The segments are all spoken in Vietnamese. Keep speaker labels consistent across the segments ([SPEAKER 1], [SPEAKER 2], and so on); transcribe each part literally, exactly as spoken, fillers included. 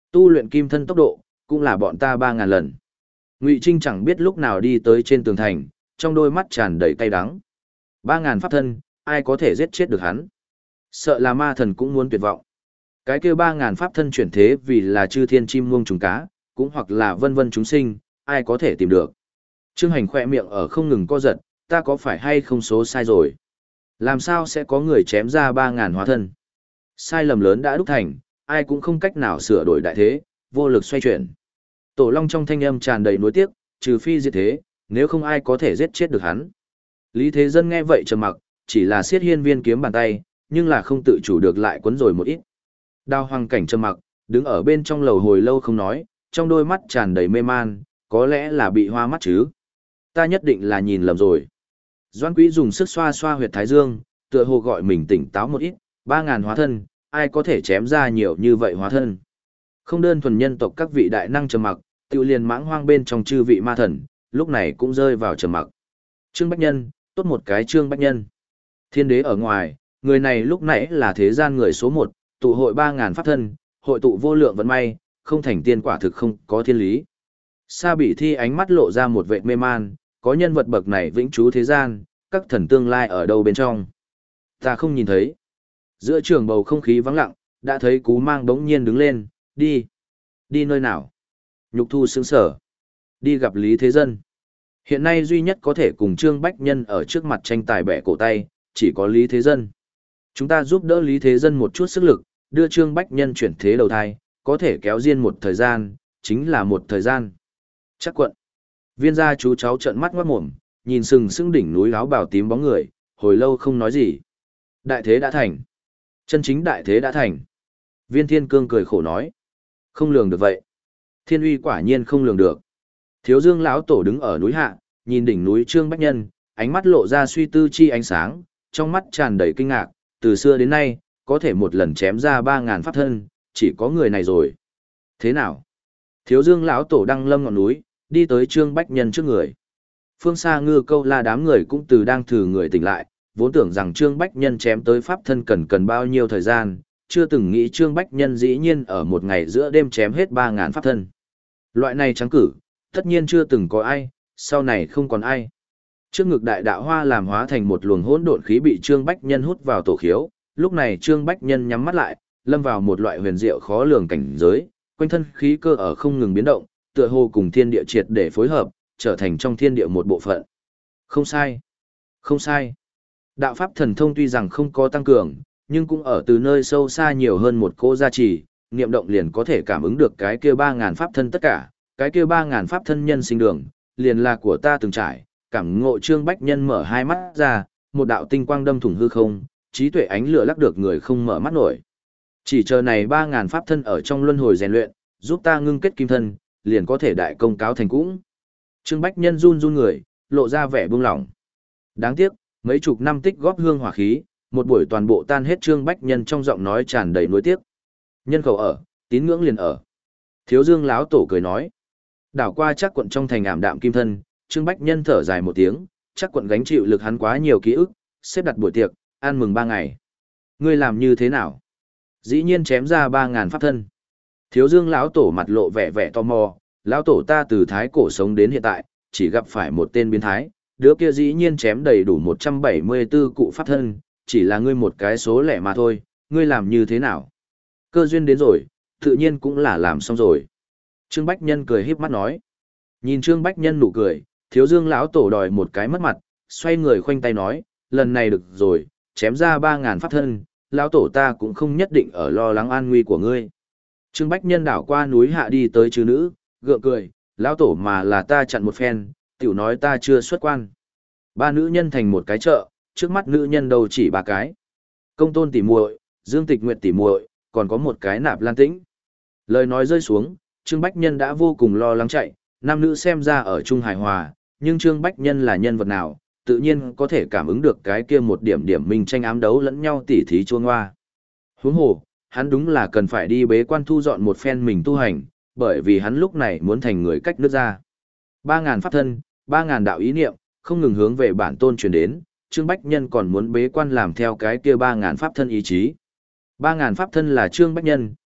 [SPEAKER 1] Tu luyện kim thân tốc độ, cũng là bọn ta ba ngàn lần. Ngụy Trinh chẳng biết lúc nào đi tới trên tường thành, trong đôi mắt tràn đầy cay đắng. Ba ngàn pháp thân, ai có thể giết chết được hắn? Sợ là ma thần cũng muốn tuyệt vọng. Cái kia ba ngàn pháp thân chuyển thế vì là chư thiên chim muông trùng cá, cũng hoặc là vân vân chúng sinh, ai có thể tìm được? Trương Hành khỏe miệng ở không ngừng co giật, ta có phải hay không số sai rồi? Làm sao sẽ có người chém ra ba ngàn hóa thân? Sai lầm lớn đã đúc thành, ai cũng không cách nào sửa đổi đại thế, vô lực xoay chuyển. Tổ Long trong thanh âm tràn đầy nuối tiếc, trừ phi diệt thế, nếu không ai có thể giết chết được hắn. Lý Thế Dân nghe vậy trầm mặc, chỉ là siết hiên viên kiếm bàn tay, nhưng là không tự chủ được lại quấn rồi một ít. Đao Hoàng Cảnh trầm mặc, đứng ở bên trong lầu hồi lâu không nói, trong đôi mắt tràn đầy mê man, có lẽ là bị hoa mắt chứ. Ta nhất định là nhìn lầm rồi. Doãn Quý dùng sức xoa xoa huyệt thái dương, tựa hồ gọi mình tỉnh táo một ít, ba ngàn hóa thân, ai có thể chém ra nhiều như vậy hóa thân. Không đơn thuần nhân tộc các vị đại năng trầm mặc, tiêu liền mãng hoang bên trong chư vị ma thần, lúc này cũng rơi vào trầm mặc. Trương Bách Nhân, tốt một cái Trương Bách Nhân. Thiên đế ở ngoài, người này lúc nãy là thế gian người số một, tụ hội ba ngàn pháp thân, hội tụ vô lượng vận may, không thành tiên quả thực không có thiên lý. Sa Bỉ Thi ánh mắt lộ ra một vệ mê man, có nhân vật bậc này vĩnh trú thế gian, các thần tương lai ở đâu bên trong. Ta không nhìn thấy. Giữa trường bầu không khí vắng lặng, đã thấy Cú Mang đống nhiên đứng lên, đi. Đi nơi nào? Nhục Thu sững sở. Đi gặp Lý Thế Dân. Hiện nay duy nhất có thể cùng Trương Bách Nhân ở trước mặt tranh tài bẻ cổ tay, chỉ có Lý Thế Dân. Chúng ta giúp đỡ Lý Thế Dân một chút sức lực, đưa Trương Bách Nhân chuyển thế đầu thai, có thể kéo riêng một thời gian, chính là một thời gian. Chắc quận. Viên gia chú cháu trợn mắt ngoát mồm, nhìn sừng sững đỉnh núi áo bào tím bóng người, hồi lâu không nói gì. Đại thế đã thành. Chân chính đại thế đã thành. Viên Thiên Cương cười khổ nói. Không lường được vậy. Thiên uy quả nhiên không lường được. Thiếu Dương lão tổ đứng ở núi hạ, nhìn đỉnh núi Trương Bách Nhân, ánh mắt lộ ra suy tư chi ánh sáng, trong mắt tràn đầy kinh ngạc, từ xưa đến nay, có thể một lần chém ra ba ngàn pháp thân, chỉ có người này rồi. Thế nào? Thiếu Dương lão tổ đăng lâm ngọn núi, đi tới Trương Bách Nhân trước người. Phương xa Ngư Câu La đám người cũng từ đang thử người tỉnh lại, vốn tưởng rằng Trương Bách Nhân chém tới pháp thân cần cần bao nhiêu thời gian, chưa từng nghĩ Trương Bách Nhân dĩ nhiên ở một ngày giữa đêm chém hết ba ngàn pháp thân. Loại này trắng cử, tất nhiên chưa từng có ai, sau này không còn ai. Trước ngực đại đạo hoa làm hóa thành một luồng hỗn độn khí bị Trương Bách Nhân hút vào tổ khiếu, lúc này Trương Bách Nhân nhắm mắt lại, lâm vào một loại huyền diệu khó lường cảnh giới, quanh thân khí cơ ở không ngừng biến động, tựa hồ cùng thiên địa triệt để phối hợp, trở thành trong thiên địa một bộ phận. Không sai, không sai. Đạo pháp thần thông tuy rằng không có tăng cường, nhưng cũng ở từ nơi sâu xa nhiều hơn một cô gia trì, niệm động liền có thể cảm ứng được cái kia ba ngàn pháp thân tất cả, cái kia ba ngàn pháp thân nhân sinh đường, liền là của ta từng trải, cảm ngộ Trương Bách Nhân mở hai mắt ra, một đạo tinh quang đâm thủng hư không, trí tuệ ánh lửa lắc được người không mở mắt nổi. Chỉ chờ này ba ngàn pháp thân ở trong luân hồi rèn luyện, giúp ta ngưng kết kim thân, liền có thể đại công cáo thành cũng. Trương Bách Nhân run run người, lộ ra vẻ buông lỏng. Đáng tiếc, mấy chục năm tích góp hương hỏa khí, một buổi toàn bộ tan hết. Trương Bách Nhân trong giọng nói tràn đầy nuối tiếc. Nhân khẩu ở, tín ngưỡng liền ở. Thiếu Dương láo tổ cười nói. Đảo qua chắc quận trong thành ảm đạm kim thân, Trương Bách Nhân thở dài một tiếng, chắc quận gánh chịu lực hắn quá nhiều ký ức, xếp đặt buổi tiệc, ăn mừng ba ngày. Ngươi làm như thế nào? Dĩ nhiên chém ra ba ngàn pháp thân. Thiếu Dương lão tổ mặt lộ vẻ vẻ tò mò, lão tổ ta từ thái cổ sống đến hiện tại, chỉ gặp phải một tên biến thái, đứa kia dĩ nhiên chém đầy đủ một trăm bảy mươi tư cụ pháp thân, chỉ là ngươi một cái số lẻ mà thôi, ngươi làm như thế nào? Cơ duyên đến rồi, tự nhiên cũng là làm xong rồi. Trương Bách Nhân cười híp mắt nói. Nhìn Trương Bách Nhân nụ cười, Thiếu Dương lão tổ đòi một cái mất mặt, xoay người khoanh tay nói, lần này được rồi, chém ra ba ngàn pháp thân, lão tổ ta cũng không nhất định ở lo lắng an nguy của ngươi. Trương Bách Nhân đảo qua núi hạ đi tới chư nữ, gượng cười, lão tổ mà là ta chặn một phen, tiểu nói ta chưa xuất quan. Ba nữ nhân thành một cái chợ, trước mắt nữ nhân đâu chỉ ba cái. Công Tôn tỉ muội, Dương Tịch Nguyệt tỉ muội, còn có một cái Nạp Lan Tĩnh. Lời nói rơi xuống, Trương Bách Nhân đã vô cùng lo lắng chạy, nam nữ xem ra ở chung hài hòa, nhưng Trương Bách Nhân là nhân vật nào, tự nhiên có thể cảm ứng được cái kia một điểm điểm minh tranh ám đấu lẫn nhau tỉ thí chuông hoa. Huống hồ, hắn đúng là cần phải đi bế quan thu dọn một phen mình tu hành, bởi vì hắn lúc này muốn thành người cách nước ra. Ba ngàn pháp thân, ba ngàn đạo ý niệm, không ngừng hướng về bản tôn truyền đến, Trương Bách Nhân còn muốn bế quan làm theo cái kia ba ngàn pháp thân ý chí. Ba ngàn pháp thân là Trương Bách Nhân,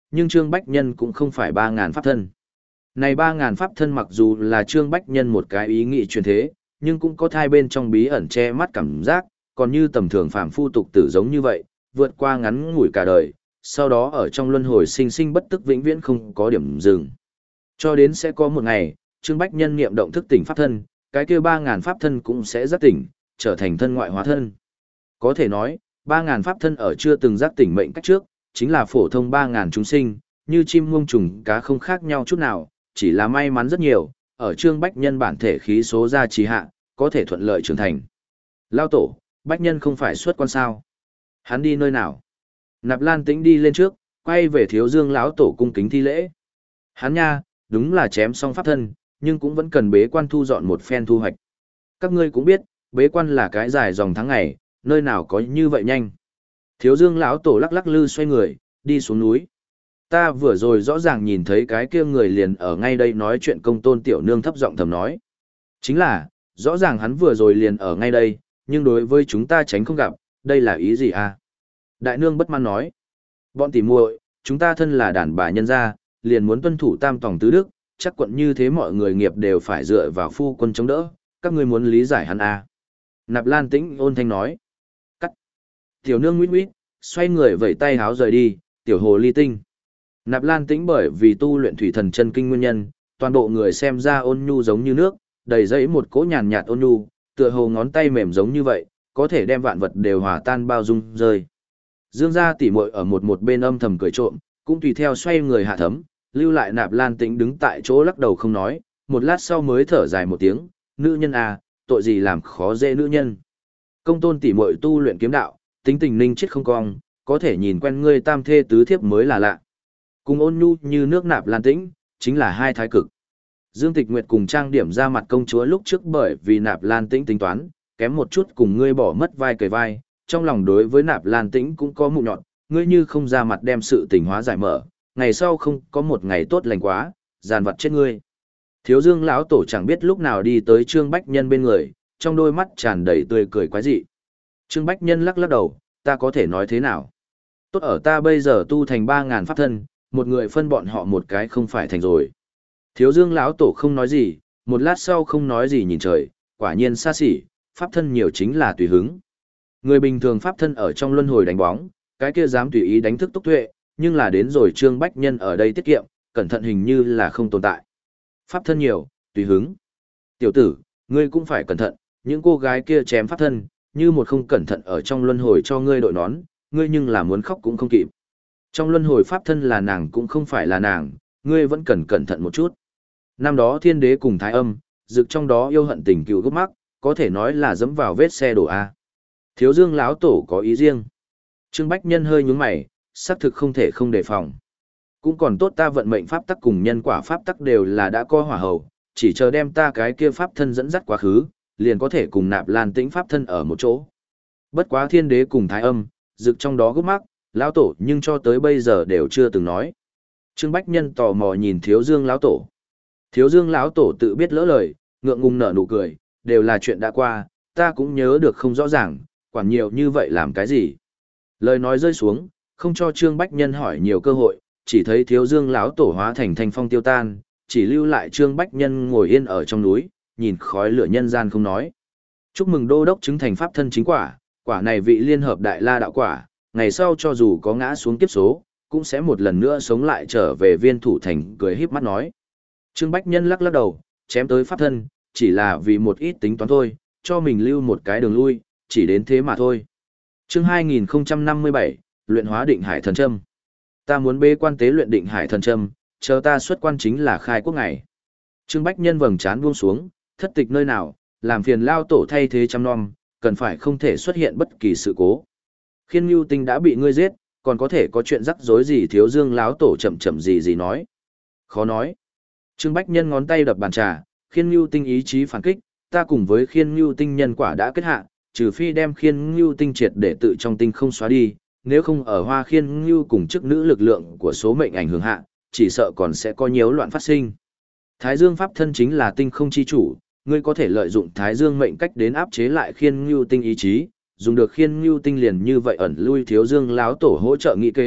[SPEAKER 1] nhưng Trương Bách Nhân cũng không phải ba ngàn pháp thân. Này ba ngàn pháp thân mặc dù là Trương Bách Nhân một cái ý nghĩ truyền thế, nhưng cũng có thai bên trong bí ẩn che mắt cảm giác, còn như tầm thường phàm phu tục tử giống như vậy, vượt qua ngắn ngủi cả đời, sau đó ở trong luân hồi sinh sinh bất tức vĩnh viễn không có điểm dừng. Cho đến sẽ có một ngày, Trương Bách Nhân niệm động thức tỉnh pháp thân, cái kia ba ngàn pháp thân cũng sẽ giác tỉnh, trở thành thân ngoại hóa thân. Có thể nói, ba ngàn pháp thân ở chưa từng giác tỉnh mệnh cách trước, chính là phổ thông ba ngàn chúng sinh, như chim muông trùng cá không khác nhau chút nào, chỉ là may mắn rất nhiều, ở Trương Bách Nhân bản thể khí số ra trì hạ, có thể thuận lợi trưởng thành. Lao tổ, Bách Nhân không phải xuất quan sao? Hắn đi nơi nào? Nạp Lan Tĩnh đi lên trước, quay về Thiếu Dương lão tổ cung kính thi lễ. Hắn nha, đúng là chém xong pháp thân, nhưng cũng vẫn cần bế quan thu dọn một phen thu hoạch. Các ngươi cũng biết, bế quan là cái dài dòng tháng ngày, nơi nào có như vậy nhanh. Thiếu Dương lão tổ lắc lắc lư xoay người, đi xuống núi. Ta vừa rồi rõ ràng nhìn thấy cái kia người liền ở ngay đây nói chuyện. Công Tôn tiểu nương thấp giọng thầm nói. Chính là, rõ ràng hắn vừa rồi liền ở ngay đây, nhưng đối với chúng ta tránh không gặp, đây là ý gì à? Đại nương bất mãn nói. Bọn tỉ muội, chúng ta thân là đàn bà nhân gia, liền muốn tuân thủ tam tòng tứ đức, chắc quận như thế mọi người nghiệp đều phải dựa vào phu quân chống đỡ, các ngươi muốn lý giải hắn à? Nạp Lan Tĩnh ôn thanh nói. Cắt. Tiểu nương nguyết nguyết, xoay người vẩy tay háo rời đi, tiểu hồ ly tinh. Nạp Lan Tĩnh bởi vì tu luyện thủy thần chân kinh nguyên nhân, toàn bộ người xem ra ôn nhu giống như nước, đầy dẫy một cỗ nhàn nhạt ôn nhu, tựa hồ ngón tay mềm giống như vậy, có thể đem vạn vật đều hòa tan bao dung rơi. Dương gia tỉ muội ở một một bên âm thầm cười trộm, cũng tùy theo xoay người hạ thấm, lưu lại Nạp Lan Tĩnh đứng tại chỗ lắc đầu không nói, một lát sau mới thở dài một tiếng, nữ nhân à, tội gì làm khó dễ nữ nhân. Công Tôn tỉ muội tu luyện kiếm đạo, tính tình ninh chết không cong, có thể nhìn quen ngươi tam thê tứ thiếp mới là lạ. Cùng ôn nhu như nước Nạp Lan Tĩnh, chính là hai thái cực. Dương Tịch Nguyệt cùng trang điểm ra mặt công chúa lúc trước bởi vì Nạp Lan Tĩnh tính toán, kém một chút cùng ngươi bỏ mất vai cởi vai, trong lòng đối với Nạp Lan Tĩnh cũng có mụn nhọn, ngươi như không ra mặt đem sự tình hóa giải mở, ngày sau không có một ngày tốt lành quá, giàn vật chết ngươi. Thiếu Dương lão tổ chẳng biết lúc nào đi tới Trương Bách Nhân bên người, trong đôi mắt tràn đầy tươi cười quái dị. Trương Bách Nhân lắc lắc đầu, ta có thể nói thế nào? Tốt ở ta bây giờ tu thành ba ngàn pháp thân, một người phân bọn họ một cái không phải thành rồi. Thiếu Dương lão tổ không nói gì, một lát sau không nói gì nhìn trời, quả nhiên xa xỉ, pháp thân nhiều chính là tùy hứng. Người bình thường pháp thân ở trong luân hồi đánh bóng, cái kia dám tùy ý đánh thức tốc tuệ, nhưng là đến rồi Trương Bách Nhân ở đây tiết kiệm, cẩn thận hình như là không tồn tại. Pháp thân nhiều, tùy hứng. Tiểu tử, ngươi cũng phải cẩn thận, những cô gái kia chém pháp thân, như một không cẩn thận ở trong luân hồi cho ngươi đội nón, ngươi nhưng là muốn khóc cũng không kịp. Trong luân hồi pháp thân là nàng cũng không phải là nàng, ngươi vẫn cần cẩn thận một chút. Năm đó thiên đế cùng thái âm, dực trong đó yêu hận tình cựu gốc mắc, có thể nói là dẫm vào vết xe đổ A. Thiếu Dương lão tổ có ý riêng. Trương Bách Nhân hơi nhướng mày, xác thực không thể không đề phòng. Cũng còn tốt ta vận mệnh pháp tắc cùng nhân quả pháp tắc đều là đã có hỏa hầu, chỉ chờ đem ta cái kia pháp thân dẫn dắt quá khứ, liền có thể cùng Nạp Lan Tĩnh pháp thân ở một chỗ. Bất quá thiên đế cùng thái âm, dực trong đó gốc mắc, lão tổ nhưng cho tới bây giờ đều chưa từng nói. Trương Bách Nhân tò mò nhìn Thiếu Dương lão tổ. Thiếu Dương lão tổ tự biết lỡ lời, ngượng ngùng nở nụ cười, đều là chuyện đã qua, ta cũng nhớ được không rõ ràng, quản nhiều như vậy làm cái gì. Lời nói rơi xuống, không cho Trương Bách Nhân hỏi nhiều cơ hội, chỉ thấy Thiếu Dương lão tổ hóa thành thanh phong tiêu tan, chỉ lưu lại Trương Bách Nhân ngồi yên ở trong núi, nhìn khói lửa nhân gian không nói. Chúc mừng đô đốc chứng thành pháp thân chính quả, quả này vị liên hợp đại la đạo quả, ngày sau cho dù có ngã xuống kiếp số, cũng sẽ một lần nữa sống lại trở về Viên Thủ Thành, cười híp mắt nói. Trương Bách Nhân lắc lắc đầu, chém tới pháp thân, chỉ là vì một ít tính toán thôi, cho mình lưu một cái đường lui, chỉ đến thế mà thôi. Chương hai nghìn không trăm năm mươi bảy, luyện hóa Định Hải Thần Châm. Ta muốn bế quan tế luyện Định Hải Thần Châm, chờ ta xuất quan chính là khai quốc ngày. Trương Bách Nhân vầng trán buông xuống, thất tịch nơi nào, làm phiền lao tổ thay thế chăm nom, cần phải không thể xuất hiện bất kỳ sự cố. Khiên Nưu Tinh đã bị ngươi giết, còn có thể có chuyện rắc rối gì? Thiếu Dương lão tổ chậm chậm gì gì nói. Khó nói. Trương Bách Nhân ngón tay đập bàn trà, Khiên Nưu Tinh ý chí phản kích, ta cùng với Khiên Nưu Tinh nhân quả đã kết hạ, trừ phi đem Khiên Nưu Tinh triệt để tự trong tinh không xóa đi, nếu không ở Hoa Khiên Nưu cùng chức nữ lực lượng của số mệnh ảnh hưởng hạ, chỉ sợ còn sẽ có nhiễu loạn phát sinh. Thái Dương pháp thân chính là tinh không chi chủ, ngươi có thể lợi dụng Thái Dương mệnh cách đến áp chế lại Khiên Nưu Tinh ý chí, dùng được Khiên Nưu Tinh liền như vậy ẩn lui. Thiếu Dương lão tổ hỗ trợ nghĩ kế,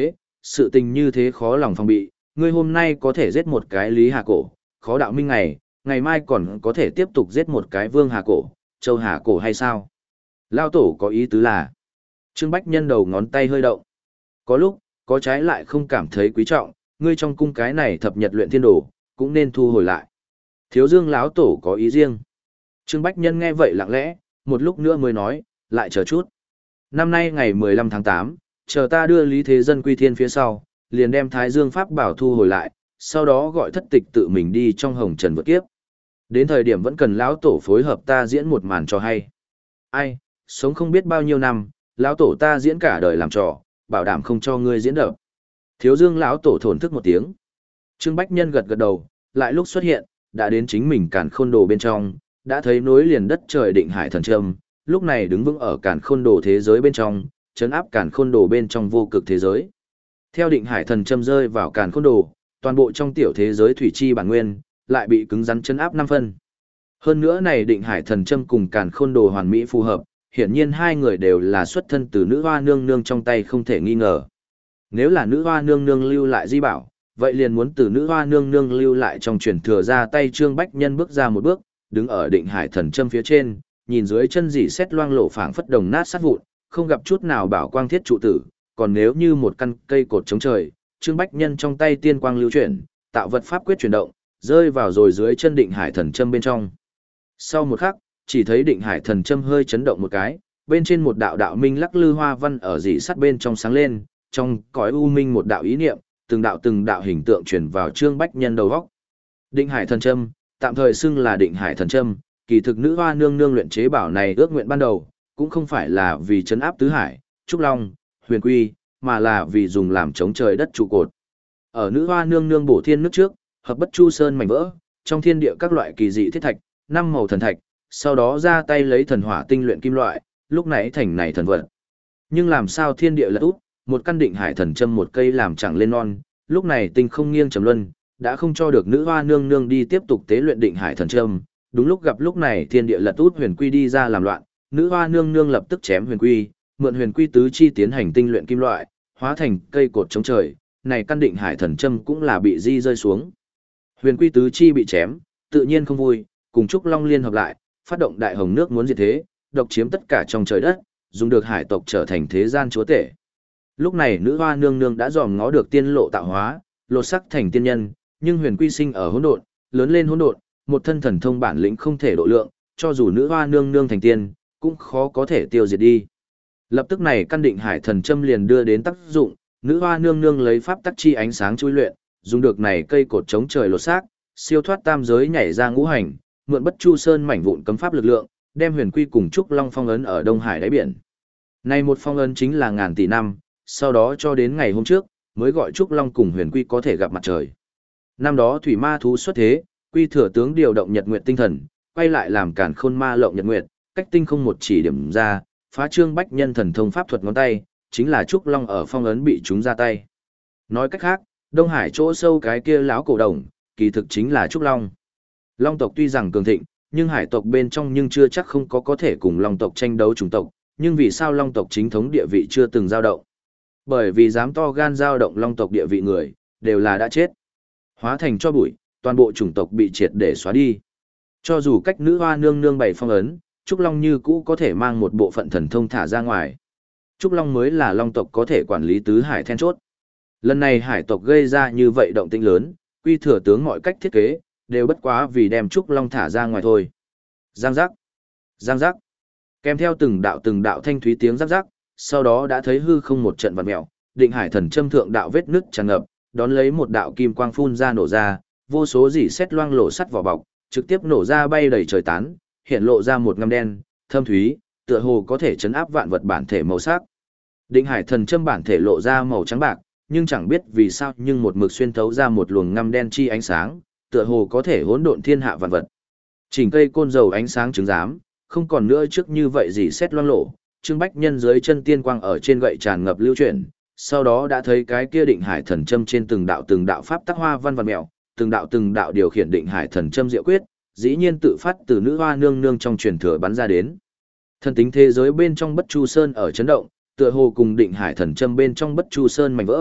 [SPEAKER 1] sự tình như thế khó lòng phòng bị, ngươi hôm nay có thể giết một cái Lý Hà Cổ, khó đạo minh ngày, ngày mai còn có thể tiếp tục giết một cái Vương Hà Cổ, Châu Hà Cổ hay sao? Lao tổ có ý tứ là, Trương Bách Nhân đầu ngón tay hơi động. Có lúc, có trái lại không cảm thấy quý trọng, ngươi trong cung cái này thập nhật luyện thiên đồ, cũng nên thu hồi lại. Thiếu Dương lão tổ có ý riêng. Trương Bách Nhân nghe vậy lặng lẽ, một lúc nữa mới nói, lại chờ chút. Năm nay ngày mười lăm tháng tám, chờ ta đưa Lý Thế Dân quy thiên phía sau, liền đem Thái Dương Pháp bảo thu hồi lại, sau đó gọi thất tịch tự mình đi trong hồng trần vượt kiếp. Đến thời điểm vẫn cần lão tổ phối hợp ta diễn một màn cho hay. Ai, sống không biết bao nhiêu năm, lão tổ ta diễn cả đời làm trò, bảo đảm không cho ngươi diễn đập. Thiếu Dương lão tổ thổn thức một tiếng. Trương Bách Nhân gật gật đầu, lại lúc xuất hiện, đã đến chính mình Càn Khôn Đồ bên trong, đã thấy nối liền đất trời Định Hải Thần Trâm, lúc này đứng vững ở Càn Khôn Đồ thế giới bên trong, trấn áp Càn Khôn Đồ bên trong vô cực thế giới. Theo Định Hải Thần Trâm rơi vào Càn Khôn Đồ, toàn bộ trong tiểu thế giới thủy chi bản nguyên lại bị cứng rắn trấn áp năm phân. Hơn nữa này Định Hải Thần Trâm cùng Càn Khôn Đồ hoàn mỹ phù hợp, hiển nhiên hai người đều là xuất thân từ nữ hoa nương nương trong tay không thể nghi ngờ. Nếu là nữ hoa nương nương lưu lại di bảo, vậy liền muốn từ nữ hoa nương nương lưu lại trong truyền thừa ra tay. Trương Bách Nhân bước ra một bước, đứng ở Định Hải Thần Trâm phía trên, nhìn dưới chân dỉ xét loang lổ phảng phất đồng nát sát vụn, không gặp chút nào bảo quang thiết trụ tử, còn nếu như một căn cây cột chống trời, Trương Bách Nhân trong tay tiên quang lưu chuyển, tạo vật pháp quyết chuyển động, rơi vào rồi dưới chân Định Hải Thần Trâm bên trong. Sau một khắc, chỉ thấy Định Hải Thần Trâm hơi chấn động một cái, bên trên một đạo đạo minh lắc lư hoa văn ở dỉ sắt bên trong sáng lên, trong cõi u minh một đạo ý niệm, từng đạo từng đạo hình tượng truyền vào Trương Bách Nhân đầu óc. Định Hải Thần Trâm, tạm thời xưng là Định Hải Thần Trâm, kỳ thực nữ hoa nương nương luyện chế bảo này ước nguyện ban đầu, cũng không phải là vì trấn áp tứ hải, trúc long, huyền quy, mà là vì dùng làm chống trời đất trụ cột. Ở nữ hoa nương nương bổ thiên nước trước, hợp bất chu sơn mảnh vỡ, trong thiên địa các loại kỳ dị thiết thạch, năm màu thần thạch, sau đó ra tay lấy thần hỏa tinh luyện kim loại, lúc nãy thành này thần vật. Nhưng làm sao thiên địa lật út, một căn Định Hải Thần Trâm một cây làm chẳng lên non, lúc này tinh không nghiêng trầm luân, đã không cho được nữ hoa nương nương đi tiếp tục tế luyện Định Hải Thần Trâm. Đúng lúc gặp lúc này thiên địa lật út huyền quy đi ra làm loạn, nữ hoa nương nương lập tức chém huyền quy, mượn huyền quy tứ chi tiến hành tinh luyện kim loại, hóa thành cây cột chống trời, này căn Định Hải Thần Trâm cũng là bị di rơi xuống. Huyền quy tứ chi bị chém, tự nhiên không vui, cùng Trúc Long liên hợp lại, phát động đại hồng nước muốn diệt thế, độc chiếm tất cả trong trời đất, dùng được hải tộc trở thành thế gian chúa tể. Lúc này nữ hoa nương nương đã dòm ngó được tiên lộ tạo hóa, lột sắc thành tiên nhân, nhưng huyền quy sinh ở hỗn độn, lớn lên hỗn độn, một thân thần thông bản lĩnh không thể độ lượng, cho dù nữ hoa nương nương thành tiên, cũng khó có thể tiêu diệt đi. Lập tức này căn Định Hải Thần Trâm liền đưa đến tác dụng, nữ hoa nương nương lấy pháp tắc chi ánh sáng chui luyện, dùng được này cây cột chống trời lột xác, siêu thoát tam giới nhảy ra ngũ hành, mượn bất chu sơn mảnh vụn cấm pháp lực lượng, đem huyền quy cùng trúc long phong ấn ở Đông Hải đáy biển. Này một phong ấn chính là ngàn tỷ năm, sau đó cho đến ngày hôm trước, mới gọi trúc long cùng huyền quy có thể gặp mặt trời. Năm đó thủy ma thú xuất thế, quy thừa tướng điều động nhật nguyệt tinh thần, quay lại làm càn khôn ma lộng nhật nguyệt, cách tinh không một chỉ điểm ra, phá Trương Bách Nhân thần thông pháp thuật ngón tay, chính là trúc long ở phong ấn bị chúng ra tay. Nói cách khác, Đông Hải chỗ sâu cái kia lão cổ đồng, kỳ thực chính là trúc long. Long tộc tuy rằng cường thịnh, nhưng hải tộc bên trong nhưng chưa chắc không có có thể cùng long tộc tranh đấu chủng tộc, nhưng vì sao long tộc chính thống địa vị chưa từng dao động? Bởi vì dám to gan dao động long tộc địa vị người, đều là đã chết. Hóa thành cho bụi, toàn bộ chủng tộc bị triệt để xóa đi. Cho dù cách nữ hoa nương nương bày phong ấn, Trúc Long như cũ có thể mang một bộ phận thần thông thả ra ngoài. Trúc Long mới là long tộc có thể quản lý tứ hải then chốt. Lần này hải tộc gây ra như vậy động tĩnh lớn, quy thừa tướng mọi cách thiết kế, đều bất quá vì đem Trúc Long thả ra ngoài thôi. Giang giác, giang giác, kèm theo từng đạo từng đạo thanh thúy tiếng rắc rắc, sau đó đã thấy hư không một trận vặn mèo, Định Hải Thần Trâm thượng đạo vết nứt tràn ngập, đón lấy một đạo kim quang phun ra nổ ra, vô số dỉ xét loang lổ sắt vỏ bọc, trực tiếp nổ ra bay đầy trời tán, hiện lộ ra một ngăm đen, thâm thúy, tựa hồ có thể chấn áp vạn vật bản thể màu sắc. Định Hải Thần Trâm bản thể lộ ra màu trắng bạc, nhưng chẳng biết vì sao nhưng một mực xuyên thấu ra một luồng ngăm đen chi ánh sáng, tựa hồ có thể hỗn độn thiên hạ vạn vật. Chỉnh cây côn dầu ánh sáng chứng giám, không còn nữa trước như vậy gì xét loang lổ, Trương Bách Nhân dưới chân tiên quang ở trên gậy tràn ngập lưu chuyển, sau đó đã thấy cái kia Định Hải Thần Trâm trên từng đạo từng đạo pháp tắc hoa văn vặn mèo, từng đạo từng đạo điều khiển Định Hải Thần Trâm diệu quyết, dĩ nhiên tự phát từ nữ hoa nương nương trong truyền thừa bắn ra đến. Thần tính thế giới bên trong Bất Chu Sơn ở chấn động, tựa hồ cùng Định Hải Thần Trâm bên trong Bất Chu Sơn mảnh vỡ,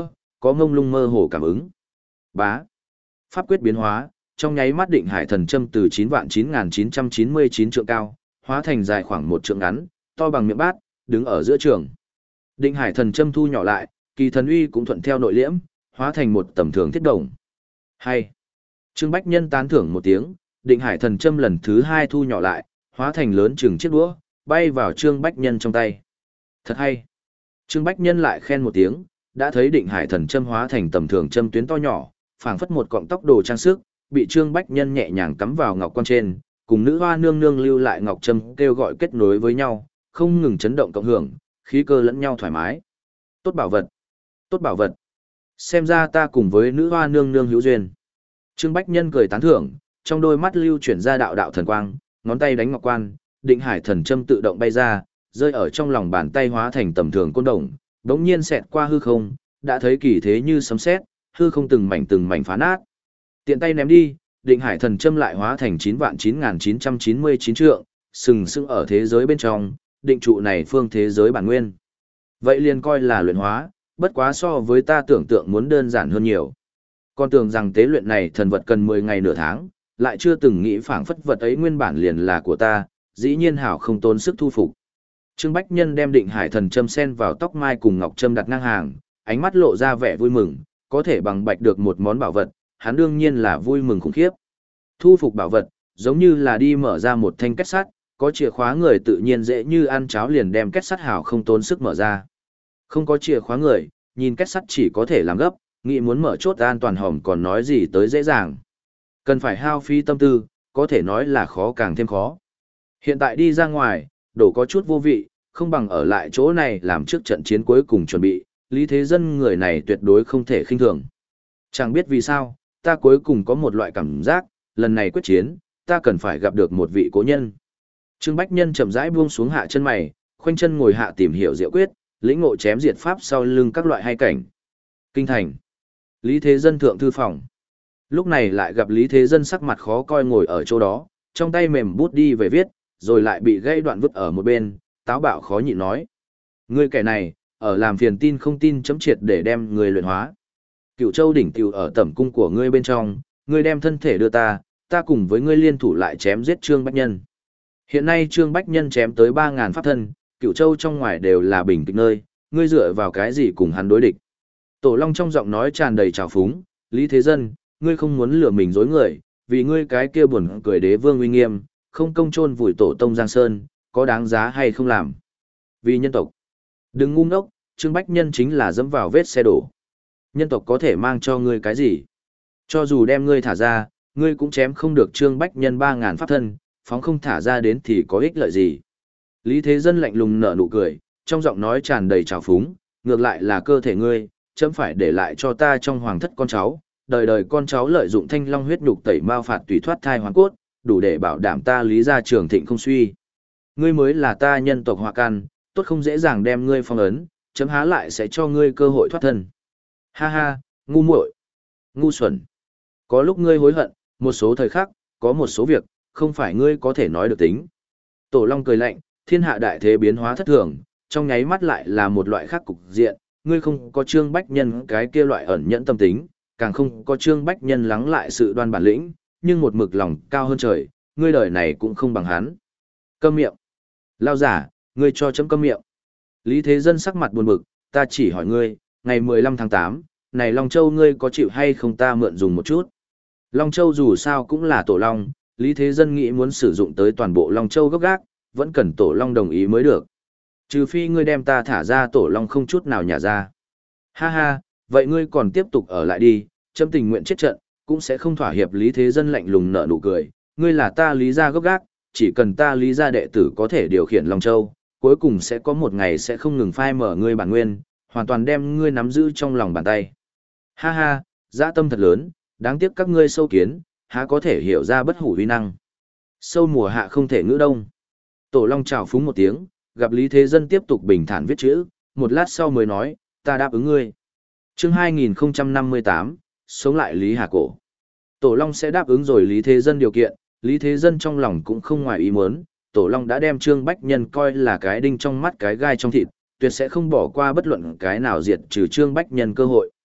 [SPEAKER 1] có ngông lung mơ hồ cảm ứng. Bá. Pháp quyết biến hóa, trong nháy mắt định hải thần châm từ chín vạn chín nghìn chín trăm chín mươi chín trượng cao, hóa thành dài khoảng một trượng ngắn, to bằng miệng bát, đứng ở giữa trường. Định hải thần châm thu nhỏ lại, kỳ thần uy cũng thuận theo nội liễm, hóa thành một tầm thường thiết đồng. Hay. Trương Bách Nhân tán thưởng một tiếng, định hải thần châm lần thứ hai thu nhỏ lại, hóa thành lớn chừng chiếc đũa, bay vào Trương Bách Nhân trong tay. Thật hay. Trương Bách Nhân lại khen một tiếng, đã thấy định hải thần châm hóa thành tầm thường châm tuyến to nhỏ, phảng phất một cọng tóc đồ trang sức, bị Trương Bách Nhân nhẹ nhàng cắm vào ngọc quan trên, cùng nữ hoa nương nương lưu lại ngọc châm kêu gọi kết nối với nhau, không ngừng chấn động cộng hưởng, khí cơ lẫn nhau thoải mái. Tốt bảo vật, tốt bảo vật. Xem ra ta cùng với nữ hoa nương nương hữu duyên. Trương Bách Nhân cười tán thưởng, trong đôi mắt lưu chuyển ra đạo đạo thần quang, ngón tay đánh ngọc quan, định hải thần châm tự động bay ra, rơi ở trong lòng bàn tay hóa thành tầm thường côn đồng, đống nhiên xẹt qua hư không, đã thấy kỳ thế như sấm sét, hư không từng mảnh từng mảnh phá nát. Tiện tay ném đi, định hải thần châm lại hóa thành chín vạn chín nghìn chín trăm chín mươi chín trượng, sừng sững ở thế giới bên trong, định trụ này phương thế giới bản nguyên. Vậy liền coi là luyện hóa, bất quá so với ta tưởng tượng muốn đơn giản hơn nhiều. Con tưởng rằng tế luyện này thần vật cần mười ngày nửa tháng, lại chưa từng nghĩ phảng phất vật ấy nguyên bản liền là của ta, dĩ nhiên hảo không tốn sức thu phục. Trương Bách Nhân đem định hải thần châm sen vào tóc mai cùng ngọc châm đặt ngang hàng, ánh mắt lộ ra vẻ vui mừng, có thể bằng bạch được một món bảo vật, hắn đương nhiên là vui mừng khủng khiếp. Thu phục bảo vật, giống như là đi mở ra một thanh kết sắt, có chìa khóa người tự nhiên dễ như ăn cháo liền đem kết sắt hảo không tốn sức mở ra. Không có chìa khóa người, nhìn kết sắt chỉ có thể làm gấp, nghĩ muốn mở chốt an toàn hòm còn nói gì tới dễ dàng. Cần phải hao phí tâm tư, có thể nói là khó càng thêm khó. Hiện tại đi ra ngoài, đổ có chút vô vị, không bằng ở lại chỗ này làm trước trận chiến cuối cùng chuẩn bị, Lý Thế Dân người này tuyệt đối không thể khinh thường. Chẳng biết vì sao, ta cuối cùng có một loại cảm giác, lần này quyết chiến, ta cần phải gặp được một vị cố nhân. Trương Bách Nhân chậm rãi buông xuống hạ chân mày, khoanh chân ngồi hạ tìm hiểu diệu quyết, lĩnh ngộ chém diệt pháp sau lưng các loại hay cảnh. Kinh thành. Lý Thế Dân thượng thư phòng. Lúc này lại gặp Lý Thế Dân sắc mặt khó coi ngồi ở chỗ đó, trong tay mềm bút đi về viết, rồi lại bị gây đoạn vứt ở một bên, táo bạo khó nhịn nói. Ngươi kẻ này, ở làm phiền tin không tin chấm triệt để đem người luyện hóa. Cựu Châu đỉnh tiểu ở tẩm cung của ngươi bên trong, ngươi đem thân thể đưa ta, ta cùng với ngươi liên thủ lại chém giết Trương Bách Nhân. Hiện nay Trương Bách Nhân chém tới ba ngàn pháp thân, Cựu Châu trong ngoài đều là bình tĩnh nơi, ngươi dựa vào cái gì cùng hắn đối địch. Tổ Long trong giọng nói tràn đầy trào phúng, Lý Thế Dân, ngươi không muốn lừa mình dối người, vì ngươi cái kia buồn cười đế vương uy nghiêm, không công chôn vùi tổ tông Giang Sơn, có đáng giá hay không làm. Vì nhân tộc. Đừng ngu ngốc, Trương Bách Nhân chính là dẫm vào vết xe đổ. Nhân tộc có thể mang cho ngươi cái gì? Cho dù đem ngươi thả ra, ngươi cũng chém không được Trương Bách Nhân ba ngàn pháp thân, phóng không thả ra đến thì có ích lợi gì. Lý Thế Dân lạnh lùng nở nụ cười, trong giọng nói tràn đầy trào phúng, ngược lại là cơ thể ngươi, chấm phải để lại cho ta trong hoàng thất con cháu, đời đời con cháu lợi dụng thanh long huyết nhục tẩy mao phạt tùy thoát thai hoàn cốt, đủ để bảo đảm ta Lý gia trường thịnh không suy. Ngươi mới là ta nhân tộc họa căn, tốt không dễ dàng đem ngươi phong ấn, chấm há lại sẽ cho ngươi cơ hội thoát thân. Ha ha, ngu muội, ngu xuẩn. Có lúc ngươi hối hận, một số thời khắc, có một số việc, không phải ngươi có thể nói được tính. Tổ Long cười lạnh, thiên hạ đại thế biến hóa thất thường, trong nháy mắt lại là một loại khác cục diện, ngươi không có Trương Bách Nhân cái kia loại ẩn nhẫn tâm tính, càng không có Trương Bách Nhân lắng lại sự đoan bản lĩnh, nhưng một mực lòng cao hơn trời, ngươi đời này cũng không bằng hắn. Câm miệng. Lao giả, ngươi cho chấm câm miệng. Lý Thế Dân sắc mặt buồn bực, ta chỉ hỏi ngươi, ngày mười lăm tháng tám, này Long Châu ngươi có chịu hay không ta mượn dùng một chút. Long Châu dù sao cũng là tổ Long, Lý Thế Dân nghĩ muốn sử dụng tới toàn bộ Long Châu gốc gác, vẫn cần tổ Long đồng ý mới được. Trừ phi ngươi đem ta thả ra tổ Long không chút nào nhả ra. Ha ha, vậy ngươi còn tiếp tục ở lại đi, chấm tình nguyện chết trận, cũng sẽ không thỏa hiệp. Lý Thế Dân lạnh lùng nở nụ cười, ngươi là ta Lý gia gốc gác, chỉ cần ta Lý gia đệ tử có thể điều khiển Long Châu, cuối cùng sẽ có một ngày sẽ không ngừng phai mở ngươi bản nguyên, hoàn toàn đem ngươi nắm giữ trong lòng bàn tay. Ha ha, dã tâm thật lớn, đáng tiếc các ngươi sâu kiến, há có thể hiểu ra bất hủ uy năng. Sâu mùa hạ không thể ngữ đông. Tổ Long chào phúng một tiếng, gặp Lý Thế Dân tiếp tục bình thản viết chữ, một lát sau mới nói, ta đáp ứng ngươi. Chương hai nghìn không trăm năm mươi tám, sống lại Lý Hà Cổ. Tổ Long sẽ đáp ứng rồi Lý Thế Dân điều kiện, Lý Thế Dân trong lòng cũng không ngoài ý muốn, Tổ Long đã đem Trương Bách Nhân coi là cái đinh trong mắt cái gai trong thịt, tuyệt sẽ không bỏ qua bất luận cái nào diệt trừ Trương Bách Nhân cơ hội.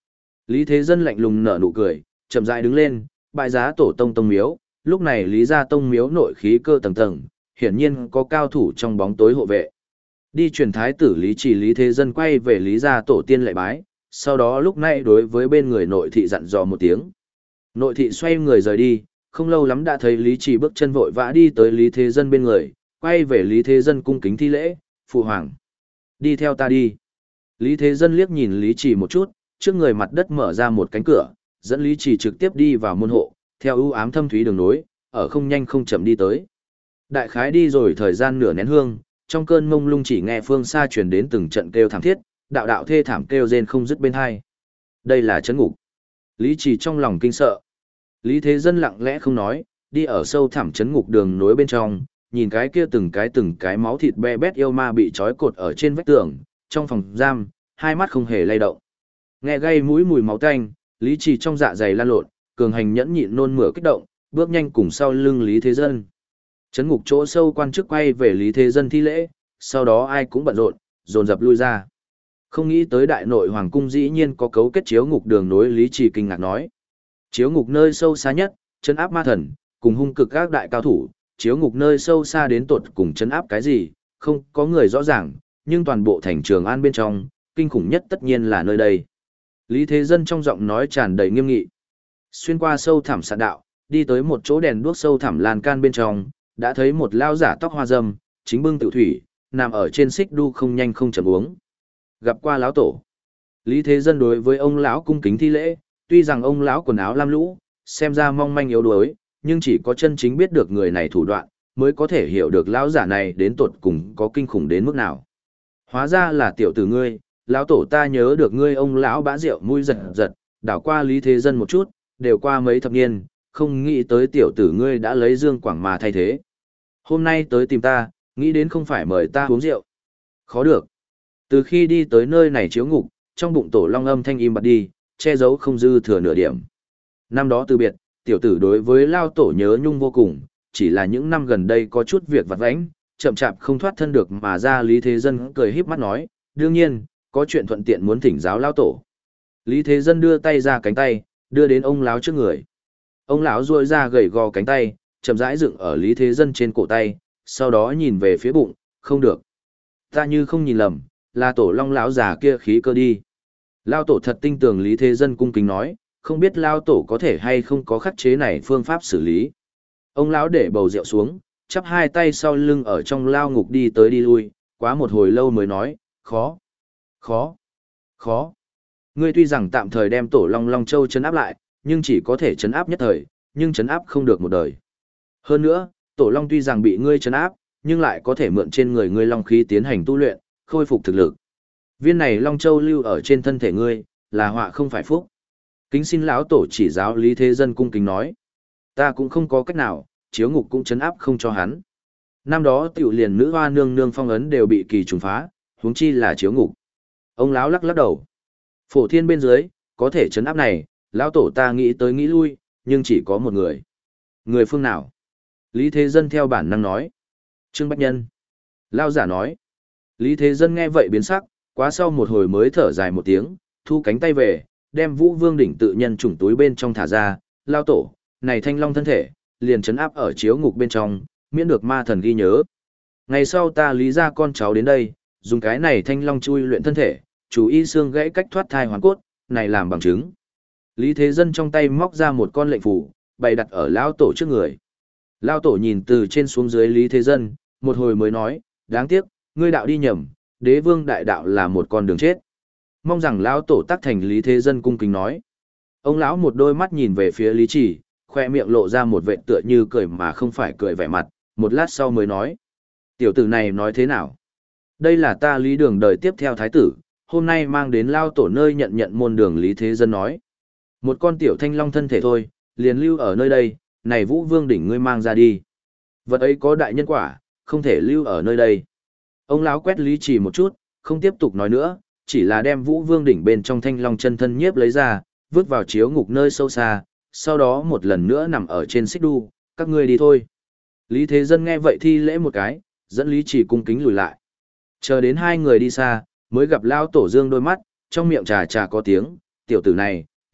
[SPEAKER 1] Lý Thế Dân lạnh lùng nở nụ cười, chậm rãi đứng lên, bại giá tổ tông tông miếu, lúc này Lý gia tông miếu nội khí cơ tầng tầng, hiển nhiên có cao thủ trong bóng tối hộ vệ. Đi truyền thái tử Lý Chỉ Lý Thế Dân quay về Lý gia tổ tiên lạy bái, sau đó lúc này đối với bên người nội thị dặn dò một tiếng. Nội thị xoay người rời đi, không lâu lắm đã thấy Lý Chỉ bước chân vội vã đi tới Lý Thế Dân bên người, quay về Lý Thế Dân cung kính thi lễ, phụ hoàng. Đi theo ta đi. Lý Thế Dân liếc nhìn Lý Chỉ một chút, trước người mặt đất mở ra một cánh cửa, dẫn Lý Chỉ trực tiếp đi vào môn hộ, theo ưu ám thâm thúy đường nối, ở không nhanh không chậm đi tới. Đại khái đi rồi thời gian nửa nén hương, trong cơn mông lung chỉ nghe phương xa truyền đến từng trận kêu thảm thiết, đạo đạo thê thảm kêu rên không dứt bên hai. Đây là trấn ngục. Lý Chỉ trong lòng kinh sợ. Lý Thế Dân lặng lẽ không nói, đi ở sâu thẳm trấn ngục đường nối bên trong, nhìn cái kia từng cái từng cái máu thịt be bét yêu ma bị trói cột ở trên vách tường, trong phòng giam, hai mắt không hề lay động. Nghe gây mũi mùi máu tanh, Lý Chỉ trong dạ dày lan lộn, cường hành nhẫn nhịn nôn mửa kích động, bước nhanh cùng sau lưng Lý Thế Dân. Trấn ngục chỗ sâu quan chức quay về Lý Thế Dân thi lễ, sau đó ai cũng bận rộn, dồn dập lui ra. Không nghĩ tới đại nội hoàng cung dĩ nhiên có cấu kết chiếu ngục đường nối. Lý Chỉ kinh ngạc nói. Chiếu ngục nơi sâu xa nhất, trấn áp ma thần, cùng hung cực các đại cao thủ, chiếu ngục nơi sâu xa đến tột cùng trấn áp cái gì, không có người rõ ràng, nhưng toàn bộ thành Trường An bên trong, kinh khủng nhất tất nhiên là nơi đây. Lý Thế Dân trong giọng nói tràn đầy nghiêm nghị. Xuyên qua sâu thẳm sạn đạo, đi tới một chỗ đèn đuốc sâu thẳm lan can bên trong, đã thấy một lao giả tóc hoa râm, chính bưng tiểu thủy, nằm ở trên xích đu không nhanh không chậm uống. Gặp qua lão tổ. Lý Thế Dân đối với ông lão cung kính thi lễ, tuy rằng ông lão quần áo lam lũ, xem ra mong manh yếu đuối, nhưng chỉ có chân chính biết được người này thủ đoạn, mới có thể hiểu được lão giả này đến tột cùng có kinh khủng đến mức nào. Hóa ra là tiểu tử ngươi, lão tổ ta nhớ được ngươi. Ông lão bã rượu mũi giật giật, đảo qua Lý Thế Dân một chút, đều qua mấy thập niên, không nghĩ tới tiểu tử ngươi đã lấy Dương Quảng mà thay thế. Hôm nay tới tìm ta, nghĩ đến không phải mời ta uống rượu. Khó được. Từ khi đi tới nơi này chiếu ngục, trong bụng tổ long âm thanh im bặt đi, che giấu không dư thừa nửa điểm. Năm đó từ biệt, tiểu tử đối với lao tổ nhớ nhung vô cùng, chỉ là những năm gần đây có chút việc vặt vãnh, chậm chạp không thoát thân được mà ra. Lý Thế Dân cười híp mắt nói, đương nhiên, có chuyện thuận tiện muốn thỉnh giáo lao tổ. Lý Thế Dân đưa tay ra cánh tay, đưa đến ông lão trước người. Ông lão duỗi ra gầy gò cánh tay, chậm rãi dựng ở Lý Thế Dân trên cổ tay, sau đó nhìn về phía bụng, không được. Ta như không nhìn lầm, là tổ long lão già kia khí cơ đi. Lao tổ thật tinh tường. Lý Thế Dân cung kính nói, không biết lao tổ có thể hay không có khắc chế này phương pháp xử lý. Ông lão để bầu rượu xuống, chắp hai tay sau lưng ở trong lao ngục đi tới đi lui, quá một hồi lâu mới nói, khó, khó, khó. Ngươi tuy rằng tạm thời đem tổ long long châu trấn áp lại, nhưng chỉ có thể trấn áp nhất thời, nhưng trấn áp không được một đời. Hơn nữa, tổ long tuy rằng bị ngươi trấn áp, nhưng lại có thể mượn trên người ngươi long khí tiến hành tu luyện, khôi phục thực lực. Viên này long châu lưu ở trên thân thể ngươi, là họa không phải phúc. Kính xin lão tổ chỉ giáo. Lý Thế Dân cung kính nói. Ta cũng không có cách nào, chiếu ngục cũng trấn áp không cho hắn. Năm đó tiểu liền nữ hoa nương nương phong ấn đều bị kỳ trùng phá, huống chi là chiếu ngục. Ông lão lắc lắc đầu. Phổ thiên bên dưới, có thể trấn áp này, lão tổ ta nghĩ tới nghĩ lui, nhưng chỉ có một người. Người phương nào? Lý Thế Dân theo bản năng nói. Trương Bách Nhân. Lão giả nói. Lý Thế Dân nghe vậy biến sắc, quá sau một hồi mới thở dài một tiếng, thu cánh tay về, đem Vũ Vương đỉnh tự nhân trùng túi bên trong thả ra. Lão tổ, này thanh long thân thể, liền trấn áp ở chiếu ngục bên trong, miễn được ma thần ghi nhớ. Ngày sau ta Lý ra con cháu đến đây, dùng cái này thanh long chui luyện thân thể, chú ý xương gãy cách thoát thai hoàn cốt, này làm bằng chứng. Lý Thế Dân trong tay móc ra một con lệnh phù, bày đặt ở lão tổ trước người. Lão tổ nhìn từ trên xuống dưới Lý Thế Dân, một hồi mới nói, đáng tiếc, ngươi đạo đi nhầm, đế vương đại đạo là một con đường chết. Mong rằng lão tổ tác thành. Lý Thế Dân cung kính nói. Ông lão một đôi mắt nhìn về phía Lý Chỉ, khoe miệng lộ ra một vệt tựa như cười mà không phải cười vẻ mặt, một lát sau mới nói. Tiểu tử này nói thế nào? Đây là ta Lý Đường đời tiếp theo thái tử, hôm nay mang đến lao tổ nơi nhận nhận môn đường. Lý Thế Dân nói. Một con tiểu thanh long thân thể thôi, liền lưu ở nơi đây, này Vũ Vương đỉnh ngươi mang ra đi. Vật ấy có đại nhân quả, không thể lưu ở nơi đây. Ông lão quét Lý Chỉ một chút, không tiếp tục nói nữa, chỉ là đem Vũ Vương đỉnh bên trong thanh long chân thân nhiếp lấy ra, vứt vào chiếu ngục nơi sâu xa, sau đó một lần nữa nằm ở trên xích đu, các ngươi đi thôi. Lý Thế Dân nghe vậy thi lễ một cái, dẫn Lý Chỉ cung kính lùi lại. Chờ đến hai người đi xa, mới gặp lao tổ dương đôi mắt, trong miệng trà trà có tiếng, tiểu tử này,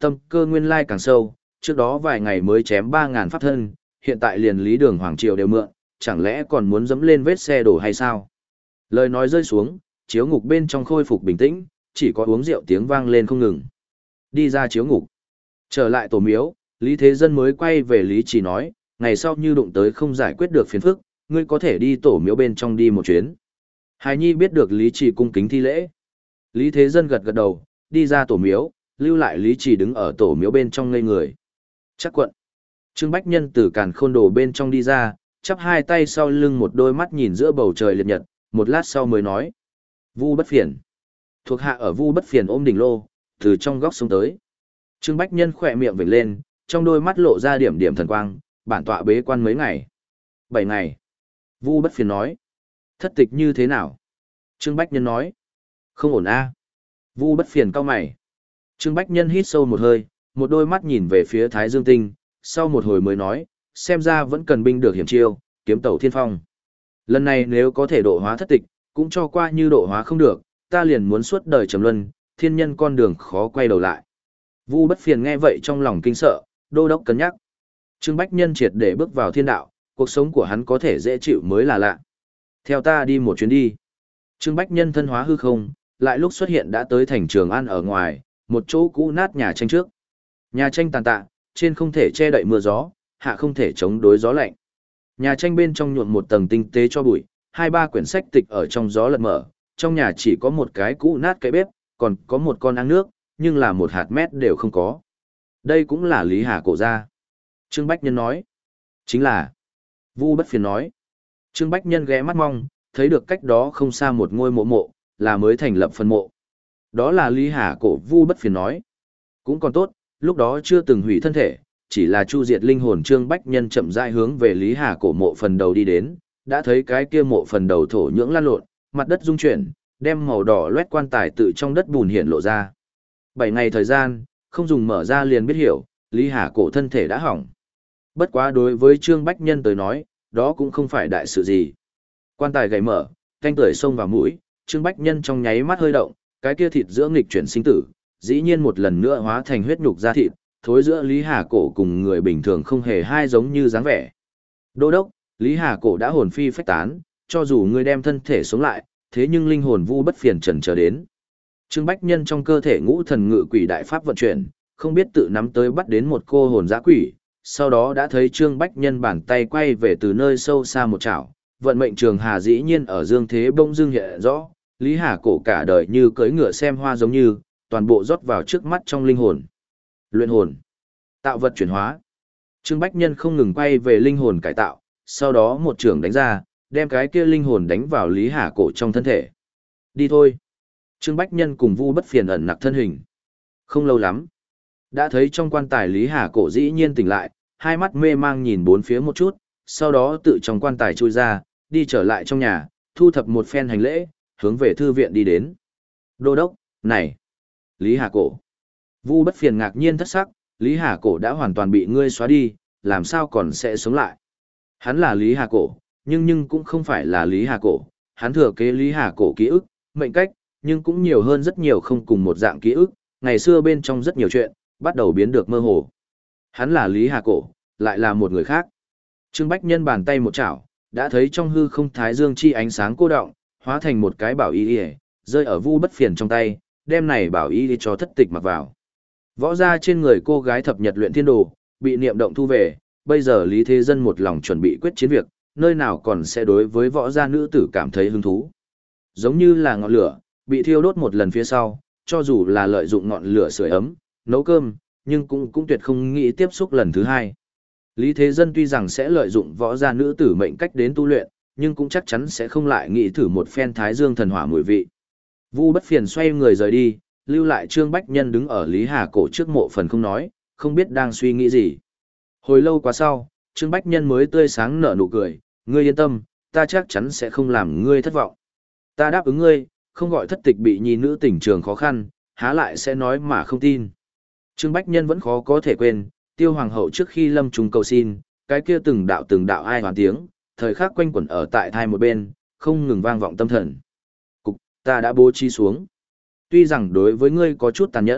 [SPEAKER 1] Tâm cơ nguyên lai càng sâu, trước đó vài ngày mới chém ba ngàn pháp thân, hiện tại liền lý đường Hoàng Triều đều mượn, chẳng lẽ còn muốn dẫm lên vết xe đổ hay sao? Lời nói rơi xuống, chiếu ngục bên trong khôi phục bình tĩnh, chỉ có uống rượu tiếng vang lên không ngừng. Đi ra chiếu ngục. Trở lại tổ miếu, Lý Thế Dân mới quay về Lý Trì nói, ngày sau như đụng tới không giải quyết được phiền phức, ngươi có thể đi tổ miếu bên trong đi một chuyến. Hài Nhi biết được Lý Trì cung kính thi lễ. Lý Thế Dân gật gật đầu, đi ra tổ miếu, lưu lại Lý Trì đứng ở tổ miếu bên trong ngây người. Chắc quận. Trương Bách Nhân từ càn khôn đồ bên trong đi ra, chắp hai tay sau lưng một đôi mắt nhìn giữa bầu trời liệt nhật, một lát sau mới nói. Vu Bất Phiền. Thuộc hạ ở Vu Bất Phiền ôm đỉnh lô, từ trong góc xuống tới. Trương Bách Nhân khỏe miệng vểnh lên, trong đôi mắt lộ ra điểm điểm thần quang, bản tọa bế quan mấy ngày. Bảy ngày. Vu Bất Phiền nói. Thất tịch như thế nào? Trương Bách Nhân nói. Không ổn a. Vu Bất Phiền cau mày. Trương Bách Nhân hít sâu một hơi, một đôi mắt nhìn về phía Thái Dương Tinh, sau một hồi mới nói, xem ra vẫn cần binh được hiểm chiêu, kiếm tẩu thiên phong. Lần này nếu có thể độ hóa thất tịch, cũng cho qua như độ hóa không được, ta liền muốn suốt đời trầm luân, thiên nhân con đường khó quay đầu lại. Vu Bất Phiền nghe vậy trong lòng kinh sợ, đô đốc cân nhắc. Trương Bách Nhân triệt để bước vào thiên đạo, cuộc sống của hắn có thể dễ chịu mới là lạ. Theo ta đi một chuyến đi. Trương Bách Nhân thân hóa hư không, lại lúc xuất hiện đã tới thành Trường An ở ngoài, một chỗ cũ nát nhà tranh trước. Nhà tranh tàn tạ, trên không thể che đậy mưa gió, hạ không thể chống đối gió lạnh. Nhà tranh bên trong nhuộm một tầng tinh tế cho bụi, hai ba quyển sách tịch ở trong gió lật mở, trong nhà chỉ có một cái cũ nát cái bếp, còn có một con áng nước, nhưng là một hạt mét đều không có. Đây cũng là Lý Hà cổ gia. Trương Bách Nhân nói. Chính là. Vu Bất Phiền nói. Trương Bách Nhân ghé mắt mong, thấy được cách đó không xa một ngôi mộ mộ, là mới thành lập phân mộ. Đó là Lý Hà cổ. Vu Bất Phiền nói. Cũng còn tốt, lúc đó chưa từng hủy thân thể, chỉ là chu diệt linh hồn. Trương Bách Nhân chậm rãi hướng về Lý Hà cổ mộ phần đầu đi đến, đã thấy cái kia mộ phần đầu thổ nhưỡng lan lộn, mặt đất rung chuyển, đem màu đỏ loét quan tài tự trong đất bùn hiện lộ ra. Bảy ngày thời gian, không dùng mở ra liền biết hiểu, Lý Hà cổ thân thể đã hỏng. Bất quá đối với Trương Bách Nhân tới nói, đó cũng không phải đại sự gì. Quan tài gầy mở, canh tưởi xông vào mũi, Trương Bách Nhân trong nháy mắt hơi động, cái kia thịt giữa nghịch chuyển sinh tử, dĩ nhiên một lần nữa hóa thành huyết nhục da thịt, thối giữa Lý Hà cổ cùng người bình thường không hề hai giống như dáng vẻ. Đô đốc, Lý Hà cổ đã hồn phi phách tán, cho dù ngươi đem thân thể sống lại, thế nhưng linh hồn Vu Bất Phiền trần chờ đến. Trương Bách Nhân trong cơ thể ngũ thần ngự quỷ đại pháp vận chuyển, không biết tự nắm tới bắt đến một cô hồn dã quỷ, sau đó đã thấy Trương Bách Nhân bàn tay quay về từ nơi sâu xa một chảo, vận mệnh trường hà dĩ nhiên ở dương thế bỗng dưng hiện rõ, Lý Hà cổ cả đời như cưỡi ngựa xem hoa giống như, toàn bộ rót vào trước mắt trong linh hồn. Luyện hồn, tạo vật chuyển hóa. Trương Bách Nhân không ngừng quay về linh hồn cải tạo, sau đó một trường đánh ra, đem cái kia linh hồn đánh vào Lý Hà cổ trong thân thể. Đi thôi. Trương Bách Nhân cùng Vu Bất Phiền ẩn nặc thân hình. Không lâu lắm, đã thấy trong quan tài Lý Hà cổ dĩ nhiên tỉnh lại, hai mắt mê mang nhìn bốn phía một chút, sau đó tự trong quan tài chui ra, đi trở lại trong nhà, thu thập một phen hành lễ, hướng về thư viện đi đến. Đô đốc, này, Lý Hà cổ. Vu Bất Phiền ngạc nhiên thất sắc, Lý Hà cổ đã hoàn toàn bị ngươi xóa đi, làm sao còn sẽ sống lại. Hắn là Lý Hà cổ, nhưng nhưng cũng không phải là Lý Hà cổ, hắn thừa kế Lý Hà cổ ký ức, mệnh cách, nhưng cũng nhiều hơn rất nhiều không cùng một dạng ký ức, ngày xưa bên trong rất nhiều chuyện, bắt đầu biến được mơ hồ. Hắn là Lý Hà cổ, lại là một người khác. Trương Bách Nhân bàn tay một chảo, đã thấy trong hư không thái dương chi ánh sáng cô động, hóa thành một cái bảo y y, rơi ở Vu Bất Phiền trong tay, đem này bảo y đi cho thất tịch mặc vào. Võ ra trên người cô gái thập nhật luyện thiên đồ, bị niệm động thu về, bây giờ Lý Thế Dân một lòng chuẩn bị quyết chiến việc, nơi nào còn sẽ đối với võ gia nữ tử cảm thấy hứng thú. Giống như là ngọn lửa, bị thiêu đốt một lần phía sau, cho dù là lợi dụng ngọn lửa sưởi ấm, nấu cơm, nhưng cũng cũng tuyệt không nghĩ tiếp xúc lần thứ hai. Lý Thế Dân tuy rằng sẽ lợi dụng võ gia nữ tử mệnh cách đến tu luyện, nhưng cũng chắc chắn sẽ không lại nghĩ thử một phen thái dương thần hỏa mùi vị. Vu Bất Phiền xoay người rời đi, lưu lại Trương Bách Nhân đứng ở Lý Hà cổ trước mộ phần không nói, không biết đang suy nghĩ gì. Hồi lâu quá sau, Trương Bách Nhân mới tươi sáng nở nụ cười, ngươi yên tâm, ta chắc chắn sẽ không làm ngươi thất vọng. Ta đáp ứng ngươi, không gọi thất tịch bị nhi nữ tỉnh trường khó khăn, há lại sẽ nói mà không tin. Trương Bách Nhân vẫn khó có thể quên, Tiêu Hoàng hậu trước khi lâm trùng cầu xin, cái kia từng đạo từng đạo ai hoàn tiếng, thời khắc quanh quẩn ở tại thai một bên, không ngừng vang vọng tâm thần. Cục, ta đã bố trí xuống. Tuy rằng đối với ngươi có chút tàn nhẫn,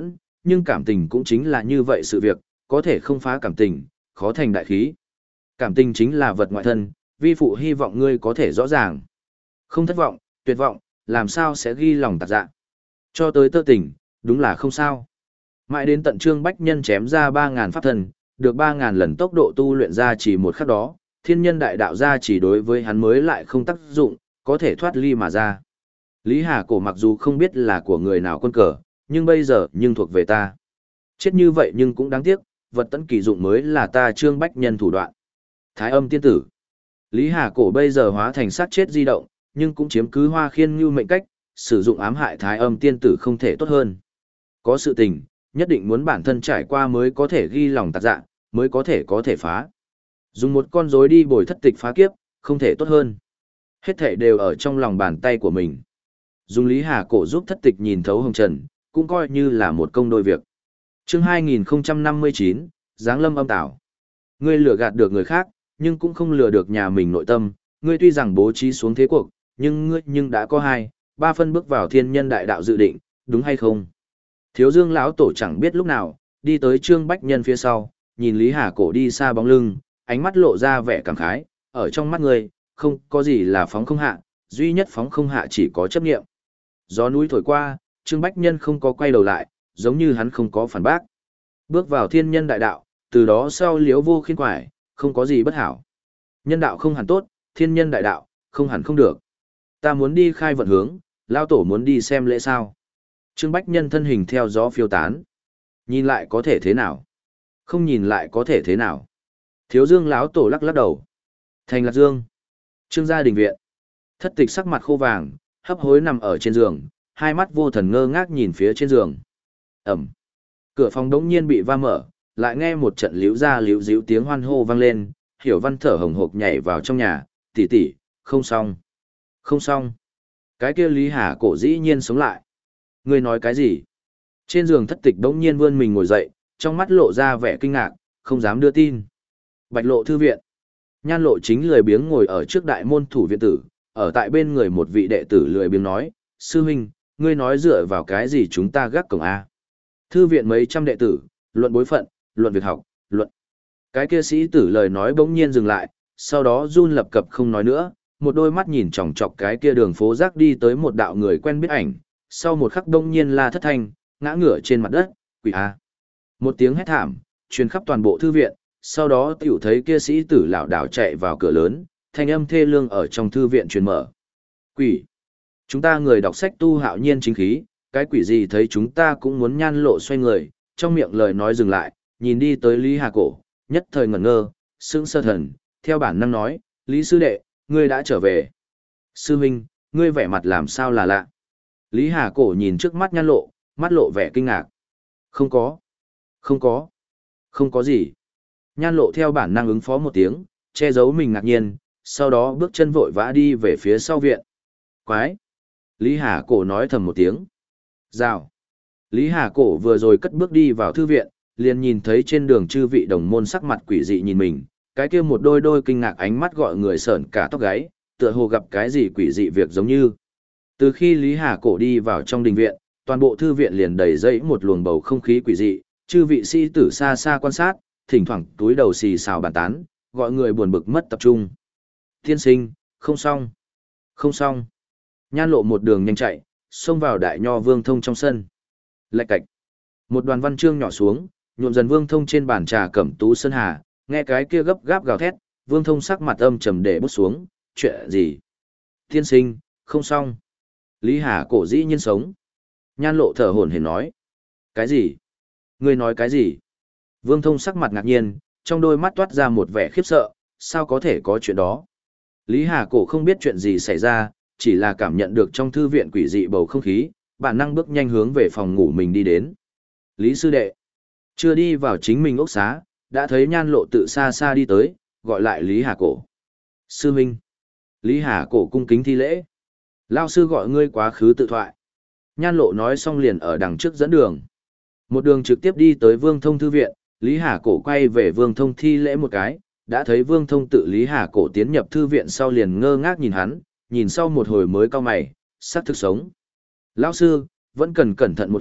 [SPEAKER 1] nhưng cảm tình cũng chính là như vậy sự việc, có thể không phá cảm tình, khó thành đại khí. Cảm tình chính là vật ngoại thân, vi phụ hy vọng ngươi có thể rõ ràng. Không thất vọng, tuyệt vọng, làm sao sẽ ghi lòng tạc dạ. Cho tới tơ tình, đúng là không sao. Mãi đến tận Trương Bách Nhân chém ra ba ngàn pháp thân, được ba ngàn lần tốc độ tu luyện ra chỉ một khắc đó, thiên nhân đại đạo ra chỉ đối với hắn mới lại không tác dụng, có thể thoát ly mà ra. Lý Hà Cổ mặc dù không biết là của người nào quân cờ, nhưng bây giờ nhưng thuộc về ta. Chết như vậy nhưng cũng đáng tiếc, vật tấn kỳ dụng mới là ta Trương Bách Nhân thủ đoạn. Thái âm tiên tử. Lý Hà Cổ bây giờ hóa thành sát chết di động, nhưng cũng chiếm cứ Hoa Khiên Như mệnh cách, sử dụng ám hại Thái âm tiên tử không thể tốt hơn. Có sự tình, nhất định muốn bản thân trải qua mới có thể ghi lòng tạc dạ, mới có thể có thể phá. Dùng một con rối đi bồi thất tịch phá kiếp, không thể tốt hơn. Hết thể đều ở trong lòng bàn tay của mình. Dùng Lý Hà Cổ giúp thất tịch nhìn thấu hồng trần, cũng coi như là một công đôi việc. Chương hai nghìn không trăm năm mươi chín, Giáng lâm âm tảo. Ngươi lừa gạt được người khác, nhưng cũng không lừa được nhà mình nội tâm. Ngươi tuy rằng bố trí xuống thế cuộc, nhưng ngươi nhưng đã có hai, ba phân bước vào thiên nhân đại đạo dự định, đúng hay không? Thiếu Dương lão tổ chẳng biết lúc nào, đi tới Trương Bách Nhân phía sau, nhìn Lý Hà Cổ đi xa bóng lưng, ánh mắt lộ ra vẻ cảm khái, ở trong mắt ngươi, không có gì là phóng không hạ, duy nhất phóng không hạ chỉ có chấp niệm. Gió núi thổi qua, Trương Bách Nhân không có quay đầu lại, giống như hắn không có phản bác. Bước vào thiên nhân đại đạo, từ đó sau liếu vô khiên quải, không có gì bất hảo. Nhân đạo không hẳn tốt, thiên nhân đại đạo, không hẳn không được. Ta muốn đi khai vận hướng, lao tổ muốn đi xem lễ sao. Trương Bách Nhân thân hình theo gió phiêu tán. Nhìn lại có thể thế nào? Không nhìn lại có thể thế nào? Thiếu Dương lão tổ lắc lắc đầu. Thành Lạc Dương. Trương gia đình viện. Thất tịch sắc mặt khô vàng, hấp hối nằm ở trên giường, hai mắt vô thần ngơ ngác nhìn phía trên giường. Ẩm. Cửa phòng đống nhiên bị va mở, lại nghe một trận liễu ra liễu díu tiếng hoan hô vang lên, Hiểu Văn thở hồng hộc nhảy vào trong nhà, tỷ tỷ, không xong. Không xong. Cái kia Lý Hà Cổ dĩ nhiên sống lại. Ngươi nói cái gì? Trên giường thất tịch đống nhiên vươn mình ngồi dậy, trong mắt lộ ra vẻ kinh ngạc, không dám đưa tin. Bạch Lộ thư viện. Nhan Lộ chính lười biếng ngồi ở trước đại môn thủ viện tử, ở tại bên người một vị đệ tử lười biếng nói, sư huynh, ngươi nói dựa vào cái gì chúng ta gác cổng A. Thư viện mấy trăm đệ tử, luận bối phận, luận việc học, luận. Cái kia sĩ tử lời nói bỗng nhiên dừng lại, sau đó run lập cập không nói nữa, một đôi mắt nhìn chòng chọc cái kia đường phố rác đi tới một đạo người quen biết ảnh, sau một khắc đông nhiên la thất thanh, ngã ngửa trên mặt đất, quỷ A. Một tiếng hét thảm, truyền khắp toàn bộ thư viện, sau đó tiểu thấy kia sĩ tử lảo đảo chạy vào cửa lớn, thanh âm thê lương ở trong thư viện truyền mở. Quỷ! Chúng ta người đọc sách tu hạo nhiên chính khí, cái quỷ gì thấy chúng ta cũng muốn Nhan Lộ xoay người, trong miệng lời nói dừng lại, nhìn đi tới Lý Hà Cổ, nhất thời ngẩn ngơ, sững sơ thần, theo bản năng nói, Lý sư đệ, ngươi đã trở về. Sư huynh, ngươi vẻ mặt làm sao là lạ. Lý Hà Cổ nhìn trước mắt Nhan Lộ, mắt lộ vẻ kinh ngạc. Không có. Không có. Không có gì. Nhan Lộ theo bản năng ứng phó một tiếng, che giấu mình ngạc nhiên, sau đó bước chân vội vã đi về phía sau viện. Quái! Lý Hà Cổ nói thầm một tiếng. Rào! Lý Hà Cổ vừa rồi cất bước đi vào thư viện, liền nhìn thấy trên đường chư vị đồng môn sắc mặt quỷ dị nhìn mình, cái kia một đôi đôi kinh ngạc ánh mắt gọi người sởn cả tóc gáy, tựa hồ gặp cái gì quỷ dị việc giống như. Từ khi Lý Hà Cổ đi vào trong đình viện, toàn bộ thư viện liền đầy dẫy một luồng bầu không khí quỷ dị, chư vị sĩ tử xa xa quan sát, thỉnh thoảng túi đầu xì xào bàn tán, gọi người buồn bực mất tập trung. Tiên sinh, không xong, không xong. Nhan Lộ một đường nhanh chạy, xông vào đại nho Vương Thông trong sân. Lạch cạch. Một đoàn văn chương nhỏ xuống, nhuộm dần Vương Thông trên bàn trà cẩm tú sơn hà, nghe cái kia gấp gáp gào thét, Vương Thông sắc mặt âm trầm để bút xuống, chuyện gì? Tiên sinh, không xong. Lý Hà Cổ dĩ nhiên sống. Nhan Lộ thở hổn hển nói. Cái gì? Ngươi nói cái gì? Vương Thông sắc mặt ngạc nhiên, trong đôi mắt toát ra một vẻ khiếp sợ, sao có thể có chuyện đó? Lý Hà Cổ không biết chuyện gì xảy ra, chỉ là cảm nhận được trong thư viện quỷ dị bầu không khí, bản năng bước nhanh hướng về phòng ngủ mình đi đến. Lý sư đệ, chưa đi vào chính mình ốc xá, đã thấy Nhan Lộ tự xa xa đi tới, gọi lại Lý Hà Cổ. Sư huynh. Lý Hà Cổ cung kính thi lễ. Lao sư gọi ngươi quá khứ tự thoại. Nhan Lộ nói xong liền ở đằng trước dẫn đường. Một đường trực tiếp đi tới Vương Thông thư viện, Lý Hà Cổ quay về Vương Thông thi lễ một cái, đã thấy Vương Thông tự Lý Hà Cổ tiến nhập thư viện sau liền ngơ ngác nhìn hắn, nhìn sau một hồi mới cau mày, sắc thực sống. Lão sư, vẫn cần cẩn thận một ít,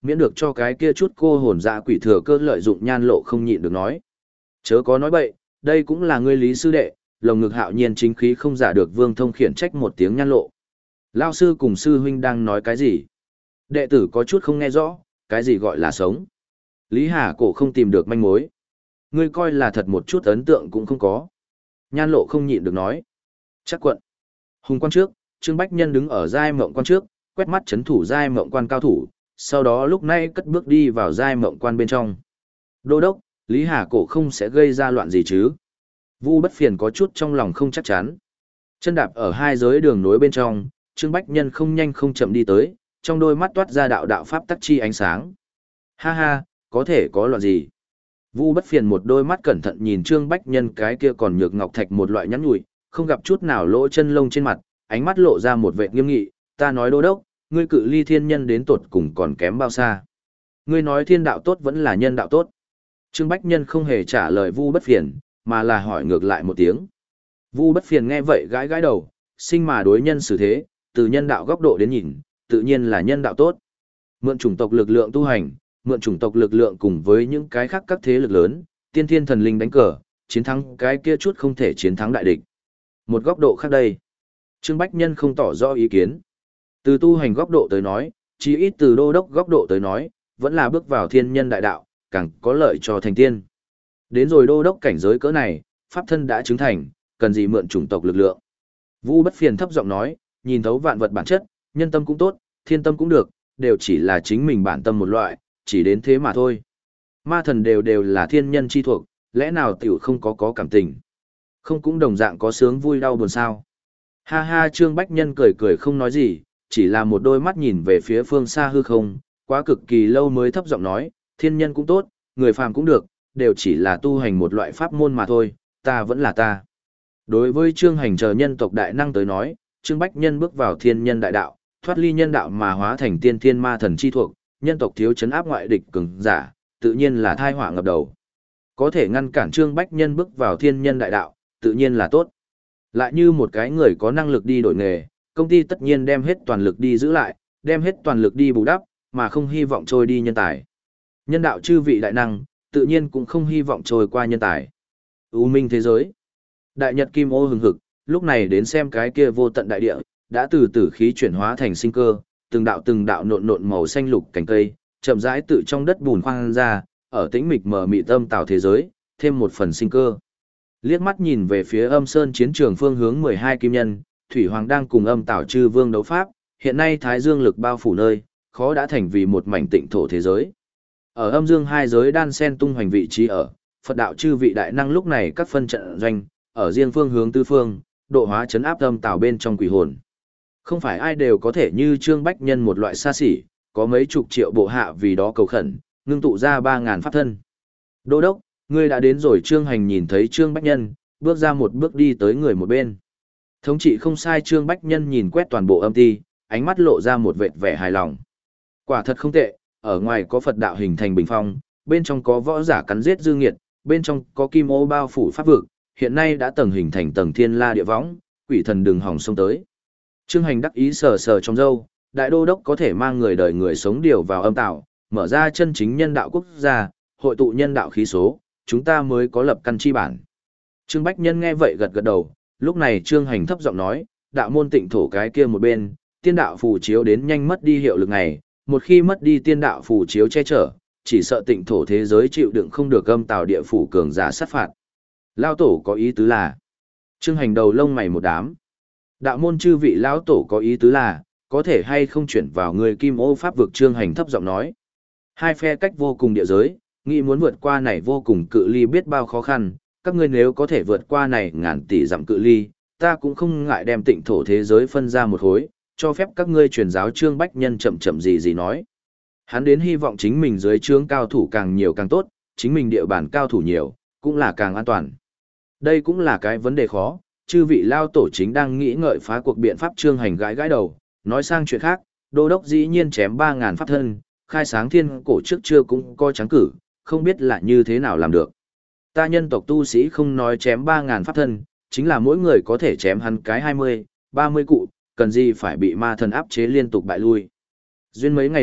[SPEAKER 1] Miễn được cho cái kia chút cô hồn dạ quỷ thừa cơ lợi dụng nhan lộ không nhịn được nói. Chớ có nói bậy, đây cũng là ngươi Lý sư đệ, lồng ngực hạo nhiên chính khí không giả được Vương Thông khiển trách một tiếng nhan lộ. Lao sư cùng sư huynh đang nói cái gì? Đệ tử có chút không nghe rõ, cái gì gọi là sống? Lý Hà cổ không tìm được manh mối. Ngươi coi là thật một chút ấn tượng cũng không có. Nhan lộ không nhịn được nói. Chắc quận. Hùng quan trước, Trương Bách Nhân đứng ở giai mộng quan trước, quét mắt chấn thủ giai mộng quan cao thủ, sau đó lúc này cất bước đi vào giai mộng quan bên trong. Đô đốc, Lý Hà cổ không sẽ gây ra loạn gì chứ? Vu Bất Phiền có chút trong lòng không chắc chắn. Chân đạp ở hai giới đường nối bên trong, Trương Bách Nhân không nhanh không chậm đi tới, trong đôi mắt toát ra đạo đạo pháp tắc chi ánh sáng. Ha ha, có thể có loạn gì? Vu Bất Phiền một đôi mắt cẩn thận nhìn Trương Bách Nhân cái kia còn nhược ngọc thạch một loại nhắn nhủi, không gặp chút nào lỗ chân lông trên mặt, ánh mắt lộ ra một vẻ nghiêm nghị, ta nói đô đốc, ngươi cự ly thiên nhân đến tột cùng còn kém bao xa? Ngươi nói thiên đạo tốt vẫn là nhân đạo tốt? Trương Bách Nhân không hề trả lời Vu Bất Phiền, mà là hỏi ngược lại một tiếng. Vu Bất Phiền nghe vậy gãi gãi đầu, sinh mà đối nhân xử thế, từ nhân đạo góc độ đến nhìn, tự nhiên là nhân đạo tốt. Mượn chủng tộc lực lượng tu hành, mượn chủng tộc lực lượng cùng với những cái khác các thế lực lớn, tiên thiên thần linh đánh cờ, chiến thắng cái kia chút không thể chiến thắng đại địch. Một góc độ khác đây, Trương Bách Nhân không tỏ rõ ý kiến. Từ tu hành góc độ tới nói, chí ít từ đô đốc góc độ tới nói, vẫn là bước vào thiên nhân đại đạo, càng có lợi cho thành tiên. Đến rồi đô đốc cảnh giới cỡ này, pháp thân đã chứng thành, cần gì mượn chủng tộc lực lượng. Vu Bất Phiền thấp giọng nói, nhìn thấu vạn vật bản chất, nhân tâm cũng tốt, thiên tâm cũng được, đều chỉ là chính mình bản tâm một loại, chỉ đến thế mà thôi. Ma thần đều đều là thiên nhân chi thuộc, lẽ nào tiểu không có có cảm tình. Không cũng đồng dạng có sướng vui đau buồn sao. Ha ha, Trương Bách Nhân cười cười không nói gì, chỉ là một đôi mắt nhìn về phía phương xa hư không, quá cực kỳ lâu mới thấp giọng nói, thiên nhân cũng tốt, người phàm cũng được, đều chỉ là tu hành một loại pháp môn mà thôi, ta vẫn là ta. Đối với Trương Hành chờ nhân tộc đại năng tới nói, Trương Bách Nhân bước vào thiên nhân đại đạo, thoát ly nhân đạo mà hóa thành tiên thiên ma thần chi thuộc, nhân tộc thiếu chấn áp ngoại địch cường giả, tự nhiên là thai họa ngập đầu. Có thể ngăn cản Trương Bách Nhân bước vào thiên nhân đại đạo, tự nhiên là tốt. Lại như một cái người có năng lực đi đổi nghề, công ty tất nhiên đem hết toàn lực đi giữ lại, đem hết toàn lực đi bù đắp, mà không hy vọng trôi đi nhân tài. Nhân đạo chư vị đại năng, tự nhiên cũng không hy vọng trôi qua nhân tài. U minh thế giới. Đại nhật kim ô hừng hực, lúc này đến xem cái kia vô tận đại địa, đã từ tử khí chuyển hóa thành sinh cơ, từng đạo từng đạo nộn nộn màu xanh lục cành cây, chậm rãi tự trong đất bùn khoan ra, ở tĩnh mịch mờ mị tâm tạo thế giới, thêm một phần sinh cơ. Liếc mắt nhìn về phía Âm Sơn chiến trường phương hướng mười hai kim nhân, Thủy Hoàng đang cùng Âm Tảo Chư Vương đấu pháp, hiện nay Thái Dương lực bao phủ nơi, khó đã thành vì một mảnh tịnh thổ thế giới. Ở Âm Dương hai giới đan sen tung hoành vị trí ở, Phật đạo chư vị đại năng lúc này các phân trận doanh, ở riêng phương hướng tư phương, độ hóa chấn áp Âm Tảo bên trong quỷ hồn. Không phải ai đều có thể như Trương Bách Nhân một loại xa xỉ, có mấy chục triệu bộ hạ vì đó cầu khẩn, ngưng tụ ra ba ngàn pháp thân. Đô đốc, ngươi đã đến rồi. Trương Hành nhìn thấy Trương Bách Nhân, bước ra một bước đi tới người một bên. Thống trị không sai. Trương Bách Nhân nhìn quét toàn bộ âm ty, ánh mắt lộ ra một vệt vẻ hài lòng. Quả thật không tệ, ở ngoài có Phật đạo hình thành bình phong, bên trong có võ giả cắn giết dư nghiệt, bên trong có kim ô bao phủ pháp vực, hiện nay đã tầng hình thành tầng thiên la địa võng, quỷ thần đừng hòng xông tới. Trương Hành đắc ý sờ sờ trong râu, đại đô đốc có thể mang người đời người sống điều vào âm tạo, mở ra chân chính nhân đạo quốc gia, hội tụ nhân đạo khí số, chúng ta mới có lập căn chi bản. Trương Bách Nhân nghe vậy gật gật đầu, lúc này Trương Hành thấp giọng nói, đạo môn tịnh thổ cái kia một bên, tiên đạo phù chiếu đến nhanh mất đi hiệu lực này, một khi mất đi tiên đạo phù chiếu che chở, chỉ sợ tịnh thổ thế giới chịu đựng không được âm tạo địa phủ cường giả sát phạt. Lao tổ có ý tứ là, Trương Hành đầu lông mày một đám. Đạo môn chư vị lão tổ có ý tứ là, có thể hay không chuyển vào người kim ô pháp vực. Trương Hành thấp giọng nói. Hai phe cách vô cùng địa giới, nghĩ muốn vượt qua này vô cùng cự ly biết bao khó khăn, các ngươi nếu có thể vượt qua này ngàn tỷ dặm cự ly, ta cũng không ngại đem tịnh thổ thế giới phân ra một khối, cho phép các ngươi truyền giáo. Trương Bách Nhân chậm chậm gì gì nói. Hắn đến hy vọng chính mình dưới trướng cao thủ càng nhiều càng tốt, chính mình địa bàn cao thủ nhiều, cũng là càng an toàn. Đây cũng là cái vấn đề khó, chư vị lao tổ chính đang nghĩ ngợi phá cuộc biện pháp. Trương Hành gãi gãi đầu, nói sang chuyện khác, đô đốc dĩ nhiên chém ba ngàn pháp thân, khai sáng thiên cổ trước chưa cũng coi trắng cử, không biết là như thế nào làm được. Ta nhân tộc tu sĩ không nói chém ba ngàn pháp thân, chính là mỗi người có thể chém hắn cái hai mươi, ba mươi cụ, cần gì phải bị ma thần áp chế liên tục bại lui. Duyên mấy ngày định,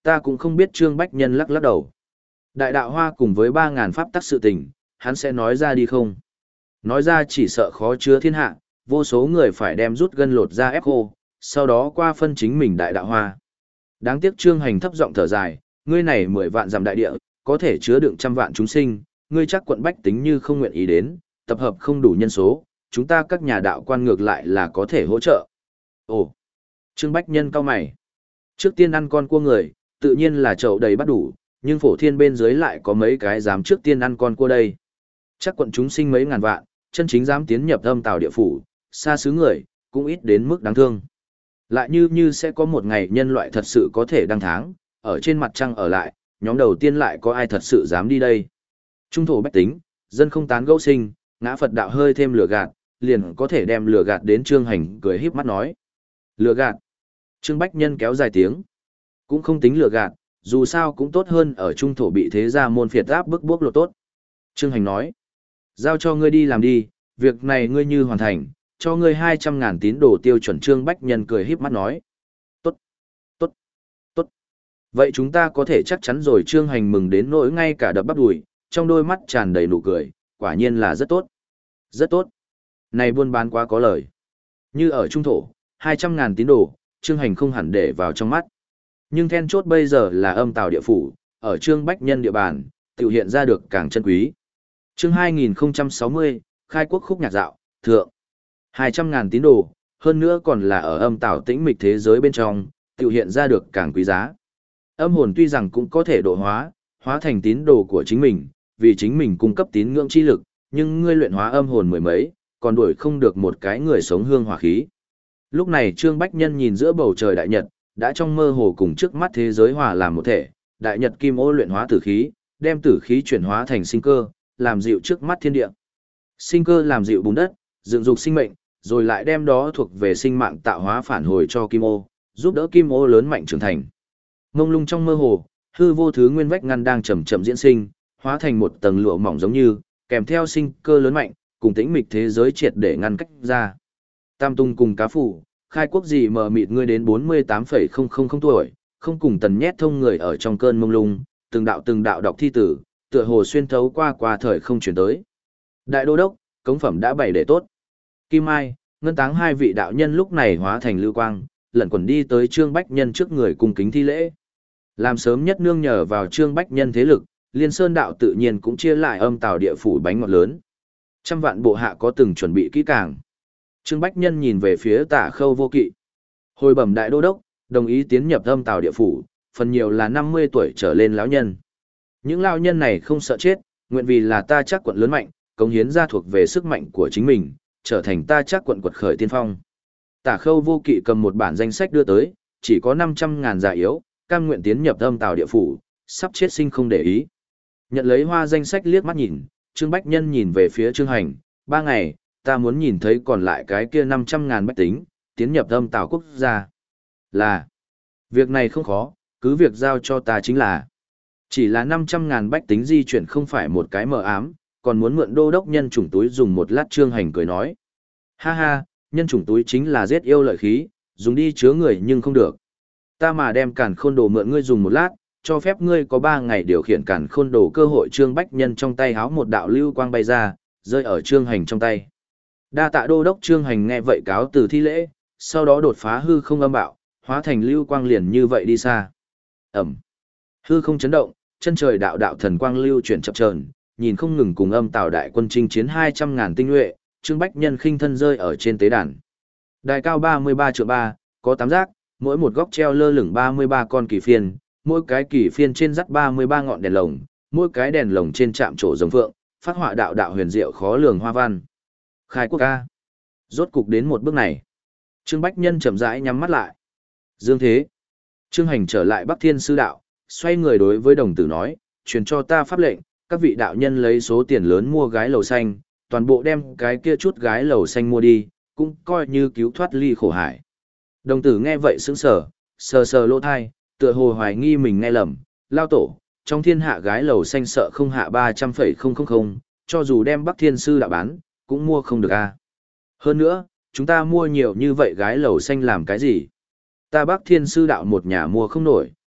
[SPEAKER 1] Ta cũng không biết Trương Bách Nhân lắc lắc đầu. Đại đạo hoa cùng với ba ngàn pháp tắc sự tình, hắn sẽ nói ra đi không? Nói ra chỉ sợ khó chứa thiên hạ, vô số người phải đem rút gân lột ra ép khô, sau đó qua phân chính mình đại đạo hoa. Đáng tiếc Trương Hành thấp giọng thở dài, ngươi này mười vạn dặm đại địa, có thể chứa đựng trăm vạn chúng sinh, ngươi chắc quận bách tính như không nguyện ý đến, tập hợp không đủ nhân số, chúng ta các nhà đạo quan ngược lại là có thể hỗ trợ. Ồ, Trương Bách Nhân cao mày. Trước tiên ăn con cua người, tự nhiên là chậu đầy bắt đủ, nhưng phổ thiên bên dưới lại có mấy cái dám trước tiên ăn con cua đây. Chắc quận chúng sinh mấy ngàn vạn, chân chính dám tiến nhập âm tào địa phủ, xa xứ người, cũng ít đến mức đáng thương. Lại như như sẽ có một ngày nhân loại thật sự có thể đăng tháng, ở trên mặt trăng ở lại, nhóm đầu tiên lại có ai thật sự dám đi đây. Trung thổ bách tính, dân không tán gẫu sinh, ngã Phật đạo hơi thêm lửa gạt, liền có thể đem lửa gạt đến Trương Hành cười híp mắt nói. Lửa gạt. Trương Bách Nhân kéo dài tiếng. Cũng không tính lửa gạt, dù sao cũng tốt hơn ở trung thổ bị thế gia môn phiệt áp bức bốc lộ tốt. Trương Hành nói. Giao cho ngươi đi làm đi, việc này ngươi như hoàn thành, cho ngươi hai trăm ngàn tín đồ tiêu chuẩn. Trương Bách Nhân cười híp mắt nói. Tốt, tốt, tốt. Vậy chúng ta có thể chắc chắn rồi. Trương Hành mừng đến nỗi ngay cả đập bắp đùi, trong đôi mắt tràn đầy nụ cười, quả nhiên là rất tốt. Rất tốt. Này buôn bán quá có lời. Như ở trung thổ, hai trăm ngàn tín đồ, Trương Hành không hẳn để vào trong mắt. Nhưng then chốt bây giờ là âm tào địa phủ, ở Trương Bách Nhân địa bàn, tự hiện ra được càng chân quý. Chương hai nghìn không trăm sáu mươi, khai quốc khúc nhạc dạo, thượng. hai trăm ngàn tín đồ, hơn nữa còn là ở âm tào tĩnh mịch thế giới bên trong, tự hiện ra được càng quý giá. Âm hồn tuy rằng cũng có thể độ hóa, hóa thành tín đồ của chính mình, vì chính mình cung cấp tín ngưỡng chi lực, nhưng ngươi luyện hóa âm hồn mười mấy, còn đuổi không được một cái người sống hương hỏa khí. Lúc này Trương Bách Nhân nhìn giữa bầu trời đại nhật, đã trong mơ hồ cùng trước mắt thế giới hòa làm một thể, đại nhật kim ô luyện hóa tử khí, đem tử khí chuyển hóa thành sinh cơ, làm dịu trước mắt thiên địa. Sinh cơ làm dịu bùn đất, dựng dục sinh mệnh, rồi lại đem đó thuộc về sinh mạng tạo hóa phản hồi cho kim ô, giúp đỡ kim ô lớn mạnh trưởng thành. Mông lung trong mơ hồ, hư vô thứ nguyên vách ngăn đang chậm chậm diễn sinh, hóa thành một tầng lụa mỏng giống như, kèm theo sinh cơ lớn mạnh, cùng tĩnh mịch thế giới triệt để ngăn cách ra. Tam tung cùng cá phủ, khai quốc gì mờ mịt ngươi đến bốn mươi tám phẩy không không không tuổi, không cùng tần nhét thông người ở trong cơn mông lung, từng đạo từng đạo đọc thi tử, tựa hồ xuyên thấu qua qua thời không chuyển tới. Đại đô đốc, cống phẩm đã bày để tốt. Kim Mai, Ngân Táng hai vị đạo nhân lúc này hóa thành lưu quang, lẩn quẩn đi tới Trương Bách Nhân trước người cung kính thi lễ. Làm sớm nhất nương nhờ vào Trương Bách Nhân thế lực, Liên Sơn đạo tự nhiên cũng chia lại âm tào địa phủ bánh ngọt lớn. Trăm vạn bộ hạ có từng chuẩn bị kỹ càng. Trương Bách Nhân nhìn về phía Tả Khâu Vô Kỵ. Hồi bẩm đại đô đốc, đồng ý tiến nhập âm tào địa phủ, phần nhiều là năm mươi tuổi trở lên lão nhân. Những lão nhân này không sợ chết, nguyện vì là ta chắc quận lớn mạnh, cống hiến ra thuộc về sức mạnh của chính mình, trở thành ta chắc quận quật khởi tiên phong. Tả Khâu Vô Kỵ cầm một bản danh sách đưa tới, chỉ có năm trăm ngàn già yếu, cam nguyện tiến nhập âm tào địa phủ, sắp chết sinh không để ý. Nhận lấy hoa danh sách liếc mắt nhìn, Trương Bách Nhân nhìn về phía Trương Hành, ba ngày, ta muốn nhìn thấy còn lại cái kia năm trăm ngàn bách tính, tiến nhập âm tào quốc gia. Là, việc này không khó, cứ việc giao cho ta chính là. Chỉ là năm trăm ngàn bách tính di chuyển không phải một cái mờ ám, còn muốn mượn đô đốc nhân chủng túi dùng một lát. Trương Hành cười nói. Ha ha, nhân chủng túi chính là giết yêu lợi khí, dùng đi chứa người nhưng không được. Ta mà đem càn khôn đồ mượn ngươi dùng một lát, cho phép ngươi có ba ngày điều khiển càn khôn đồ. Cơ hội. Trương Bách Nhân trong tay háo một đạo lưu quang bay ra, rơi ở Trương Hành trong tay. Đa tạ đô đốc. Trương Hành nghe vậy cáo từ thi lễ, sau đó đột phá hư không âm bạo, hóa thành lưu quang liền như vậy đi xa. Ẩm. Hư không chấn động, chân trời đạo đạo thần quang lưu chuyển chập chờn, nhìn không ngừng cùng âm tào đại quân chinh chiến hai trăm ngàn tinh nhuệ, Trương Bách Nhân khinh thân rơi ở trên tế đàn. Đài cao ba mươi ba trượng ba, có tám giác, mỗi một góc treo lơ lửng ba mươi ba con kỳ phiên, mỗi cái kỳ phiên trên dắt ba mươi ba ngọn đèn lồng, mỗi cái đèn lồng trên chạm trổ rồng phượng, phát họa đạo đạo huyền diệu khó lường hoa văn. Khai quốc ca. Rốt cục đến một bước này. Trương Bách Nhân chậm rãi nhắm mắt lại. Dương thế. Trương Hành trở lại Bắc Thiên Sư Đạo, xoay người đối với đồng tử nói, truyền cho ta pháp lệnh, các vị đạo nhân lấy số tiền lớn mua gái lầu xanh, toàn bộ đem cái kia chút gái lầu xanh mua đi, cũng coi như cứu thoát ly khổ hải. Đồng tử nghe vậy sững sờ, sờ sờ lỗ thai, tựa hồ hoài nghi mình nghe lầm, lao tổ, trong thiên hạ gái lầu xanh sợ không hạ ba trăm phẩy không không không, cho dù đem Bắc Thiên Sư Đạo bán, cũng mua không được a. Hơn nữa, chúng ta mua nhiều như vậy gái lầu xanh làm cái gì? Ta Bắc Thiên Sư Đạo một nhà mua không nổi,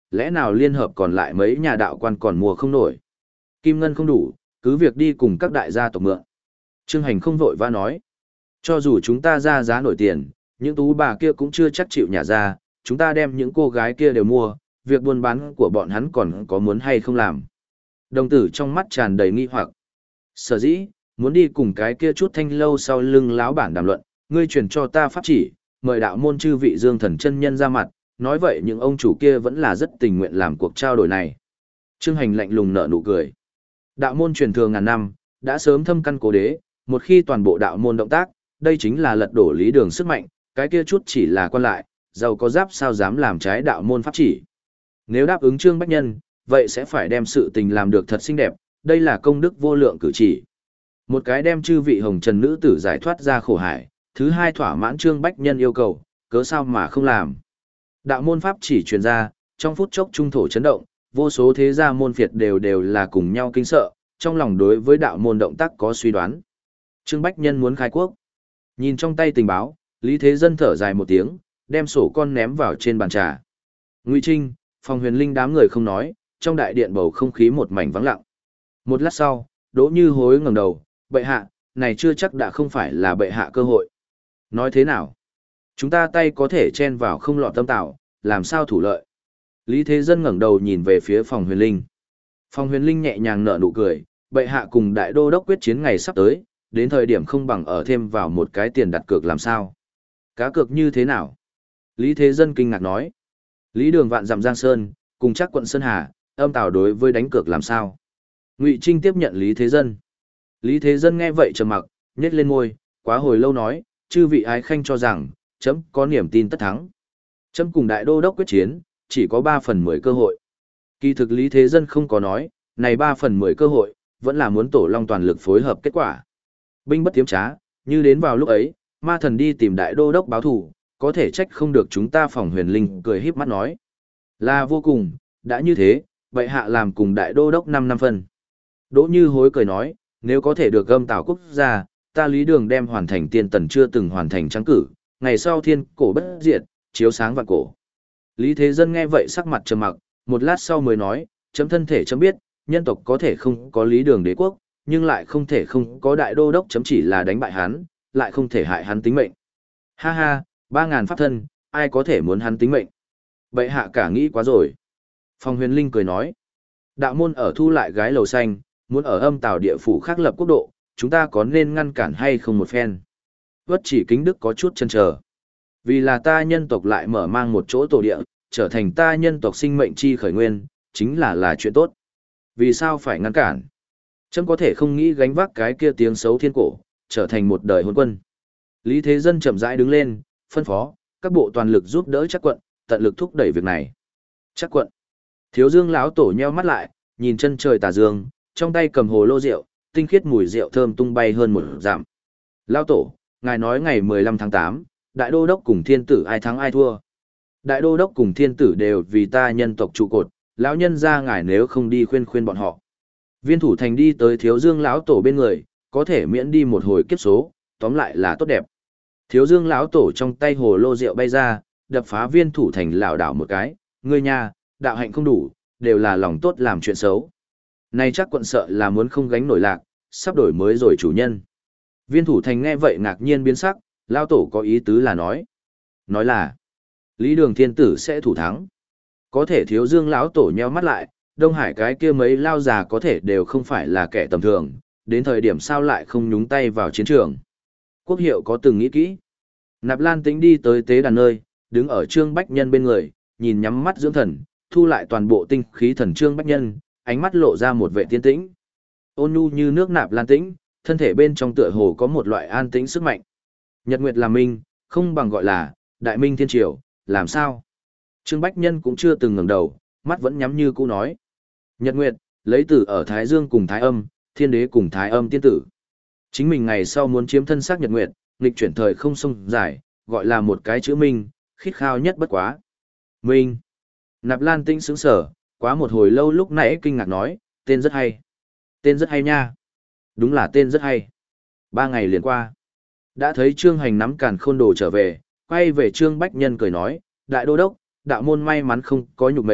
[SPEAKER 1] lẽ nào liên hợp còn lại mấy nhà đạo quan còn mua không nổi. Kim ngân không đủ, cứ việc đi cùng các đại gia tộc mượn. Trương Hành không vội vã nói. Cho dù chúng ta ra giá nổi tiền, những tú bà kia cũng chưa chắc chịu nhả ra, chúng ta đem những cô gái kia đều mua, việc buôn bán của bọn hắn còn có muốn hay không làm. Đồng tử trong mắt tràn đầy nghi hoặc. Sở dĩ, muốn đi cùng cái kia chút thanh lâu sau lưng lão bản đàm luận, ngươi truyền cho ta pháp chỉ, mời đạo môn chư vị Dương Thần chân nhân ra mặt, nói vậy những ông chủ kia vẫn là rất tình nguyện làm cuộc trao đổi này. Trương Hành lạnh lùng nở nụ cười. Đạo môn truyền thừa ngàn năm, đã sớm thâm căn cố đế, một khi toàn bộ đạo môn động tác, đây chính là lật đổ lý đường sức mạnh, cái kia chút chỉ là quan lại, giàu có giáp sao dám làm trái đạo môn pháp chỉ. Nếu đáp ứng Trương Bách Nhân, vậy sẽ phải đem sự tình làm được thật xinh đẹp, đây là công đức vô lượng cử chỉ. Một cái đem chư vị hồng trần nữ tử giải thoát ra khổ hải, thứ hai thỏa mãn Trương Bách Nhân yêu cầu, cớ sao mà không làm. Đạo môn pháp chỉ truyền ra, trong phút chốc trung thổ chấn động, vô số thế gia môn phiệt đều đều là cùng nhau kinh sợ, trong lòng đối với đạo môn động tác có suy đoán. Trương Bách Nhân muốn khai quốc. Nhìn trong tay tình báo, Lý Thế Dân thở dài một tiếng, đem sổ con ném vào trên bàn trà. Ngụy Trinh, Phòng Huyền Linh đám người không nói, trong đại điện bầu không khí một mảnh vắng lặng. Một lát sau, Đỗ Như Hối ngẩng đầu, bệ hạ, này chưa chắc đã không phải là bệ hạ cơ hội. Nói thế nào? Chúng ta tay có thể chen vào không lọt tâm tạo, làm sao thủ lợi? Lý Thế Dân ngẩng đầu nhìn về phía Phòng Huyền Linh. Phòng Huyền Linh nhẹ nhàng nở nụ cười, bệ hạ cùng đại đô đốc quyết chiến ngày sắp tới, đến thời điểm không bằng ở thêm vào một cái tiền đặt cược làm sao? Cá cược như thế nào? Lý Thế Dân kinh ngạc nói. Lý Đường vạn dặm Giang Sơn, cùng chắc quận Sơn Hà, âm tào đối với đánh cược làm sao? Ngụy Trinh tiếp nhận Lý Thế Dân. Lý Thế Dân nghe vậy trầm mặc, nhếch lên môi, quá hồi lâu nói, chư vị ái khanh cho rằng, chấm có niềm tin tất thắng. Chấm cùng đại đô đốc quyết chiến, chỉ có ba phần mười cơ hội. Kỳ thực Lý Thế Dân không có nói, này ba phần mười cơ hội, vẫn là muốn tổ long toàn lực phối hợp kết quả. Binh bất tiếm trá, như đến vào lúc ấy, ma thần đi tìm đại đô đốc báo thù, có thể trách không được chúng ta. Phòng Huyền Linh cười híp mắt nói. Là vô cùng, đã như thế, vậy hạ làm cùng đại đô đốc năm năm phân. Đỗ Như Hối cười nói, nếu có thể được gâm tảo quốc gia, ta Lý Đường đem hoàn thành tiên tần chưa từng hoàn thành trắng cử, ngày sau thiên cổ bất diệt, chiếu sáng vạn cổ. Lý Thế Dân nghe vậy sắc mặt trầm mặc, một lát sau mới nói, chấm thân thể chấm biết, nhân tộc có thể không có Lý Đường đế quốc, nhưng lại không thể không có đại đô đốc, chấm chỉ là đánh bại hắn, lại không thể hại hắn tính mệnh. Ha ha, ba ngàn pháp thân, ai có thể muốn hắn tính mệnh? Bệ hạ cả nghĩ quá rồi. Phong Huyền Linh cười nói, đạo môn ở thu lại gái lầu xanh, muốn ở âm tào địa phủ khác lập quốc độ, chúng ta có nên ngăn cản hay không một phen? Vất chỉ kính đức có chút chần chờ. Vì là ta nhân tộc lại mở mang một chỗ tổ địa, trở thành ta nhân tộc sinh mệnh chi khởi nguyên, chính là là chuyện tốt. Vì sao phải ngăn cản? Chấm có thể không nghĩ gánh vác cái kia tiếng xấu thiên cổ, trở thành một đời hôn quân. Lý Thế Dân chậm rãi đứng lên, phân phó, các bộ toàn lực giúp đỡ chắc quận, tận lực thúc đẩy việc này. Chắc quận. Thiếu Dương lão tổ nheo mắt lại, nhìn chân trời tà dương, trong tay cầm hồ lô rượu, tinh khiết mùi rượu thơm tung bay hơn một dặm. Lão tổ, ngài nói ngày mười lăm tháng tám, đại đô đốc cùng thiên tử ai thắng ai thua? Đại đô đốc cùng thiên tử đều vì ta nhân tộc trụ cột, lão nhân ra ngài nếu không đi khuyên khuyên bọn họ. Viên Thủ Thành đi tới Thiếu Dương lão tổ bên người, có thể miễn đi một hồi kiếp số, tóm lại là tốt đẹp. Thiếu Dương lão tổ trong tay hồ lô rượu bay ra, đập phá Viên Thủ Thành lảo đảo một cái, ngươi nha, đạo hạnh không đủ, đều là lòng tốt làm chuyện xấu. Này chắc quận sợ là muốn không gánh nổi lạc, sắp đổi mới rồi chủ nhân. Viên Thủ Thành nghe vậy ngạc nhiên biến sắc, lão tổ có ý tứ là nói. Nói là, Lý Đường thiên tử sẽ thủ thắng. Có thể Thiếu Dương lão tổ nheo mắt lại, Đông Hải cái kia mấy lao già có thể đều không phải là kẻ tầm thường, đến thời điểm sao lại không nhúng tay vào chiến trường. Quốc hiệu có từng nghĩ kỹ. Nạp Lan Tĩnh đi tới tế đàn nơi, đứng ở Trương Bách Nhân bên người, nhìn nhắm mắt dưỡng thần, thu lại toàn bộ tinh khí thần Trương Bách Nhân, ánh mắt lộ ra một vẻ tiên tĩnh. Ôn nhu như nước Nạp Lan Tĩnh, thân thể bên trong tựa hồ có một loại an tĩnh sức mạnh. Nhật Nguyệt là minh, không bằng gọi là Đại Minh Thiên Triều, làm sao? Trương Bách Nhân cũng chưa từng ngẩng đầu, mắt vẫn nhắm như cũ nói. Nhật Nguyệt, lấy từ ở Thái Dương cùng Thái Âm, Thiên Đế cùng Thái Âm tiên tử. Chính mình ngày sau muốn chiếm thân xác Nhật Nguyệt, nghịch chuyển thời không sông dài, gọi là một cái chữ Minh, khít khao nhất bất quá. Minh. Nạp Lan Tĩnh sững sở, quá một hồi lâu lúc nãy kinh ngạc nói, tên rất hay. Tên rất hay nha. Đúng là tên rất hay. Ba ngày liền qua. Đã thấy Trương Hành nắm càn khôn đồ trở về, quay về Trương Bách Nhân cười nói, Đại Đô Đốc, đạo môn may mắn không có nhục mệnh,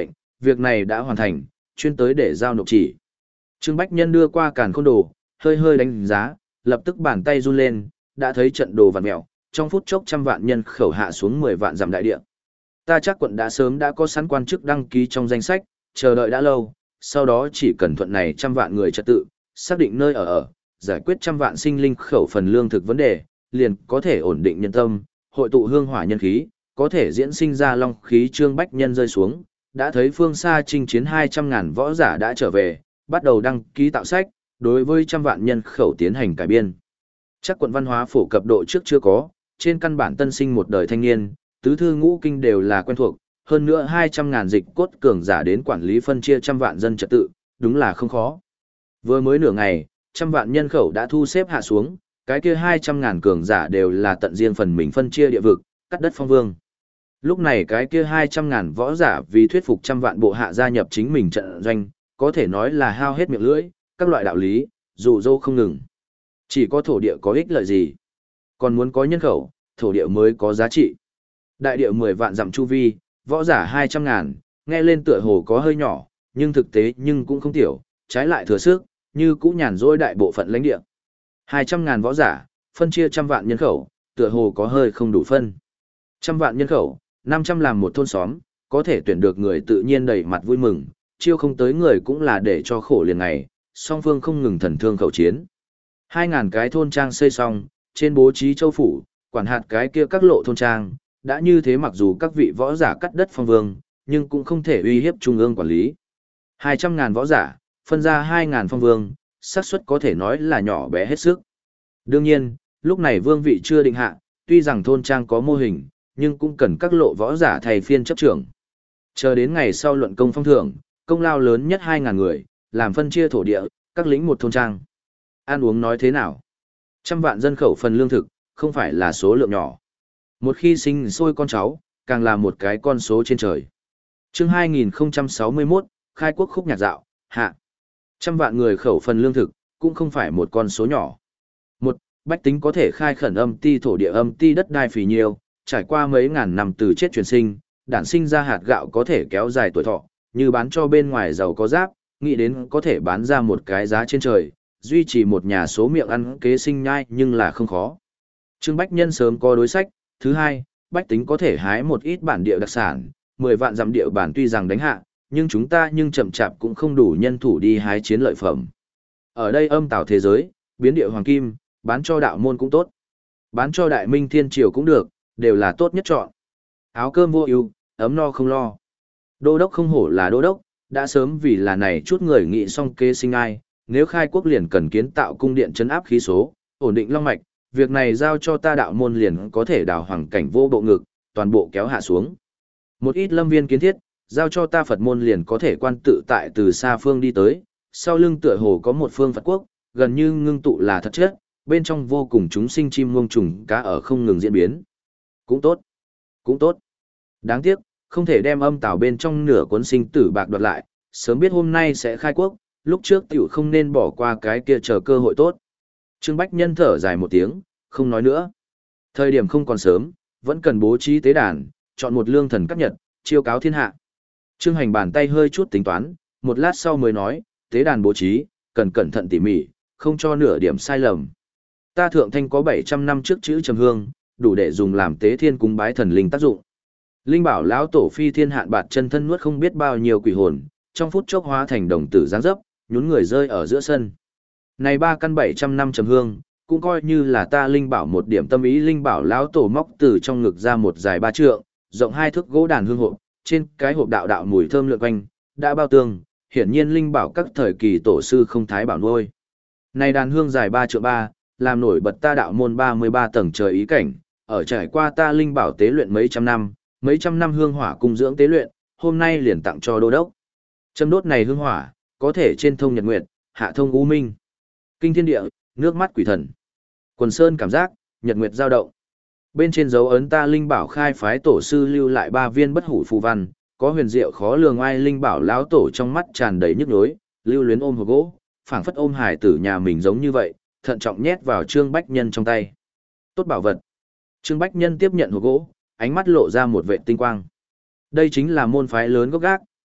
[SPEAKER 1] Việc này đã hoàn thành, chuyên tới để giao nộp chỉ. Trương Bách Nhân đưa qua càn khôn đồ, hơi hơi đánh giá, lập tức bàn tay run lên, đã thấy trận đồ vặn mèo, trong phút chốc trăm vạn nhân khẩu hạ xuống mười vạn dặm đại địa. Ta chắc quận đã sớm đã có sẵn quan chức đăng ký trong danh sách, chờ đợi đã lâu, sau đó chỉ cần thuận này trăm vạn người trật tự, xác định nơi ở ở, giải quyết trăm vạn sinh linh khẩu phần lương thực vấn đề, liền có thể ổn định nhân tâm, hội tụ hương hỏa nhân khí, có thể diễn sinh ra long khí. Trương Bách Nhân rơi xuống, đã thấy phương xa chinh chiến hai trăm ngàn võ giả đã trở về, bắt đầu đăng ký tạo sách, đối với trăm vạn nhân khẩu tiến hành cải biên. Chắc quận văn hóa phổ cập độ trước chưa có, trên căn bản tân sinh một đời thanh niên, tứ thư ngũ kinh đều là quen thuộc, hơn nữa hai trăm ngàn dịch cốt cường giả đến quản lý phân chia trăm vạn dân trật tự, đúng là không khó. Vừa mới nửa ngày, trăm vạn nhân khẩu đã thu xếp hạ xuống, cái kia hai trăm ngàn cường giả đều là tận riêng phần mình phân chia địa vực, cắt đất phong vương. Lúc này cái kia hai trăm ngàn võ giả vì thuyết phục trăm vạn bộ hạ gia nhập chính mình trận doanh, có thể nói là hao hết miệng lưỡi, các loại đạo lý, dụ dỗ không ngừng. Chỉ có thổ địa có ích lợi gì? Còn muốn có nhân khẩu, thổ địa mới có giá trị. Đại địa mười vạn dặm chu vi, võ giả hai trăm ngàn, nghe lên tựa hồ có hơi nhỏ, nhưng thực tế nhưng cũng không tiểu, trái lại thừa sức, như cũ nhàn rỗi đại bộ phận lãnh địa. hai trăm ngàn võ giả, phân chia trăm vạn nhân khẩu, tựa hồ có hơi không đủ phân. Trăm vạn nhân khẩu, năm trăm làm một thôn xóm, có thể tuyển được người tự nhiên đầy mặt vui mừng, chiêu không tới người cũng là để cho khổ liền ngày, song phương không ngừng thần thương khẩu chiến. Hai ngàn cái thôn trang xây xong, trên bố trí châu phủ, quản hạt cái kia các lộ thôn trang, đã như thế mặc dù các vị võ giả cắt đất phong vương, nhưng cũng không thể uy hiếp trung ương quản lý. Hai trăm ngàn võ giả, phân ra hai ngàn phong vương, xác suất có thể nói là nhỏ bé hết sức. Đương nhiên, lúc này vương vị chưa định hạ, tuy rằng thôn trang có mô hình, nhưng cũng cần các lộ võ giả thay phiên chấp trưởng. Chờ đến ngày sau luận công phong thưởng, công lao lớn nhất hai ngàn người, làm phân chia thổ địa, các lĩnh một thôn trang. Ăn uống nói thế nào? Trăm vạn dân khẩu phần lương thực, không phải là số lượng nhỏ. Một khi sinh sôi con cháu, càng là một cái con số trên trời. Chương hai nghìn không trăm sáu mươi mốt, khai quốc khúc nhạc dạo, hạ. Trăm vạn người khẩu phần lương thực, cũng không phải một con số nhỏ. Một, bách tính có thể khai khẩn âm ti thổ địa âm ti đất đai phì nhiều, trải qua mấy ngàn năm từ chết truyền sinh, đản sinh ra hạt gạo có thể kéo dài tuổi thọ, như bán cho bên ngoài giàu có giáp, nghĩ đến có thể bán ra một cái giá trên trời, duy trì một nhà số miệng ăn kế sinh nhai nhưng là không khó. Trương Bách Nhân sớm có đối sách. Thứ hai, bách tính có thể hái một ít bản địa đặc sản, mười vạn dặm địa bản tuy rằng đánh hạ, nhưng chúng ta nhưng chậm chạp cũng không đủ nhân thủ đi hái chiến lợi phẩm. Ở đây âm tào thế giới, biến địa hoàng kim, bán cho đạo môn cũng tốt. Bán cho đại minh thiên triều cũng được, đều là tốt nhất chọn. Áo cơm vô ưu, ấm no không lo. Đô đốc không hổ là đô đốc, đã sớm vì là này chút người nghị xong kế sinh ai, nếu khai quốc liền cần kiến tạo cung điện trấn áp khí số, ổn định long mạch, việc này giao cho ta đạo môn liền có thể đào hoàng cảnh vô bộ ngực, toàn bộ kéo hạ xuống. Một ít lâm viên kiến thiết, giao cho ta Phật môn liền có thể quan tự tại từ xa phương đi tới, sau lưng tựa hồ có một phương Phật quốc, gần như ngưng tụ là thật chất, bên trong vô cùng chúng sinh chim muông trùng cá ở không ngừng diễn biến. Cũng tốt, cũng tốt. Đáng tiếc, không thể đem âm tào bên trong nửa cuốn sinh tử bạc đoạt lại, sớm biết hôm nay sẽ khai quốc, lúc trước tiểu không nên bỏ qua cái kia chờ cơ hội tốt. Trương Bách Nhân thở dài một tiếng, không nói nữa. Thời điểm không còn sớm, vẫn cần bố trí tế đàn, chọn một lương thần cấp nhật, chiêu cáo thiên hạ. Trương Hành bàn tay hơi chút tính toán, một lát sau mới nói, tế đàn bố trí, cần cẩn thận tỉ mỉ, không cho nửa điểm sai lầm. Ta thượng thanh có bảy trăm năm trước chữ trầm hương, đủ để dùng làm tế thiên cúng bái thần linh tác dụng. Linh bảo lão tổ phi thiên hạn bạt chân thân nuốt không biết bao nhiêu quỷ hồn, trong phút chốc hóa thành đồng tử giáng dấp, nhún người rơi ở giữa sân. Này ba căn bảy trăm năm trầm hương, cũng coi như là ta linh bảo một điểm tâm ý. Linh bảo lão tổ móc từ trong ngực ra một dài ba trượng, rộng hai thước gỗ đàn hương hộp, trên cái hộp đạo đạo mùi thơm lượn quanh, đã bao tương, hiển nhiên linh bảo các thời kỳ tổ sư không thái bảo nuôi. Này đàn hương dài ba trượng ba, làm nổi bật ta đạo môn ba mươi ba tầng trời ý cảnh, ở trải qua ta linh bảo tế luyện mấy trăm năm, mấy trăm năm hương hỏa cung dưỡng tế luyện, hôm nay liền tặng cho đô đốc. Châm đốt này hương hỏa, có thể trên thông nhật nguyệt, hạ thông u minh. Kinh thiên địa, nước mắt quỷ thần. Quần sơn cảm giác, nhật nguyệt giao động. Bên trên dấu ấn ta linh bảo khai phái tổ sư lưu lại ba viên bất hủ phù văn, có huyền diệu khó lường ai. Linh bảo lão tổ trong mắt tràn đầy nhức nhối, lưu luyến ôm hộp gỗ, phảng phất ôm hải tử nhà mình giống như vậy, thận trọng nhét vào Trương Bách Nhân trong tay. Tốt bảo vật. Trương Bách Nhân tiếp nhận hộp gỗ, ánh mắt lộ ra một vệ tinh quang. Đây chính là môn phái lớn gốc gác,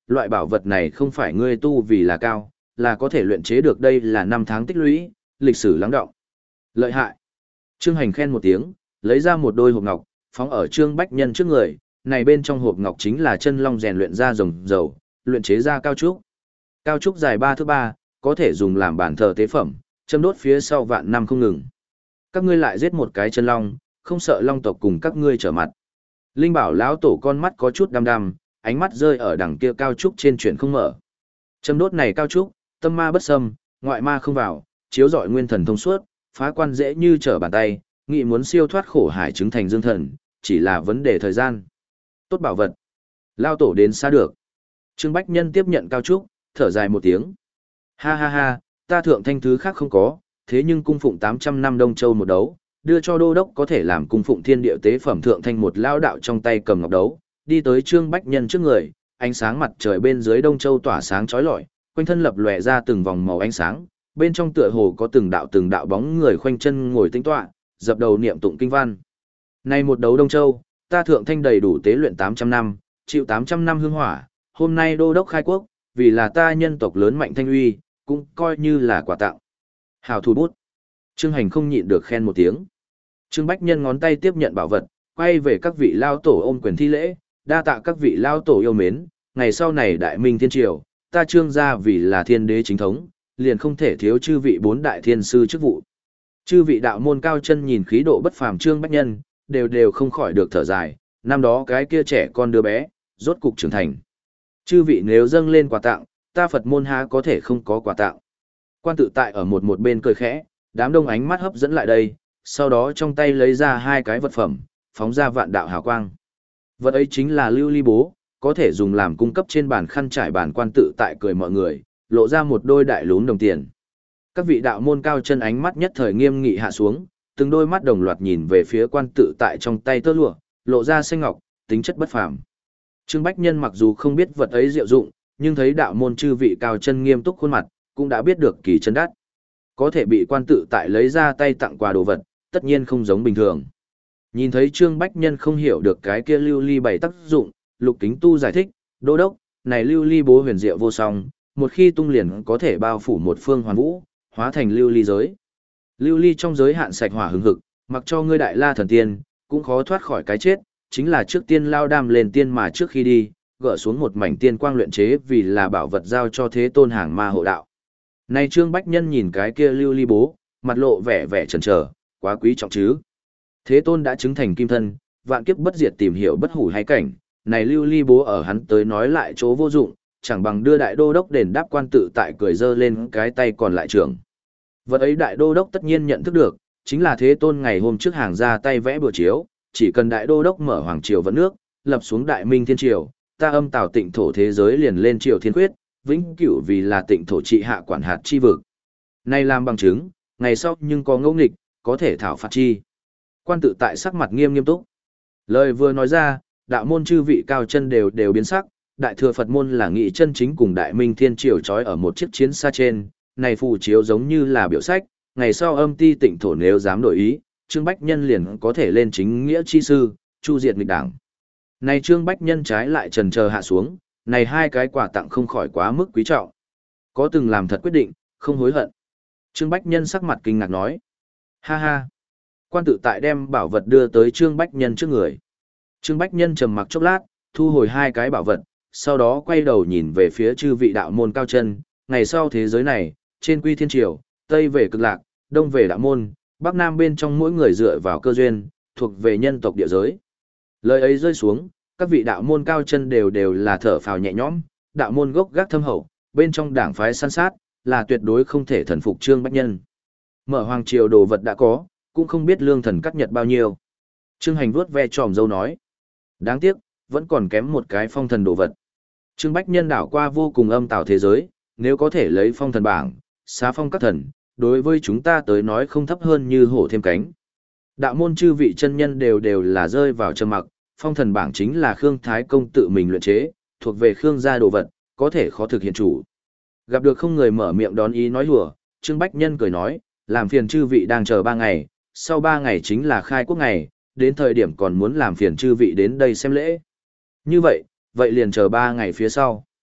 [SPEAKER 1] loại bảo vật này không phải ngươi tu vì là cao, là có thể luyện chế được, đây là năm tháng tích lũy, lịch sử lắng đọng. Lợi hại. Trương Hành khen một tiếng, lấy ra một đôi hộp ngọc, phóng ở Trương Bách Nhân trước người, này bên trong hộp ngọc chính là chân long rèn luyện ra rồng dầu, luyện chế ra cao trúc. Cao trúc dài ba thước ba, có thể dùng làm bàn thờ tế phẩm, châm đốt phía sau vạn năm không ngừng. Các ngươi lại giết một cái chân long, không sợ long tộc cùng các ngươi trở mặt. Linh Bảo lão tổ con mắt có chút đăm đăm, ánh mắt rơi ở đằng kia cao trúc trên chuyển không mở. Châm đốt này cao trúc, tâm ma bất xâm, ngoại ma không vào, chiếu rọi nguyên thần thông suốt, phá quan dễ như trở bàn tay, nghị muốn siêu thoát khổ hải chứng thành dương thần, chỉ là vấn đề thời gian. Tốt bảo vật. Lao tổ đến xa được. Trương Bách Nhân tiếp nhận cao trúc, thở dài một tiếng. Ha ha ha, ta thượng thanh thứ khác không có, thế nhưng cung phụng tám trăm năm Đông Châu một đấu, đưa cho đô đốc có thể làm cung phụng thiên địa tế phẩm thượng thanh một lao đạo trong tay cầm ngọc đấu, đi tới Trương Bách Nhân trước người, ánh sáng mặt trời bên dưới Đông Châu tỏa sáng chói lọi, quanh thân lập lòe ra từng vòng màu ánh sáng, bên trong tựa hồ có từng đạo từng đạo bóng người khoanh chân ngồi tĩnh tọa, dập đầu niệm tụng kinh văn. Này một đấu Đông Châu, ta thượng thanh đầy đủ tế luyện tám trăm năm, chịu tám trăm năm hương hỏa, hôm nay đô đốc khai quốc, vì là ta nhân tộc lớn mạnh thanh uy, cũng coi như là quà tặng. Hảo thủ bút. Trương Hành không nhịn được khen một tiếng. Trương Bách Nhân ngón tay tiếp nhận bảo vật, quay về các vị lao tổ ôm quyền thi lễ, đa tạ các vị lao tổ yêu mến, ngày sau này đại minh thiên triều, ta Trương gia vì là thiên đế chính thống, liền không thể thiếu chư vị bốn đại thiên sư chức vụ. Chư vị đạo môn cao chân nhìn khí độ bất phàm Trương Bách Nhân, đều đều không khỏi được thở dài, năm đó cái kia trẻ con đứa bé, rốt cục trưởng thành. Chư vị nếu dâng lên quà tặng, ta Phật môn há có thể không có quà tặng. Quan tự tại ở một một bên cười khẽ, đám đông ánh mắt hấp dẫn lại đây, sau đó trong tay lấy ra hai cái vật phẩm, phóng ra vạn đạo hào quang. Vật ấy chính là lưu ly bố, có thể dùng làm cung cấp trên bàn khăn trải bàn. Quan tự tại cười mọi người, lộ ra một đôi đại lún đồng tiền. Các vị đạo môn cao chân ánh mắt nhất thời nghiêm nghị hạ xuống, từng đôi mắt đồng loạt nhìn về phía quan tự tại trong tay tơ lụa, lộ ra xanh ngọc, tính chất bất phàm. Trương Bách Nhân mặc dù không biết vật ấy diệu dụng, nhưng thấy đạo môn chư vị cao chân nghiêm túc khuôn mặt, cũng đã biết được kỳ chân đắt. Có thể bị quan tự tại lấy ra tay tặng quà đồ vật, tất nhiên không giống bình thường. Nhìn thấy Trương Bách Nhân không hiểu được cái kia lưu ly bày tác dụng, Lục Kính Tu giải thích, đô đốc, này lưu ly bố huyền diệu vô song, một khi tung liền có thể bao phủ một phương hoàn vũ, hóa thành lưu ly giới. Lưu ly trong giới hạn sạch hỏa hứng hực, mặc cho ngươi đại la thần tiên, cũng khó thoát khỏi cái chết, chính là trước tiên lao đam lên tiên mà trước khi đi, gỡ xuống một mảnh tiên quang luyện chế vì là bảo vật giao cho thế tôn hàng ma hộ đạo. Này Trương Bách Nhân nhìn cái kia lưu ly bố, mặt lộ vẻ vẻ chần chờ, quá quý trọng chứ. Thế tôn đã chứng thành kim thân, vạn kiếp bất diệt tìm hiểu bất hủ hay cảnh, này lưu ly bố ở hắn tới nói lại chỗ vô dụng, chẳng bằng đưa đại đô đốc đền đáp. Quan tự tại cười dơ lên cái tay còn lại trưởng. Vật ấy đại đô đốc tất nhiên nhận thức được, chính là thế tôn ngày hôm trước hàng ra tay vẽ bừa chiếu, chỉ cần đại đô đốc mở hoàng triều vận nước, lập xuống đại minh thiên triều, ta âm tào tịnh thổ thế giới liền lên triều thiên quyết, vĩnh cửu vì là tịnh thổ trị hạ quản hạt chi vực. Nay làm bằng chứng, ngày sau nhưng có ngẫu nghịch, có thể thảo phạt chi. Quan tự tại sắc mặt nghiêm nghiêm túc. Lời vừa nói ra, đạo môn chư vị cao chân đều đều biến sắc, đại thừa Phật môn là nghị chân chính cùng đại minh thiên triều trói ở một chiếc chiến xa trên, này phù chiếu giống như là biểu sách, ngày sau âm ti tịnh thổ nếu dám đổi ý, Trương Bách Nhân liền có thể lên chính nghĩa chi sư, chu diệt nghịch đảng. Này Trương Bách Nhân trái lại trần chờ hạ xuống, này hai cái quà tặng không khỏi quá mức quý trọng. Có từng làm thật quyết định, không hối hận. Trương Bách Nhân sắc mặt kinh ngạc nói. Ha ha. Quan tự tại đem bảo vật đưa tới Trương Bách Nhân trước người. Trương Bách Nhân trầm mặc chốc lát, thu hồi hai cái bảo vật, sau đó quay đầu nhìn về phía chư vị đạo môn cao chân. Ngày sau thế giới này, trên quy thiên triều, Tây về cực lạc, Đông về đạo môn, Bắc Nam bên trong mỗi người dựa vào cơ duyên, thuộc về nhân tộc địa giới. Lời ấy rơi xuống, các vị đạo môn cao chân đều đều là thở phào nhẹ nhõm, đạo môn gốc gác thâm hậu, bên trong đảng phái săn sát, là tuyệt đối không thể thần phục Trương Bách Nhân. Mở hoàng triều đồ vật đã có, cũng không biết lương thần cắt nhật bao nhiêu. Trương Hành vuốt ve tròm dâu nói. Đáng tiếc, vẫn còn kém một cái phong thần đồ vật. Trương Bách Nhân đảo qua vô cùng âm tào thế giới, nếu có thể lấy phong thần bảng, xá phong các thần, đối với chúng ta tới nói không thấp hơn như hổ thêm cánh. Đạo môn chư vị chân nhân đều đều là rơi vào trầm mặc, phong thần bảng chính là Khương Thái Công tự mình luyện chế, thuộc về Khương gia đồ vật, có thể khó thực hiện chủ. Gặp được không người mở miệng đón ý nói hùa, Trương Bách Nhân cười nói, làm phiền chư vị đang chờ ba ngày, sau ba ngày chính là khai quốc ngày, đến thời điểm còn muốn làm phiền chư vị đến đây xem lễ. Như vậy, vậy liền chờ ba ngày phía sau.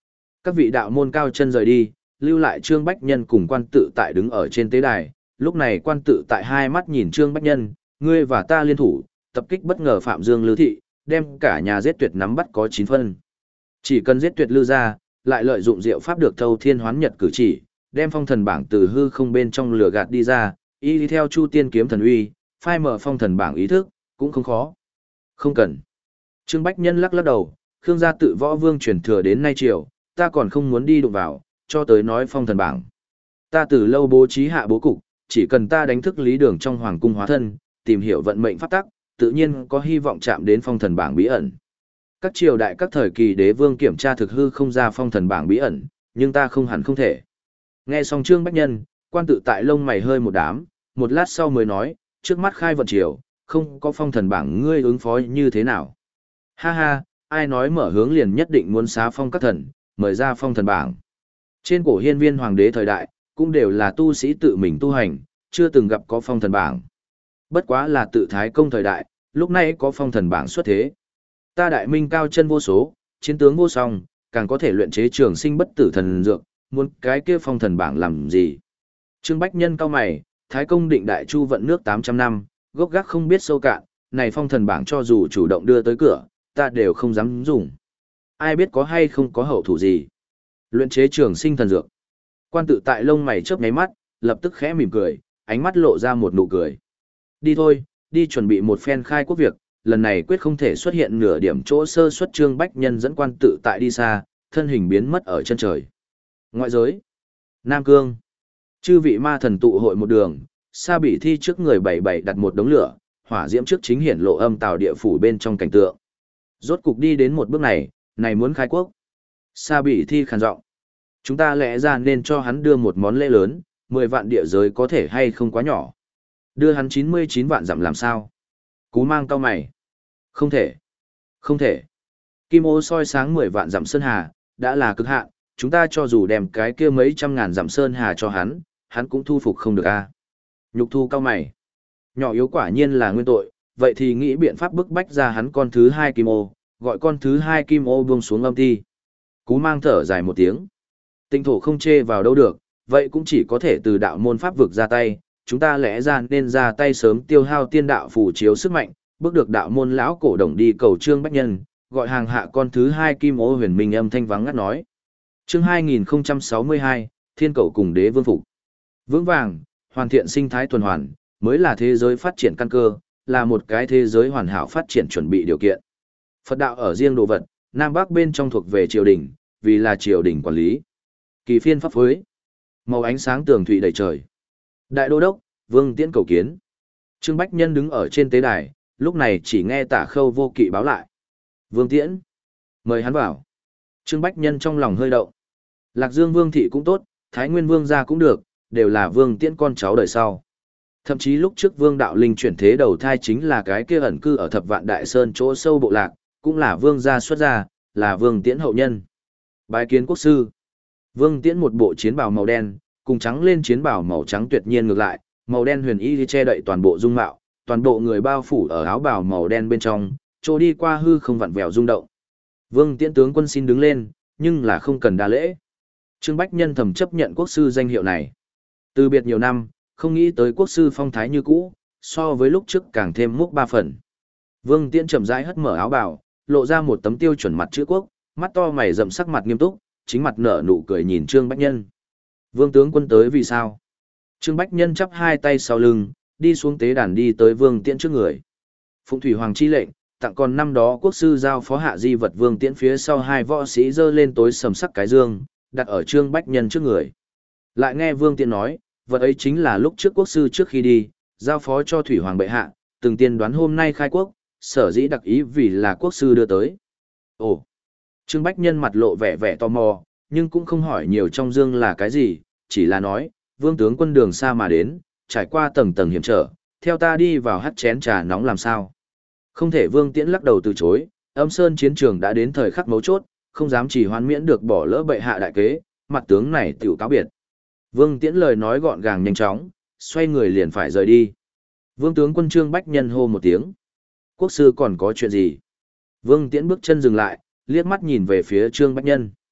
[SPEAKER 1] Các vị đạo môn cao chân rời đi, lưu lại Trương Bách Nhân cùng quan tự tại đứng ở trên tế đài. Lúc này quan tự tại hai mắt nhìn Trương Bách Nhân, ngươi và ta liên thủ, tập kích bất ngờ Phạm Dương Lư Thị, đem cả nhà giết tuyệt nắm bắt có chín phân. Chỉ cần giết tuyệt Lư ra, lại lợi dụng diệu pháp được thâu thiên hoán nhật cử chỉ, đem phong thần bảng từ hư không bên trong lửa gạt đi ra, y đi theo Chu Tiên kiếm thần uy, phai mở phong thần bảng ý thức, cũng không khó. Không cần. Trương Bách Nhân lắc lắc đầu, Khương gia tự võ vương truyền thừa đến nay triều, ta còn không muốn đi đụng vào, cho tới nói phong thần bảng. Ta từ lâu bố trí hạ bố cục, chỉ cần ta đánh thức lý đường trong hoàng cung hóa thân, tìm hiểu vận mệnh pháp tắc, tự nhiên có hy vọng chạm đến phong thần bảng bí ẩn. Các triều đại các thời kỳ đế vương kiểm tra thực hư không ra phong thần bảng bí ẩn, nhưng ta không hẳn không thể. Nghe xong Trương Bách Nhân, quan tự tại lông mày hơi một đám, một lát sau mới nói, trước mắt khai vận triều, không có phong thần bảng ngươi ứng phó như thế nào. Ha ha, ai nói mở hướng liền nhất định muốn xá phong các thần, mời ra phong thần bảng. Trên cổ hiên viên hoàng đế thời đại, cũng đều là tu sĩ tự mình tu hành, chưa từng gặp có phong thần bảng. Bất quá là tự thái công thời đại, lúc này có phong thần bảng xuất thế. Ta đại minh cao chân vô số, chiến tướng vô song, càng có thể luyện chế trường sinh bất tử thần dược, muốn cái kia phong thần bảng làm gì. Trương Bách Nhân cao mày, thái công định đại chu vận nước tám trăm năm, gốc gác không biết sâu cạn, này phong thần bảng cho dù chủ động đưa tới cửa, ta đều không dám dùng. Ai biết có hay không có hậu thủ gì. Luyện chế trường sinh thần dược. Quan tự tại lông mày chớp nháy mắt, lập tức khẽ mỉm cười, ánh mắt lộ ra một nụ cười. Đi thôi, đi chuẩn bị một phen khai quốc việc, lần này quyết không thể xuất hiện nửa điểm chỗ sơ xuất. Trương Bách Nhân dẫn quan tự tại đi xa, thân hình biến mất ở chân trời. Ngoại giới. Nam Cương. Chư vị ma thần tụ hội một đường, Sa Bỉ Thi trước người bảy bảy đặt một đống lửa, hỏa diễm trước chính hiển lộ âm tào địa phủ bên trong cảnh tượng. Rốt cục đi đến một bước này, này muốn khai quốc. Sa Bỉ Thi khàn giọng. Chúng ta lẽ ra nên cho hắn đưa một món lễ lớn, mười vạn địa giới có thể hay không quá nhỏ. Đưa hắn chín mươi chín vạn dặm làm sao? Cú Mang cau mày. Không thể. Không thể. Kim ô soi sáng mười vạn dặm sơn hà, đã là cực hạn, chúng ta cho dù đem cái kia mấy trăm ngàn dặm sơn hà cho hắn, hắn cũng thu phục không được a. Nhục thu cau mày. Nhỏ yếu quả nhiên là nguyên tội, vậy thì nghĩ biện pháp bức bách ra hắn con thứ hai kim ô, gọi con thứ hai kim ô buông xuống âm ti. Cú Mang thở dài một tiếng. Tinh thổ không chê vào đâu được, vậy cũng chỉ có thể từ đạo môn pháp vực ra tay, chúng ta lẽ ra nên ra tay sớm tiêu hao tiên đạo phù chiếu sức mạnh, bước được đạo môn lão cổ đồng đi cầu Trương Bách Nhân, gọi hàng hạ con thứ hai kim ô huyền minh âm thanh vắng ngắt nói. Chương hai nghìn không trăm sáu mươi hai, Thiên Cẩu cùng Đế Vương phục. Vững vàng, hoàn thiện sinh thái tuần hoàn, mới là thế giới phát triển căn cơ, là một cái thế giới hoàn hảo phát triển chuẩn bị điều kiện. Phật đạo ở riêng đồ vật, Nam Bắc bên trong thuộc về triều đình, vì là triều đình quản lý. Kỳ phiên pháp phối, màu ánh sáng tường thụy đầy trời. Đại đô đốc, Vương Tiễn cầu kiến. Trương Bách Nhân đứng ở trên tế đài, lúc này chỉ nghe Tả Khâu Vô Kỵ báo lại. Vương Tiễn, mời hắn vào. Trương Bách Nhân trong lòng hơi động. Lạc Dương Vương thị cũng tốt, Thái Nguyên Vương gia cũng được, đều là Vương Tiễn con cháu đời sau. Thậm chí lúc trước Vương Đạo Linh chuyển thế đầu thai chính là cái kia ẩn cư ở Thập Vạn Đại Sơn chỗ sâu bộ lạc, cũng là Vương gia xuất gia, là Vương Tiễn hậu nhân. Bái kiến quốc sư. Vương Tiễn một bộ chiến bào màu đen, cùng trắng lên chiến bào màu trắng tuyệt nhiên ngược lại, màu đen huyền y che đậy toàn bộ dung mạo, toàn bộ người bao phủ ở áo bào màu đen bên trong, trôi đi qua hư không vặn vẹo rung động. Vương Tiễn tướng quân xin đứng lên, nhưng là không cần đa lễ. Trương Bách Nhân thầm chấp nhận quốc sư danh hiệu này. Từ biệt nhiều năm, không nghĩ tới quốc sư phong thái như cũ, so với lúc trước càng thêm múc ba phần. Vương Tiễn chậm rãi hất mở áo bào, lộ ra một tấm tiêu chuẩn mặt chữ quốc, mắt to mày rậm sắc mặt nghiêm túc, chính mặt nở nụ cười nhìn Trương Bách Nhân. Vương tướng quân tới vì sao? Trương Bách Nhân chắp hai tay sau lưng, đi xuống tế đàn đi tới Vương Tiễn trước người. Phụng Thủy Hoàng chi lệnh, tặng còn năm đó quốc sư giao phó hạ di vật Vương Tiễn phía sau hai võ sĩ giơ lên tối sầm sắc cái dương, đặt ở Trương Bách Nhân trước người. Lại nghe Vương Tiễn nói, vật ấy chính là lúc trước quốc sư trước khi đi, giao phó cho Thủy Hoàng bệ hạ, từng tiên đoán hôm nay khai quốc, sở dĩ đặc ý vì là quốc sư đưa tới. Ồ! Trương Bách Nhân mặt lộ vẻ vẻ tò mò, nhưng cũng không hỏi nhiều trong dương là cái gì, chỉ là nói, Vương tướng quân đường xa mà đến, trải qua tầng tầng hiểm trở, theo ta đi vào hắt chén trà nóng làm sao. Không thể. Vương Tiễn lắc đầu từ chối, Âm Sơn chiến trường đã đến thời khắc mấu chốt, không dám chỉ hoán miễn được bỏ lỡ bệ hạ đại kế, mặt tướng này tiểu cáo biệt. Vương Tiễn lời nói gọn gàng nhanh chóng, xoay người liền phải rời đi. Vương tướng quân Trương Bách Nhân hô một tiếng. Quốc sư còn có chuyện gì? Vương Tiễn bước chân dừng lại, liếc mắt nhìn về phía Trương Bách Nhân.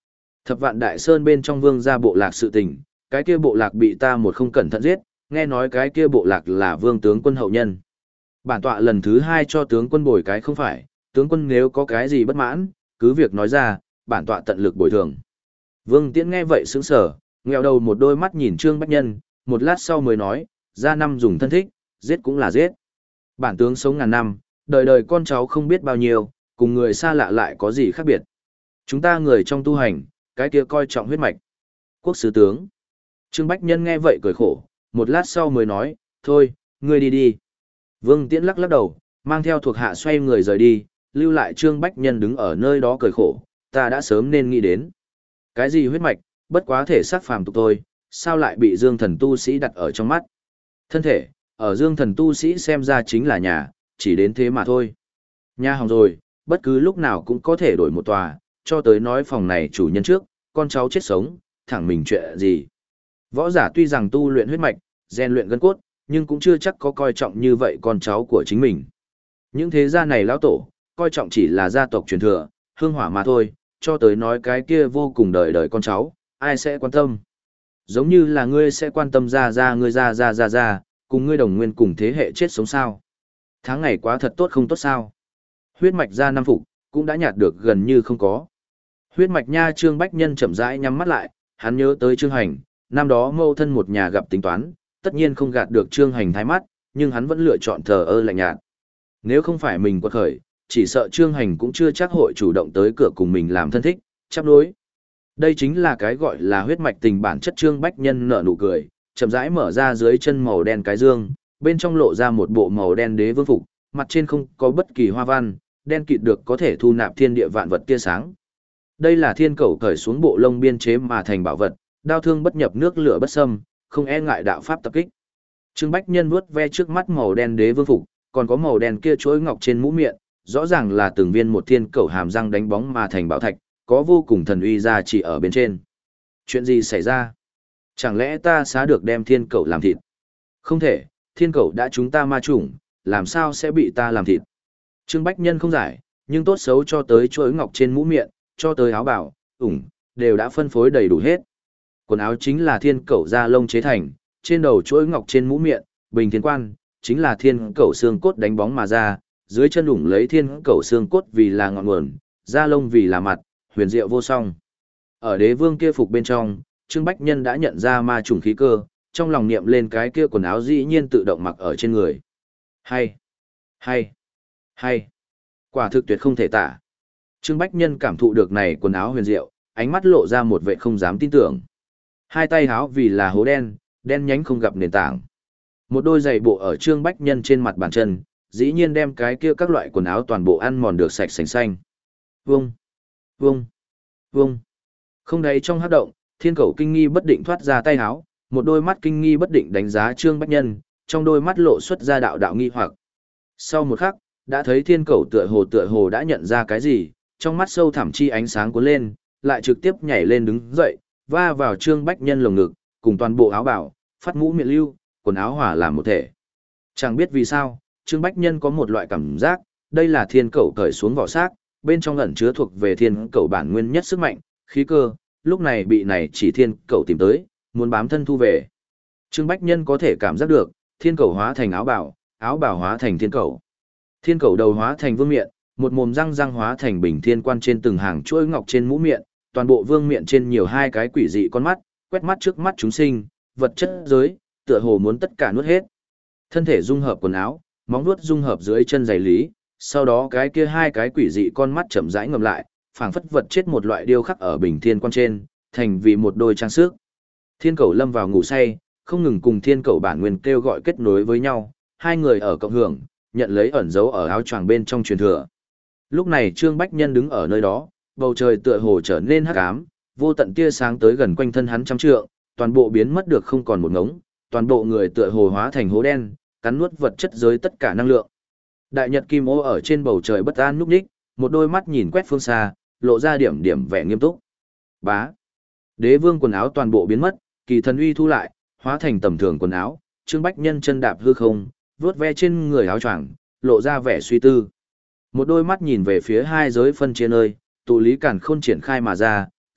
[SPEAKER 1] Thập vạn đại sơn bên trong vương gia bộ lạc sự tình, cái kia bộ lạc bị ta một không cẩn thận giết, nghe nói cái kia bộ lạc là vương tướng quân hậu nhân. Bản tọa lần thứ hai cho tướng quân bồi cái không phải, tướng quân nếu có cái gì bất mãn, cứ việc nói ra, bản tọa tận lực bồi thường. Vương Tiễn nghe vậy sững sờ, nghẹo đầu một đôi mắt nhìn Trương Bách Nhân, một lát sau mới nói, ra năm dùng thân thích, giết cũng là giết. Bản tướng sống ngàn năm, đời đời con cháu không biết bao nhiêu, cùng người xa lạ lại có gì khác biệt. Chúng ta người trong tu hành, cái kia coi trọng huyết mạch. Quốc sứ tướng. Trương Bách Nhân nghe vậy cười khổ, một lát sau mới nói, thôi, ngươi đi đi. Vương Tiễn lắc lắc đầu, mang theo thuộc hạ xoay người rời đi, lưu lại Trương Bách Nhân đứng ở nơi đó cười khổ, ta đã sớm nên nghĩ đến. Cái gì huyết mạch, bất quá thể xác phàm tục thôi, sao lại bị dương thần tu sĩ đặt ở trong mắt. Thân thể, ở dương thần tu sĩ xem ra chính là nhà, chỉ đến thế mà thôi. Nhà hỏng rồi, bất cứ lúc nào cũng có thể đổi một tòa, cho tới nói phòng này chủ nhân trước, con cháu chết sống, thẳng mình chuyện gì. Võ giả tuy rằng tu luyện huyết mạch, rèn luyện gân cốt, nhưng cũng chưa chắc có coi trọng như vậy con cháu của chính mình. Những thế gia này lão tổ, coi trọng chỉ là gia tộc truyền thừa, hương hỏa mà thôi, cho tới nói cái kia vô cùng đời đời con cháu, ai sẽ quan tâm. Giống như là ngươi sẽ quan tâm ra ra ngươi ra ra ra ra, cùng ngươi đồng nguyên cùng thế hệ chết sống sao. Tháng ngày quá thật tốt không tốt sao. Huyết mạch ra năm phục, cũng đã nhạt được gần như không có. Huyết mạch nha Trương Bách Nhân chậm rãi nhắm mắt lại, hắn nhớ tới Trương Hành, năm đó mâu thân một nhà gặp tính toán, tất nhiên không gạt được Trương Hành thái mắt, nhưng hắn vẫn lựa chọn thờ ơ lạnh nhạt. Nếu không phải mình quật khởi, chỉ sợ Trương Hành cũng chưa chắc hội chủ động tới cửa cùng mình làm thân thích, chấp đối. Đây chính là cái gọi là huyết mạch tình bản chất. Trương Bách Nhân nở nụ cười, chậm rãi mở ra dưới chân màu đen cái dương, bên trong lộ ra một bộ màu đen đế vương phục, mặt trên không có bất kỳ hoa văn, đen kịt được có thể thu nạp thiên địa vạn vật tia sáng. Đây là thiên cẩu cởi xuống bộ lông biên chế mà thành bảo vật, đao thương bất nhập nước lửa bất xâm, không e ngại đạo pháp tập kích. Trương Bách Nhân vuốt ve trước mắt màu đen đế vương phục, còn có màu đen kia chuỗi ngọc trên mũ miệng, rõ ràng là từng viên một thiên cẩu hàm răng đánh bóng mà thành bảo thạch, có vô cùng thần uy ra chỉ ở bên trên. Chuyện gì xảy ra? Chẳng lẽ ta xá được đem thiên cẩu làm thịt? Không thể, thiên cẩu đã chúng ta ma chủng, làm sao sẽ bị ta làm thịt? Trương Bách Nhân không giải, nhưng tốt xấu cho tới chuỗi ngọc trên mũ miệng, cho tới áo bào, ủng, đều đã phân phối đầy đủ hết. Quần áo chính là thiên cẩu da lông chế thành, trên đầu chuỗi ngọc trên mũ miệng, bình thiên quan, chính là thiên cẩu xương cốt đánh bóng mà ra, dưới chân ủng lấy thiên cẩu xương cốt vì là ngọn nguồn, da lông vì là mặt, huyền diệu vô song. Ở đế vương kia phục bên trong, Trương Bách Nhân đã nhận ra ma trùng khí cơ, trong lòng niệm lên cái kia quần áo dĩ nhiên tự động mặc ở trên người. Hay, hay, hay, quả thực tuyệt không thể tả. Trương Bách Nhân cảm thụ được này quần áo huyền diệu, ánh mắt lộ ra một vẻ không dám tin tưởng. Hai tay háo vì là hố đen, đen nhánh không gặp nền tảng. Một đôi giày bộ ở Trương Bách Nhân trên mặt bàn chân, dĩ nhiên đem cái kia các loại quần áo toàn bộ ăn mòn được sạch sành xanh. Vung, vung, vung. Không đáy trong hát động, thiên cầu kinh nghi bất định thoát ra tay háo, một đôi mắt kinh nghi bất định đánh giá Trương Bách Nhân, trong đôi mắt lộ xuất ra đạo đạo nghi hoặc. Sau một khắc, đã thấy thiên cầu tựa hồ tựa hồ đã nhận ra cái gì, trong mắt sâu thẳm chi ánh sáng cuốn lên, lại trực tiếp nhảy lên đứng dậy, va vào Trương Bách Nhân lồng ngực, cùng toàn bộ áo bào, phát mũ miệng lưu, quần áo hòa làm một thể. Chẳng biết vì sao, Trương Bách Nhân có một loại cảm giác, đây là thiên cầu cởi xuống vỏ xác, bên trong ẩn chứa thuộc về thiên cầu bản nguyên nhất sức mạnh, khí cơ, lúc này bị này chỉ thiên cầu tìm tới, muốn bám thân thu về. Trương Bách Nhân có thể cảm giác được, thiên cầu hóa thành áo bào, áo bào hóa thành thiên cầu. Thiên cầu đầu hóa thành vương miện, một mồm răng răng hóa thành bình thiên quan trên từng hàng chuỗi ngọc trên mũ miệng, toàn bộ vương miện trên nhiều hai cái quỷ dị con mắt, quét mắt trước mắt chúng sinh, vật chất giới, tựa hồ muốn tất cả nuốt hết. Thân thể dung hợp quần áo, móng vuốt dung hợp dưới chân giày lý, sau đó cái kia hai cái quỷ dị con mắt chậm rãi ngầm lại, phảng phất vật chết một loại điêu khắc ở bình thiên quan trên, thành vì một đôi trang sức. Thiên cầu lâm vào ngủ say, không ngừng cùng thiên cầu bản nguyên kêu gọi kết nối với nhau, hai người ở cộng hưởng, nhận lấy ẩn dấu ở áo choàng bên trong truyền thừa. Lúc này Trương Bách Nhân đứng ở nơi đó, bầu trời tựa hồ trở nên hắc ám, vô tận tia sáng tới gần quanh thân hắn trăm trượng, toàn bộ biến mất được không còn một ngống, toàn bộ người tựa hồ hóa thành hố đen, cắn nuốt vật chất giới tất cả năng lượng. Đại nhật kim ô ở trên bầu trời bất an núp đích, một đôi mắt nhìn quét phương xa, lộ ra điểm điểm vẻ nghiêm túc. Bá. Đế vương quần áo toàn bộ biến mất, kỳ thần uy thu lại, hóa thành tầm thường quần áo, Trương Bách Nhân chân đạp hư không, vuốt ve trên người áo choàng, lộ ra vẻ suy tư. Một đôi mắt nhìn về phía hai giới phân chia nơi, tụ lý càn khôn triển khai mà ra,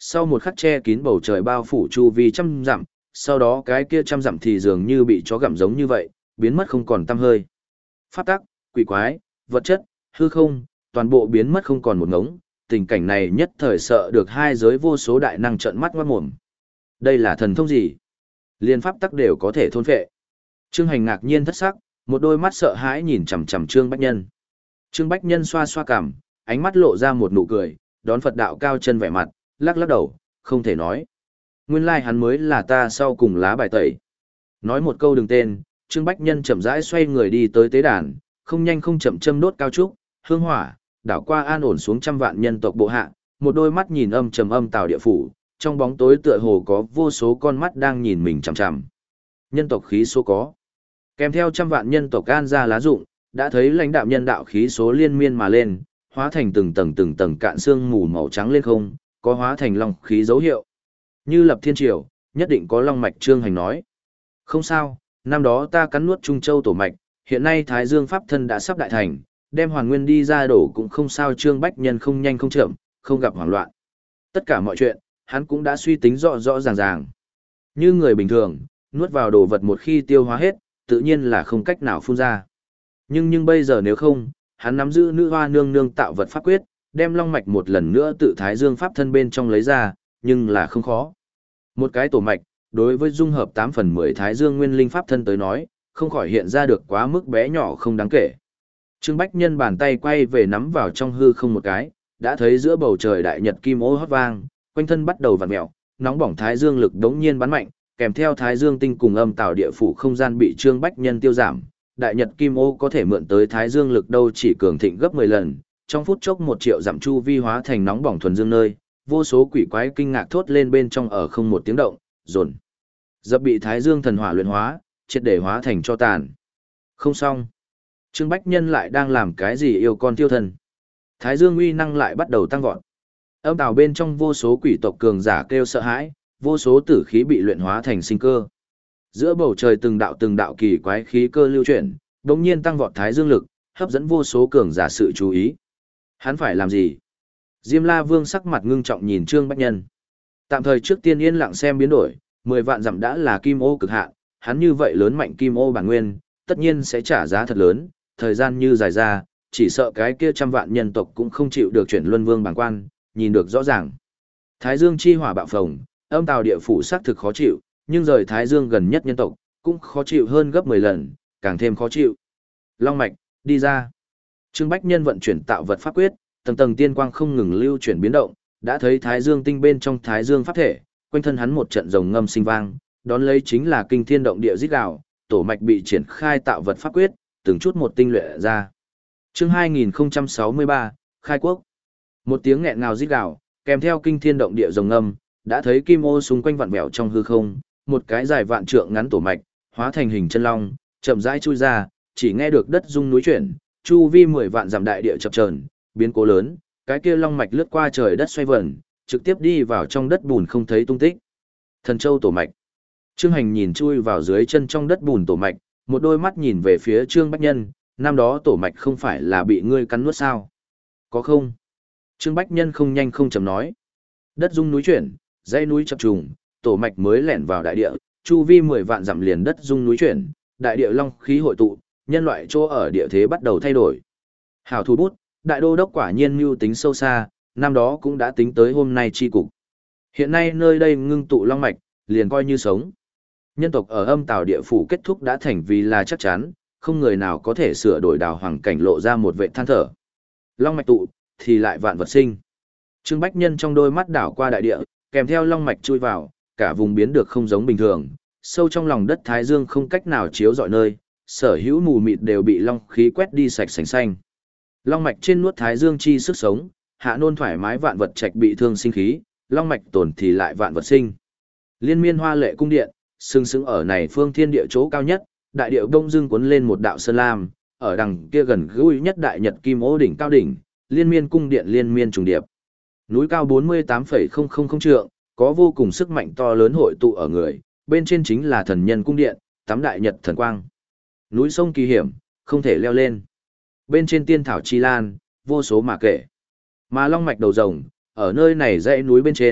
[SPEAKER 1] Sau một khắc che kín bầu trời bao phủ chu vi trăm dặm, sau đó cái kia trăm dặm thì dường như bị chó gặm giống như vậy, biến mất không còn tăm hơi. Pháp tắc, quỷ quái, vật chất, hư không, toàn bộ biến mất không còn một ngống, tình cảnh này nhất thời sợ được hai giới vô số đại năng trợn mắt ngoát mồm. Đây là thần thông gì? Liên pháp tắc đều có thể thôn phệ. Trương Hành ngạc nhiên thất sắc, một đôi mắt sợ hãi nhìn chằm chằm Trương Bách Nhân. Trương Bách Nhân xoa xoa cằm, ánh mắt lộ ra một nụ cười, đón Phật đạo cao chân vẻ mặt, lắc lắc đầu, không thể nói. Nguyên lai hắn mới là ta sau cùng lá bài tẩy. Nói một câu đừng tên, Trương Bách Nhân chậm rãi xoay người đi tới tế đàn, không nhanh không chậm châm đốt cao trúc, hương hỏa, đảo qua an ổn xuống trăm vạn nhân tộc bộ hạ, một đôi mắt nhìn âm trầm âm tào địa phủ, trong bóng tối tựa hồ có vô số con mắt đang nhìn mình chằm chằm. Nhân tộc khí số có. Kèm theo trăm vạn nhân tộc an ra lá dụng, đã thấy lãnh đạo nhân đạo khí số liên miên mà lên, hóa thành từng tầng từng tầng cạn xương mù màu trắng lên không, có hóa thành long khí dấu hiệu. Như lập thiên triều, nhất định có long mạch. Trương Hành nói. Không sao, năm đó ta cắn nuốt Trung Châu tổ mạch, hiện nay Thái Dương Pháp thân đã sắp đại thành, đem hoàn nguyên đi ra đổ cũng không sao. Trương Bách Nhân không nhanh không chậm, không gặp hoảng loạn. Tất cả mọi chuyện, hắn cũng đã suy tính rõ rõ ràng ràng. Như người bình thường, nuốt vào đồ vật một khi tiêu hóa hết, tự nhiên là không cách nào phun ra. Nhưng nhưng bây giờ nếu không, hắn nắm giữ nữ hoa nương nương tạo vật pháp quyết, đem long mạch một lần nữa tự Thái Dương Pháp thân bên trong lấy ra, nhưng là không khó. Một cái tổ mạch, đối với dung hợp tám phần mười Thái Dương Nguyên Linh Pháp thân tới nói, không khỏi hiện ra được quá mức bé nhỏ không đáng kể. Trương Bách Nhân bàn tay quay về nắm vào trong hư không một cái, đã thấy giữa bầu trời đại nhật kim ô hót vang, quanh thân bắt đầu vặn mèo, nóng bỏng Thái Dương lực đống nhiên bắn mạnh, kèm theo Thái Dương tinh cùng âm tạo địa phủ không gian bị Trương Bách Nhân tiêu giảm. Đại nhật kim ô có thể mượn tới Thái Dương lực đâu chỉ cường thịnh gấp mười lần, trong phút chốc một triệu dặm chu vi hóa thành nóng bỏng thuần dương nơi, vô số quỷ quái kinh ngạc thốt lên bên trong ở không một tiếng động, dồn dập bị Thái Dương thần hỏa luyện hóa, triệt để hóa thành cho tàn. Không xong. Trương Bách Nhân lại đang làm cái gì yêu con tiêu thần? Thái Dương uy năng lại bắt đầu tăng vọt. Âm tào bên trong vô số quỷ tộc cường giả kêu sợ hãi, vô số tử khí bị luyện hóa thành sinh cơ. Giữa bầu trời từng đạo từng đạo kỳ quái khí cơ lưu chuyển, đột nhiên tăng vọt Thái Dương lực, hấp dẫn vô số cường giả sự chú ý. Hắn phải làm gì? Diêm La Vương sắc mặt ngưng trọng nhìn Trương Bách Nhân. Tạm thời trước tiên yên lặng xem biến đổi, mười vạn dặm đã là kim ô cực hạn, hắn như vậy lớn mạnh kim ô bản nguyên, tất nhiên sẽ trả giá thật lớn, thời gian như dài ra, chỉ sợ cái kia trăm vạn nhân tộc cũng không chịu được chuyển luân vương bàng quan, nhìn được rõ ràng. Thái Dương chi hỏa bạo phồng, âm tào địa phủ xác thực khó chịu, nhưng rời Thái Dương gần nhất nhân tộc, cũng khó chịu hơn gấp mười lần, càng thêm khó chịu. Long mạch, đi ra. Trương Bách Nhân vận chuyển tạo vật pháp quyết, tầng tầng tiên quang không ngừng lưu chuyển biến động, đã thấy Thái Dương tinh bên trong Thái Dương pháp thể, quanh thân hắn một trận rồng ngâm sinh vang, đón lấy chính là kinh thiên động địa rít gào, tổ mạch bị triển khai tạo vật pháp quyết, từng chút một tinh luyện ra. Chương hai nghìn không trăm sáu mươi ba, khai quốc. Một tiếng nghẹn ngào rít gào, kèm theo kinh thiên động địa rồng ngâm, đã thấy kim ô xung quanh vặn vẹo trong hư không, một cái dài vạn trượng ngắn tổ mạch, hóa thành hình chân long, chậm rãi chui ra, chỉ nghe được đất rung núi chuyển, chu vi mười vạn dặm đại địa chập chờn, biến cố lớn, cái kia long mạch lướt qua trời đất xoay vần, trực tiếp đi vào trong đất bùn không thấy tung tích. Thần Châu tổ mạch. Trương Hành nhìn chui vào dưới chân trong đất bùn tổ mạch, một đôi mắt nhìn về phía Trương Bách Nhân, năm đó tổ mạch không phải là bị ngươi cắn nuốt sao? Có không? Trương Bách Nhân không nhanh không chậm nói. Đất rung núi chuyển, dãy núi chập trùng, tổ mạch mới lẻn vào đại địa, chu vi mười vạn dặm liền đất rung núi chuyển, đại địa long khí hội tụ, nhân loại chỗ ở địa thế bắt đầu thay đổi. Hảo thủ bút, đại đô đốc quả nhiên mưu tính sâu xa, năm đó cũng đã tính tới hôm nay chi cục. Hiện nay nơi đây ngưng tụ long mạch, liền coi như sống. Nhân tộc ở âm tào địa phủ kết thúc đã thành vì là chắc chắn, không người nào có thể sửa đổi đào hoàng cảnh lộ ra một vệ than thở. Long mạch tụ, thì lại vạn vật sinh. Trương Bách Nhân trong đôi mắt đảo qua đại địa, kèm theo long mạch chui vào, cả vùng biến được không giống bình thường, sâu trong lòng đất Thái Dương không cách nào chiếu rọi nơi, sở hữu mù mịt đều bị long khí quét đi sạch sành xanh. Long mạch trên nuốt Thái Dương chi sức sống, hạ nôn thoải mái vạn vật trạch bị thương sinh khí, long mạch tổn thì lại vạn vật sinh. Liên miên hoa lệ cung điện, sừng sững ở này phương thiên địa chỗ cao nhất, đại địa đông dương cuốn lên một đạo sơn lam, ở đằng kia gần gũi nhất đại nhật kim ô đỉnh cao đỉnh, liên miên cung điện liên miên trùng điệp. Núi cao bốn mươi tám phẩy không không không trượng, có vô cùng sức mạnh to lớn hội tụ ở người, bên trên chính là thần nhân cung điện, tám đại nhật thần quang. Núi sông kỳ hiểm, không thể leo lên. Bên trên tiên thảo chi lan, vô số mà kể. Mà long mạch đầu rồng, ở nơi này dãy núi bên trên,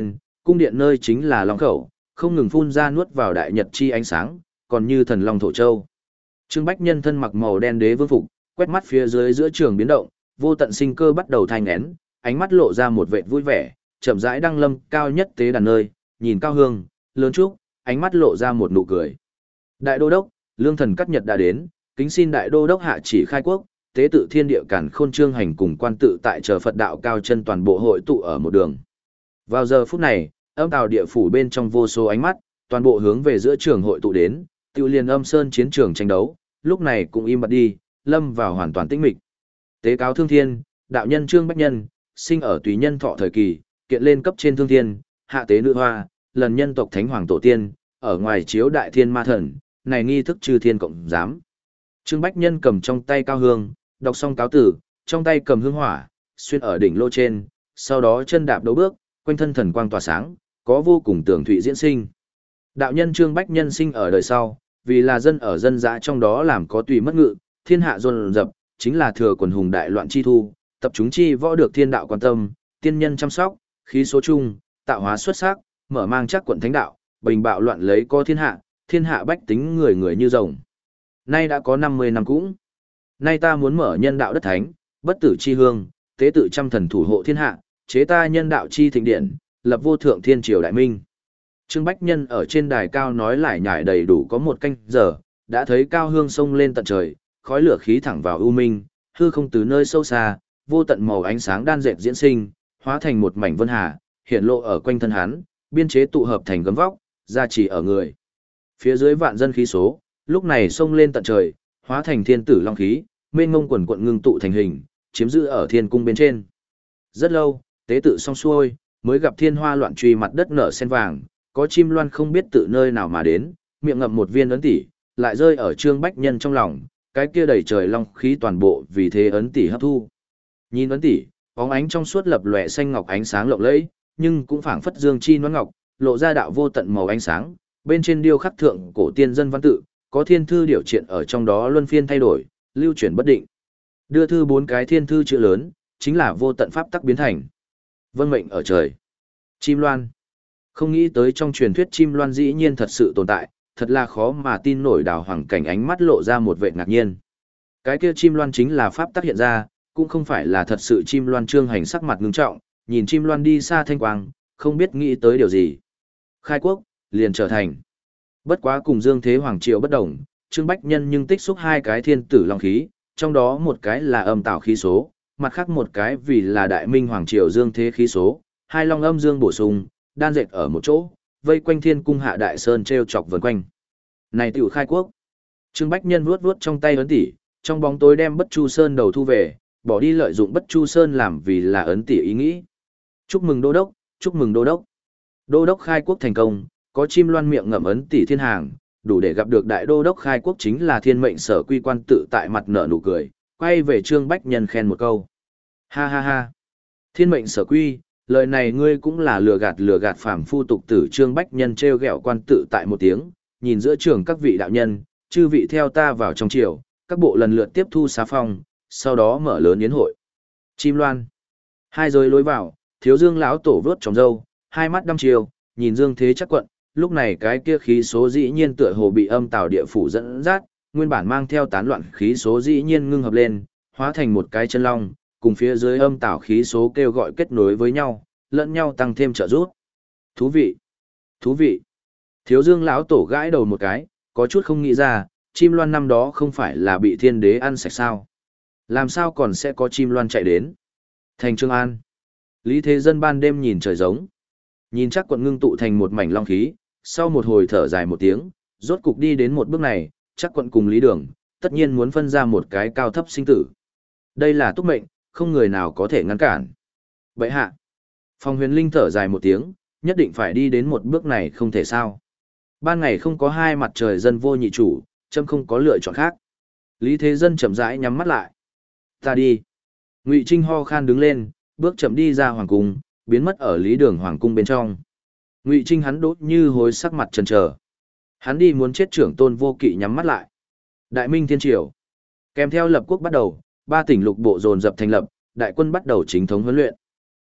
[SPEAKER 1] cung điện nơi chính là long khẩu, không ngừng phun ra nuốt vào đại nhật chi ánh sáng, còn như thần long thổ châu. Trương Bách Nhân thân mặc màu đen đế vương phục, quét mắt phía dưới giữa trường biến động, vô tận sinh cơ bắt đầu thanh én, ánh mắt lộ ra một vẻ vui vẻ, chậm rãi đăng lâm cao nhất tế đàn nơi, nhìn cao hương, lớn trúc, ánh mắt lộ ra một nụ cười. Đại đô đốc, lương thần cắt nhật đã đến, kính xin đại đô đốc hạ chỉ khai quốc, tế tự thiên địa cản khôn trương hành cùng quan tự tại chờ Phật đạo cao chân toàn bộ hội tụ ở một đường. Vào giờ phút này, âm tào địa phủ bên trong vô số ánh mắt, toàn bộ hướng về giữa trường hội tụ đến, tiêu liền âm sơn chiến trường tranh đấu, lúc này cũng im bặt đi, lâm vào hoàn toàn tĩnh mịch. Tế cáo thương thiên, đạo nhân Trương Bách Nhân, sinh ở tùy nhân thọ thời kỳ, kiện lên cấp trên thương thiên, hạ tế nữ hoa, lần nhân tộc thánh hoàng tổ tiên, ở ngoài chiếu đại thiên ma thần, này nghi thức chư thiên cộng giám. Trương Bách Nhân cầm trong tay cao hương, đọc xong cáo tử, trong tay cầm hương hỏa, xuyên ở đỉnh lô trên, sau đó chân đạp đấu bước, quanh thân thần quang tỏa sáng, có vô cùng tường thụy diễn sinh. Đạo nhân Trương Bách Nhân sinh ở đời sau, vì là dân ở dân dã trong đó làm có tùy mất ngự, thiên hạ dồn dập, chính là thừa quần hùng đại loạn chi thu, tập chúng chi võ được thiên đạo quan tâm, tiên nhân chăm sóc, khí số chung, tạo hóa xuất sắc, mở mang chắc quận thánh đạo, bình bạo loạn lấy có thiên hạ, thiên hạ bách tính người người như rồng. Nay đã có năm mươi năm cũng. Nay ta muốn mở nhân đạo đất thánh, bất tử chi hương, tế tự trăm thần thủ hộ thiên hạ, chế ta nhân đạo chi thịnh điện, lập vô thượng thiên triều đại minh. Trương Bách Nhân ở trên đài cao nói lại nhải đầy đủ có một canh giờ, đã thấy cao hương sông lên tận trời, khói lửa khí thẳng vào u minh, hư không từ nơi sâu xa, vô tận màu ánh sáng đan dệt diễn sinh, hóa thành một mảnh vân hà, hiện lộ ở quanh thân hắn, biên chế tụ hợp thành gấm vóc, gia trì ở người. Phía dưới vạn dân khí số, lúc này sông lên tận trời, hóa thành thiên tử long khí, mênh mông quần quận ngưng tụ thành hình, chiếm giữ ở thiên cung bên trên. Rất lâu, tế tự xong xuôi, mới gặp thiên hoa loạn truy mặt đất nở sen vàng, có chim loan không biết tự nơi nào mà đến, miệng ngậm một viên ấn tỷ, lại rơi ở Trương Bách Nhân trong lòng, cái kia đầy trời long khí toàn bộ vì thế ấn tỷ hấp thu. Nhìn ấn tỷ, bóng ánh trong suốt lập lòe xanh ngọc ánh sáng lộng lẫy, nhưng cũng phảng phất dương chi nón ngọc, lộ ra đạo vô tận màu ánh sáng, bên trên điêu khắc thượng cổ tiên dân văn tự, có thiên thư điều triện ở trong đó luân phiên thay đổi, lưu chuyển bất định. Đưa thư bốn cái thiên thư chữ lớn, chính là vô tận pháp tắc biến thành. Vân mệnh ở trời. Chim loan. Không nghĩ tới trong truyền thuyết chim loan dĩ nhiên thật sự tồn tại, thật là khó mà tin nổi. Đào Hoàng Cảnh ánh mắt lộ ra một vẻ ngạc nhiên. Cái kia chim loan chính là pháp tắc hiện ra, cũng không phải là thật sự. Chim loan Trương Hành sắc mặt ngưng trọng, nhìn chim loan đi xa thanh quang, không biết nghĩ tới điều gì. Khai quốc, liền trở thành. Bất quá cùng Dương Thế Hoàng Triều bất đồng, Trương Bách Nhân nhưng tích xúc hai cái thiên tử long khí, trong đó một cái là âm tạo khí số, mặt khác một cái vì là Đại Minh Hoàng Triều Dương Thế khí số, hai long âm dương bổ sung, đan dệt ở một chỗ, vây quanh thiên cung hạ đại sơn treo chọc vần quanh. Này tiểu khai quốc. Trương Bách Nhân vuốt vuốt trong tay ấn tỷ, trong bóng tối đem Bất Chu Sơn đầu thu về, bỏ đi lợi dụng Bất Chu Sơn làm vì là ấn tỷ ý nghĩ. Chúc mừng đô đốc, chúc mừng đô đốc. Đô đốc khai quốc thành công, có chim loan miệng ngậm ấn tỷ thiên hàng, đủ để gặp được đại đô đốc khai quốc chính là thiên mệnh sở quy quan tự tại mặt nở nụ cười, quay về Trương Bách Nhân khen một câu. Ha ha ha. Thiên mệnh sở quy, lời này ngươi cũng là lừa gạt lừa gạt phàm phu tục tử. Trương Bách Nhân treo gẹo quan tự tại một tiếng, nhìn giữa trường các vị đạo nhân, chư vị theo ta vào trong triều, các bộ lần lượt tiếp thu xá phong, sau đó mở lớn yến hội. Chim loan. Hai rồi lối vào, Thiếu Dương lão tổ vớt tròng râu, hai mắt đăm chiều, nhìn Dương Thế chắc quận, lúc này cái kia khí số dĩ nhiên tựa hồ bị âm tào địa phủ dẫn dắt, nguyên bản mang theo tán loạn khí số dĩ nhiên ngưng hợp lên, hóa thành một cái chân long, cùng phía dưới âm tào khí số kêu gọi kết nối với nhau, lẫn nhau tăng thêm trợ giúp. Thú vị, thú vị. Thiếu Dương lão tổ gãi đầu một cái, có chút không nghĩ ra, chim loan năm đó không phải là bị thiên đế ăn sạch sao? Làm sao còn sẽ có chim loan chạy đến? Thành Trương An. Lý Thế Dân ban đêm nhìn trời giống. Nhìn chắc quận ngưng tụ thành một mảnh long khí, sau một hồi thở dài một tiếng, rốt cục đi đến một bước này, chắc quận cùng Lý Đường, tất nhiên muốn phân ra một cái cao thấp sinh tử. Đây là túc mệnh, không người nào có thể ngăn cản. Vậy hạ, Phong Huyền Linh thở dài một tiếng, nhất định phải đi đến một bước này không thể sao. Ban ngày không có hai mặt trời dân vô nhị chủ, châm không có lựa chọn khác. Lý Thế Dân chậm rãi nhắm mắt lại. Ta đi. Ngụy Trinh ho khan đứng lên, bước chậm đi ra hoàng cung, biến mất ở Lý Đường hoàng cung bên trong. Ngụy Trinh hắn đốt như hối sắc mặt chần chờ. Hắn đi muốn chết trưởng tôn vô kỵ nhắm mắt lại. Đại Minh Thiên Triều. Kèm theo lập quốc bắt đầu, ba tỉnh lục bộ dồn dập thành lập, đại quân bắt đầu chính thống huấn luyện.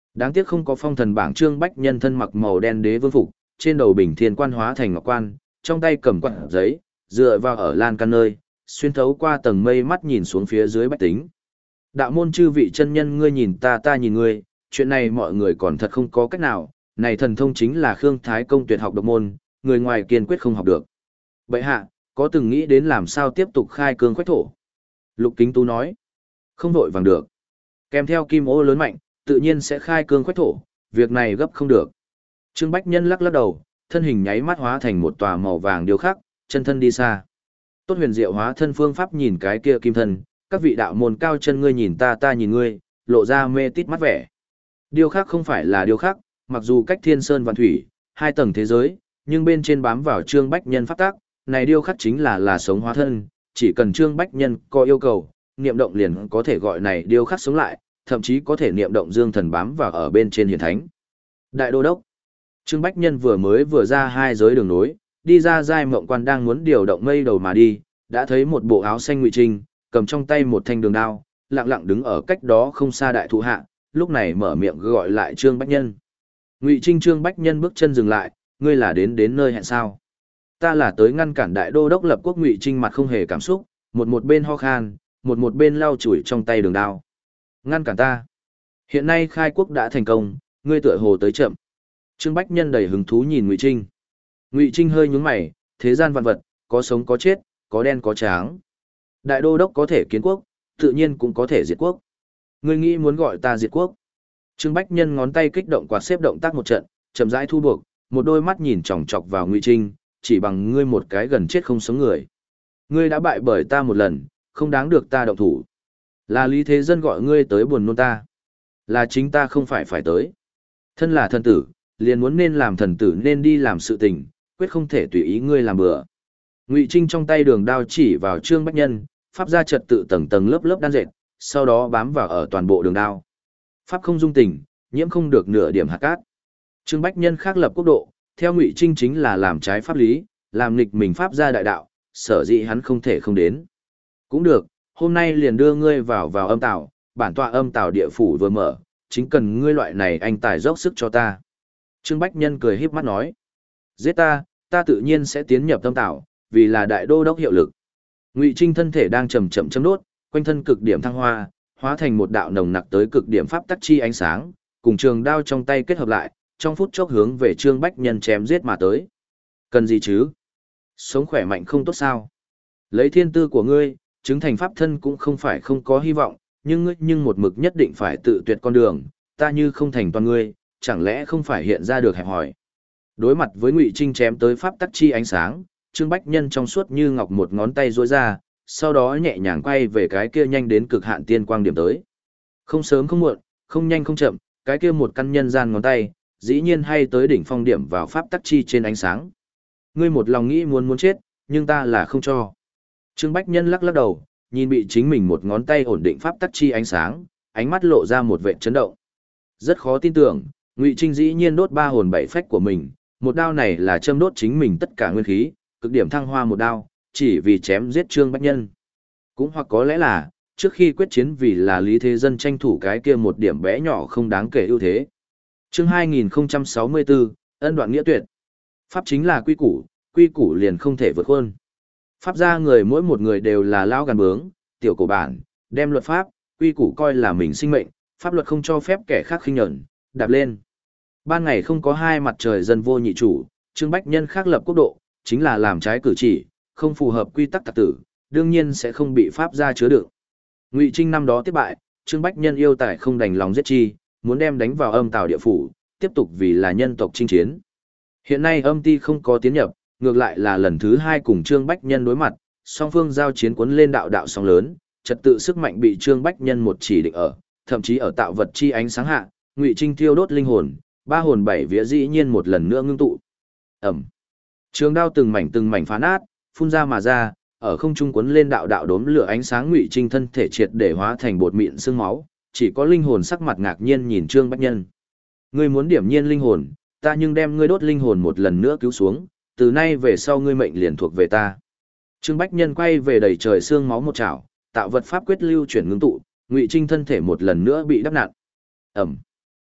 [SPEAKER 1] Đáng tiếc không có phong thần bảng. Trương Bách Nhân thân mặc màu đen đế vương phục, trên đầu bình thiên quan hóa thành ngọc quan, trong tay cầm quạt giấy, dựa vào ở lan can nơi, xuyên thấu qua tầng mây mắt nhìn xuống phía dưới bách tính. Đạo môn chư vị chân nhân, ngươi nhìn ta ta nhìn ngươi, chuyện này mọi người còn thật không có cách nào, này thần thông chính là Khương Thái Công tuyệt học độc môn, người ngoài kiên quyết không học được. Bệ hạ, có từng nghĩ đến làm sao tiếp tục khai cương quách thổ? Lục Kính Tú nói, không vội vàng được. Kèm theo kim ô lớn mạnh, tự nhiên sẽ khai cương quách thổ, việc này gấp không được. Trương Bách Nhân lắc lắc đầu, thân hình nháy mắt hóa thành một tòa màu vàng điêu khắc, chân thân đi xa. Tốt huyền diệu hóa thân phương pháp nhìn cái kia kim thân, các vị đạo môn cao chân, ngươi nhìn ta ta nhìn ngươi, lộ ra mê tít mắt vẻ. Điêu khắc không phải là điêu khắc, mặc dù cách thiên sơn vạn thủy, hai tầng thế giới, nhưng bên trên bám vào Trương Bách Nhân pháp tác, này điêu khắc chính là là sống hóa thân, chỉ cần Trương Bách Nhân có yêu cầu, niệm động liền có thể gọi này điêu khắc sống lại, thậm chí có thể niệm động dương thần bám vào ở bên trên hiển thánh. Đại đô đốc, Trương Bách Nhân vừa mới vừa ra hai giới đường nối, đi ra giai mộng quan đang muốn điều động mây đầu mà đi, đã thấy một bộ áo xanh Ngụy Trinh, cầm trong tay một thanh đường đao, lặng lặng đứng ở cách đó không xa đại thụ hạ, lúc này mở miệng gọi lại Trương Bách Nhân. Ngụy Trinh. Trương Bách Nhân bước chân dừng lại, ngươi là đến đến nơi hẹn sao? Ta là tới ngăn cản đại đô đốc lập quốc. Ngụy Trinh mặt không hề cảm xúc, một một bên ho khan, một một bên lau chùi trong tay đường đao. Ngăn cản ta? Hiện nay khai quốc đã thành công, ngươi tựa hồ tới chậm. Trương Bách Nhân đầy hứng thú nhìn Ngụy Trinh. Ngụy Trinh hơi nhướng mày, thế gian vạn vật, có sống có chết, có đen có trắng. Đại đô đốc có thể kiến quốc, tự nhiên cũng có thể diệt quốc. Ngươi nghĩ muốn gọi ta diệt quốc? Trương Bách Nhân ngón tay kích động quạt xếp động tác một trận, chậm rãi thu buộc, một đôi mắt nhìn chòng chọc vào Ngụy Trinh, chỉ bằng ngươi một cái gần chết không sống người. Ngươi đã bại bởi ta một lần, không đáng được ta động thủ. Là Lý Thế Dân gọi ngươi tới buồn nôn ta. Là chính ta không phải phải tới. Thân là thần tử, liền muốn nên làm thần tử nên đi làm sự tình, quyết không thể tùy ý ngươi làm bừa. Ngụy Trinh trong tay đường đao chỉ vào Trương Bách Nhân, pháp ra trật tự tầng tầng lớp lớp đan dệt, sau đó bám vào ở toàn bộ đường đao. Pháp không dung tình, nhiễm không được nửa điểm hạt cát. Trương Bách Nhân khác lập quốc độ, theo Ngụy Trinh chính là làm trái pháp lý, làm nghịch mình pháp ra đại đạo, sở dĩ hắn không thể không đến. Cũng được, hôm nay liền đưa ngươi vào vào âm tào, bản tọa âm tào địa phủ vừa mở, chính cần ngươi loại này anh tài dốc sức cho ta. Trương Bách Nhân cười híp mắt nói, giết ta, ta tự nhiên sẽ tiến nhập âm tào, vì là đại đô đốc hiệu lực. Ngụy Trinh thân thể đang chậm chậm chấm đốt, quanh thân cực điểm thăng hoa, hóa thành một đạo nồng nặc tới cực điểm pháp tắc chi ánh sáng, cùng trường đao trong tay kết hợp lại, trong phút chốc hướng về Trương Bách Nhân chém giết mà tới. Cần gì chứ? Sống khỏe mạnh không tốt sao? Lấy thiên tư của ngươi, chứng thành pháp thân cũng không phải không có hy vọng, nhưng ngươi nhưng một mực nhất định phải tự tuyệt con đường, ta như không thành toàn ngươi, chẳng lẽ không phải hiện ra được hẹp hỏi. Đối mặt với Ngụy Trinh chém tới pháp tắc chi ánh sáng, Trương Bách Nhân trong suốt như ngọc một ngón tay duỗi ra, sau đó nhẹ nhàng quay về cái kia nhanh đến cực hạn tiên quang điểm tới. Không sớm không muộn, không nhanh không chậm, cái kia một căn nhân gian ngón tay, dĩ nhiên hay tới đỉnh phong điểm vào pháp tắc chi trên ánh sáng. Ngươi một lòng nghĩ muốn muốn chết, nhưng ta là không cho. Trương Bách Nhân lắc lắc đầu, nhìn bị chính mình một ngón tay ổn định pháp tắc chi ánh sáng, ánh mắt lộ ra một vẻ chấn động. Rất khó tin tưởng, Ngụy Trinh dĩ nhiên đốt ba hồn bảy phách của mình, một đao này là châm đốt chính mình tất cả nguyên khí, cực điểm thăng hoa một đao, chỉ vì chém giết Trương Bách Nhân. Cũng hoặc có lẽ là, trước khi quyết chiến vì là Lý Thế Dân tranh thủ cái kia một điểm bé nhỏ không đáng kể ưu thế. Chương hai nghìn không trăm sáu mươi tư, ân đoạn nghĩa tuyệt. Pháp chính là quy củ, quy củ liền không thể vượt khuôn. Pháp gia người mỗi một người đều là lao gàn bướng, tiểu cổ bản, đem luật pháp, quy củ coi là mình sinh mệnh, pháp luật không cho phép kẻ khác khinh nhẫn, đạp lên. Ban ngày không có hai mặt trời dân vô nhị chủ, Trương Bách Nhân khác lập quốc độ, chính là làm trái cử chỉ, không phù hợp quy tắc tặc tử, đương nhiên sẽ không bị pháp gia chứa đựng. Ngụy Trinh năm đó tiếp bại, Trương Bách Nhân yêu tài không đành lòng giết chi, muốn đem đánh vào âm tào địa phủ, tiếp tục vì là nhân tộc chinh chiến. Hiện nay âm ti không có tiến nhập, ngược lại là lần thứ hai cùng Trương Bách Nhân đối mặt, song phương giao chiến cuốn lên đạo đạo sóng lớn, trật tự sức mạnh bị Trương Bách Nhân một chỉ định ở, thậm chí ở tạo vật chi ánh sáng hạ, Ngụy Trinh thiêu đốt linh hồn, ba hồn bảy vía dĩ nhiên một lần nữa ngưng tụ. Ẩm. Trường đao từng mảnh từng mảnh phá nát, phun ra mà ra, ở không trung cuốn lên đạo đạo đốm lửa ánh sáng. Ngụy Trinh thân thể triệt để hóa thành bột mịn xương máu, chỉ có linh hồn sắc mặt ngạc nhiên nhìn Trương Bách Nhân. Ngươi muốn điểm nhiên linh hồn, ta nhưng đem ngươi đốt linh hồn một lần nữa cứu xuống, từ nay về sau ngươi mệnh liền thuộc về ta. Trương Bách Nhân quay về đầy trời xương máu một chảo, tạo vật pháp quyết lưu chuyển ngưng tụ, Ngụy Trinh thân thể một lần nữa bị đắp nặn. Ẩm.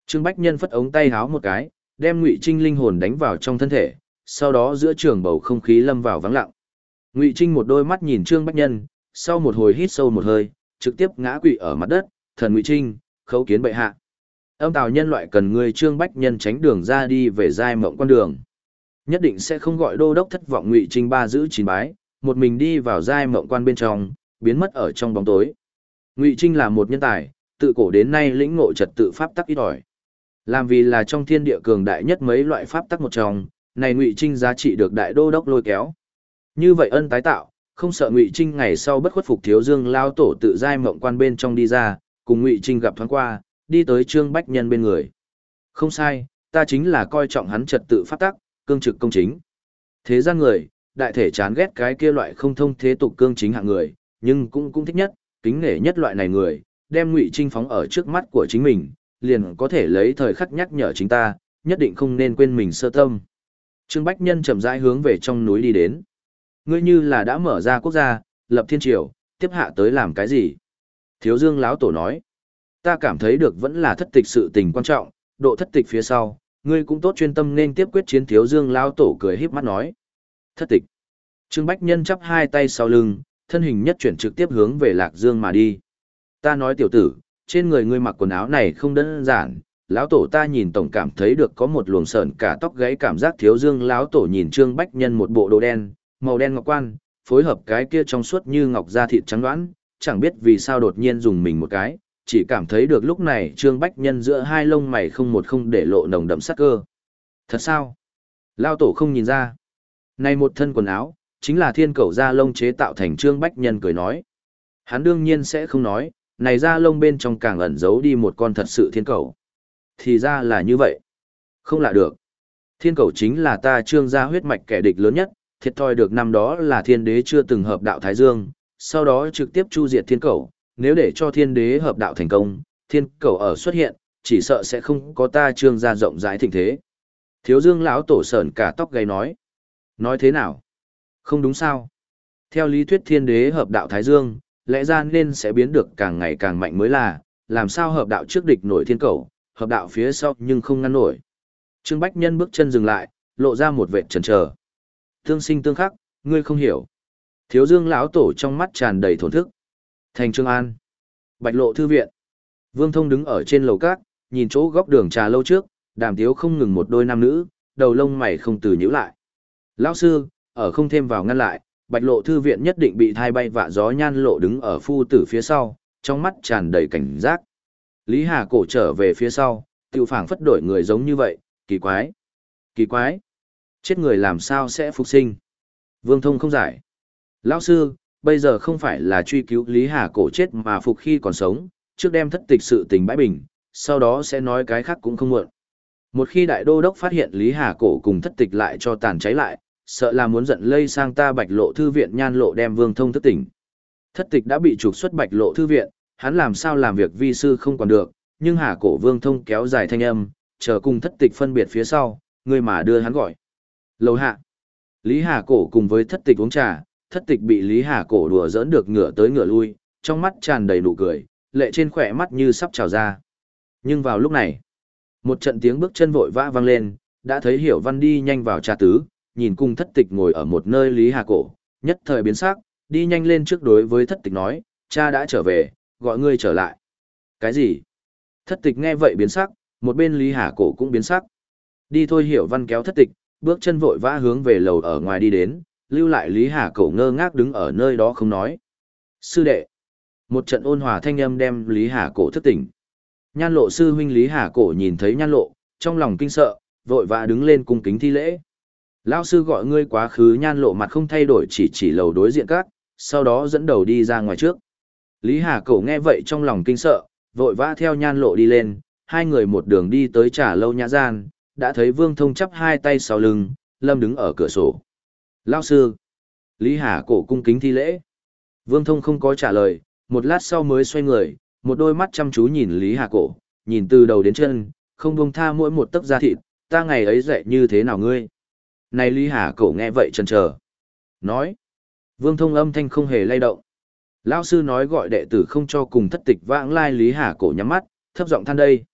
[SPEAKER 1] Trương Bách Nhân phất ống tay háo một cái, đem Ngụy Trinh linh hồn đánh vào trong thân thể, sau đó giữa trường bầu không khí lâm vào vắng lặng. Ngụy Trinh một đôi mắt nhìn Trương Bách Nhân, sau một hồi hít sâu một hơi, trực tiếp ngã quỵ ở mặt đất, "Thần Ngụy Trinh, khấu kiến bệ hạ. Âm tào nhân loại cần người Trương Bách Nhân tránh đường ra đi về giai mộng con đường. Nhất định sẽ không gọi đô đốc thất vọng." Ngụy Trinh ba giữ chín bái, một mình đi vào giai mộng quan bên trong, biến mất ở trong bóng tối. Ngụy Trinh là một nhân tài, tự cổ đến nay lĩnh ngộ trật tự pháp tắc ít ỏi. Làm vì là trong thiên địa cường đại nhất mấy loại pháp tắc một trong, này Ngụy Trinh giá trị được đại đô đốc lôi kéo. Như vậy ân tái tạo, không sợ Ngụy Trinh ngày sau bất khuất phục Thiếu Dương lao tổ tự giai mộng quan bên trong đi ra, cùng Ngụy Trinh gặp thoáng qua, đi tới Trương Bách Nhân bên người. Không sai, ta chính là coi trọng hắn trật tự pháp tắc, cương trực công chính. Thế gian người, đại thể chán ghét cái kia loại không thông thế tục cương chính hạng người, nhưng cũng cũng thích nhất, kính nể nhất loại này người, đem Ngụy Trinh phóng ở trước mắt của chính mình, liền có thể lấy thời khắc nhắc nhở chính ta, nhất định không nên quên mình sơ tâm. Trương Bách Nhân chậm rãi hướng về trong núi đi đến. Ngươi như là đã mở ra quốc gia, lập thiên triều, tiếp hạ tới làm cái gì? Thiếu Dương lão tổ nói. Ta cảm thấy được vẫn là thất tịch sự tình quan trọng, độ thất tịch phía sau, ngươi cũng tốt chuyên tâm nên tiếp quyết chiến. Thiếu Dương lão tổ cười híp mắt nói. Thất tịch. Trương Bách Nhân chắp hai tay sau lưng, thân hình nhất chuyển trực tiếp hướng về Lạc Dương mà đi. Ta nói tiểu tử, trên người ngươi mặc quần áo này không đơn giản, lão tổ ta nhìn tổng cảm thấy được có một luồng sởn cả tóc gáy cảm giác. Thiếu Dương lão tổ nhìn Trương Bách Nhân một bộ đồ đen, màu đen ngọc quan, phối hợp cái kia trong suốt như ngọc da thịt trắng đoán, chẳng biết vì sao đột nhiên dùng mình một cái, chỉ cảm thấy được lúc này Trương Bách Nhân giữa hai lông mày không một không để lộ nồng đậm sắc cơ. Thật sao? Lão tổ không nhìn ra. Này một thân quần áo, chính là thiên cẩu da lông chế tạo thành. Trương Bách Nhân cười nói. Hắn đương nhiên sẽ không nói, này da lông bên trong càng ẩn giấu đi một con thật sự thiên cẩu. Thì ra là như vậy. Không lạ được. Thiên cẩu chính là ta Trương gia huyết mạch kẻ địch lớn nhất, thiệt thòi được năm đó là thiên đế chưa từng hợp đạo Thái Dương, sau đó trực tiếp chu diệt thiên cẩu. Nếu để cho thiên đế hợp đạo thành công, thiên cẩu ở xuất hiện, chỉ sợ sẽ không có ta Trương gia rộng rãi thịnh thế. Thiếu Dương lão tổ sởn cả tóc gáy nói. Nói thế nào? Không đúng sao? Theo lý thuyết thiên đế hợp đạo Thái Dương, lẽ ra nên sẽ biến được càng ngày càng mạnh mới là, làm sao hợp đạo trước địch nổi thiên cẩu, hợp đạo phía sau nhưng không ngăn nổi. Trương Bách Nhân bước chân dừng lại, lộ ra một vệt chần chờ. Tương sinh tương khắc, ngươi không hiểu. Thiếu Dương lão tổ trong mắt tràn đầy thổn thức. Thành Trương An, Bạch Lộ thư viện. Vương Thông đứng ở trên lầu cát, nhìn chỗ góc đường trà lâu trước, đàm tiếu không ngừng một đôi nam nữ, đầu lông mày không từ nhíu lại. Lão sư, ở không thêm vào ngăn lại, Bạch Lộ thư viện nhất định bị thai bay vạ gió. Nhan Lộ đứng ở phu tử phía sau, trong mắt tràn đầy cảnh giác. Lý Hà cổ trở về phía sau, tiêu phảng phất đổi người giống như vậy, kỳ quái. Kỳ quái. Chết người làm sao sẽ phục sinh? Vương Thông không giải. Lão sư, bây giờ không phải là truy cứu Lý Hà cổ chết mà phục khi còn sống, trước đem thất tịch sự tình bãi bình, sau đó sẽ nói cái khác cũng không muộn. Một khi đại đô đốc phát hiện Lý Hà cổ cùng thất tịch lại cho tàn cháy lại, sợ là muốn giận lây sang ta Bạch Lộ thư viện. Nhan Lộ đem Vương Thông thức tỉnh. Thất tịch đã bị trục xuất Bạch Lộ thư viện, hắn làm sao làm việc vi sư không còn được, nhưng Hà cổ. Vương Thông kéo dài thanh âm, chờ cùng thất tịch phân biệt phía sau, người mà đưa hắn gọi. Lầu hạ. Lý Hà cổ cùng với thất tịch uống trà, thất tịch bị Lý Hà cổ đùa giỡn được ngửa tới ngửa lui, trong mắt tràn đầy nụ cười, lệ trên khỏe mắt như sắp trào ra. Nhưng vào lúc này, một trận tiếng bước chân vội vã vang lên, đã thấy Hiểu Văn đi nhanh vào trà tứ, nhìn cùng thất tịch ngồi ở một nơi Lý Hà cổ, nhất thời biến sắc, đi nhanh lên trước đối với thất tịch nói, cha đã trở về, gọi ngươi trở lại. Cái gì? Thất tịch nghe vậy biến sắc, một bên Lý Hà cổ cũng biến sắc. Đi thôi. Hiểu Văn kéo thất tịch, bước chân vội vã hướng về lầu ở ngoài đi đến, lưu lại Lý Hà cổ ngơ ngác đứng ở nơi đó không nói. Sư đệ. Một trận ôn hòa thanh âm đem Lý Hà cổ thức tỉnh. Nhan Lộ sư huynh. Lý Hà cổ nhìn thấy Nhan Lộ, trong lòng kinh sợ, vội vã đứng lên cung kính thi lễ. Lão sư gọi ngươi quá khứ. Nhan Lộ mặt không thay đổi chỉ chỉ lầu đối diện các, sau đó dẫn đầu đi ra ngoài trước. Lý Hà cổ nghe vậy trong lòng kinh sợ, vội vã theo Nhan Lộ đi lên, hai người một đường đi tới trà lâu nhã gian, đã thấy Vương Thông chắp hai tay sau lưng, lâm đứng ở cửa sổ. Lão sư. Lý Hà cổ cung kính thi lễ. Vương Thông không có trả lời, một lát sau mới xoay người, một đôi mắt chăm chú nhìn Lý Hà cổ, nhìn từ đầu đến chân, không buông tha mỗi một tấc da thịt, ta ngày ấy dạy như thế nào ngươi? Này Lý Hà cổ nghe vậy chần chờ. Nói. Vương Thông âm thanh không hề lay động. Lão sư nói gọi đệ tử không cho cùng thất tịch vãng lai. Lý Hà cổ nhắm mắt, thấp giọng than đây.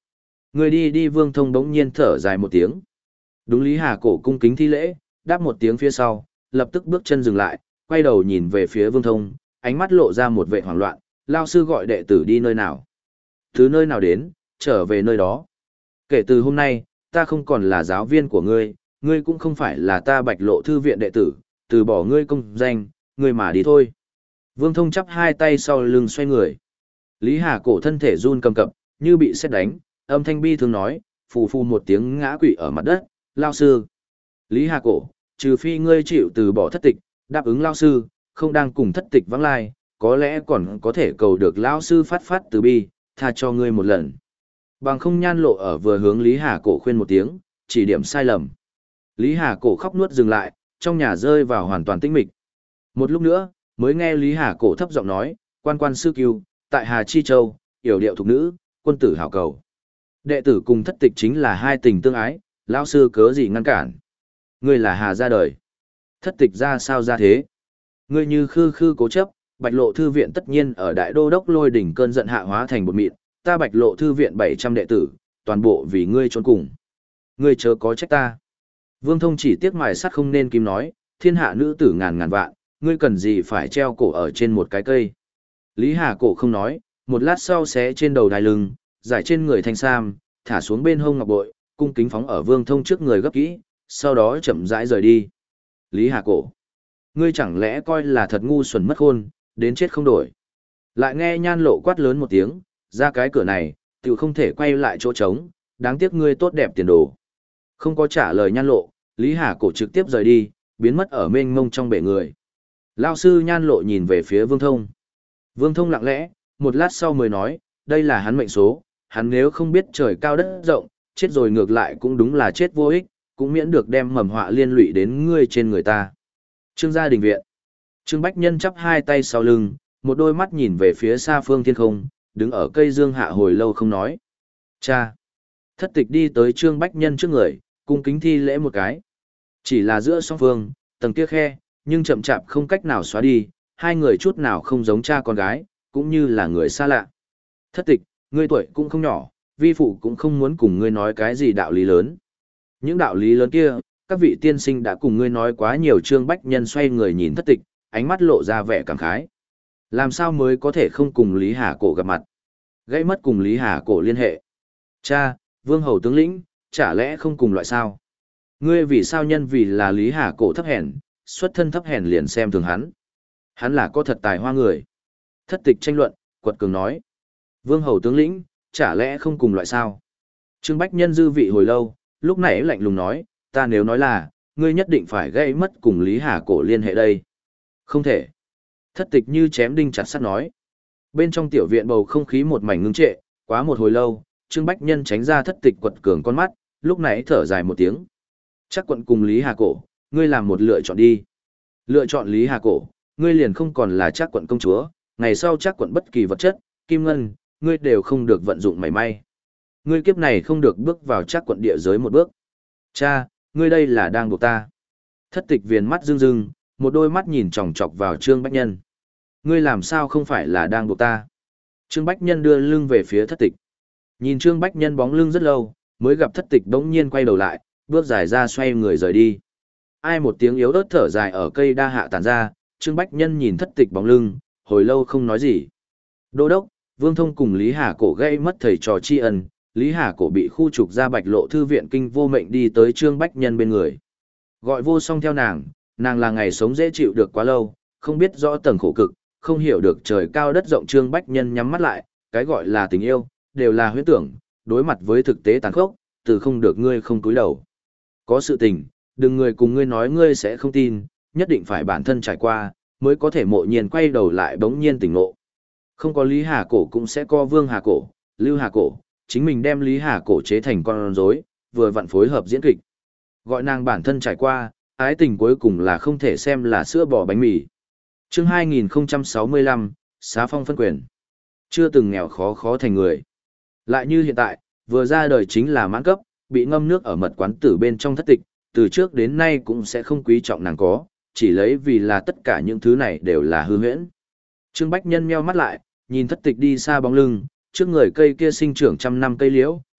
[SPEAKER 1] Người đi đi Vương Thông bỗng nhiên thở dài một tiếng. Đúng Lý Hà Cổ cung kính thi lễ, đáp một tiếng phía sau, lập tức bước chân dừng lại, quay đầu nhìn về phía Vương Thông, ánh mắt lộ ra một vẻ hoảng loạn, lao sư gọi đệ tử đi nơi nào. Từ nơi nào đến, trở về nơi đó. Kể từ hôm nay, ta không còn là giáo viên của ngươi, ngươi cũng không phải là ta Bạch Lộ thư viện đệ tử, từ bỏ ngươi công danh, ngươi mà đi thôi. Vương Thông chắp hai tay sau lưng xoay người. Lý Hà Cổ thân thể run cầm cập, như bị sét đánh, âm thanh bi thương nói, phù phù một tiếng ngã quỵ ở mặt đất, lao sư. Lý Hà Cổ, trừ phi ngươi chịu từ bỏ thất tịch, đáp ứng lao sư, không đang cùng thất tịch vắng lai, có lẽ còn có thể cầu được lao sư phát phát từ bi, tha cho ngươi một lần. Bằng không Nhan Lộ ở vừa hướng Lý Hà Cổ khuyên một tiếng, chỉ điểm sai lầm. Lý Hà Cổ khóc nuốt dừng lại, trong nhà rơi vào hoàn toàn tĩnh mịch. Một lúc nữa, mới nghe Lý Hà Cổ thấp giọng nói, quan quan sư cưu, tại Hà Chi Châu, yểu điệu thục nữ, quân tử hảo cầu. Đệ tử cùng thất tịch chính là hai tình tương ái, lão sư cớ gì ngăn cản. Ngươi là Hà ra đời. Thất tịch ra sao ra thế? Ngươi như khư khư cố chấp, Bạch Lộ thư viện tất nhiên ở đại đô đốc lôi đỉnh cơn giận hạ hóa thành bột mịn, ta Bạch Lộ thư viện bảy trăm đệ tử, toàn bộ vì ngươi trốn cùng. Ngươi chớ có trách ta. Vương Thông chỉ tiếc mài sắt không nên kim nói, thiên hạ nữ tử ngàn ngàn vạn, ngươi cần gì phải treo cổ ở trên một cái cây. Lý Hà Cổ không nói, một lát sau xé trên đầu đai lưng, giải trên người thanh sam, thả xuống bên hông ngọc bội, cung kính phóng ở Vương Thông trước người gấp kỹ, sau đó chậm rãi rời đi. Lý Hà Cổ, ngươi chẳng lẽ coi là thật ngu xuẩn mất khôn, đến chết không đổi. Lại nghe Nhan Lộ quát lớn một tiếng, ra cái cửa này, tiểu không thể quay lại chỗ trống, đáng tiếc ngươi tốt đẹp tiền đồ. Không có trả lời Nhan Lộ, Lý Hà Cổ trực tiếp rời đi, biến mất ở mênh mông trong bể người. Lao sư Nhan Lộ nhìn về phía Vương Thông. Vương Thông lặng lẽ, một lát sau mới nói, đây là hắn mệnh số, hắn nếu không biết trời cao đất rộng, chết rồi ngược lại cũng đúng là chết vô ích, cũng miễn được đem mầm họa liên lụy đến ngươi trên người ta. Trương gia đình viện. Trương Bách Nhân chắp hai tay sau lưng, một đôi mắt nhìn về phía xa phương thiên không, đứng ở cây dương hạ hồi lâu không nói. Cha. Thất tịch đi tới Trương Bách Nhân trước người, cung kính thi lễ một cái. Chỉ là giữa song phương, tầng kia khe, nhưng chậm chạp không cách nào xóa đi, hai người chút nào không giống cha con gái, cũng như là người xa lạ. Thất tịch, ngươi tuổi cũng không nhỏ, vi phụ cũng không muốn cùng ngươi nói cái gì đạo lý lớn. Những đạo lý lớn kia, các vị tiên sinh đã cùng ngươi nói quá nhiều. Trương Bách Nhân xoay người nhìn thất tịch, ánh mắt lộ ra vẻ cảm khái. Làm sao mới có thể không cùng Lý Hà Cổ gặp mặt? Gây mất cùng Lý Hà Cổ liên hệ. Cha, vương hầu tướng lĩnh, chả lẽ không cùng loại sao? Ngươi vì sao nhân vì là Lý Hà Cổ thấp hèn, xuất thân thấp hèn liền xem thường hắn. Hắn là có thật tài hoa người. Thất tịch tranh luận, quật cường nói. Vương hầu tướng lĩnh, chả lẽ không cùng loại sao? Trương Bách Nhân dư vị hồi lâu, lúc nãy lạnh lùng nói, ta nếu nói là, ngươi nhất định phải gây mất cùng Lý Hà Cổ liên hệ đây. Không thể. Thất tịch như chém đinh chặt sắt nói. Bên trong tiểu viện bầu không khí một mảnh ngưng trệ, quá một hồi lâu, Trương Bách Nhân tránh ra thất tịch quật cường con mắt, lúc nãy thở dài một tiếng. Chắc quận cùng Lý Hà Cổ, ngươi làm một lựa chọn đi. Lựa chọn Lý Hà Cổ, ngươi liền không còn là chắc quận công chúa, ngày sau chắc quận bất kỳ vật chất, kim ngân, ngươi đều không được vận dụng mảy may. Ngươi kiếp này không được bước vào chắc quận địa giới một bước. Cha, ngươi đây là đang buộc ta. Thất tịch viền mắt rưng rưng, một đôi mắt nhìn chòng chọc vào Trương Bách Nhân. Ngươi làm sao không phải là đang buộc ta? Trương Bách Nhân đưa lưng về phía thất tịch. Nhìn Trương Bách Nhân bóng lưng rất lâu, mới gặp thất tịch đống nhiên quay đầu lại, bước dài ra xoay người rời đi. Ai một tiếng yếu ớt thở dài ở cây đa hạ tản ra, Trương Bách Nhân nhìn thất tịch bóng lưng, hồi lâu không nói gì. Đô đốc, Vương Thông cùng Lý Hà Cổ gây mất thầy trò tri ân, Lý Hà Cổ bị khu trục ra Bạch Lộ thư viện kinh vô mệnh đi tới Trương Bách Nhân bên người. Gọi vô song theo nàng, nàng là ngày sống dễ chịu được quá lâu, không biết rõ tầng khổ cực, không hiểu được trời cao đất rộng. Trương Bách Nhân nhắm mắt lại, cái gọi là tình yêu, đều là huyễn tưởng, đối mặt với thực tế tàn khốc, từ không được ngươi không cúi đầu. Có sự tình, đừng người cùng ngươi nói ngươi sẽ không tin, nhất định phải bản thân trải qua, mới có thể mộ nhiên quay đầu lại bỗng nhiên tỉnh ngộ. Không có Lý Hà Cổ cũng sẽ có Vương Hà Cổ, Lưu Hà Cổ, chính mình đem Lý Hà Cổ chế thành con rối, vừa vặn phối hợp diễn kịch. Gọi nàng bản thân trải qua, ái tình cuối cùng là không thể xem là sữa bò bánh mì. Chương hai nghìn không trăm sáu mươi lăm, Xá phong phân quyền. Chưa từng nghèo khó khó thành người. Lại như hiện tại, vừa ra đời chính là mãn cấp, bị ngâm nước ở mật quán tử bên trong thất tịch, từ trước đến nay cũng sẽ không quý trọng nàng có, chỉ lấy vì là tất cả những thứ này đều là hư huyễn. Trương Bách Nhân meo mắt lại, nhìn thất tịch đi xa bóng lưng, trước người cây kia sinh trưởng trăm năm cây liễu,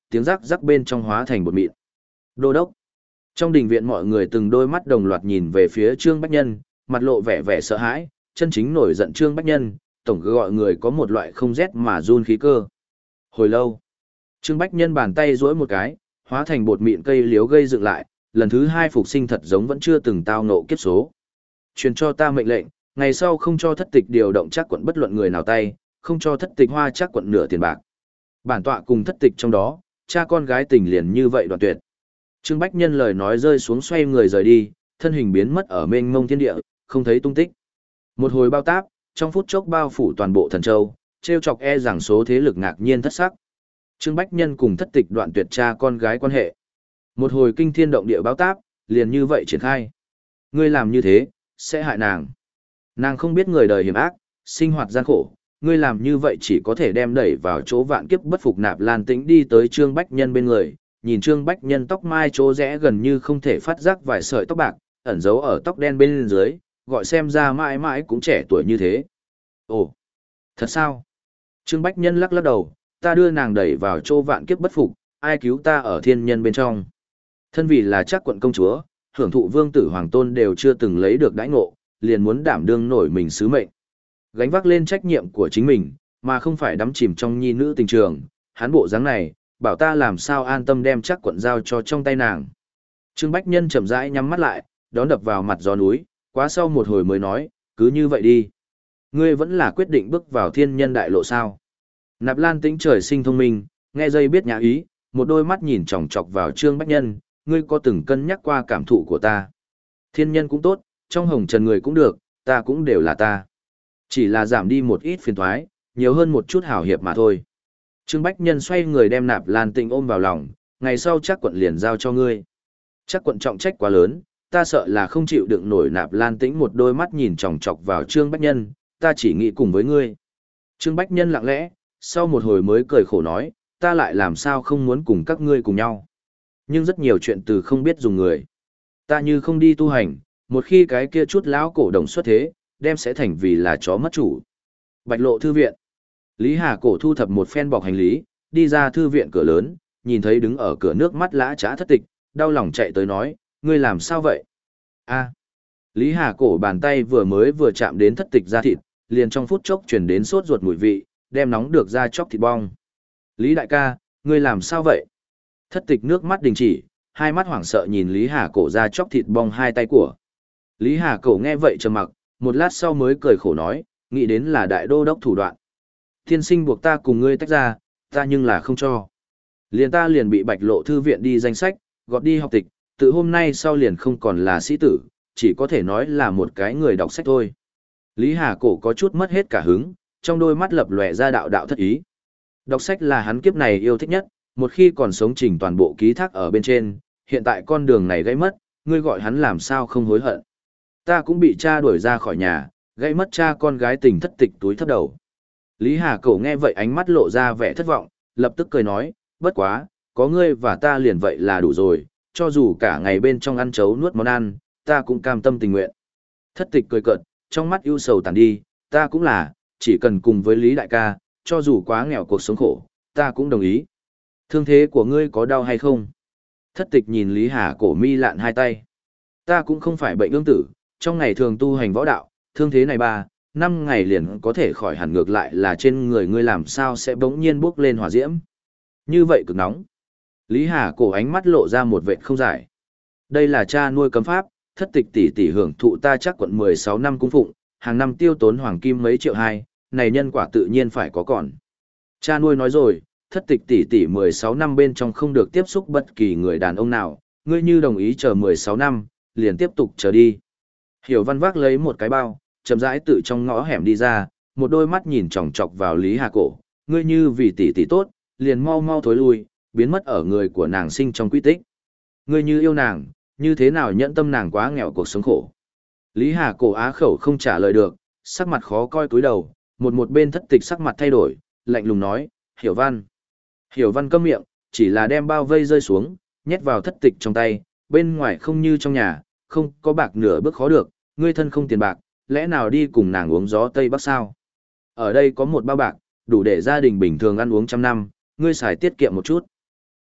[SPEAKER 1] tiếng rắc rắc bên trong hóa thành bột mịn. Đô đốc. Trong đình viện mọi người từng đôi mắt đồng loạt nhìn về phía Trương Bách Nhân, mặt lộ vẻ vẻ sợ hãi, chân chính nổi giận Trương Bách Nhân, tổng cứ gọi người có một loại không rét mà run khí cơ. Hồi lâu, Trương Bách Nhân bàn tay duỗi một cái, hóa thành bột mịn cây liếu gây dựng lại, lần thứ hai phục sinh thật giống vẫn chưa từng tao ngộ kiếp số. Truyền cho ta mệnh lệnh, ngày sau không cho thất tịch điều động chắc quận bất luận người nào tay, không cho thất tịch hoa chắc quận nửa tiền bạc. Bản tọa cùng thất tịch trong đó, cha con gái tình liền như vậy đoạn tuyệt. Trương Bách Nhân lời nói rơi xuống xoay người rời đi, thân hình biến mất ở mênh mông thiên địa, không thấy tung tích. Một hồi bao táp, trong phút chốc bao phủ toàn bộ thần châu, trêu chọc e rằng số thế lực ngạc nhiên thất sắc. Trương Bách Nhân cùng thất tịch đoạn tuyệt cha con gái quan hệ. Một hồi kinh thiên động địa báo táp, liền như vậy triển khai. Ngươi làm như thế, sẽ hại nàng. Nàng không biết người đời hiểm ác, sinh hoạt gian khổ, ngươi làm như vậy chỉ có thể đem đẩy vào chỗ vạn kiếp bất phục. Nạp Lan Tĩnh đi tới Trương Bách Nhân bên người, nhìn Trương Bách Nhân tóc mai chỗ rẽ gần như không thể phát giác vài sợi tóc bạc, ẩn giấu ở tóc đen bên dưới, gọi xem ra mãi mãi cũng trẻ tuổi như thế. Ồ, thật sao? Trương Bách Nhân lắc lắc đầu, ta đưa nàng đẩy vào chỗ vạn kiếp bất phục, ai cứu ta ở thiên nhân bên trong. Thân vì là chắc quận công chúa, hưởng thụ vương tử hoàng tôn đều chưa từng lấy được đãi ngộ, liền muốn đảm đương nổi mình sứ mệnh. Gánh vác lên trách nhiệm của chính mình, mà không phải đắm chìm trong nhi nữ tình trường, hắn bộ dáng này, bảo ta làm sao an tâm đem chắc quận giao cho trong tay nàng. Trương Bách Nhân chậm rãi nhắm mắt lại, đón đập vào mặt gió núi, quá sau một hồi mới nói, cứ như vậy đi. Ngươi vẫn là quyết định bước vào thiên nhân đại lộ sao. Nạp Lan Tĩnh trời sinh thông minh, nghe dây biết nhã ý, một đôi mắt nhìn chòng chọc vào Trương Bách Nhân, ngươi có từng cân nhắc qua cảm thụ của ta. Thiên nhân cũng tốt, trong hồng trần người cũng được, ta cũng đều là ta. Chỉ là giảm đi một ít phiền toái, nhiều hơn một chút hảo hiệp mà thôi. Trương Bách Nhân xoay người đem Nạp Lan Tĩnh ôm vào lòng, ngày sau chắc quận liền giao cho ngươi. Chắc quận trọng trách quá lớn, ta sợ là không chịu đựng nổi. Nạp Lan Tĩnh một đôi mắt nhìn chòng chọc vào Trương Bách Nhân, ta chỉ nghĩ cùng với ngươi. Trương Bách Nhân lặng lẽ, sau một hồi mới cười khổ nói, ta lại làm sao không muốn cùng các ngươi cùng nhau. Nhưng rất nhiều chuyện từ không biết dùng người. Ta như không đi tu hành, một khi cái kia chút lão cổ đồng xuất thế, đem sẽ thành vì là chó mất chủ. Bạch Lộ thư viện. Lý Hà Cổ thu thập một phen bọc hành lý, đi ra thư viện cửa lớn, nhìn thấy đứng ở cửa nước mắt lã chã thất tịch, đau lòng chạy tới nói, ngươi làm sao vậy? A. Lý Hà Cổ bàn tay vừa mới vừa chạm đến thất tịch da thịt, liền trong phút chốc chuyển đến sốt ruột mùi vị, đem nóng được ra chóc thịt bong. Lý đại ca, ngươi làm sao vậy? Thất tịch nước mắt đình chỉ, hai mắt hoảng sợ nhìn Lý Hà Cổ ra chóc thịt bong hai tay của. Lý Hà Cổ nghe vậy trầm mặc, một lát sau mới cười khổ nói, nghĩ đến là đại đô đốc thủ đoạn. Thiên sinh buộc ta cùng ngươi tách ra, ta nhưng là không cho. Liền ta liền bị Bạch Lộ thư viện đi danh sách, gọt đi học tịch, từ hôm nay sau liền không còn là sĩ tử, chỉ có thể nói là một cái người đọc sách thôi. Lý Hà Cổ có chút mất hết cả hứng, trong đôi mắt lập lòe ra đạo đạo thất ý. Đọc sách là hắn kiếp này yêu thích nhất, một khi còn sống trình toàn bộ ký thác ở bên trên, hiện tại con đường này gãy mất, ngươi gọi hắn làm sao không hối hận. Ta cũng bị cha đuổi ra khỏi nhà, gãy mất cha con gái tình thất tịch túi thấp đầu. Lý Hà Cổ nghe vậy ánh mắt lộ ra vẻ thất vọng, lập tức cười nói, bất quá, có ngươi và ta liền vậy là đủ rồi, cho dù cả ngày bên trong ăn chấu nuốt món ăn, ta cũng cam tâm tình nguyện. Thất tịch cười cợt, trong mắt ưu sầu tàn đi, ta cũng là, chỉ cần cùng với Lý đại ca, cho dù quá nghèo cuộc sống khổ, ta cũng đồng ý. Thương thế của ngươi có đau hay không? Thất tịch nhìn Lý Hà Cổ mi lạn hai tay. Ta cũng không phải bệnh ương tử, trong ngày thường tu hành võ đạo, thương thế này ba, năm ngày liền có thể khỏi hẳn, ngược lại là trên người ngươi làm sao sẽ bỗng nhiên bốc lên hỏa diễm. Như vậy cực nóng. Lý Hà Cổ ánh mắt lộ ra một vệt không giải. Đây là cha nuôi cấm pháp, thất tịch tỷ tỷ hưởng thụ ta chắc quận mười sáu năm cung phụng, hàng năm tiêu tốn hoàng kim mấy triệu hai, này nhân quả tự nhiên phải có còn. Cha nuôi nói rồi, thất tịch tỷ tỷ mười sáu năm bên trong không được tiếp xúc bất kỳ người đàn ông nào, ngươi như đồng ý chờ mười sáu năm, liền tiếp tục chờ đi. Hiểu Văn vác lấy một cái bao, chậm rãi tự trong ngõ hẻm đi ra, một đôi mắt nhìn chòng chọc vào Lý Hà Cổ, ngươi như vì tỷ tỷ tốt, liền mau mau thối lui, biến mất ở người của nàng sinh trong quy tích. Ngươi như yêu nàng, như thế nào nhẫn tâm nàng quá nghèo cuộc sống khổ. Lý Hà Cổ á khẩu không trả lời được, sắc mặt khó coi cúi đầu, một một bên thất tịch sắc mặt thay đổi, lạnh lùng nói, Hiểu Văn. Hiểu Văn câm miệng, chỉ là đem bao vây rơi xuống, nhét vào thất tịch trong tay, bên ngoài không như trong nhà, không có bạc nửa bước khó được, ngươi thân không tiền bạc, lẽ nào đi cùng nàng uống gió Tây Bắc sao? Ở đây có một bao bạc, đủ để gia đình bình thường ăn uống trăm năm, ngươi xài tiết kiệm một chút.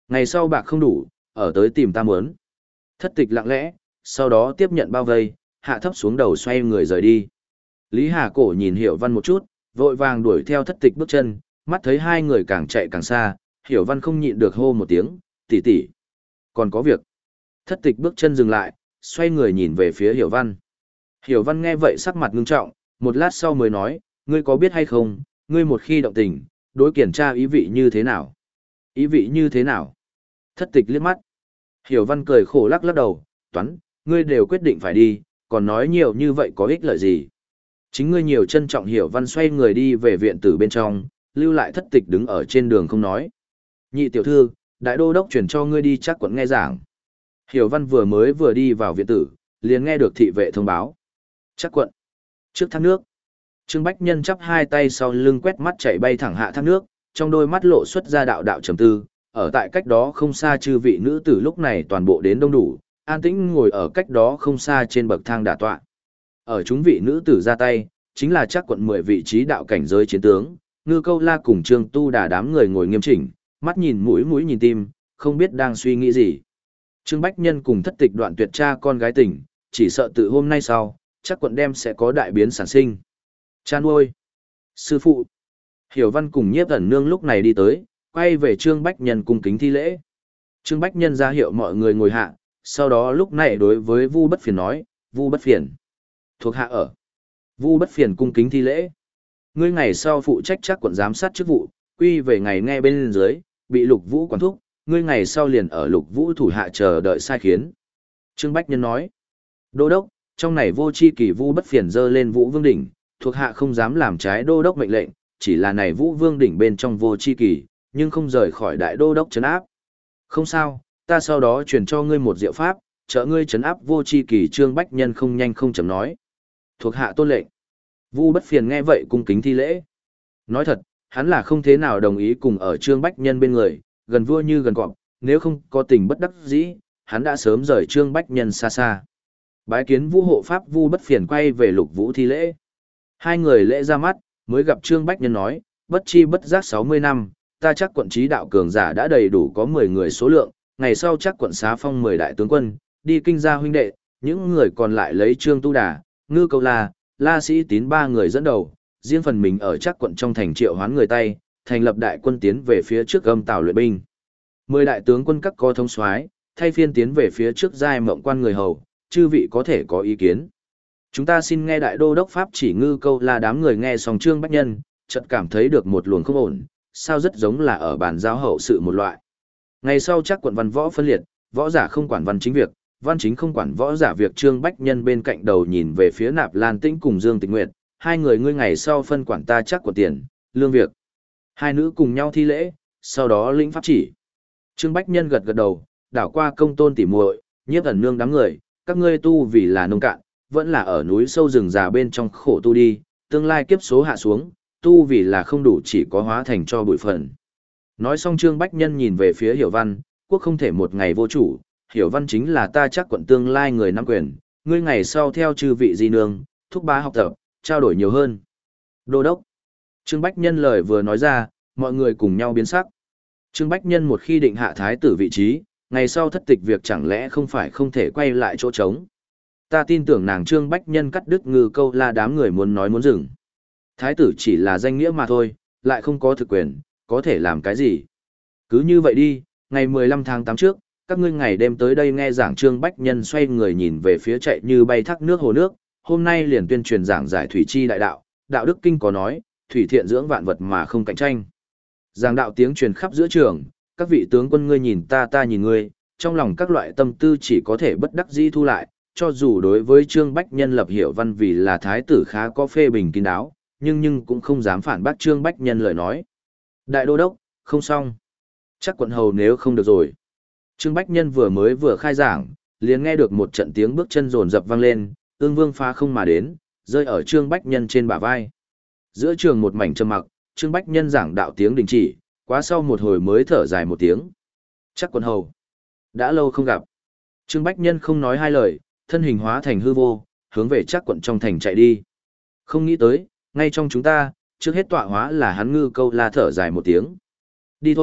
[SPEAKER 1] Ngày sau bạc không đủ, ở tới tìm ta muốn. Thất tịch lặng lẽ, sau đó tiếp nhận bao vây, hạ thấp xuống đầu xoay người rời đi. Lý Hà Cổ nhìn Hiểu Văn một chút, vội vàng đuổi theo thất tịch bước chân, mắt thấy hai người càng chạy càng xa, Hiểu Văn không nhịn được hô một tiếng, tỷ tỷ, còn có việc. Thất tịch bước chân dừng lại, xoay người nhìn về phía Hiểu Văn. Hiểu Văn nghe vậy sắc mặt ngưng trọng, một lát sau mới nói, ngươi có biết hay không, ngươi một khi động tình, đối kiểm tra ý vị như thế nào? Ý vị như thế nào? Thất tịch liếc mắt. Hiểu Văn cười khổ lắc lắc đầu, toán, ngươi đều quyết định phải đi, còn nói nhiều như vậy có ích lợi gì? Chính ngươi nhiều trân trọng. Hiểu Văn xoay người đi về viện tử bên trong, lưu lại thất tịch đứng ở trên đường không nói. Nhị tiểu thư, đại đô đốc chuyển cho ngươi đi chắc quận nghe giảng. Hiểu Văn vừa mới vừa đi vào viện tử, liền nghe được thị vệ thông báo. Chắc quận. Trước thác nước. Trương Bách Nhân chắp hai tay sau lưng quét mắt chạy bay thẳng hạ thác nước, trong đôi mắt lộ xuất ra đạo đạo trầm tư, ở tại cách đó không xa chư vị nữ tử lúc này toàn bộ đến đông đủ, an tĩnh ngồi ở cách đó không xa trên bậc thang đả tọa. Ở chúng vị nữ tử ra tay, chính là chắc quận mười vị trí đạo cảnh giới chiến tướng, Ngư Câu La cùng Trương Tu Đà đám người ngồi nghiêm chỉnh, mắt nhìn mũi mũi nhìn tim, không biết đang suy nghĩ gì. Trương Bách Nhân cùng thất tịch đoạn tuyệt cha con gái tình, chỉ sợ từ hôm nay sau, chắc quận đem sẽ có đại biến sản sinh. Cha nuôi, sư phụ, Hiểu Văn cùng Nhiếp Ẩn Nương lúc này đi tới, quay về Trương Bách Nhân cung kính thi lễ. Trương Bách Nhân ra hiệu mọi người ngồi hạ, sau đó lúc này đối với Vu Bất Phiền nói, Vu Bất Phiền, thuộc hạ ở. Vu Bất Phiền cung kính thi lễ. Ngươi ngày sau phụ trách chắc quận giám sát chức vụ, quy về ngày nghe bên dưới, bị Lục Vũ quản thúc, ngươi ngày sau liền ở Lục Vũ thủ hạ chờ đợi sai khiến. Trương Bách Nhân nói, đô đốc, trong này vô chi kỳ Vu Bất Phiền dơ lên Vũ Vương đỉnh, thuộc hạ không dám làm trái đô đốc mệnh lệnh, chỉ là này Vũ Vương đỉnh bên trong vô chi kỳ, nhưng không rời khỏi đại đô đốc trấn áp. Không sao, ta sau đó truyền cho ngươi một diệu pháp, trợ ngươi trấn áp vô chi kỳ. Trương Bách Nhân không nhanh không chậm nói. Thuộc hạ tôn lệnh. Vu Bất Phiền nghe vậy cung kính thi lễ. Nói thật, hắn là không thế nào đồng ý cùng ở Trương Bách Nhân bên người, gần vua như gần cọp, nếu không có tình bất đắc dĩ, hắn đã sớm rời Trương Bách Nhân xa xa. Bái kiến Vũ hộ pháp. Vu Bất Phiền quay về Lục Vũ thi lễ. Hai người lễ ra mắt, mới gặp Trương Bách Nhân nói, bất chi bất giác sáu mươi năm, ta chắc quận trí đạo cường giả đã đầy đủ có mười người số lượng, ngày sau chắc quận xá phong mười đại tướng quân, đi kinh gia huynh đệ, những người còn lại lấy Trương Tu Đà, Ngư Câu La, La Sĩ Tín ba người dẫn đầu, riêng phần mình ở chắc quận trong thành triệu hoán người tay, thành lập đại quân tiến về phía trước âm tào luyện binh. Mười đại tướng quân các có thống soái, thay phiên tiến về phía trước giai mộng quan người hầu, chư vị có thể có ý kiến. Chúng ta xin nghe đại đô đốc pháp chỉ. Ngư Câu La đám người nghe xong Trương Bách Nhân, chợt cảm thấy được một luồng không ổn, sao rất giống là ở bàn giao hậu sự một loại. Ngày sau chắc quận văn võ phân liệt, võ giả không quản văn chính việc, văn chính không quản võ giả việc. Trương Bách Nhân bên cạnh đầu nhìn về phía Nạp Lan Tĩnh cùng Dương Tịch Nguyệt, hai người ngươi ngày sau phân quản ta chắc quận tiền, lương việc. Hai nữ cùng nhau thi lễ, sau đó lĩnh pháp chỉ. Trương Bách Nhân gật gật đầu, đảo qua Công Tôn tỉ muội, Nhiếp Ẩn Nương đám người, các ngươi tu vì là nông cạn, vẫn là ở núi sâu rừng già bên trong khổ tu đi, tương lai kiếp số hạ xuống, tu vì là không đủ, chỉ có hóa thành cho bụi phận. Nói xong Trương Bách Nhân nhìn về phía Hiểu Văn, quốc không thể một ngày vô chủ, Hiểu Văn chính là ta chắc quận tương lai người nắm quyền, ngươi ngày sau theo chư vị di nương, thúc bá học tập, trao đổi nhiều hơn. Đô đốc. Trương Bách Nhân lời vừa nói ra, mọi người cùng nhau biến sắc. Trương Bách Nhân một khi định hạ thái tử vị trí, ngày sau thất tịch việc chẳng lẽ không phải không thể quay lại chỗ trống. Ta tin tưởng nàng. Trương Bách Nhân cắt đứt Ngư Câu La đám người muốn nói muốn dừng. Thái tử chỉ là danh nghĩa mà thôi, lại không có thực quyền, có thể làm cái gì. Cứ như vậy đi, ngày mười lăm tháng tám trước, các ngươi ngày đêm tới đây nghe giảng. Trương Bách Nhân xoay người nhìn về phía chạy như bay thác nước hồ nước, hôm nay liền tuyên truyền giảng giải thủy chi đại đạo, đạo đức kinh có nói, thủy thiện dưỡng vạn vật mà không cạnh tranh. Giảng đạo tiếng truyền khắp giữa trường, các vị tướng quân ngươi nhìn ta ta nhìn ngươi, trong lòng các loại tâm tư chỉ có thể bất đắc dĩ thu lại, cho dù đối với Trương Bách Nhân lập Hiểu Văn vì là thái tử khá có phê bình kín đáo, nhưng nhưng cũng không dám phản bác Trương Bách Nhân lời nói. Đại đô đốc, không xong. Chắc quận hầu nếu không được rồi. Trương Bách Nhân vừa mới vừa khai giảng, liền nghe được một trận tiếng bước chân rồn rập vang lên, Ương Vương phá không mà đến, rơi ở Trương Bách Nhân trên bả vai. Giữa trường một mảnh trầm mặc, Trương Bách Nhân giảng đạo tiếng đình chỉ, quá sau một hồi mới thở dài một tiếng. Chắc quận hầu, đã lâu không gặp. Trương Bách Nhân không nói hai lời, thân hình hóa thành hư vô, hướng về chắc quận trong thành chạy đi. Không nghĩ tới, ngay trong chúng ta, trước hết tọa hóa là hắn. Ngư Câu La thở dài một tiếng. Đi thôi,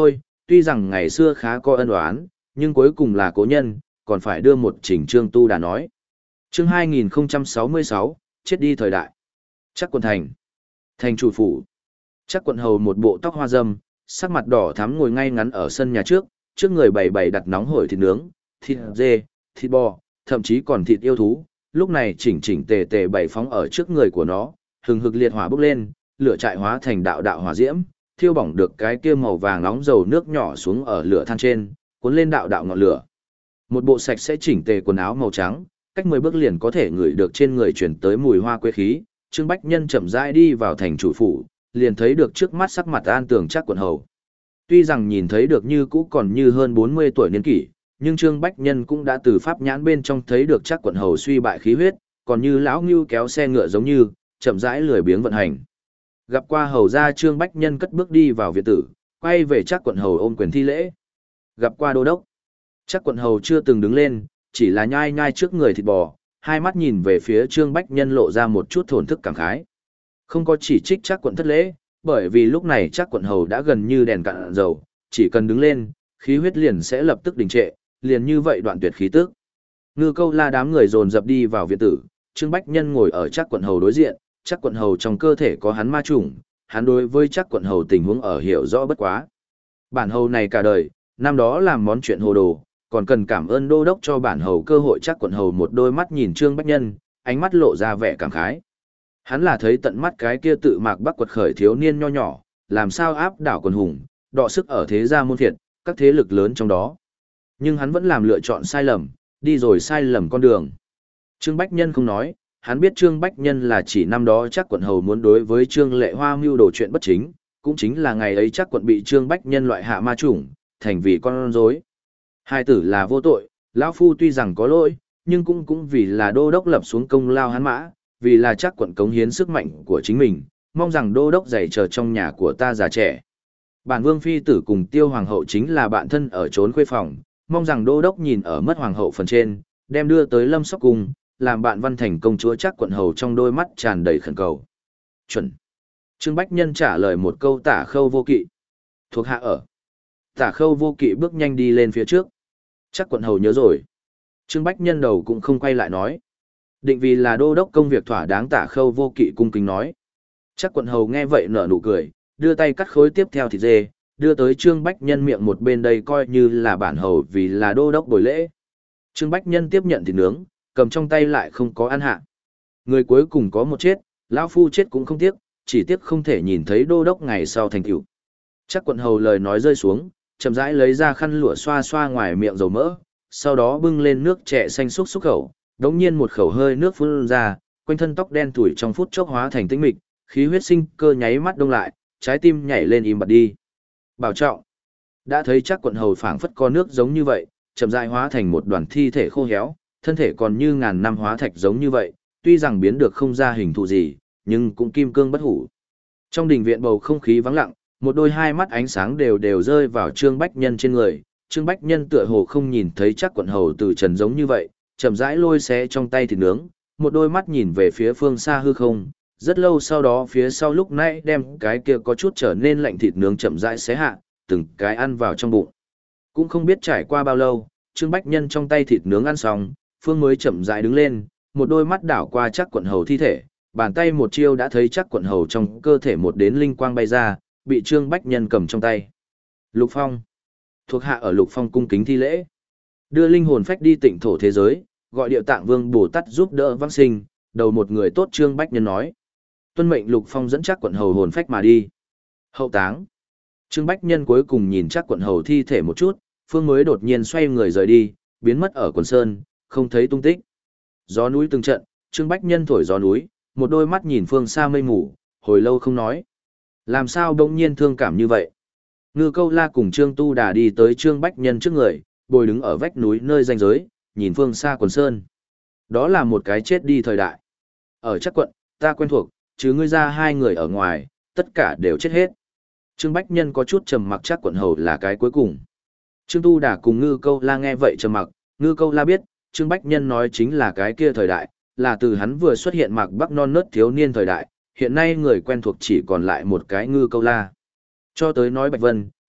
[SPEAKER 1] tuy rằng ngày xưa khá có ân oán, nhưng cuối cùng là cố nhân, còn phải đưa một trình Trương Tu Đà nói. Chương hai nghìn không trăm sáu mươi sáu, chết đi thời đại. Chắc quận thành. Thành chủ phủ. Chắc quận hầu một bộ tóc hoa râm, sắc mặt đỏ thắm ngồi ngay ngắn ở sân nhà trước, trước người bày bày đặt nóng hổi thịt nướng, thịt dê, thịt bò, thậm chí còn thịt yêu thú. Lúc này chỉnh chỉnh tề tề bày phóng ở trước người của nó, hừng hực liệt hỏa bốc lên, lửa trại hóa thành đạo đạo hỏa diễm, thiêu bỏng được cái kia màu vàng nóng dầu nước nhỏ xuống ở lửa than trên, cuốn lên đạo đạo ngọn lửa. Một bộ sạch sẽ chỉnh tề quần áo màu trắng, cách mười bước liền có thể ngửi được trên người truyền tới mùi hoa quế khí. Trương Bách Nhân chậm rãi đi vào thành chủ phủ, liền thấy được trước mắt sắc mặt an tường chắc quận hầu. Tuy rằng nhìn thấy được như cũ còn như hơn bốn mươi tuổi niên kỷ, nhưng Trương Bách Nhân cũng đã từ pháp nhãn bên trong thấy được chắc quận hầu suy bại khí huyết, còn như lão ngưu kéo xe ngựa giống như, chậm rãi lười biếng vận hành. Gặp qua hầu gia, Trương Bách Nhân cất bước đi vào viện tử, quay về chắc quận hầu ôm quyền thi lễ. Gặp qua đô đốc. Chắc quận hầu chưa từng đứng lên, chỉ là nhai nhai trước người thịt bò, hai mắt nhìn về phía Trương Bách Nhân lộ ra một chút thổn thức cảm khái. Không có chỉ trích chắc quận thất lễ, bởi vì lúc này chắc quận hầu đã gần như đèn cạn dầu, chỉ cần đứng lên, khí huyết liền sẽ lập tức đình trệ, liền như vậy đoạn tuyệt khí tức. Ngư Câu La đám người dồn dập đi vào viện tử, Trương Bách Nhân ngồi ở chắc quận hầu đối diện, chắc quận hầu trong cơ thể có hắn ma trùng, hắn đối với chắc quận hầu tình huống ở hiểu rõ bất quá. Bản hầu này cả đời, năm đó làm món chuyện hồ đồ, còn cần cảm ơn đô đốc cho bản hầu cơ hội. Chắc quận hầu một đôi mắt nhìn Trương Bách Nhân, ánh mắt lộ ra vẻ cảm khái. Hắn là thấy tận mắt cái kia tự mạc bắc quật khởi thiếu niên nho nhỏ, làm sao áp đảo quần hùng, đọ sức ở thế gia môn phiệt, các thế lực lớn trong đó. Nhưng hắn vẫn làm lựa chọn sai lầm, đi rồi sai lầm con đường. Trương Bách Nhân không nói, hắn biết Trương Bách Nhân là chỉ năm đó chắc quận hầu muốn đối với Trương Lệ Hoa mưu đồ chuyện bất chính, cũng chính là ngày ấy chắc quận bị Trương Bách Nhân loại hạ ma chủng, thành vì con rối. Hai tử là vô tội, lão phu tuy rằng có lỗi, nhưng cũng cũng vì là đô đốc lập xuống công lao hắn mã, vì là chắc quận cống hiến sức mạnh của chính mình, mong rằng đô đốc dạy chờ trong nhà của ta già trẻ. Bản vương phi tử cùng Tiêu hoàng hậu chính là bạn thân ở trốn khuê phòng, mong rằng đô đốc nhìn ở mất hoàng hậu phần trên, đem đưa tới Lâm Sóc Cung, làm bạn văn thành công chúa chắc quận hầu trong đôi mắt tràn đầy khẩn cầu. Chuẩn. Trương Bách Nhân trả lời một câu tả khâu vô kỵ. Thuộc hạ ở. Tả khâu vô kỵ bước nhanh đi lên phía trước. Chắc quận hầu nhớ rồi. Trương Bách Nhân đầu cũng không quay lại nói. Định vì là đô đốc công việc thỏa đáng. Tả khâu vô kỵ cung kính nói. Chắc quận hầu nghe vậy nở nụ cười, đưa tay cắt khối tiếp theo thịt dê, đưa tới Trương Bách Nhân miệng một bên đây coi như là bản hầu vì là đô đốc buổi lễ. Trương Bách Nhân tiếp nhận thịt nướng, cầm trong tay lại không có ăn hạ. Người cuối cùng có một chết, lão phu chết cũng không tiếc, chỉ tiếc không thể nhìn thấy đô đốc ngày sau thành tựu. Chắc quận hầu lời nói rơi xuống, chậm rãi lấy ra khăn lụa xoa xoa ngoài miệng dầu mỡ, sau đó bưng lên nước chè xanh xúc xúc khẩu, đống nhiên một khẩu hơi nước phun ra, quanh thân tóc đen tủi trong phút chốc hóa thành tĩnh mịch, khí huyết sinh cơ nháy mắt đông lại, trái tim nhảy lên im bặt đi. Bảo trọng. Đã thấy chắc quận hầu phảng phất có nước giống như vậy, chậm rãi hóa thành một đoàn thi thể khô héo, thân thể còn như ngàn năm hóa thạch giống như vậy, tuy rằng biến được không ra hình thù gì, nhưng cũng kim cương bất hủ. Trong đình viện bầu không khí vắng lặng, một đôi hai mắt ánh sáng đều đều rơi vào Trương Bách Nhân trên người. Trương Bách Nhân tựa hồ không nhìn thấy chắc quận hầu từ trần giống như vậy, chậm rãi lôi xé trong tay thịt nướng, một đôi mắt nhìn về phía phương xa hư không. Rất lâu sau đó phía sau lúc nãy đem cái kia có chút trở nên lạnh thịt nướng chậm rãi xé hạ, từng cái ăn vào trong bụng. Cũng không biết trải qua bao lâu, Trương Bách Nhân trong tay thịt nướng ăn xong, phương mới chậm rãi đứng lên, một đôi mắt đảo qua chắc quận hầu thi thể, bàn tay một chiêu đã thấy chắc quận hầu trong cơ thể một đến linh quang bay ra, bị Trương Bách Nhân cầm trong tay. Lục Phong. Thuộc hạ ở Lục Phong cung kính thi lễ. Đưa linh hồn phách đi tịnh thổ thế giới, gọi Điệu Tạng Vương Bồ Tát giúp đỡ vãng sinh, đầu một người tốt. Trương Bách Nhân nói. Tuân mệnh. Lục Phong dẫn chắc quận hầu hồn phách mà đi. Hậu táng. Trương Bách Nhân cuối cùng nhìn chắc quận hầu thi thể một chút, phương mới đột nhiên xoay người rời đi, biến mất ở quần sơn, không thấy tung tích. Gió núi từng trận, Trương Bách Nhân thổi gió núi, một đôi mắt nhìn phương xa mây mù, hồi lâu không nói. Làm sao bỗng nhiên thương cảm như vậy? Ngư Câu La cùng Trương Tu Đà đi tới Trương Bách Nhân trước người, bồi đứng ở vách núi nơi ranh giới, nhìn phương xa quần sơn. Đó là một cái chết đi thời đại. Ở chắc quận, ta quen thuộc, chứ ngươi ra hai người ở ngoài, tất cả đều chết hết. Trương Bách Nhân có chút trầm mặc. Chắc quận hầu là cái cuối cùng. Trương Tu Đà cùng Ngư Câu La nghe vậy trầm mặc. Ngư Câu La biết, Trương Bách Nhân nói chính là cái kia thời đại, là từ hắn vừa xuất hiện Mạc Bắc non nớt thiếu niên thời đại, hiện nay người quen thuộc chỉ còn lại một cái Ngư Câu La. Cho tới nói Bạch Vân,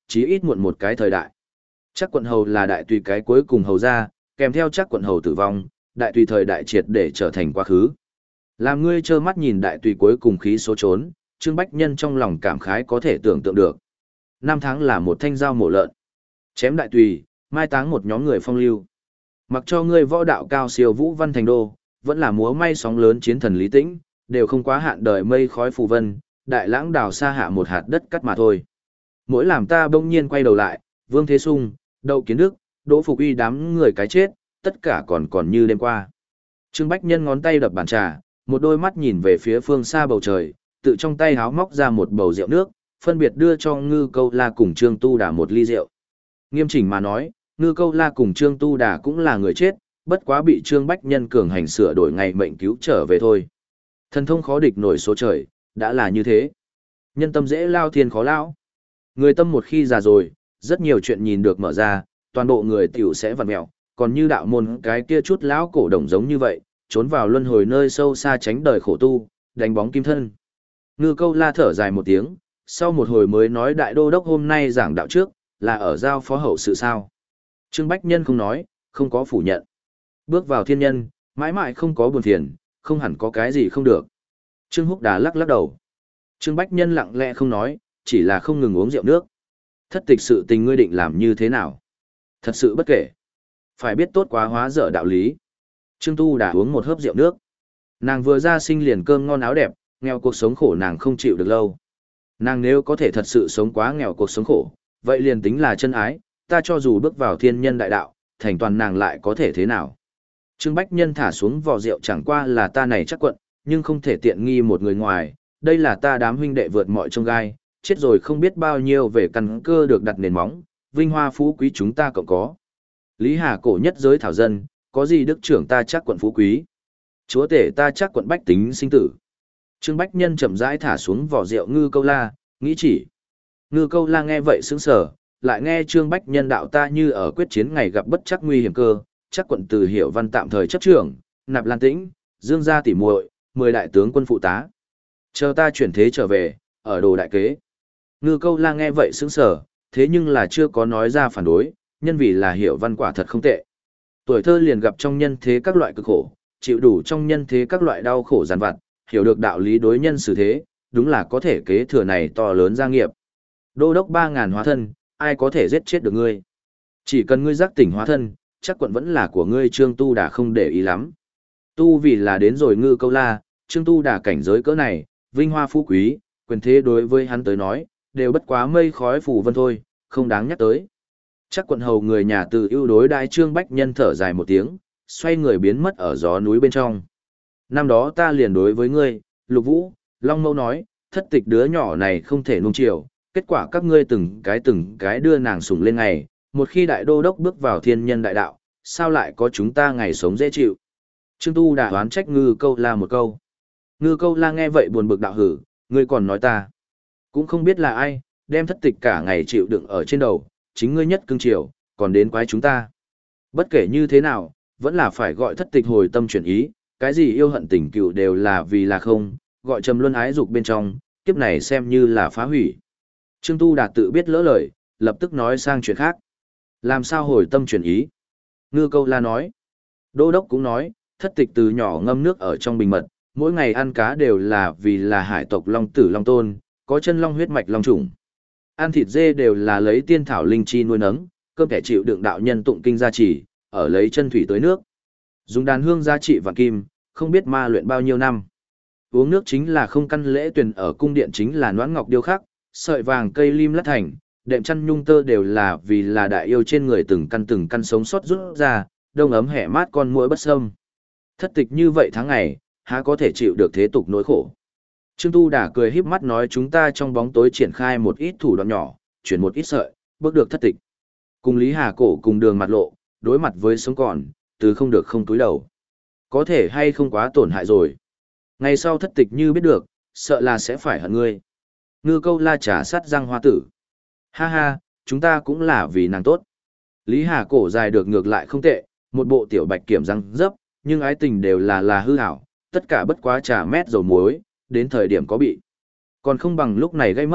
[SPEAKER 1] chí ít muộn một cái thời đại. Chắc quận hầu là đại tùy cái cuối cùng hầu ra, kèm theo chắc quận hầu tử vong, đại tùy thời đại triệt để trở thành quá khứ. Làm ngươi trơ mắt nhìn đại tùy cuối cùng khí số trốn, Trương Bách Nhân trong lòng cảm khái có thể tưởng tượng được. Năm tháng là một thanh dao mổ lợn. Chém đại tùy, mai táng một nhóm người phong lưu. Mặc cho ngươi võ đạo cao siêu vũ văn thành đô, vẫn là múa may sóng lớn chiến thần lý tĩnh, đều không quá hạn đời mây khói phù vân, đại lãng đào xa hạ một hạt đất cắt mà thôi. Mỗi làm ta bỗng nhiên quay đầu lại, Vương Thế Sung, Đậu Kiến Đức, Đỗ Phục Uy đám người cái chết, tất cả còn còn như đêm qua. Trương Bách Nhân ngón tay đập bàn trà, một đôi mắt nhìn về phía phương xa bầu trời, tự trong tay háo móc ra một bầu rượu nước, phân biệt đưa cho Ngư Câu La cùng Trương Tu Đà một ly rượu. Nghiêm chỉnh mà nói, Ngư Câu La cùng Trương Tu Đà cũng là người chết, bất quá bị Trương Bách Nhân cường hành sửa đổi ngày mệnh cứu trở về thôi. Thần thông khó địch nổi số trời, đã là như thế. Nhân tâm dễ lao thiên khó lao. Người tâm một khi già rồi, rất nhiều chuyện nhìn được mở ra, toàn bộ người tiểu sẽ vặn mẹo, còn như đạo môn cái kia chút lão cổ đồng giống như vậy, trốn vào luân hồi nơi sâu xa tránh đời khổ tu, đánh bóng kim thân. Ngư Câu La thở dài một tiếng, sau một hồi mới nói đại đô đốc hôm nay giảng đạo trước, là ở giao phó hậu sự sao. Trương Bách Nhân không nói, không có phủ nhận. Bước vào thiên nhân, mãi mãi không có buồn phiền, không hẳn có cái gì không được. Trương Húc Đà lắc lắc đầu. Trương Bách Nhân lặng lẽ không nói, chỉ là không ngừng uống rượu nước. Thất tịch sự tình ngươi định làm như thế nào? Thật sự bất kể. Phải biết tốt quá hóa dở đạo lý. Trương Tu Đà uống một hớp rượu nước. Nàng vừa ra sinh liền cơm ngon áo đẹp, nghèo cuộc sống khổ nàng không chịu được lâu. Nàng nếu có thể thật sự sống quá nghèo cuộc sống khổ, vậy liền tính là chân ái, ta cho dù bước vào thiên nhân đại đạo, thành toàn nàng lại có thể thế nào? Trương Bách Nhân thả xuống vò rượu chẳng qua là ta này chắc quận, nhưng không thể tiện nghi một người ngoài, đây là ta đám huynh đệ vượt mọi trông gai, chết rồi không biết bao nhiêu về căn cơ được đặt nền móng, vinh hoa phú quý chúng ta cộng có. Lý Hà cổ nhất giới thảo dân, có gì đức trưởng ta chắc quận phú quý. Chúa tể ta chắc quận bách tính sinh tử. Trương Bách Nhân chậm rãi thả xuống vỏ rượu Ngư Câu La, nghĩ chỉ. Ngư Câu La nghe vậy sững sờ, lại nghe Trương Bách Nhân đạo ta như ở quyết chiến ngày gặp bất chắc nguy hiểm cơ, chắc quận từ Hiểu Văn tạm thời chấp trưởng, Nạp Lan Tĩnh, Dương gia tỷ muội, mười đại tướng quân phụ tá. Chờ ta chuyển thế trở về, ở đồ đại kế. Ngư Câu La nghe vậy sững sờ, thế nhưng là chưa có nói ra phản đối, nhân vì là Hiểu Văn quả thật không tệ. Tuổi thơ liền gặp trong nhân thế các loại cực khổ, chịu đủ trong nhân thế các loại đau khổ giàn vặt, hiểu được đạo lý đối nhân xử thế, đúng là có thể kế thừa này to lớn gia nghiệp. Đô đốc ba ngàn hóa thân, ai có thể giết chết được ngươi? Chỉ cần ngươi giác tỉnh hóa thân, chắc quận vẫn là của ngươi. Trương Tu Đà không để ý lắm. Tu vì là đến rồi Ngư Câu La, Trương Tu Đà cảnh giới cỡ này, vinh hoa phú quý, quyền thế đối với hắn tới nói, đều bất quá mây khói phù vân thôi, không đáng nhắc tới. Chắc quận hầu người nhà từ ưu đối đại Trương Bách Nhân thở dài một tiếng, xoay người biến mất ở gió núi bên trong. Năm đó ta liền đối với ngươi, Lục Vũ, Long Mâu nói, thất tịch đứa nhỏ này không thể nuông chiều, kết quả các ngươi từng cái từng cái đưa nàng sủng lên ngày, một khi đại đô đốc bước vào thiên nhân đại đạo, sao lại có chúng ta ngày sống dễ chịu. Trương Tu Đà oán trách Ngư Câu La một câu. Ngư Câu La nghe vậy buồn bực đạo hử, ngươi còn nói ta. Cũng không biết là ai, đem thất tịch cả ngày chịu đựng ở trên đầu, chính ngươi nhất cưng chiều, còn đến quái chúng ta. Bất kể như thế nào, vẫn là phải gọi thất tịch hồi tâm chuyển ý, cái gì yêu hận tình cựu đều là vì là không, gọi trầm luân ái dục bên trong, kiếp này xem như là phá hủy. Trương Tu Đạt tự biết lỡ lời, lập tức nói sang chuyện khác. Làm sao hồi tâm chuyển ý? Ngư Câu La nói. Đô đốc cũng nói, thất tịch từ nhỏ ngâm nước ở trong bình mật, mỗi ngày ăn cá đều là vì là hải tộc long tử long tôn, có chân long huyết mạch long trùng. Ăn thịt dê đều là lấy tiên thảo linh chi nuôi nấng, cơm kẻ chịu đựng đạo nhân tụng kinh gia trì, ở lấy chân thủy tới nước. Dùng đàn hương giá trị vạn kim, không biết ma luyện bao nhiêu năm. Uống nước chính là không căn lễ tuyển ở cung điện chính là noãn ngọc điêu khắc, sợi vàng cây lim lát thành, đệm chăn nhung tơ đều là vì là đại yêu trên người từng căn từng căn sống sót rút ra, đông ấm hẻ mát con muỗi bất sâm. Thất tịch như vậy tháng ngày, há có thể chịu được thế tục nỗi khổ. Trương Tu Đà cười híp mắt nói chúng ta trong bóng tối triển khai một ít thủ đoạn nhỏ, chuyển một ít sợi, bước được thất tịch. Cùng Lý Hà cổ cùng đường mặt lộ, đối mặt với sống còn, từ không được không túi đầu. Có thể hay không quá tổn hại rồi. Ngày sau thất tịch như biết được, sợ là sẽ phải hận ngươi. Ngư Câu La trả sát răng hoa tử. Ha ha, chúng ta cũng là vì nàng tốt. Lý Hà cổ dài được ngược lại không tệ, một bộ tiểu bạch kiểm răng dấp, nhưng ái tình đều là là hư hảo, tất cả bất quá trà mét dầu muối, đến thời điểm có bị. Còn không bằng lúc này gây mất,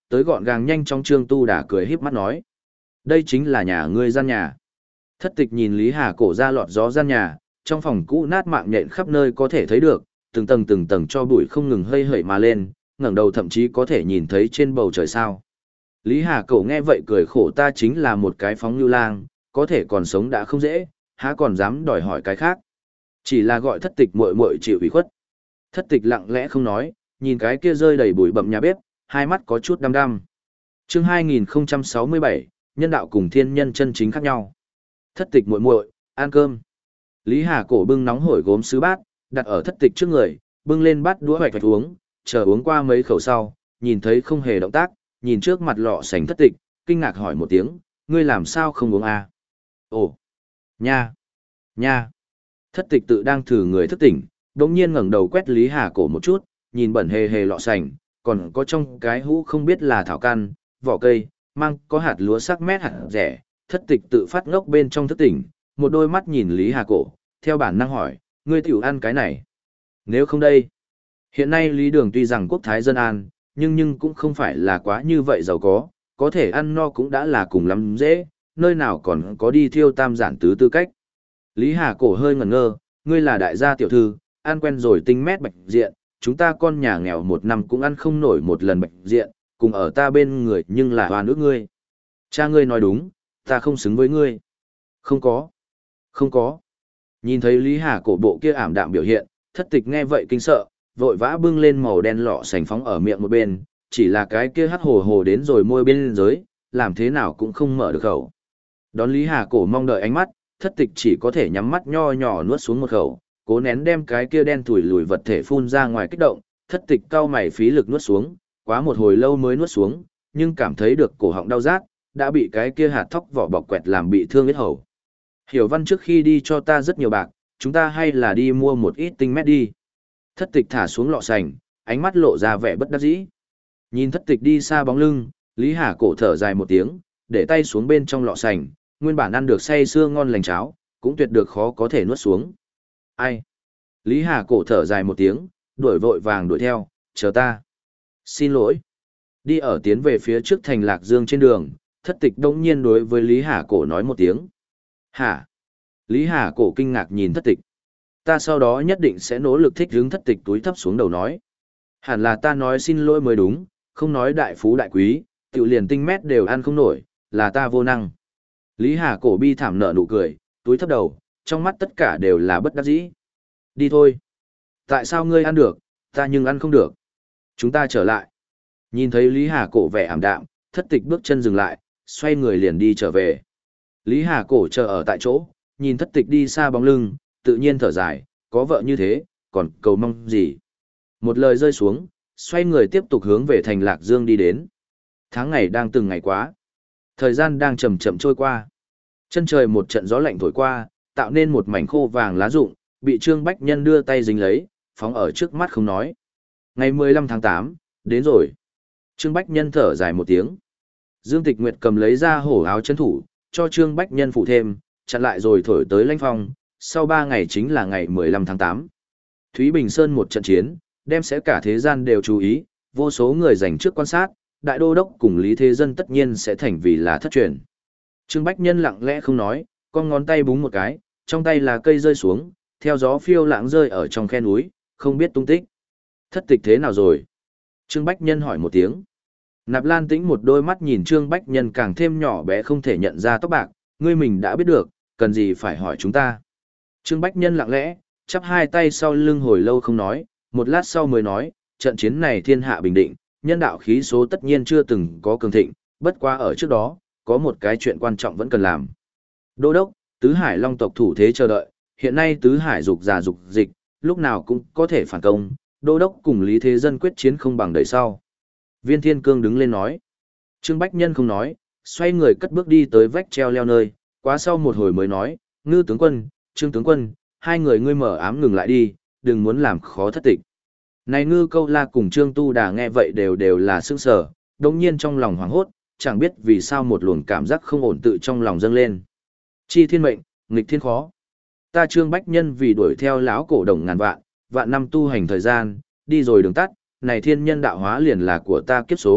[SPEAKER 1] tới gọn gàng nhanh trong Trương Tu Đà cười híp mắt nói. Đây chính là nhà ngươi gian nhà. Thất tịch nhìn Lý Hà Cổ ra lọt gió gian nhà, trong phòng cũ nát mạng nhện khắp nơi có thể thấy được, từng tầng từng tầng cho bụi không ngừng hơi hởi mà lên, ngẩng đầu thậm chí có thể nhìn thấy trên bầu trời sao. Lý Hà Cổ nghe vậy cười khổ, ta chính là một cái phóng lưu lang, có thể còn sống đã không dễ, há còn dám đòi hỏi cái khác. Chỉ là gọi thất tịch muội muội chịu ủy khuất. Thất tịch lặng lẽ không nói, nhìn cái kia rơi đầy bụi bặm nhà bếp, hai mắt có chút đăm đăm. Chương hai nghìn không trăm sáu mươi bảy, nhân đạo cùng thiên nhân chân chính khác nhau. Thất tịch muội muội, ăn cơm. Lý Hà Cổ bưng nóng hổi gốm sứ bát, đặt ở thất tịch trước người, bưng lên bát đũa hoạch hoạch uống, chờ uống qua mấy khẩu sau, nhìn thấy không hề động tác, nhìn trước mặt lọ sành thất tịch, kinh ngạc hỏi một tiếng, ngươi làm sao không uống à? Ồ, nha, nha. Thất tịch tự đang thử người thức tỉnh, đống nhiên ngẩng đầu quét Lý Hà Cổ một chút, nhìn bẩn hề hề lọ sành, còn có trong cái hũ không biết là thảo căn, vỏ cây, mang có hạt lúa sắc mét hạt rẻ, thất tịch tự phát ngốc bên trong thức tỉnh, một đôi mắt nhìn Lý Hà Cổ, theo bản năng hỏi, ngươi tiểu ăn cái này. Nếu không đây, hiện nay Lý Đường tuy rằng quốc thái dân an, nhưng nhưng cũng không phải là quá như vậy giàu có, có thể ăn no cũng đã là cùng lắm dễ, nơi nào còn có đi thiêu tam giản tứ tư cách. Lý Hà Cổ hơi ngẩn ngơ, ngươi là đại gia tiểu thư, ăn quen rồi tinh mét bạch diện, chúng ta con nhà nghèo một năm cũng ăn không nổi một lần bạch diện, cùng ở ta bên người nhưng là hoa nước ngươi. Cha ngươi nói đúng, ta không xứng với ngươi. Không có, không có. Nhìn thấy Lý Hà Cổ bộ kia ảm đạm biểu hiện, thất tịch nghe vậy kinh sợ, vội vã bưng lên màu đen lọ sành phóng ở miệng một bên, chỉ là cái kia hắt hồ hồ đến rồi môi bên dưới, làm thế nào cũng không mở được khẩu. Đón Lý Hà Cổ mong đợi ánh mắt, thất tịch chỉ có thể nhắm mắt nho nhỏ nuốt xuống một khẩu, cố nén đem cái kia đen thủi lùi vật thể phun ra ngoài kích động, thất tịch cau mày phí lực nuốt xuống, quá một hồi lâu mới nuốt xuống, nhưng cảm thấy được cổ họng đau rát, đã bị cái kia hạt thóc vỏ bọc quẹt làm bị thương huyết hầu. Hiểu Văn trước khi đi cho ta rất nhiều bạc, chúng ta hay là đi mua một ít tinh mét đi. Thất tịch thả xuống lọ sành, ánh mắt lộ ra vẻ bất đắc dĩ. Nhìn thất tịch đi xa bóng lưng, Lý Hà Cổ thở dài một tiếng, để tay xuống bên trong lọ sành, nguyên bản ăn được say sưa ngon lành cháo, cũng tuyệt được khó có thể nuốt xuống. Ai? Lý Hà Cổ thở dài một tiếng, đuổi vội vàng đuổi theo, chờ ta. Xin lỗi. Đi ở tiến về phía trước thành Lạc Dương trên đường, thất tịch đông nhiên đối với Lý Hà Cổ nói một tiếng. Hả? Lý Hà Cổ kinh ngạc nhìn thất tịch. Ta sau đó nhất định sẽ nỗ lực thích hướng thất tịch túi thấp xuống đầu nói. Hẳn là ta nói xin lỗi mới đúng, không nói đại phú đại quý, tiểu liền tinh mét đều ăn không nổi, là ta vô năng. Lý Hà Cổ bi thảm nở nụ cười, túi thấp đầu, trong mắt tất cả đều là bất đắc dĩ. Đi thôi. Tại sao ngươi ăn được, ta nhưng ăn không được. Chúng ta trở lại. Nhìn thấy Lý Hà Cổ vẻ ảm đạm, thất tịch bước chân dừng lại, xoay người liền đi trở về. Lý Hà Cổ chờ ở tại chỗ, nhìn thất tịch đi xa bóng lưng, tự nhiên thở dài, có vợ như thế, còn cầu mong gì. Một lời rơi xuống, xoay người tiếp tục hướng về thành Lạc Dương đi đến. Tháng ngày đang từng ngày quá. Thời gian đang chậm chậm trôi qua. Chân trời một trận gió lạnh thổi qua, tạo nên một mảnh khô vàng lá rụng, bị Trương Bách Nhân đưa tay dính lấy, phóng ở trước mắt không nói. Ngày mười lăm tháng tám, đến rồi. Trương Bách Nhân thở dài một tiếng. Dương Tịch Nguyệt cầm lấy ra hổ áo chân thủ, cho Trương Bách Nhân phụ thêm, chặn lại rồi thổi tới lãnh phong, sau ba ngày chính là ngày mười lăm tháng tám. Thúy Bình Sơn một trận chiến, đem sẽ cả thế gian đều chú ý, vô số người dành trước quan sát, đại đô đốc cùng Lý Thế Dân tất nhiên sẽ thành vì là thất truyền. Trương Bách Nhân lặng lẽ không nói, con ngón tay búng một cái, trong tay là cây rơi xuống, theo gió phiêu lãng rơi ở trong khe núi, không biết tung tích. Thất tịch thế nào rồi? Trương Bách Nhân hỏi một tiếng. Nạp Lan Tĩnh một đôi mắt nhìn Trương Bách Nhân càng thêm nhỏ bé không thể nhận ra tóc bạc, ngươi mình đã biết được, cần gì phải hỏi chúng ta. Trương Bách Nhân lặng lẽ, chắp hai tay sau lưng hồi lâu không nói, một lát sau mới nói, trận chiến này thiên hạ bình định, nhân đạo khí số tất nhiên chưa từng có cường thịnh, bất quá ở trước đó, có một cái chuyện quan trọng vẫn cần làm. Đô đốc, Tứ Hải Long tộc thủ thế chờ đợi, hiện nay Tứ Hải dục già dục dịch, lúc nào cũng có thể phản công, đô đốc cùng Lý Thế Dân quyết chiến không bằng đời sau. Viên Thiên Cương đứng lên nói. Trương Bách Nhân không nói, xoay người cất bước đi tới vách treo leo nơi, quá sau một hồi mới nói, Ngư tướng quân, Trương tướng quân, hai người ngươi mở ám ngừng lại đi, đừng muốn làm khó thất tịch. Này Ngư Câu La cùng Trương Tu Đà nghe vậy đều đều là sững sờ, đồng nhiên trong lòng hoảng hốt, chẳng biết vì sao một luồng cảm giác không ổn tự trong lòng dâng lên. Chi thiên mệnh, nghịch thiên khó. Ta Trương Bách Nhân vì đuổi theo lão cổ đồng ngàn vạn, vạn năm tu hành thời gian, đi rồi đường tắt, này thiên nhân đạo hóa liền là của ta kiếp số,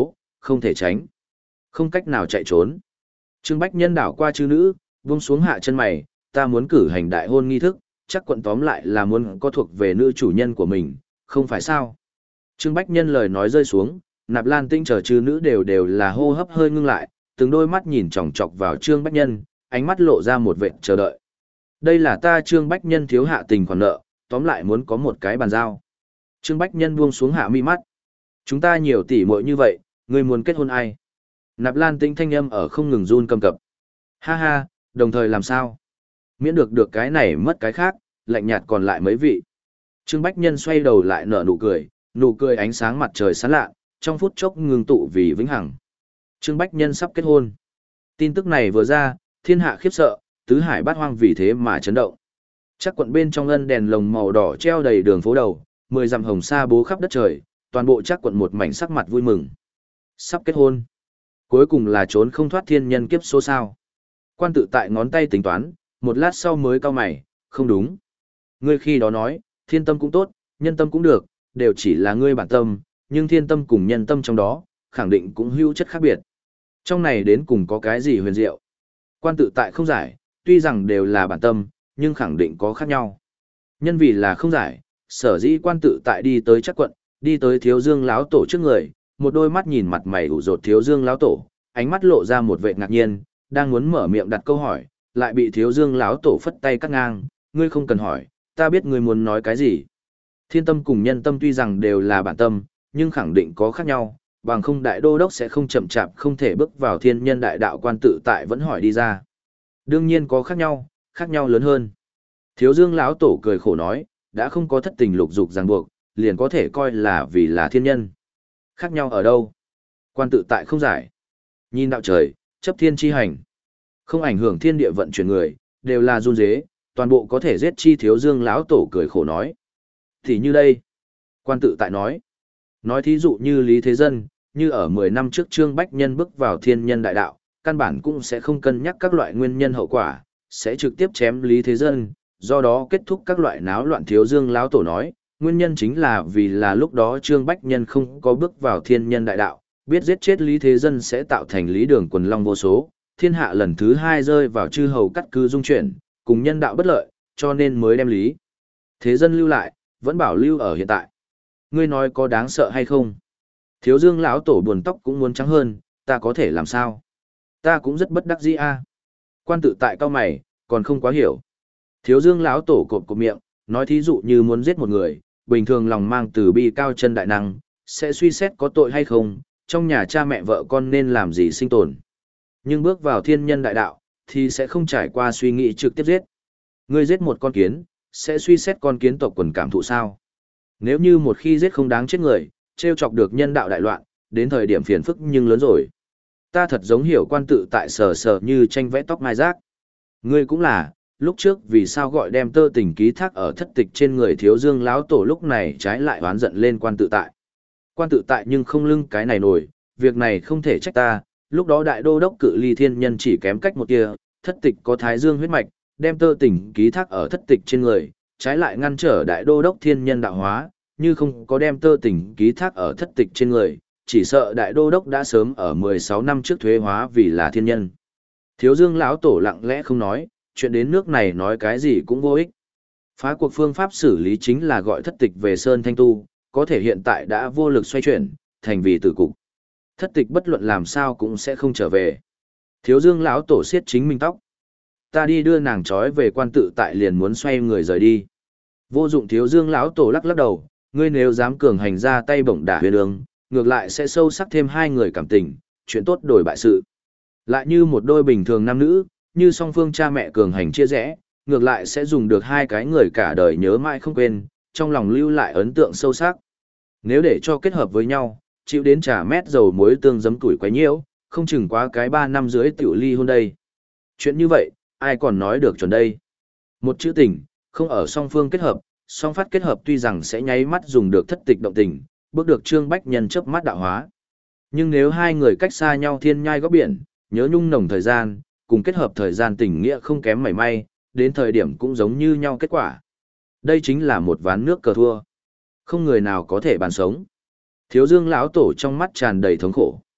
[SPEAKER 1] không thể tránh. Không cách nào chạy trốn. Trương Bách Nhân đảo qua chư nữ, buông xuống hạ chân mày, ta muốn cử hành đại hôn nghi thức, chắc quận tóm lại là muốn có thuộc về nữ chủ nhân của mình, không phải sao? Trương Bách Nhân lời nói rơi xuống, Nạp Lan Tinh chờ chư nữ đều đều là hô hấp hơi ngưng lại, từng đôi mắt nhìn chòng chọc vào Trương Bách Nhân, ánh mắt lộ ra một vệt chờ đợi. Đây là ta Trương Bách Nhân thiếu hạ tình khoản nợ, tóm lại muốn có một cái bàn giao. Trương Bách Nhân buông xuống hạ mi mắt. Chúng ta nhiều tỷ muội như vậy, ngươi muốn kết hôn ai? Nạp Lan Tinh thanh âm ở không ngừng run cầm cập. Ha ha, đồng thời làm sao? Miễn được được cái này mất cái khác, lạnh nhạt còn lại mấy vị. Trương Bách Nhân xoay đầu lại nở nụ cười, nụ cười ánh sáng mặt trời sáng lạ, trong phút chốc ngừng tụ vì vĩnh hằng. Trương Bách Nhân sắp kết hôn. Tin tức này vừa ra, thiên hạ khiếp sợ, tứ hải bát hoang vì thế mà chấn động. Chắc quận bên trong ngân đèn lồng màu đỏ treo đầy đường phố đầu, mười dặm hồng sa bố khắp đất trời, toàn bộ chắc quận một mảnh sắc mặt vui mừng. Sắp kết hôn. Cuối cùng là trốn không thoát thiên nhân kiếp số sao. Quan tự tại ngón tay tính toán, một lát sau mới cau mày, không đúng. Ngươi khi đó nói, thiên tâm cũng tốt, nhân tâm cũng được, đều chỉ là ngươi bản tâm, nhưng thiên tâm cùng nhân tâm trong đó, khẳng định cũng hữu chất khác biệt. Trong này đến cùng có cái gì huyền diệu? Quan tự tại không giải, tuy rằng đều là bản tâm, nhưng khẳng định có khác nhau. Nhân vì là không giải, sở dĩ quan tự tại đi tới chắc quận, đi tới thiếu dương láo tổ trước người, một đôi mắt nhìn mặt mày ủ rột thiếu dương láo tổ, ánh mắt lộ ra một vẻ ngạc nhiên, đang muốn mở miệng đặt câu hỏi, lại bị thiếu dương láo tổ phất tay cắt ngang, ngươi không cần hỏi, ta biết ngươi muốn nói cái gì. Thiên tâm cùng nhân tâm tuy rằng đều là bản tâm, nhưng khẳng định có khác nhau, bằng không đại đô đốc sẽ không chậm chạp không thể bước vào thiên nhân đại đạo. Quan tự tại vẫn hỏi đi ra. Đương nhiên có khác nhau, khác nhau lớn hơn. Thiếu dương lão tổ cười khổ nói, đã không có thất tình lục dục ràng buộc, liền có thể coi là vì là thiên nhân. Khác nhau ở đâu? Quan tự tại không giải. Nhìn đạo trời, chấp thiên chi hành. Không ảnh hưởng thiên địa vận chuyển người, đều là run dế, toàn bộ có thể giết chi. Thiếu dương lão tổ cười khổ nói. Thì như đây. Quan tự tại nói. Nói thí dụ như Lý Thế Dân, như ở mười năm trước Trương Bách Nhân bước vào thiên nhân đại đạo, căn bản cũng sẽ không cân nhắc các loại nguyên nhân hậu quả, sẽ trực tiếp chém Lý Thế Dân, do đó kết thúc các loại náo loạn. Thiếu dương lão tổ nói, nguyên nhân chính là vì là lúc đó Trương Bách Nhân không có bước vào thiên nhân đại đạo, biết giết chết Lý Thế Dân sẽ tạo thành lý đường quần long vô số, thiên hạ lần thứ hai rơi vào chư hầu cắt cứ dung chuyển, cùng nhân đạo bất lợi, cho nên mới đem Lý Thế Dân lưu lại, vẫn bảo lưu ở hiện tại. Ngươi nói có đáng sợ hay không? Thiếu dương lão tổ buồn tóc cũng muốn trắng hơn, ta có thể làm sao? Ta cũng rất bất đắc dĩ a. Quan tự tại cao mày, còn không quá hiểu. Thiếu dương lão tổ cộp cộp miệng, nói thí dụ như muốn giết một người, bình thường lòng mang từ bi cao chân đại năng, sẽ suy xét có tội hay không, trong nhà cha mẹ vợ con nên làm gì sinh tồn. Nhưng bước vào thiên nhân đại đạo, thì sẽ không trải qua suy nghĩ trực tiếp giết. Ngươi giết một con kiến, sẽ suy xét con kiến tộc quần cảm thụ sao? Nếu như một khi giết không đáng chết người, trêu chọc được nhân đạo đại loạn, đến thời điểm phiền phức nhưng lớn rồi. Ta thật giống hiểu. Quan tự tại sờ sờ như tranh vẽ tóc mai rác. Ngươi cũng là, lúc trước vì sao gọi đem tơ tình ký thác ở thất tịch trên người thiếu dương lão tổ, lúc này trái lại oán giận lên quan tự tại. Quan tự tại nhưng không lưng cái này nổi, việc này không thể trách ta, lúc đó đại đô đốc cự ly thiên nhân chỉ kém cách một tia, thất tịch có thái dương huyết mạch, đem tơ tình ký thác ở thất tịch trên người, trái lại ngăn trở đại đô đốc thiên nhân đạo hóa, như không có đem tơ tình ký thác ở thất tịch trên người, chỉ sợ đại đô đốc đã sớm ở mười sáu năm trước thuế hóa vì là thiên nhân. Thiếu dương lão tổ lặng lẽ không nói, chuyện đến nước này nói cái gì cũng vô ích. Phá cuộc phương pháp xử lý chính là gọi thất tịch về sơn thanh tu, có thể hiện tại đã vô lực xoay chuyển, thành vì tử cục. Thất tịch bất luận làm sao cũng sẽ không trở về. Thiếu dương lão tổ siết chính mình tóc. Ta đi đưa nàng trói về. Quan tự tại liền muốn xoay người rời đi. Vô dụng. Thiếu dương lão tổ lắc lắc đầu, ngươi nếu dám cường hành ra tay bổng đả huyền ương, ngược lại sẽ sâu sắc thêm hai người cảm tình, chuyện tốt đổi bại sự. Lại như một đôi bình thường nam nữ, như song phương cha mẹ cường hành chia rẽ, ngược lại sẽ dùng được hai cái người cả đời nhớ mãi không quên, trong lòng lưu lại ấn tượng sâu sắc. Nếu để cho kết hợp với nhau, chịu đến trà mét dầu muối tương giấm tuổi quấy nhiễu, không chừng quá cái ba năm dưới tiểu ly hôn đây. Chuyện như vậy, ai còn nói được chuẩn đây. Một chữ tình, không ở song phương kết hợp, song phát kết hợp tuy rằng sẽ nháy mắt dùng được thất tịch động tình, bước được Trương Bách Nhân chớp mắt đạo hóa. Nhưng nếu hai người cách xa nhau thiên nhai góc biển, nhớ nhung nồng thời gian, cùng kết hợp thời gian tình nghĩa không kém mảy may, đến thời điểm cũng giống như nhau kết quả. Đây chính là một ván nước cờ thua. Không người nào có thể bàn sống. Thiếu dương lão tổ trong mắt tràn đầy thống khổ.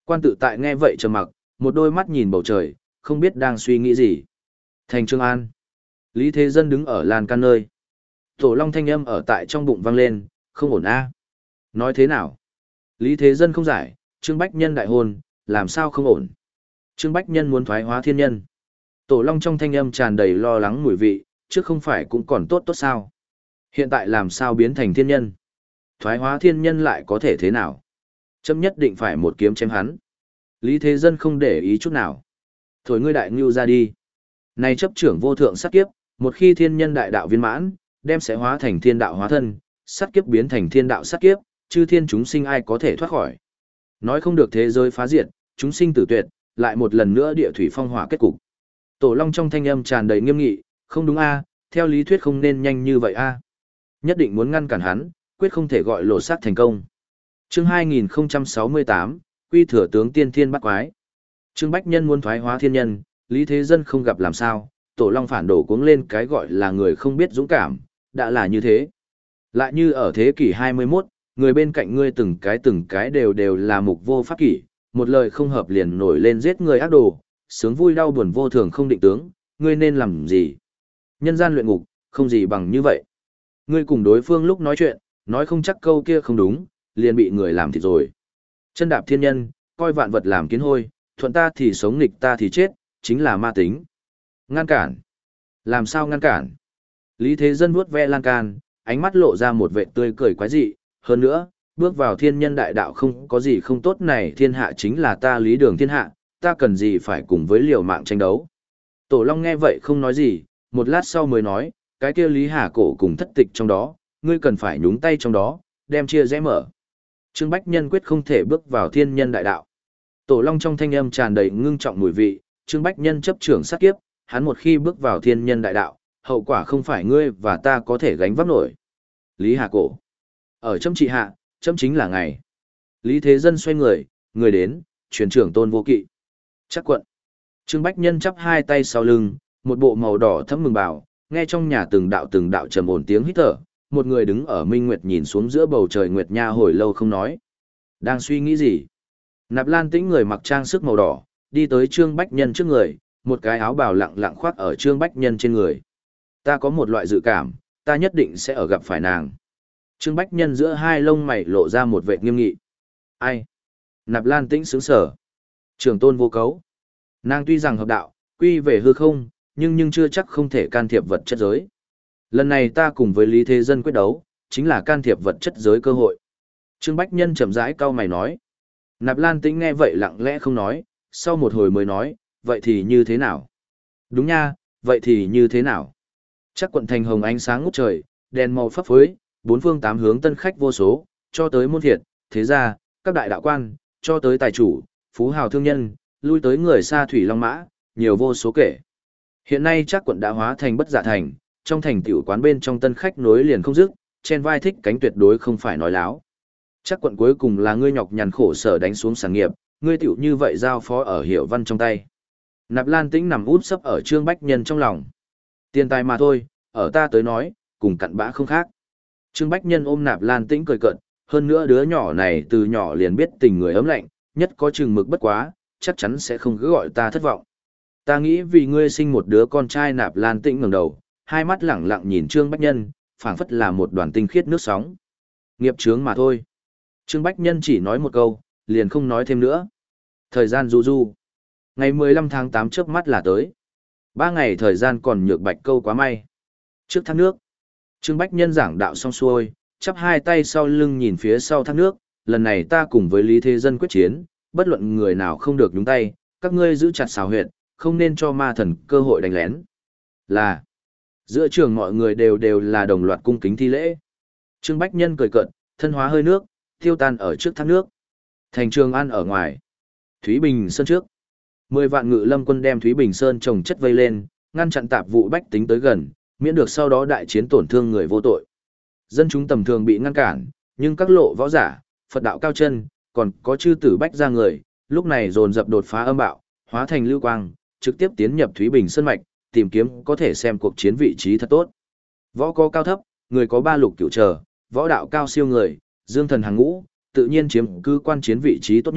[SPEAKER 1] Quan tự tại nghe vậy trầm mặc, một đôi mắt nhìn bầu trời, không biết đang suy nghĩ gì. Thành Trường An. Lý Thế Dân đứng ở lan can nơi. Tổ long thanh âm ở tại trong bụng vang lên, không ổn a. Nói thế nào? Lý Thế Dân không giải, Trương Bách Nhân đại hôn, làm sao không ổn? Trương Bách Nhân muốn thoái hóa thiên nhân. Tổ long trong thanh âm tràn đầy lo lắng mùi vị, trước không phải cũng còn tốt tốt sao? Hiện tại làm sao biến thành thiên nhân? Thoái hóa thiên nhân lại có thể thế nào? Chấm nhất định phải một kiếm chém hắn. Lý Thế Dân không để ý chút nào. Thổi ngươi đại ngưu ra đi. Này chấp trưởng vô thượng sát kiếp, một khi thiên nhân đại đạo viên mãn, đem sẽ hóa thành thiên đạo hóa thân, sát kiếp biến thành thiên đạo sát kiếp, chư thiên chúng sinh ai có thể thoát khỏi. Nói không được thế giới phá diệt, chúng sinh tử tuyệt, lại một lần nữa địa thủy phong hỏa kết cục. Tổ long trong thanh âm tràn đầy nghiêm nghị, không đúng a, theo lý thuyết không nên nhanh như vậy a. Nhất định muốn ngăn cản hắn, quyết không thể gọi lộ sát thành công. Chương hai nghìn không trăm sáu mươi tám, Quy thừa tướng tiên thiên bắt quái. Trương Bách Nhân muốn thoái hóa thiên nhân, Lý Thế Dân không gặp làm sao, Tổ long phản đổ cuống lên cái gọi là người không biết dũng cảm, đã là như thế. Lại như ở thế kỷ hai mươi mốt, người bên cạnh ngươi từng cái từng cái đều đều là mục vô pháp kỷ, một lời không hợp liền nổi lên giết người ác đồ, sướng vui đau buồn vô thường không định tướng, ngươi nên làm gì? Nhân gian luyện ngục, không gì bằng như vậy. Ngươi cùng đối phương lúc nói chuyện, nói không chắc câu kia không đúng, liền bị người làm thịt rồi. Chân đạp thiên nhân, coi vạn vật làm kiến hôi, thuận ta thì sống nghịch ta thì chết, chính là ma tính. Ngăn cản. Làm sao ngăn cản? Lý Thế Dân vuốt ve lan can, ánh mắt lộ ra một vẻ tươi cười quái dị, hơn nữa, bước vào thiên nhân đại đạo không có gì không tốt này, thiên hạ chính là ta Lý Đường thiên hạ, ta cần gì phải cùng với liều mạng tranh đấu. Tổ Long nghe vậy không nói gì, một lát sau mới nói, cái kia Lý Hà Cổ cùng thất tịch trong đó, ngươi cần phải nhúng tay trong đó, đem chia rẽ mở. Trương Bách Nhân quyết không thể bước vào thiên nhân đại đạo. Tổ Long trong thanh âm tràn đầy ngưng trọng mùi vị, Trương Bách Nhân chấp trưởng sát kiếp, hắn một khi bước vào thiên nhân đại đạo, hậu quả không phải ngươi và ta có thể gánh vác nổi. Lý Hà Cổ. Ở chấm trị hạ, chấm chính là ngày. Lý Thế Dân xoay người, người đến, truyền trưởng Tôn Vô Kỵ. Chắc quận. Trương Bách Nhân chắp hai tay sau lưng, một bộ màu đỏ thẫm mừng bảo, nghe trong nhà từng đạo từng đạo trầm ổn tiếng hít thở, một người đứng ở minh nguyệt nhìn xuống giữa bầu trời nguyệt nha hồi lâu không nói. Đang suy nghĩ gì? Nạp Lan Tĩnh người mặc trang sức màu đỏ, đi tới Trương Bách Nhân trước người, một cái áo bào lặng lặng khoác ở Trương Bách Nhân trên người. Ta có một loại dự cảm, ta nhất định sẽ ở gặp phải nàng. Trương Bách Nhân giữa hai lông mày lộ ra một vẻ nghiêm nghị. Ai? Nạp Lan Tĩnh sững sờ. Trường Tôn Vô Cấu. Nàng tuy rằng hợp đạo, quy về hư không, nhưng nhưng chưa chắc không thể can thiệp vật chất giới. Lần này ta cùng với Lý Thế Dân quyết đấu, chính là can thiệp vật chất giới cơ hội. Trương Bách Nhân chậm rãi cau mày nói. Nạp Lan Tĩnh nghe vậy lặng lẽ không nói, sau một hồi mới nói, vậy thì như thế nào? Đúng nha, vậy thì như thế nào? Chắc quận thành hồng ánh sáng ngút trời, đèn màu phấp phới, bốn phương tám hướng tân khách vô số, cho tới môn thiệt, thế gia, các đại đạo quan, cho tới tài chủ, phú hào thương nhân, lui tới người xa thủy long mã, nhiều vô số kể. Hiện nay chắc quận đã hóa thành bất dạ thành, trong thành tiểu quán bên trong tân khách nối liền không dứt, trên vai thích cánh tuyệt đối không phải nói láo. Chắc quận cuối cùng là ngươi nhọc nhằn khổ sở đánh xuống sản nghiệp, ngươi tiểu như vậy giao phó ở Hiểu Văn trong tay. Nạp Lan Tĩnh nằm úp sấp ở Trương Bách Nhân trong lòng. Tiền tài mà thôi, ở ta tới nói, cùng cặn bã không khác. Trương Bách Nhân ôm Nạp Lan Tĩnh cười cợt, hơn nữa đứa nhỏ này từ nhỏ liền biết tình người ấm lạnh, nhất có chừng mực bất quá, chắc chắn sẽ không cứ gọi ta thất vọng. Ta nghĩ vì ngươi sinh một đứa con trai. Nạp Lan Tĩnh ngẩng đầu, hai mắt lẳng lặng nhìn Trương Bách Nhân, phảng phất là một đoàn tinh khiết nước sóng. Nghiệp chướng mà thôi. Trương Bách Nhân chỉ nói một câu, liền không nói thêm nữa. Thời gian du du. Ngày mười lăm tháng tám chớp mắt là tới. Ba ngày thời gian còn nhược bạch câu quá may. Trước thác nước. Trương Bách Nhân giảng đạo xong xuôi, chắp hai tay sau lưng nhìn phía sau thác nước. Lần này ta cùng với Lý Thế Dân quyết chiến, bất luận người nào không được nhúng tay, các ngươi giữ chặt xào huyệt, không nên cho ma thần cơ hội đánh lén. Là. Giữa trường mọi người đều đều là đồng loạt cung kính thi lễ. Trương Bách Nhân cười cợt, thân hóa hơi nước, tiêu tan ở trước thác nước. Thành Trường An ở ngoài. Thúy Bình Sơn trước. Mười vạn ngự lâm quân đem Thúy Bình Sơn trồng chất vây lên, ngăn chặn tạp vụ bách tính tới gần, miễn được sau đó đại chiến tổn thương người vô tội. Dân chúng tầm thường bị ngăn cản, nhưng các lộ võ giả, Phật đạo cao chân, còn có chư tử bách ra người, lúc này dồn dập đột phá âm bạo, hóa thành lưu quang, trực tiếp tiến nhập Thúy Bình Sơn mạch, tìm kiếm có thể xem cuộc chiến vị trí thật tốt. Võ có cao thấp, người có ba lục cửu trở, võ đạo cao siêu người, dương thần hàng ngũ, tự nhiên chiếm cứ quan chiến vị trí tốt nhất,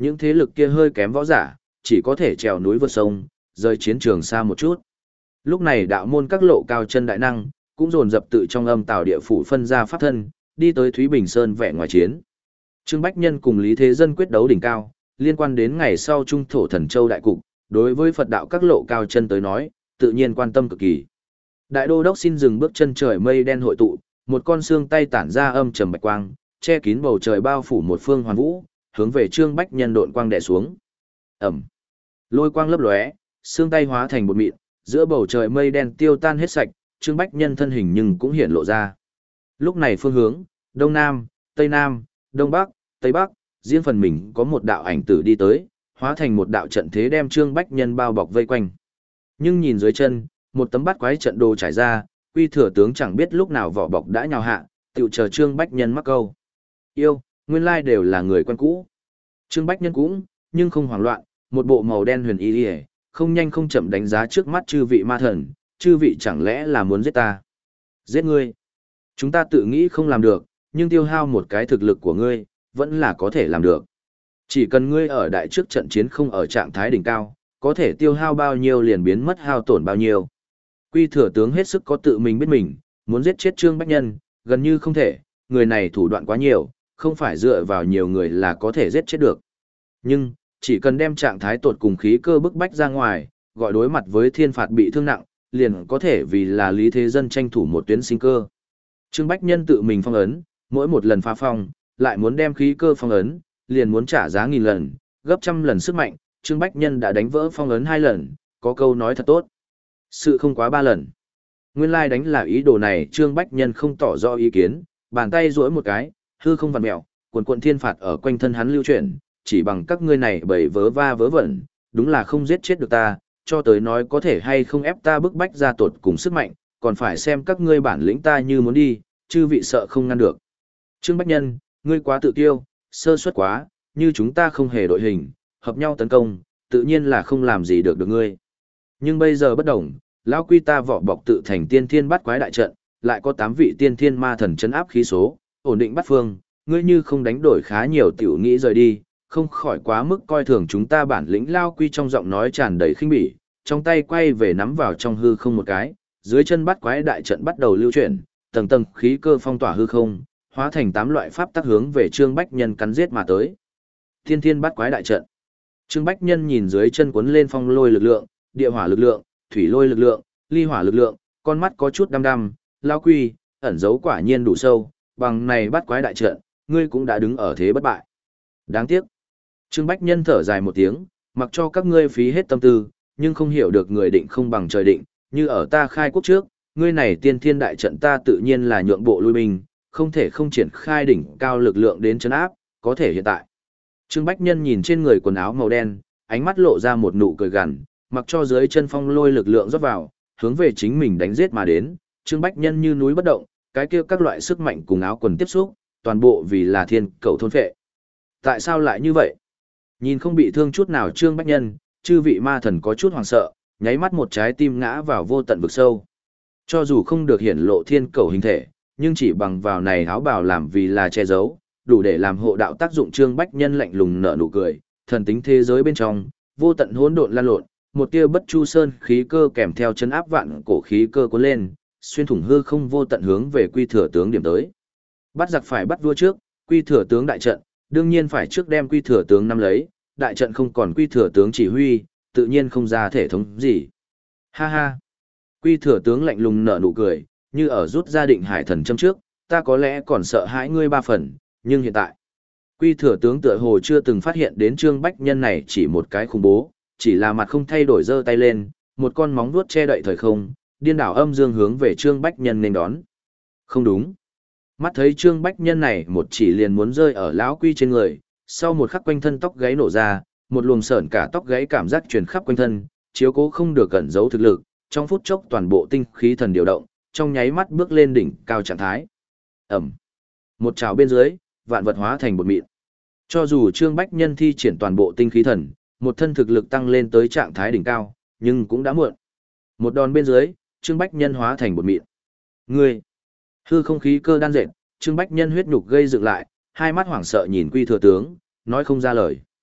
[SPEAKER 1] những thế lực kia hơi kém võ giả, chỉ có thể trèo núi vượt sông, rời chiến trường xa một chút. Lúc này đạo môn các lộ cao chân đại năng, cũng dồn dập tự trong âm tào địa phủ phân ra pháp thân, đi tới Thúy Bình Sơn vẽ ngoài chiến. Trương Bách Nhân cùng Lý Thế Dân quyết đấu đỉnh cao, liên quan đến ngày sau trung thổ thần châu đại cục, đối với Phật đạo các lộ cao chân tới nói, tự nhiên quan tâm cực kỳ. Đại đô đốc xin dừng bước chân trời mây đen hội tụ, một con xương tay tản ra âm trầm bạch quang, che kín bầu trời bao phủ một phương hoàn vũ, hướng về Trương Bách Nhân độn quang đè xuống. Ầm. Lôi quang lấp lóe, xương tay hóa thành bột mịn, giữa bầu trời mây đen tiêu tan hết sạch, Trương Bách Nhân thân hình nhưng cũng hiện lộ ra. Lúc này phương hướng, Đông Nam, Tây Nam, Đông Bắc, Tây Bắc, riêng phần mình có một đạo ảnh tử đi tới, hóa thành một đạo trận thế đem Trương Bách Nhân bao bọc vây quanh. Nhưng nhìn dưới chân, một tấm bát quái trận đồ trải ra, Quy Thừa tướng chẳng biết lúc nào vỏ bọc đã nhào hạ, tựu chờ Trương Bách Nhân mắc câu. Yêu, nguyên lai đều là người quen cũ. Trương Bách Nhân cũng, nhưng không hoảng loạn, một bộ màu đen huyền y liễu, không nhanh không chậm đánh giá trước mắt chư vị ma thần, chư vị chẳng lẽ là muốn giết ta? Giết ngươi? Chúng ta tự nghĩ không làm được, nhưng tiêu hao một cái thực lực của ngươi, vẫn là có thể làm được. Chỉ cần ngươi ở đại trước trận chiến không ở trạng thái đỉnh cao, có thể tiêu hao bao nhiêu liền biến mất hao tổn bao nhiêu. Quy Thừa tướng hết sức có tự mình biết mình, muốn giết chết Trương Bách Nhân, gần như không thể, người này thủ đoạn quá nhiều, không phải dựa vào nhiều người là có thể giết chết được. Nhưng, chỉ cần đem trạng thái tột cùng khí cơ bức bách ra ngoài, gọi đối mặt với thiên phạt bị thương nặng, liền có thể vì là Lý Thế Dân tranh thủ một tuyến sinh cơ. Trương Bách Nhân tự mình phong ấn, mỗi một lần phá phong, lại muốn đem khí cơ phong ấn, liền muốn trả giá nghìn lần, gấp trăm lần sức mạnh, Trương Bách Nhân đã đánh vỡ phong ấn hai lần, có câu nói thật tốt. Sự không quá ba lần. Nguyên lai đánh là ý đồ này, Trương Bách Nhân không tỏ rõ ý kiến, bàn tay duỗi một cái, hư không vặn mèo, quần quần thiên phạt ở quanh thân hắn lưu chuyển, chỉ bằng các ngươi này bầy vớ va vớ vẩn, đúng là không giết chết được ta, cho tới nói có thể hay không ép ta bức bách ra tột cùng sức mạnh, còn phải xem các ngươi bản lĩnh ta như muốn đi, chư vị sợ không ngăn được. Trương Bách Nhân, ngươi quá tự kiêu, sơ suất quá, như chúng ta không hề đội hình, hợp nhau tấn công, tự nhiên là không làm gì được được ngươi. Nhưng bây giờ bất đồng, lão quy ta vỏ bọc tự thành tiên thiên bắt quái đại trận, lại có tám vị tiên thiên ma thần chấn áp khí số, ổn định bắt phương, ngươi như không đánh đổi khá nhiều tiểu nghĩ rời đi, không khỏi quá mức coi thường chúng ta bản lĩnh. Lao quy trong giọng nói tràn đầy khinh bỉ, trong tay quay về nắm vào trong hư không một cái, dưới chân bắt quái đại trận bắt đầu lưu chuyển, tầng tầng khí cơ phong tỏa hư không, hóa thành tám loại pháp tắc hướng về Trương Bách Nhân cắn giết mà tới. Thiên thiên bắt quái đại trận. Trương Bách Nhân nhìn dưới chân cuốn lên phong lôi lực lượng, địa hỏa lực lượng, thủy lôi lực lượng, ly hỏa lực lượng, con mắt có chút đăm đăm, lão quy, ẩn dấu quả nhiên đủ sâu, bằng này bắt quái đại trận, ngươi cũng đã đứng ở thế bất bại. Đáng tiếc. Trương Bách Nhân thở dài một tiếng, mặc cho các ngươi phí hết tâm tư, nhưng không hiểu được người định không bằng trời định, như ở ta khai quốc trước, ngươi này tiên thiên đại trận ta tự nhiên là nhượng bộ lui binh, không thể không triển khai đỉnh cao lực lượng đến chấn áp, có thể hiện tại. Trương Bách Nhân nhìn trên người quần áo màu đen, ánh mắt lộ ra một nụ cười gằn, mặc cho dưới chân phong lôi lực lượng rót vào, hướng về chính mình đánh giết mà đến. Trương Bách Nhân như núi bất động, cái kia các loại sức mạnh cùng áo quần tiếp xúc, toàn bộ vì là thiên cầu thôn phệ. Tại sao lại như vậy? Nhìn không bị thương chút nào Trương Bách Nhân, chư vị ma thần có chút hoảng sợ, nháy mắt một trái tim ngã vào vô tận vực sâu. Cho dù không được hiển lộ thiên cầu hình thể, nhưng chỉ bằng vào này áo bào làm vì là che giấu, đủ để làm hộ đạo tác dụng. Trương Bách Nhân lạnh lùng nở nụ cười, thần tính thế giới bên trong, vô tận hỗn độn lan lộn, một tia bất chu sơn khí cơ kèm theo chấn áp vạn cổ khí cơ cuốn lên, xuyên thủng hư không vô tận hướng về Quy Thừa tướng điểm tới. Bắt giặc phải bắt vua trước, Quy Thừa tướng đại trận, đương nhiên phải trước đem Quy Thừa tướng nắm lấy, đại trận không còn Quy Thừa tướng chỉ huy, tự nhiên không ra thể thống gì. Ha ha. Quy Thừa tướng lạnh lùng nở nụ cười, như ở rút ra định hải thần châm trước, ta có lẽ còn sợ hãi ngươi ba phần, nhưng hiện tại, Quy Thừa tướng tựa hồ chưa từng phát hiện đến Trương Bách Nhân này chỉ một cái khủng bố, chỉ là mặt không thay đổi giơ tay lên, một con móng vuốt che đậy thời không, điên đảo âm dương hướng về Trương Bách Nhân nên đón. Không đúng. Mắt thấy Trương Bách Nhân này một chỉ liền muốn rơi ở lão Quy trên người, sau một khắc quanh thân tóc gáy nổ ra, một luồng sởn cả tóc gáy cảm giác truyền khắp quanh thân, chiếu cố không được cẩn giấu thực lực, trong phút chốc toàn bộ tinh khí thần điều động, trong nháy mắt bước lên đỉnh cao trạng thái. Ẩm. Một trào bên dưới, vạn vật hóa thành bột mịn. Cho dù Trương Bách Nhân thi triển toàn bộ tinh khí thần, một thân thực lực tăng lên tới trạng thái đỉnh cao, nhưng cũng đã muộn. Một đòn bên dưới, Trương Bách Nhân hóa thành bột mịn. Ngươi, hư không khí cơ đan dệt, Trương Bách Nhân huyết nhục gây dựng lại, hai mắt hoảng sợ nhìn Quy Thừa tướng, nói không ra lời.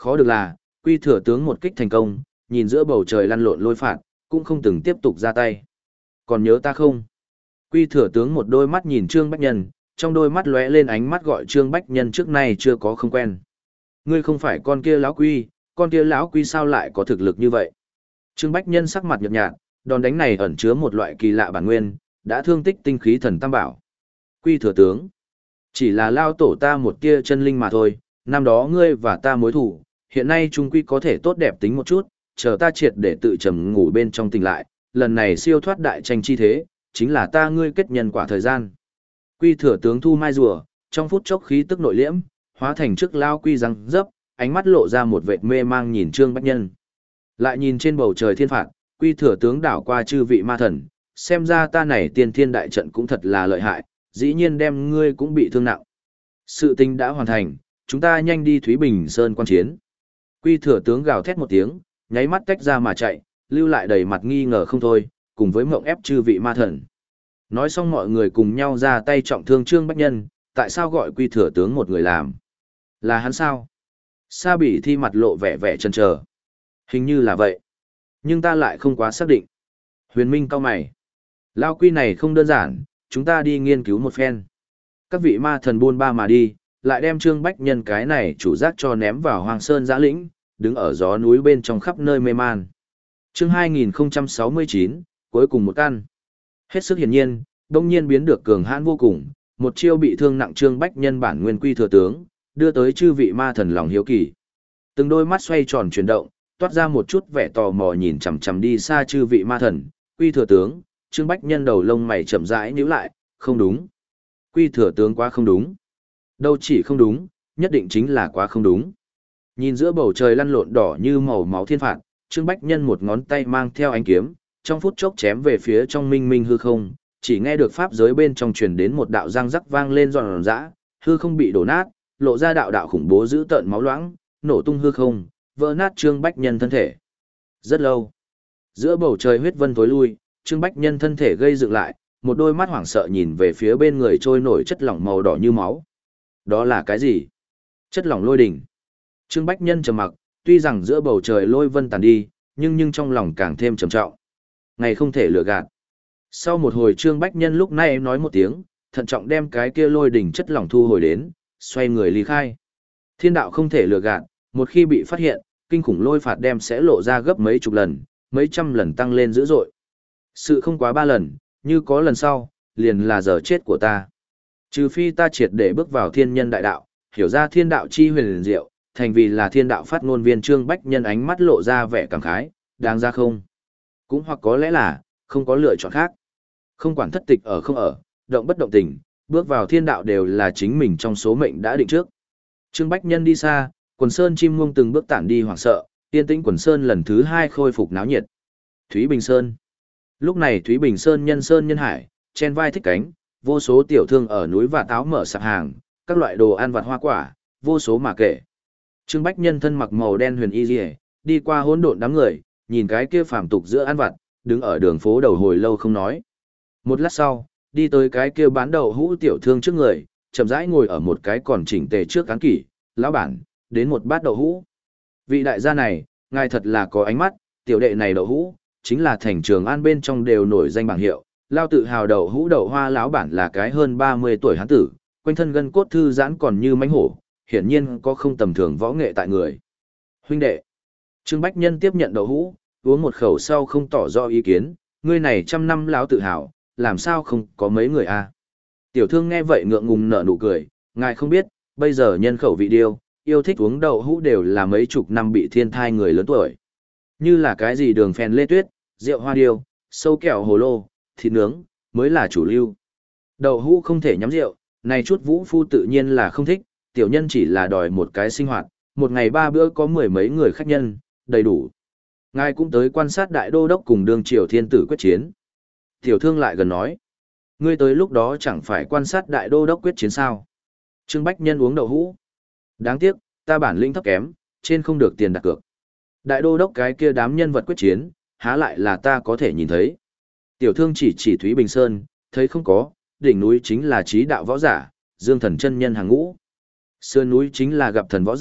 [SPEAKER 1] Khó được là, Quy Thừa tướng một kích thành công, nhìn giữa bầu trời lăn lộn lôi phạt, cũng không từng tiếp tục ra tay. Còn nhớ ta không? Quy Thừa tướng một đôi mắt nhìn Trương Bách Nhân, trong đôi mắt lóe lên ánh mắt gọi Trương Bách Nhân trước nay chưa có không quen. Ngươi không phải con kia lão Quy, con kia lão Quy sao lại có thực lực như vậy? Trương Bách Nhân sắc mặt nhợt nhạt, đòn đánh này ẩn chứa một loại kỳ lạ bản nguyên, đã thương tích tinh khí thần tam bảo. Quy Thừa tướng, chỉ là lao tổ ta một tia chân linh mà thôi, năm đó ngươi và ta mối thủ, hiện nay trung quy có thể tốt đẹp tính một chút, chờ ta triệt để tự trầm ngủ bên trong tỉnh lại, lần này siêu thoát đại tranh chi thế, chính là ta ngươi kết nhân quả thời gian. Quy Thừa tướng thu mai rùa, trong phút chốc khí tức nội liễm, hóa thành trước lao quy răng dấp, ánh mắt lộ ra một vệt mê mang nhìn Trương Bách Nhân. Lại nhìn trên bầu trời thiên phạt, Quy Thừa tướng đảo qua chư vị ma thần, xem ra ta này tiên thiên đại trận cũng thật là lợi hại, dĩ nhiên đem ngươi cũng bị thương nặng. Sự tình đã hoàn thành, chúng ta nhanh đi Thúy Bình Sơn quan chiến. Quy Thừa tướng gào thét một tiếng, nháy mắt tách ra mà chạy, lưu lại đầy mặt nghi ngờ không thôi, cùng với mộng ép chư vị ma thần. Nói xong mọi người cùng nhau ra tay trọng thương Trương Bách Nhân, tại sao gọi Quy Thừa tướng một người làm? Là hắn sao? Sa Bỉ Thi mặt lộ vẻ vẻ chần chờ. Hình như là vậy. Nhưng ta lại không quá xác định. Huyền Minh cau mày. Lao Quy này không đơn giản, chúng ta đi nghiên cứu một phen. Các vị ma thần buôn ba mà đi, lại đem Trương Bách Nhân cái này chủ giác cho ném vào Hoàng Sơn giã lĩnh, đứng ở gió núi bên trong khắp nơi mê man. Chương hai nghìn không trăm sáu mươi chín, cuối cùng một căn. Hết sức hiển nhiên, đông nhiên biến được cường hãn vô cùng, một chiêu bị thương nặng Trương Bách Nhân bản nguyên Quy Thừa tướng, đưa tới chư vị ma thần lòng hiếu kỳ. Từng đôi mắt xoay tròn chuyển động, toát ra một chút vẻ tò mò nhìn chằm chằm đi xa chư vị ma thần, Quy Thừa tướng, Trương Bách Nhân đầu lông mày chậm rãi nhíu lại, không đúng. Quy Thừa tướng quá không đúng. Đâu chỉ không đúng, nhất định chính là quá không đúng. Nhìn giữa bầu trời lăn lộn đỏ như màu máu thiên phạt, Trương Bách Nhân một ngón tay mang theo ánh kiếm, trong phút chốc chém về phía trong minh minh hư không, chỉ nghe được pháp giới bên trong truyền đến một đạo răng rắc vang lên giòn giã, hư không bị đổ nát, lộ ra đạo đạo khủng bố dữ tợn máu loãng, nổ tung hư không, vỡ nát Trương Bách Nhân thân thể. Rất lâu, giữa bầu trời huyết vân tối lui, Trương Bách Nhân thân thể gây dựng lại, một đôi mắt hoảng sợ nhìn về phía bên người trôi nổi chất lỏng màu đỏ như máu. Đó là cái gì? Chất lỏng lôi đỉnh. Trương Bách Nhân trầm mặc, tuy rằng giữa bầu trời lôi vân tàn đi, nhưng nhưng trong lòng càng thêm trầm trọng. Ngày không thể lừa gạt. Sau một hồi Trương Bách Nhân lúc này nói một tiếng, thận trọng đem cái kia lôi đỉnh chất lỏng thu hồi đến, xoay người ly khai. Thiên đạo không thể lừa gạt, một khi bị phát hiện, kinh khủng lôi phạt đem sẽ lộ ra gấp mấy chục lần, mấy trăm lần tăng lên dữ dội. Sự không quá ba lần, như có lần sau, liền là giờ chết của ta. Trừ phi ta triệt để bước vào thiên nhân đại đạo, hiểu ra thiên đạo chi huyền diệu, thành vì là thiên đạo phát ngôn viên Trương Bách Nhân ánh mắt lộ ra vẻ cảm khái, đáng ra không? Cũng hoặc có lẽ là, không có lựa chọn khác. Không quản thất tịch ở không ở, động bất động tình, bước vào thiên đạo đều là chính mình trong số mệnh đã định trước. Trương Bách Nhân đi xa, quần sơn chim muông từng bước tản đi hoảng sợ, yên tĩnh quần sơn lần thứ hai khôi phục náo nhiệt. Thúy Bình Sơn. Lúc này Thúy Bình Sơn nhân sơn nhân hải, chen vai thích cánh, vô số tiểu thương ở núi và táo mở sạp hàng, các loại đồ ăn vặt hoa quả, vô số mà kể. Trương Bách Nhân thân mặc màu đen huyền y liễu, đi qua hỗn độn đám người, nhìn cái kia phàm tục giữa ăn vặt, đứng ở đường phố đầu hồi lâu không nói. Một lát sau, đi tới cái kia bán đậu hũ tiểu thương trước người, chậm rãi ngồi ở một cái còn chỉnh tề trước cán kỷ, lão bản, đến một bát đậu hũ. Vị đại gia này, ngài thật là có ánh mắt, tiểu đệ này đậu hũ, chính là thành Trường An bên trong đều nổi danh bảng hiệu, lao tự hào đậu hũ đậu hoa lão bản là cái hơn ba mươi tuổi hán tử, quanh thân gân cốt thư giãn còn như mãnh hổ, hiển nhiên có không tầm thường võ nghệ tại người. Huynh đệ. Trương Bách Nhân tiếp nhận đậu hũ, uống một khẩu sau không tỏ rõ ý kiến, ngươi này trăm năm lão tự hào, làm sao không có mấy người a? Tiểu thương nghe vậy ngượng ngùng nở nụ cười, ngài không biết, bây giờ nhân khẩu vị điêu, yêu thích uống đậu hũ đều là mấy chục năm bị thiên thai người lớn tuổi. Như là cái gì đường phèn lê tuyết, rượu hoa điêu, sâu kẹo hồ lô, thịt nướng, mới là chủ lưu. Đậu hũ không thể nhắm rượu, này chút vũ phu tự nhiên là không thích, tiểu nhân chỉ là đòi một cái sinh hoạt, một ngày ba bữa có mười mấy người khách nhân, đầy đủ. Ngài cũng tới quan sát đại đô đốc cùng đương triều thiên tử quyết chiến. Tiểu thương lại gần nói, ngươi tới lúc đó chẳng phải quan sát đại đô đốc quyết chiến sao. Trương Bách Nhân uống đậu hũ. Đáng tiếc, ta bản lĩnh thấp kém, trên không được tiền đặt cược. Đại đô đốc cái kia đám nhân vật quyết chiến, há lại là ta có thể nhìn thấy. Tiểu thương chỉ chỉ Thúy Bình Sơn, thấy không có, đỉnh núi chính là trí đạo võ giả, dương thần chân nhân hàng ngũ. Sơn núi chính là gặp thần võ giả,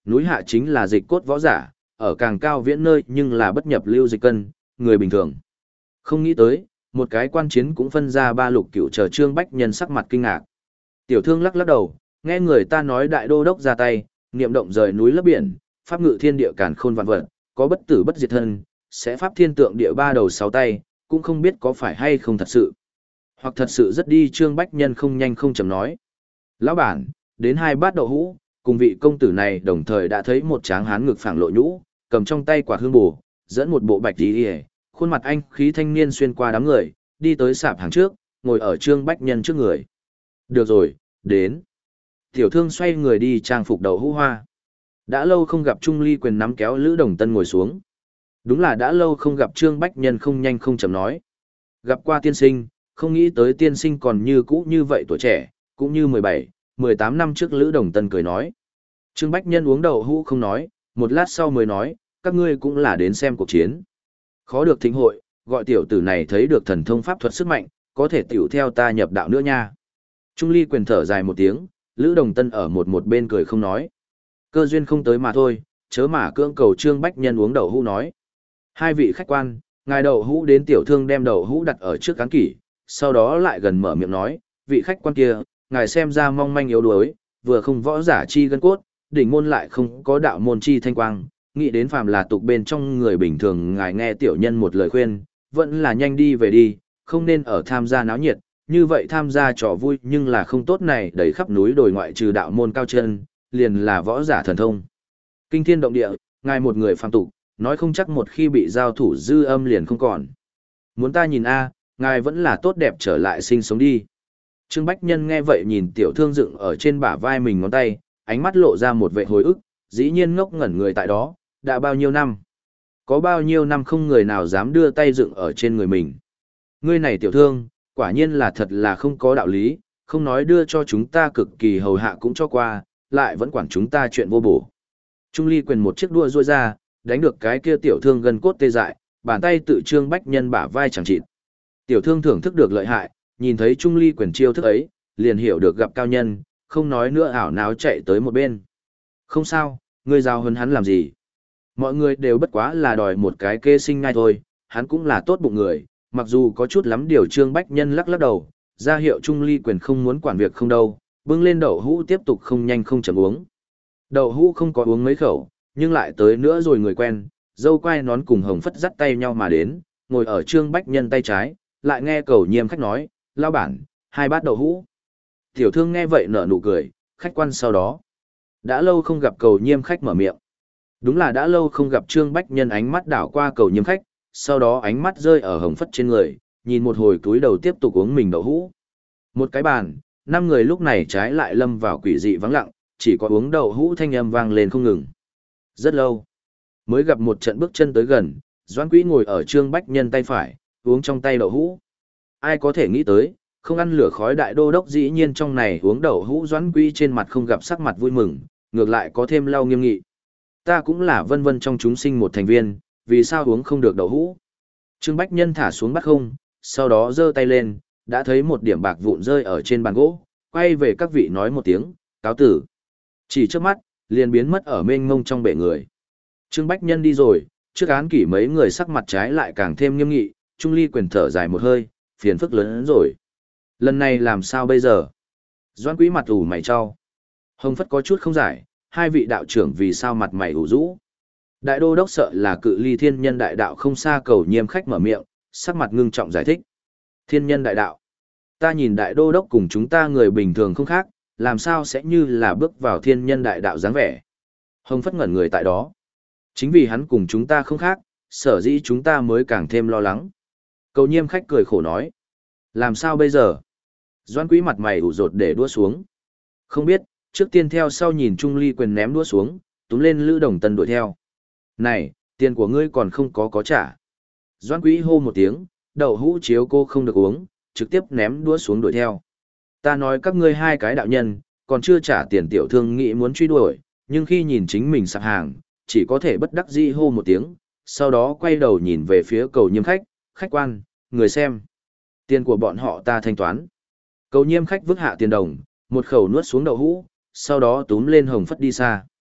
[SPEAKER 1] núi hạ chính là dịch cốt võ giả, ở càng cao viễn nơi nhưng là bất nhập lưu dịch cân, người bình thường. Không nghĩ tới, một cái quan chiến cũng phân ra ba lục cựu chờ Trương Bách Nhân sắc mặt kinh ngạc. Tiểu thương lắc lắc đầu, nghe người ta nói đại đô đốc ra tay, niệm động rời núi lấp biển, pháp ngự thiên địa càn khôn vạn vật, có bất tử bất diệt thân, sẽ pháp thiên tượng địa ba đầu sáu tay, cũng không biết có phải hay không thật sự. Hoặc thật sự rất đi Trương Bách Nhân không nhanh không chậm nói. Lão bản, đến hai bát đậu hũ, cùng vị công tử này đồng thời đã thấy một tráng hán ngực phẳng lộ nhũ, cầm trong tay quả hương bù, dẫn một bộ bạch tí hề, khuôn mặt anh khí thanh niên xuyên qua đám người, đi tới sạp hàng trước, ngồi ở Trương Bách Nhân trước người. Được rồi, đến. Tiểu thương xoay người đi trang phục đậu hũ hoa. Đã lâu không gặp Trung Ly Quyền nắm kéo Lữ Đồng Tân ngồi xuống. Đúng là đã lâu không gặp Trương Bách Nhân không nhanh không chậm nói. Gặp qua tiên sinh, không nghĩ tới tiên sinh còn như cũ như vậy tuổi trẻ, cũng như mười bảy, mười tám năm trước Lữ Đồng Tân cười nói. Trương Bách Nhân uống đậu hũ không nói, một lát sau mới nói, các ngươi cũng là đến xem cuộc chiến. Khó được thính hội, gọi tiểu tử này thấy được thần thông pháp thuật sức mạnh, có thể tiểu theo ta nhập đạo nữa nha. Trung Ly Quyền thở dài một tiếng, Lữ Đồng Tân ở một một bên cười không nói. Cơ duyên không tới mà thôi, chớ mà cưỡng cầu Trương Bách Nhân uống đậu hũ nói. Hai vị khách quan, ngài đậu hũ đến tiểu thương đem đậu hũ đặt ở trước cán kỷ, sau đó lại gần mở miệng nói, vị khách quan kia, ngài xem ra mong manh yếu đuối, vừa không võ giả chi gân cốt, đỉnh môn lại không có đạo môn chi thanh quang, nghĩ đến phàm là tục bên trong người bình thường, ngài nghe tiểu nhân một lời khuyên, vẫn là nhanh đi về đi, không nên ở tham gia náo nhiệt, như vậy tham gia trò vui nhưng là không tốt này, đầy khắp núi đồi ngoại trừ đạo môn cao chân, liền là võ giả thần thông. Kinh thiên động địa, ngài một người phàm tục, nói không chắc một khi bị giao thủ dư âm liền không còn. Muốn ta nhìn a, ngài vẫn là tốt đẹp trở lại sinh sống đi. Trương Bách Nhân nghe vậy nhìn tiểu thương dựng ở trên bả vai mình ngón tay, ánh mắt lộ ra một vẻ hồi ức, dĩ nhiên ngốc ngẩn người tại đó, đã bao nhiêu năm. Có bao nhiêu năm không người nào dám đưa tay dựng ở trên người mình. Ngươi này tiểu thương, quả nhiên là thật là không có đạo lý, không nói đưa cho chúng ta cực kỳ hầu hạ cũng cho qua, lại vẫn quản chúng ta chuyện vô bổ. Trung Ly Quyền một chiếc đua ruôi ra, đánh được cái kia tiểu thương gần cốt tê dại, bàn tay tự Trương Bách Nhân bả vai chẳng chịt. Tiểu thương thưởng thức được lợi hại, nhìn thấy Trung Ly Quyền chiêu thức ấy, liền hiểu được gặp cao nhân, không nói nữa ảo náo chạy tới một bên. Không sao, ngươi giao hơn hắn làm gì? Mọi người đều bất quá là đòi một cái kê sinh ngay thôi, hắn cũng là tốt bụng người, mặc dù có chút lắm điều Trương Bách Nhân lắc lắc đầu, ra hiệu Trung Ly Quyền không muốn quản việc không đâu, bưng lên đậu hũ tiếp tục không nhanh không chậm uống. Đậu hũ không có uống mấy khẩu, nhưng lại tới nữa rồi người quen, dâu quai nón cùng Hồng Phất dắt tay nhau mà đến, ngồi ở Trương Bách Nhân tay trái, lại nghe Cầu Nhiêm khách nói, lao bản, hai bát đậu hũ. Tiểu thương nghe vậy nở nụ cười, khách quan sau đó. Đã lâu không gặp Cầu Nhiêm khách mở miệng. Đúng là đã lâu không gặp Trương Bách Nhân ánh mắt đảo qua Cầu Nhiêm khách, sau đó ánh mắt rơi ở Hồng Phất trên người, nhìn một hồi túi đầu tiếp tục uống mình đậu hũ. Một cái bàn, năm người lúc này trái lại lâm vào quỷ dị vắng lặng, chỉ có uống đậu hũ thanh âm vang lên không ngừng. Rất lâu, mới gặp một trận bước chân tới gần, Doãn Quý ngồi ở Trương Bách Nhân tay phải, uống trong tay đậu hũ. Ai có thể nghĩ tới, không ăn lửa khói đại đô đốc dĩ nhiên trong này uống đậu hũ. Doãn Quý trên mặt không gặp sắc mặt vui mừng, ngược lại có thêm lau nghiêm nghị. Ta cũng là vân vân trong chúng sinh một thành viên, vì sao uống không được đậu hũ? Trương Bách Nhân thả xuống bát không, sau đó giơ tay lên, đã thấy một điểm bạc vụn rơi ở trên bàn gỗ, quay về các vị nói một tiếng, cáo tử. Chỉ trước mắt, liền biến mất ở mênh mông trong bể người. Trương Bách Nhân đi rồi, trước án kỷ mấy người sắc mặt trái lại càng thêm nghiêm nghị, Trung Ly Quyền thở dài một hơi, phiền phức lớn hơn rồi. Lần này làm sao bây giờ? Doãn Quý mặt ủ mày cho. Hồng Phất có chút không giải, hai vị đạo trưởng vì sao mặt mày ủ rũ. Đại đô đốc sợ là cự ly thiên nhân đại đạo không xa. Cầu Nhiêm khách mở miệng, sắc mặt ngưng trọng giải thích. Thiên nhân đại đạo. Ta nhìn đại đô đốc cùng chúng ta người bình thường không khác, làm sao sẽ như là bước vào thiên nhân đại đạo dáng vẻ. Hồng Phất ngẩn người tại đó. Chính vì hắn cùng chúng ta không khác, sở dĩ chúng ta mới càng thêm lo lắng. Cầu Nhiêm khách cười khổ nói. Làm sao bây giờ? Doãn Quý mặt mày ủ rột để đua xuống. Không biết, trước tiên theo sau nhìn Trung Ly Quyền ném đua xuống, túm lên Lữ Đồng Tân đuổi theo. Này, tiền của ngươi còn không có có trả. Doãn Quý hô một tiếng, đậu hũ chiếu cô không được uống, trực tiếp ném đũa xuống đuổi theo. Ta nói các ngươi hai cái đạo nhân, còn chưa trả tiền tiểu thương nghĩ muốn truy đuổi, nhưng khi nhìn chính mình sạp hàng, chỉ có thể bất đắc dĩ hô một tiếng, sau đó quay đầu nhìn về phía Cầu Nhiêm khách, khách quan, người xem. Tiền của bọn họ ta thanh toán. Cầu Nhiêm khách vứt hạ tiền đồng, một khẩu nuốt xuống đậu hũ, sau đó túm lên Hồng Phất đi xa.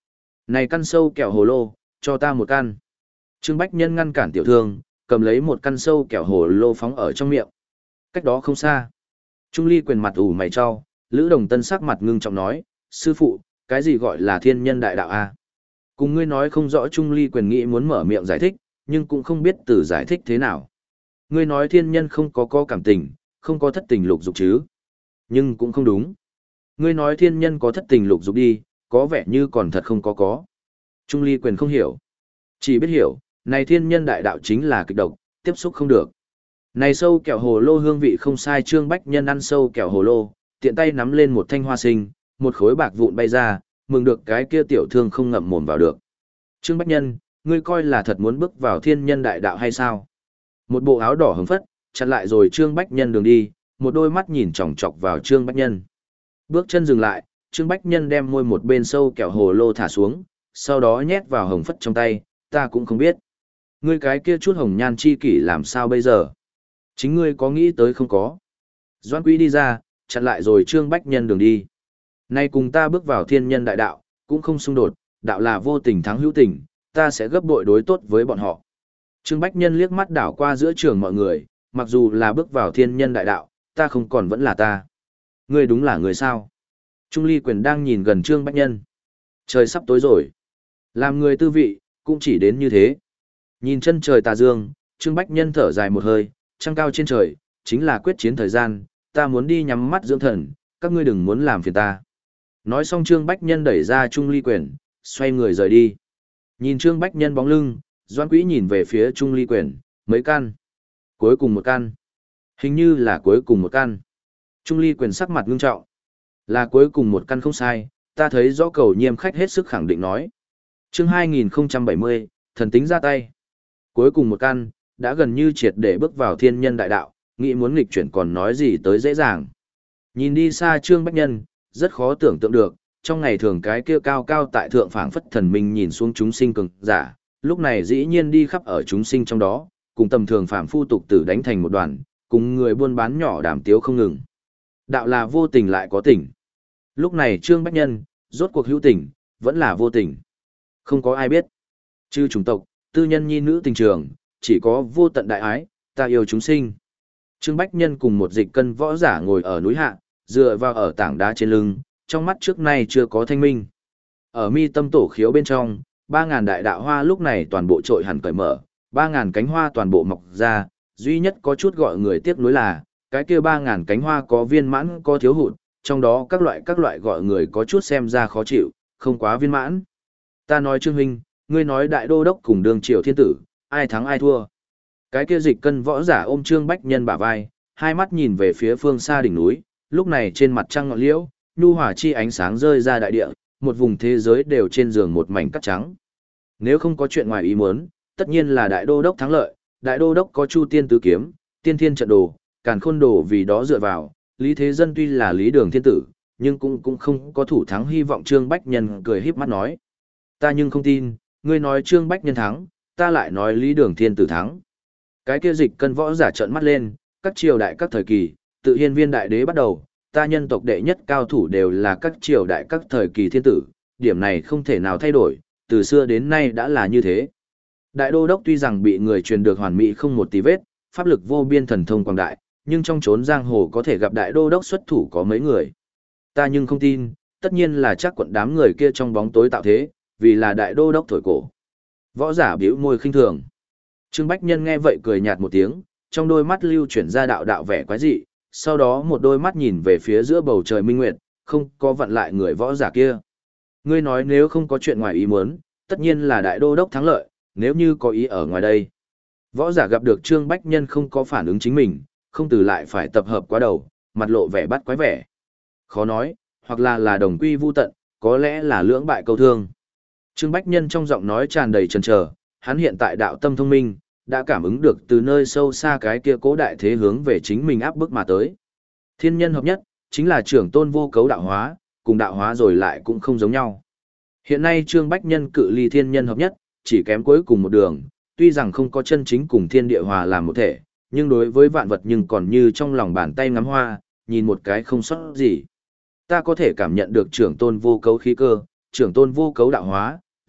[SPEAKER 1] Này căn sâu kẹo hồ lô, cho ta một căn. Trương Bách Nhân ngăn cản tiểu thương, cầm lấy một căn sâu kẹo hồ lô phóng ở trong miệng. Cách đó không xa. Trung Ly Quyền mặt ủ mày cho, Lữ Đồng Tân sắc mặt ngưng trọng nói, sư phụ, cái gì gọi là thiên nhân đại đạo a? Cùng ngươi nói không rõ. Trung Ly Quyền nghĩ muốn mở miệng giải thích, nhưng cũng không biết từ giải thích thế nào. Ngươi nói thiên nhân không có có cảm tình, không có thất tình lục dục chứ? Nhưng cũng không đúng. Ngươi nói thiên nhân có thất tình lục dục đi, có vẻ như còn thật không có có. Trung Ly Quyền không hiểu. Chỉ biết hiểu, này thiên nhân đại đạo chính là kịch độc, tiếp xúc không được. Này sâu kẹo hồ lô hương vị không sai. Trương Bách Nhân ăn sâu kẹo hồ lô, tiện tay nắm lên một thanh hoa sinh, một khối bạc vụn bay ra, mừng được cái kia tiểu thương không ngậm mồm vào được. Trương Bách Nhân, ngươi coi là thật muốn bước vào thiên nhân đại đạo hay sao? Một bộ áo đỏ hứng phất, chặn lại rồi Trương Bách Nhân đường đi, một đôi mắt nhìn chòng chọc vào Trương Bách Nhân. Bước chân dừng lại, Trương Bách Nhân đem môi một bên sâu kẹo hồ lô thả xuống, sau đó nhét vào hồng phất trong tay, ta cũng không biết. Ngươi cái kia chút hồng nhan chi kỷ làm sao bây giờ? Chính ngươi có nghĩ tới không có? Doan Quý đi ra, chặn lại rồi Trương Bách Nhân đường đi. Nay cùng ta bước vào thiên nhân đại đạo, cũng không xung đột, đạo là vô tình thắng hữu tình, ta sẽ gấp bội đối tốt với bọn họ. Trương Bách Nhân liếc mắt đảo qua giữa trường mọi người, mặc dù là bước vào thiên nhân đại đạo, ta không còn vẫn là ta. Ngươi đúng là người sao? Trung Ly Quyền đang nhìn gần Trương Bách Nhân. Trời sắp tối rồi. Làm người tư vị, cũng chỉ đến như thế. Nhìn chân trời tà dương, Trương Bách Nhân thở dài một hơi, trăng cao trên trời, chính là quyết chiến thời gian, ta muốn đi nhắm mắt dưỡng thần, các ngươi đừng muốn làm phiền ta. Nói xong Trương Bách Nhân đẩy ra Trung Ly Quyền, xoay người rời đi. Nhìn Trương Bách Nhân bóng lưng, Doan Quý nhìn về phía Trung Ly Quyền, mấy căn. Cuối cùng một căn. Hình như là cuối cùng một căn. Trung Ly Quyền sắc mặt ngưng trọng. Là cuối cùng một căn không sai, ta thấy rõ Cầu Nhiêm khách hết sức khẳng định nói. Chương hai nghìn không trăm bảy mươi, thần tính ra tay. Cuối cùng một căn, đã gần như triệt để bước vào thiên nhân đại đạo, nghĩ muốn nghịch chuyển còn nói gì tới dễ dàng. Nhìn đi xa Trương Bách Nhân, rất khó tưởng tượng được, trong ngày thường cái kia cao cao tại thượng phảng phất thần minh nhìn xuống chúng sinh cường giả, lúc này dĩ nhiên đi khắp ở chúng sinh trong đó, cùng tầm thường phàm phu tục tử đánh thành một đoàn, cùng người buôn bán nhỏ đàm tiếu không ngừng. Đạo là vô tình lại có tình. Lúc này Trương Bách Nhân, rốt cuộc hữu tình, vẫn là vô tình. Không có ai biết. Chư chủng tộc, tư nhân nhi nữ tình trường, chỉ có vô tận đại ái, ta yêu chúng sinh. Trương Bách Nhân cùng một dịch cân võ giả ngồi ở núi hạ, dựa vào ở tảng đá trên lưng, trong mắt trước nay chưa có thanh minh. Ở mi tâm tổ khiếu bên trong, ba ngàn đại đạo hoa lúc này toàn bộ trội hẳn cởi mở, ba ngàn cánh hoa toàn bộ mọc ra, duy nhất có chút gọi người tiếc nuối là, cái kia ba ngàn cánh hoa có viên mãn có thiếu hụt, trong đó các loại các loại gọi người có chút xem ra khó chịu, không quá viên mãn. Ta nói Trương huynh, ngươi nói đại đô đốc cùng đường triều thiên tử, ai thắng ai thua. Cái kia dịch cân võ giả ôm Trương Bách Nhân bả vai, hai mắt nhìn về phía phương xa đỉnh núi, lúc này trên mặt trăng ngọn liễu, nhu hòa chi ánh sáng rơi ra đại địa, một vùng thế giới đều trên giường một mảnh cát trắng. Nếu không có chuyện ngoài ý muốn, tất nhiên là đại đô đốc thắng lợi, đại đô đốc có Chu Tiên tứ kiếm, tiên thiên trận đồ, càn khôn đồ vì đó dựa vào, Lý Thế Dân tuy là Lý Đường thiên tử, nhưng cũng cũng không có thủ thắng hy vọng. Trương Bách Nhân cười híp mắt nói: "Ta nhưng không tin, ngươi nói Trương Bách Nhân thắng, ta lại nói Lý Đường thiên tử thắng." Cái kia dịch cân võ giả trợn mắt lên, các triều đại các thời kỳ, tự Hiên Viên đại đế bắt đầu, ta nhân tộc đệ nhất cao thủ đều là các triều đại các thời kỳ thiên tử, điểm này không thể nào thay đổi, từ xưa đến nay đã là như thế. Đại đô đốc tuy rằng bị người truyền được hoàn mỹ không một tí vết, pháp lực vô biên thần thông quảng đại, nhưng trong chốn giang hồ có thể gặp đại đô đốc xuất thủ có mấy người. Ta nhưng không tin, tất nhiên là chắc quận đám người kia trong bóng tối tạo thế, vì là đại đô đốc thổi cổ. Võ giả bĩu môi khinh thường. Trương Bách Nhân nghe vậy cười nhạt một tiếng, trong đôi mắt lưu chuyển ra đạo đạo vẻ quái dị, sau đó một đôi mắt nhìn về phía giữa bầu trời minh nguyệt, không có vặn lại người võ giả kia. Ngươi nói nếu không có chuyện ngoài ý muốn, tất nhiên là đại đô đốc thắng lợi, nếu như có ý ở ngoài đây. Võ giả gặp được Trương Bách Nhân không có phản ứng chính mình, không từ lại phải tập hợp quá đầu, mặt lộ vẻ bắt quái vẻ. Khó nói, hoặc là là đồng quy vu tận, có lẽ là lưỡng bại câu thương. Trương Bách Nhân trong giọng nói tràn đầy chần chờ, hắn hiện tại đạo tâm thông minh, đã cảm ứng được từ nơi sâu xa cái kia cố đại thế hướng về chính mình áp bức mà tới. Thiên nhân hợp nhất, chính là trưởng tôn vô cấu đạo hóa, cùng đạo hóa rồi lại cũng không giống nhau. Hiện nay Trương Bách Nhân cự ly thiên nhân hợp nhất, chỉ kém cuối cùng một đường, tuy rằng không có chân chính cùng thiên địa hòa làm một thể, nhưng đối với vạn vật nhưng còn như trong lòng bàn tay ngắm hoa, nhìn một cái không sót gì. Ta có thể cảm nhận được trưởng tôn vô cấu khí cơ, trưởng tôn vô cấu đạo hóa,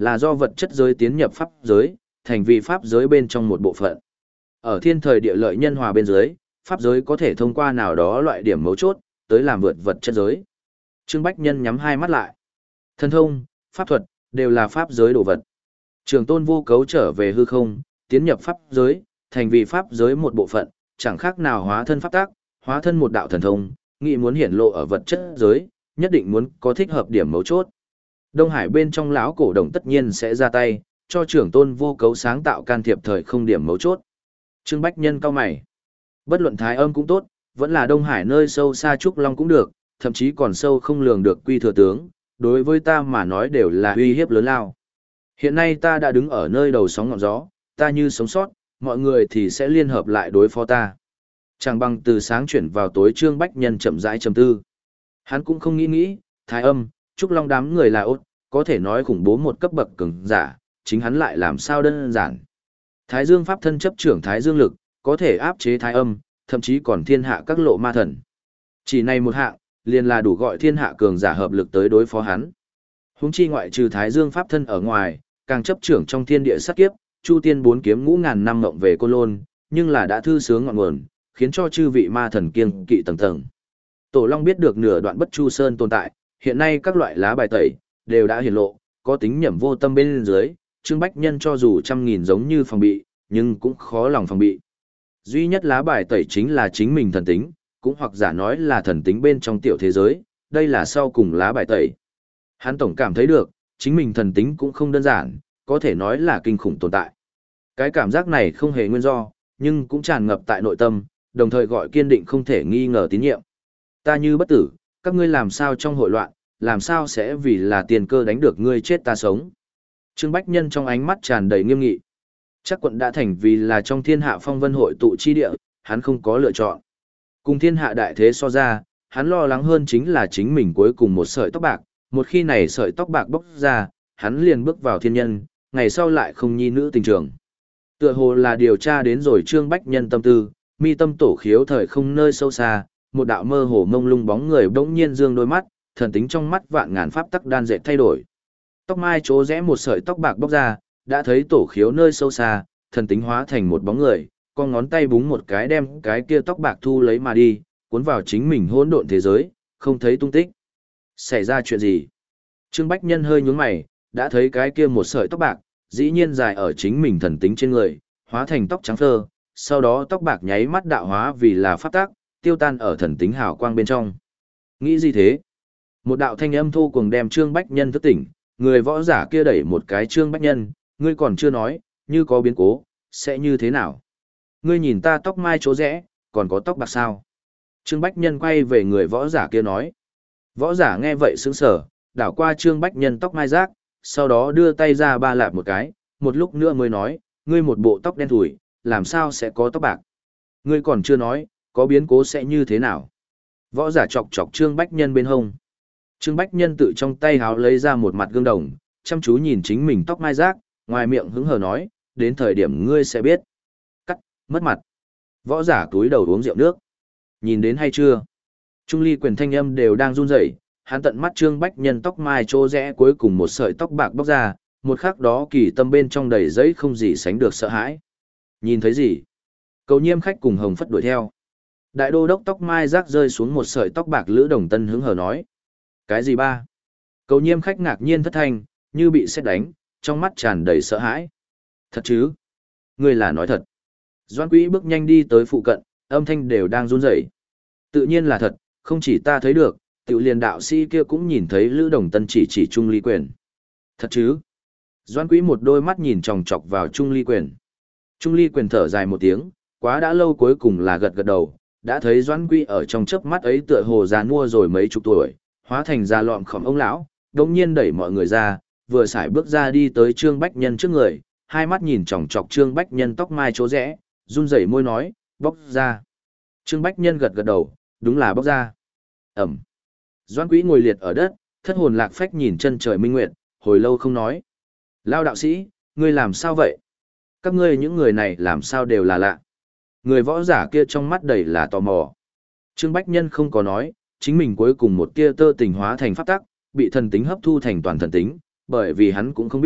[SPEAKER 1] là do vật chất giới tiến nhập pháp giới, thành vì pháp giới bên trong một bộ phận. Ở thiên thời địa lợi nhân hòa bên dưới, pháp giới có thể thông qua nào đó loại điểm mấu chốt, tới làm vượt vật chất giới. Trương Bách Nhân nhắm hai mắt lại. Thần thông, pháp thuật, đều là pháp giới đồ vật. Trường tôn vô cấu trở về hư không, tiến nhập pháp giới, thành vì pháp giới một bộ phận, chẳng khác nào hóa thân pháp tác, hóa thân một đạo thần thông, nghĩ muốn hiển lộ ở vật chất giới, nhất định muốn có thích hợp điểm mấu chốt. Đông Hải bên trong lão cổ đồng tất nhiên sẽ ra tay, cho trưởng tôn vô cấu sáng tạo can thiệp thời không điểm mấu chốt. Trương Bách Nhân cao mày. Bất luận thái âm cũng tốt, vẫn là Đông Hải nơi sâu xa Trúc Long cũng được, thậm chí còn sâu không lường được quy thừa tướng, đối với ta mà nói đều là uy hiếp lớn lao. Hiện nay ta đã đứng ở nơi đầu sóng ngọn gió, ta như sống sót, mọi người thì sẽ liên hợp lại đối phó ta. Chẳng bằng từ sáng chuyển vào tối Trương Bách Nhân chậm rãi trầm tư. Hắn cũng không nghĩ nghĩ, thái âm, Trúc Long đám người là ốt, có thể nói khủng bố một cấp bậc cường giả, chính hắn lại làm sao đơn giản. Thái Dương pháp thân chấp trưởng Thái Dương lực, có thể áp chế thái âm, thậm chí còn thiên hạ các lộ ma thần. Chỉ này một hạng, liền là đủ gọi thiên hạ cường giả hợp lực tới đối phó hắn. Huống chi ngoại trừ Thái Dương pháp thân ở ngoài, càng chấp trưởng trong thiên địa sát kiếp, Chu Tiên bốn kiếm ngũ ngàn năm ngộng về Côn Lôn, nhưng là đã thư sướng ngọn nguồn, khiến cho chư vị ma thần kiêng kỵ tầng tầng. Tổ Long biết được nửa đoạn Bất Chu Sơn tồn tại, hiện nay các loại lá bài tẩy đều đã hiển lộ, có tính nhẩm vô tâm bên dưới, Trương Bách Nhân cho dù trăm nghìn giống như phòng bị, nhưng cũng khó lòng phòng bị. Duy nhất lá bài tẩy chính là chính mình thần tính, cũng hoặc giả nói là thần tính bên trong tiểu thế giới, đây là sau cùng lá bài tẩy. Hắn tổng cảm thấy được, chính mình thần tính cũng không đơn giản, có thể nói là kinh khủng tồn tại. Cái cảm giác này không hề nguyên do, nhưng cũng tràn ngập tại nội tâm, đồng thời gọi kiên định không thể nghi ngờ tín nhiệm. Ta như bất tử, các ngươi làm sao trong hội loạn, làm sao sẽ vì là tiền cơ đánh được ngươi chết ta sống. Trương Bách Nhân trong ánh mắt tràn đầy nghiêm nghị. Chắc quận đã thành vì là trong thiên hạ phong vân hội tụ chi địa, hắn không có lựa chọn. Cùng thiên hạ đại thế so ra, hắn lo lắng hơn chính là chính mình cuối cùng một sợi tóc bạc, một khi này sợi tóc bạc bốc ra, hắn liền bước vào thiên nhân, ngày sau lại không nhi nữ tình trường. Tựa hồ là điều tra đến rồi Trương Bách Nhân tâm tư, mi tâm tổ khiếu thời không nơi sâu xa, một đạo mơ hồ mông lung bóng người bỗng nhiên dương đôi mắt, thần tính trong mắt vạn ngàn pháp tắc đan dệt thay đổi. Tóc mai chỗ rẽ một sợi tóc bạc bốc ra, đã thấy tổ khiếu nơi sâu xa, thần tính hóa thành một bóng người, con ngón tay búng một cái đem cái kia tóc bạc thu lấy mà đi, cuốn vào chính mình hỗn độn thế giới, không thấy tung tích. Xảy ra chuyện gì? Trương Bách Nhân hơi nhướng mày, đã thấy cái kia một sợi tóc bạc, dĩ nhiên dài ở chính mình thần tính trên người, hóa thành tóc trắng phơ, sau đó tóc bạc nháy mắt đạo hóa vì là pháp tác, tiêu tan ở thần tính hào quang bên trong. Nghĩ gì thế? Một đạo thanh âm thu cuồng đem Trương Bách Nhân thức tỉnh, người võ giả kia đẩy một cái Trương Bách Nhân, ngươi còn chưa nói, như có biến cố, sẽ như thế nào? Ngươi nhìn ta tóc mai chỗ rẽ, còn có tóc bạc sao? Trương Bách Nhân quay về người võ giả kia nói. Võ giả nghe vậy sững sờ, đảo qua Trương Bách Nhân tóc mai rác, sau đó đưa tay ra ba lạp một cái, một lúc nữa mới nói, ngươi một bộ tóc đen thủi, làm sao sẽ có tóc bạc? Ngươi còn chưa nói, có biến cố sẽ như thế nào? Võ giả chọc chọc Trương Bách Nhân bên hông. Trương Bách Nhân tự trong tay háo lấy ra một mặt gương đồng, chăm chú nhìn chính mình tóc mai rác, ngoài miệng hứng hờ nói, đến thời điểm ngươi sẽ biết. Cắt, mất mặt. Võ giả túi đầu uống rượu nước. Nhìn đến hay chưa? Trung ly quyền thanh âm đều đang run rẩy, hắn tận mắt Trương Bách Nhân tóc mai chỗ rẽ cuối cùng một sợi tóc bạc bóc ra, một khắc đó kỳ tâm bên trong đầy giấy không gì sánh được sợ hãi. Nhìn thấy gì? Cầu Nhiêm khách cùng Hồng Phất đuổi theo. Đại đô đốc tóc mai rác rơi xuống một sợi tóc bạc Lữ Đồng Tân hứng hờ nói. Cái gì ba? Cầu Nhiêm khách ngạc nhiên thất thanh, như bị sét đánh, trong mắt tràn đầy sợ hãi. Thật chứ? Ngươi là nói thật. Doãn Quý bước nhanh đi tới phụ cận, âm thanh đều đang run rẩy. Tự nhiên là thật, không chỉ ta thấy được, tiểu liền đạo sĩ kia cũng nhìn thấy Lữ Đồng Tân chỉ chỉ Trung Ly Quyền. Thật chứ? Doãn Quý một đôi mắt nhìn chòng chọc vào Trung Ly Quyền. Trung Ly Quyền thở dài một tiếng, quá đã lâu cuối cùng là gật gật đầu, đã thấy Doãn Quý ở trong chớp mắt ấy tựa hồ già nua rồi mấy chục tuổi, hóa thành già lọm khom ông lão, đống nhiên đẩy mọi người ra, vừa xài bước ra đi tới Trương Bách Nhân trước người, hai mắt nhìn chòng chọc Trương Bách Nhân tóc mai chỗ rẽ, run rẩy môi nói, bóc ra. Trương Bách Nhân gật gật đầu, đúng là bóc ra. Ẩm. Doãn Quý ngồi liệt ở đất, thất hồn lạc phách nhìn chân trời minh nguyệt, hồi lâu không nói. Lao đạo sĩ, ngươi làm sao vậy? Các ngươi những người này làm sao đều là lạ. Người võ giả kia trong mắt đầy là tò mò. Trương Bách Nhân không có nói, chính mình cuối cùng một tia tơ tình hóa thành pháp tắc, bị thần tính hấp thu thành toàn thần tính, bởi vì hắn cũng không biết,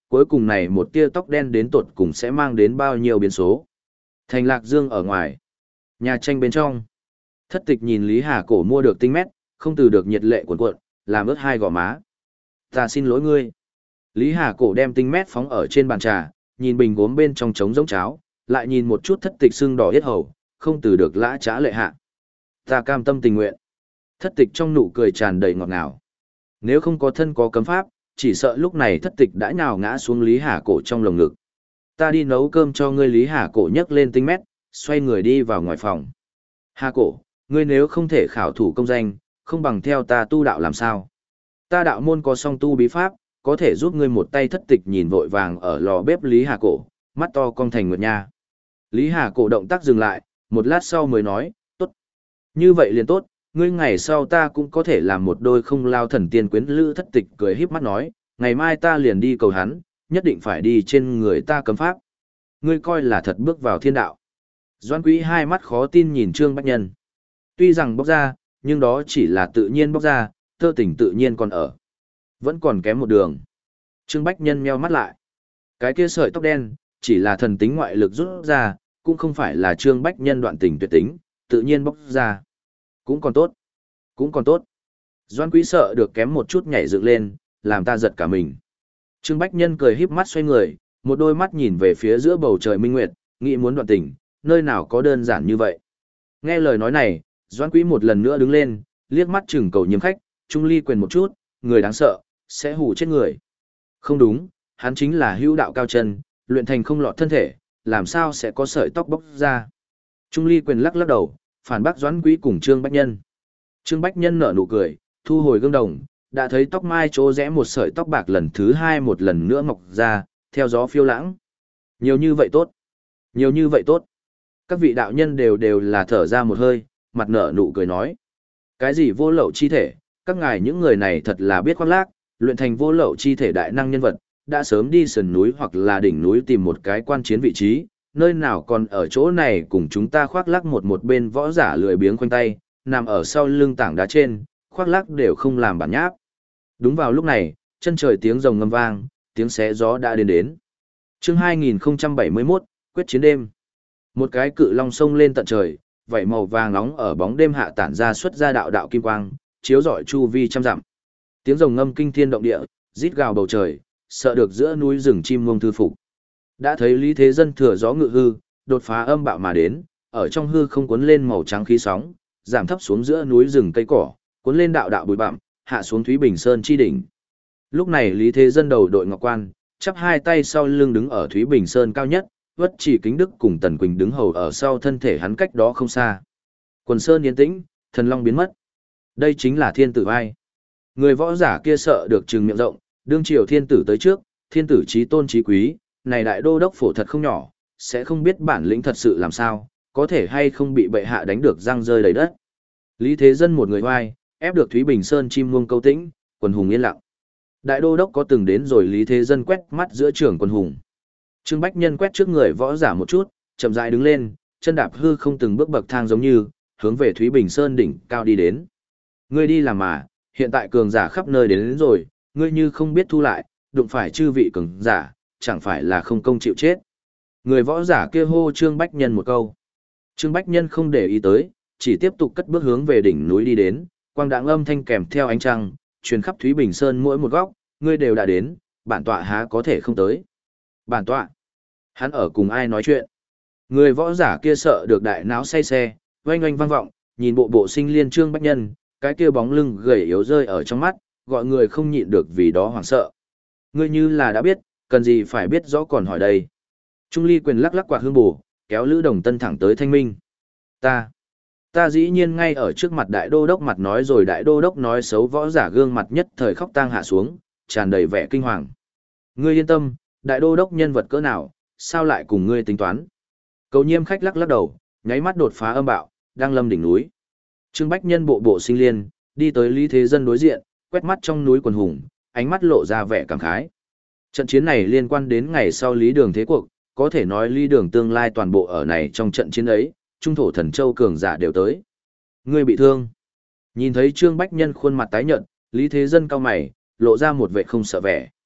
[SPEAKER 1] cuối cùng này một tia tóc đen đến tột cùng sẽ mang đến bao nhiêu biến số. Thành Lạc Dương ở ngoài, nhà tranh bên trong. Thất tịch nhìn Lý Hà Cổ mua được tinh mét, không từ được nhiệt lệ cuộn cuộn, làm ướt hai gò má. Ta xin lỗi ngươi. Lý Hà Cổ đem tinh mét phóng ở trên bàn trà, nhìn bình gốm bên trong trống giống cháo, lại nhìn một chút thất tịch sưng đỏ yết hầu, không từ được lã trá lệ hạ. Ta cam tâm tình nguyện. Thất tịch trong nụ cười tràn đầy ngọt ngào. Nếu không có thân có cấm pháp, chỉ sợ lúc này thất tịch đã nhào ngã xuống Lý Hà Cổ trong lồng ngực. Ta đi nấu cơm cho ngươi. Lý Hà Cổ nhấc lên tinh mét, xoay người đi vào ngoài phòng. Hà Cổ, ngươi nếu không thể khảo thủ công danh, không bằng theo ta tu đạo làm sao? Ta đạo môn có song tu bí pháp, có thể giúp ngươi một tay. Thất tịch nhìn vội vàng ở lò bếp Lý Hà Cổ, mắt to cong thành nguyệt nha. Lý Hà Cổ động tác dừng lại, một lát sau mới nói, tốt. Như vậy liền tốt, ngươi ngày sau ta cũng có thể làm một đôi không lao thần tiên quyến lữ. Thất tịch cười híp mắt nói, ngày mai ta liền đi cầu hắn, nhất định phải đi trên người ta cấm pháp. Ngươi coi là thật bước vào thiên đạo. Doãn Quý hai mắt khó tin nhìn Trương Bách Nhân. Tuy rằng bóc ra, nhưng đó chỉ là tự nhiên bóc ra, tơ tình tự nhiên còn ở. Vẫn còn kém một đường. Trương Bách Nhân nheo mắt lại. Cái kia sợi tóc đen, chỉ là thần tính ngoại lực rút ra, cũng không phải là Trương Bách Nhân đoạn tình tuyệt tính, tự nhiên bóc ra. Cũng còn tốt. Cũng còn tốt. Doãn Quý sợ được kém một chút nhảy dựng lên, làm ta giật cả mình. Trương Bách Nhân cười híp mắt xoay người, một đôi mắt nhìn về phía giữa bầu trời minh nguyệt, nghĩ muốn đoạn tình, nơi nào có đơn giản như vậy. Nghe lời nói này, Doãn Quý một lần nữa đứng lên, liếc mắt chừng cầu nhiễm khách, trung ly quyền một chút, người đáng sợ, sẽ hù chết người. Không đúng, hắn chính là hữu đạo cao chân, luyện thành không lọt thân thể, làm sao sẽ có sợi tóc bóc ra. Trung ly quyền lắc lắc đầu, phản bác Doãn Quý cùng Trương Bách Nhân. Trương Bách Nhân nở nụ cười, thu hồi gương đồng, đã thấy tóc mai chỗ rẽ một sợi tóc bạc lần thứ hai một lần nữa mọc ra, theo gió phiêu lãng. Nhiều như vậy tốt. Nhiều như vậy tốt. Các vị đạo nhân đều đều là thở ra một hơi, mặt nở nụ cười nói. Cái gì vô lậu chi thể, các ngài những người này thật là biết khoác lác, luyện thành vô lậu chi thể đại năng nhân vật, đã sớm đi sườn núi hoặc là đỉnh núi tìm một cái quan chiến vị trí, nơi nào còn ở chỗ này cùng chúng ta khoác lác. Một một bên võ giả lười biếng khoanh tay, nằm ở sau lưng tảng đá trên, khoác lác đều không làm bản nháp. Đúng vào lúc này, chân trời tiếng rồng ngâm vang, tiếng xé gió đã đến đến. Chương hai nghìn không trăm bảy mươi mốt, quyết chiến đêm. Một cái cự long sông lên tận trời, vảy màu vàng nóng ở bóng đêm hạ tản ra xuất ra đạo đạo kim quang, chiếu rọi chu vi trăm dặm. Tiếng rồng ngâm kinh thiên động địa, rít gào bầu trời, sợ được giữa núi rừng chim muông thư phục. Đã thấy Lý Thế Dân thừa gió ngự hư, đột phá âm bạo mà đến, ở trong hư không cuốn lên màu trắng khí sóng, giảm thấp xuống giữa núi rừng cây cỏ, cuốn lên đạo đạo bụi bặm, hạ xuống Thúy Bình Sơn chi đỉnh. Lúc này Lý Thế Dân đầu đội ngọc quan, chắp hai tay sau lưng đứng ở Thúy Bình Sơn cao nhất, Vất Chỉ Kính Đức cùng Tần Quỳnh đứng hầu ở sau thân thể hắn cách đó không xa. Quần sơn yên tĩnh, thần long biến mất. Đây chính là thiên tử vai. Người võ giả kia sợ được trừng miệng rộng, đương triều thiên tử tới trước, thiên tử chí tôn chí quý, này đại đô đốc phổ thật không nhỏ, sẽ không biết bản lĩnh thật sự làm sao, có thể hay không bị bệ hạ đánh được răng rơi đầy đất. Lý Thế Dân một người vai, ép được Thúy Bình Sơn chim muông câu tĩnh, quần hùng yên lặng. Đại đô đốc có từng đến rồi. Lý Thế Dân quét mắt giữa trường quần hùng. Trương Bách Nhân quét trước người võ giả một chút, chậm rãi đứng lên, chân đạp hư không từng bước bậc thang giống như, hướng về Thúy Bình Sơn đỉnh cao đi đến. Ngươi đi làm mà, hiện tại cường giả khắp nơi đến, đến rồi, ngươi như không biết thu lại, đụng phải chư vị cường giả, chẳng phải là không công chịu chết. Người võ giả kia hô Trương Bách Nhân một câu. Trương Bách Nhân không để ý tới, chỉ tiếp tục cất bước hướng về đỉnh núi đi đến, quang đãng âm thanh kèm theo ánh trăng, truyền khắp Thúy Bình Sơn mỗi một góc, ngươi đều đã đến, bản tọa há có thể không tới. Bản tọa? Hắn ở cùng ai nói chuyện? Người võ giả kia sợ được đại náo say xe, oanh oanh vang vọng, nhìn bộ bộ sinh liên Trương Bách Nhân, cái kia bóng lưng gầy yếu rơi ở trong mắt, gọi người không nhịn được vì đó hoảng sợ. Ngươi như là đã biết, cần gì phải biết rõ còn hỏi đây. Trung Ly quyền lắc lắc quạt hương bù, kéo Lữ Đồng Tân thẳng tới Thanh Minh. Ta, ta dĩ nhiên ngay ở trước mặt đại đô đốc mặt nói rồi. Đại đô đốc nói xấu võ giả gương mặt nhất thời khóc tang hạ xuống, tràn đầy vẻ kinh hoàng. Ngươi yên tâm, đại đô đốc nhân vật cỡ nào, sao lại cùng ngươi tính toán. Cầu Nhiêm khách lắc lắc đầu, nháy mắt đột phá âm bạo, đang lâm đỉnh núi. Trương Bách Nhân bộ bộ sinh liên, đi tới Lý Thế Dân đối diện, quét mắt trong núi quần hùng, ánh mắt lộ ra vẻ cảm khái. Trận chiến này liên quan đến ngày sau Lý Đường thế cuộc, có thể nói Lý Đường tương lai toàn bộ ở này trong trận chiến ấy, trung thổ thần châu cường giả đều tới. Ngươi bị thương. Nhìn thấy Trương Bách Nhân khuôn mặt tái nhợt, Lý Thế Dân cau mày, lộ ra một vẻ không sợ vẻ.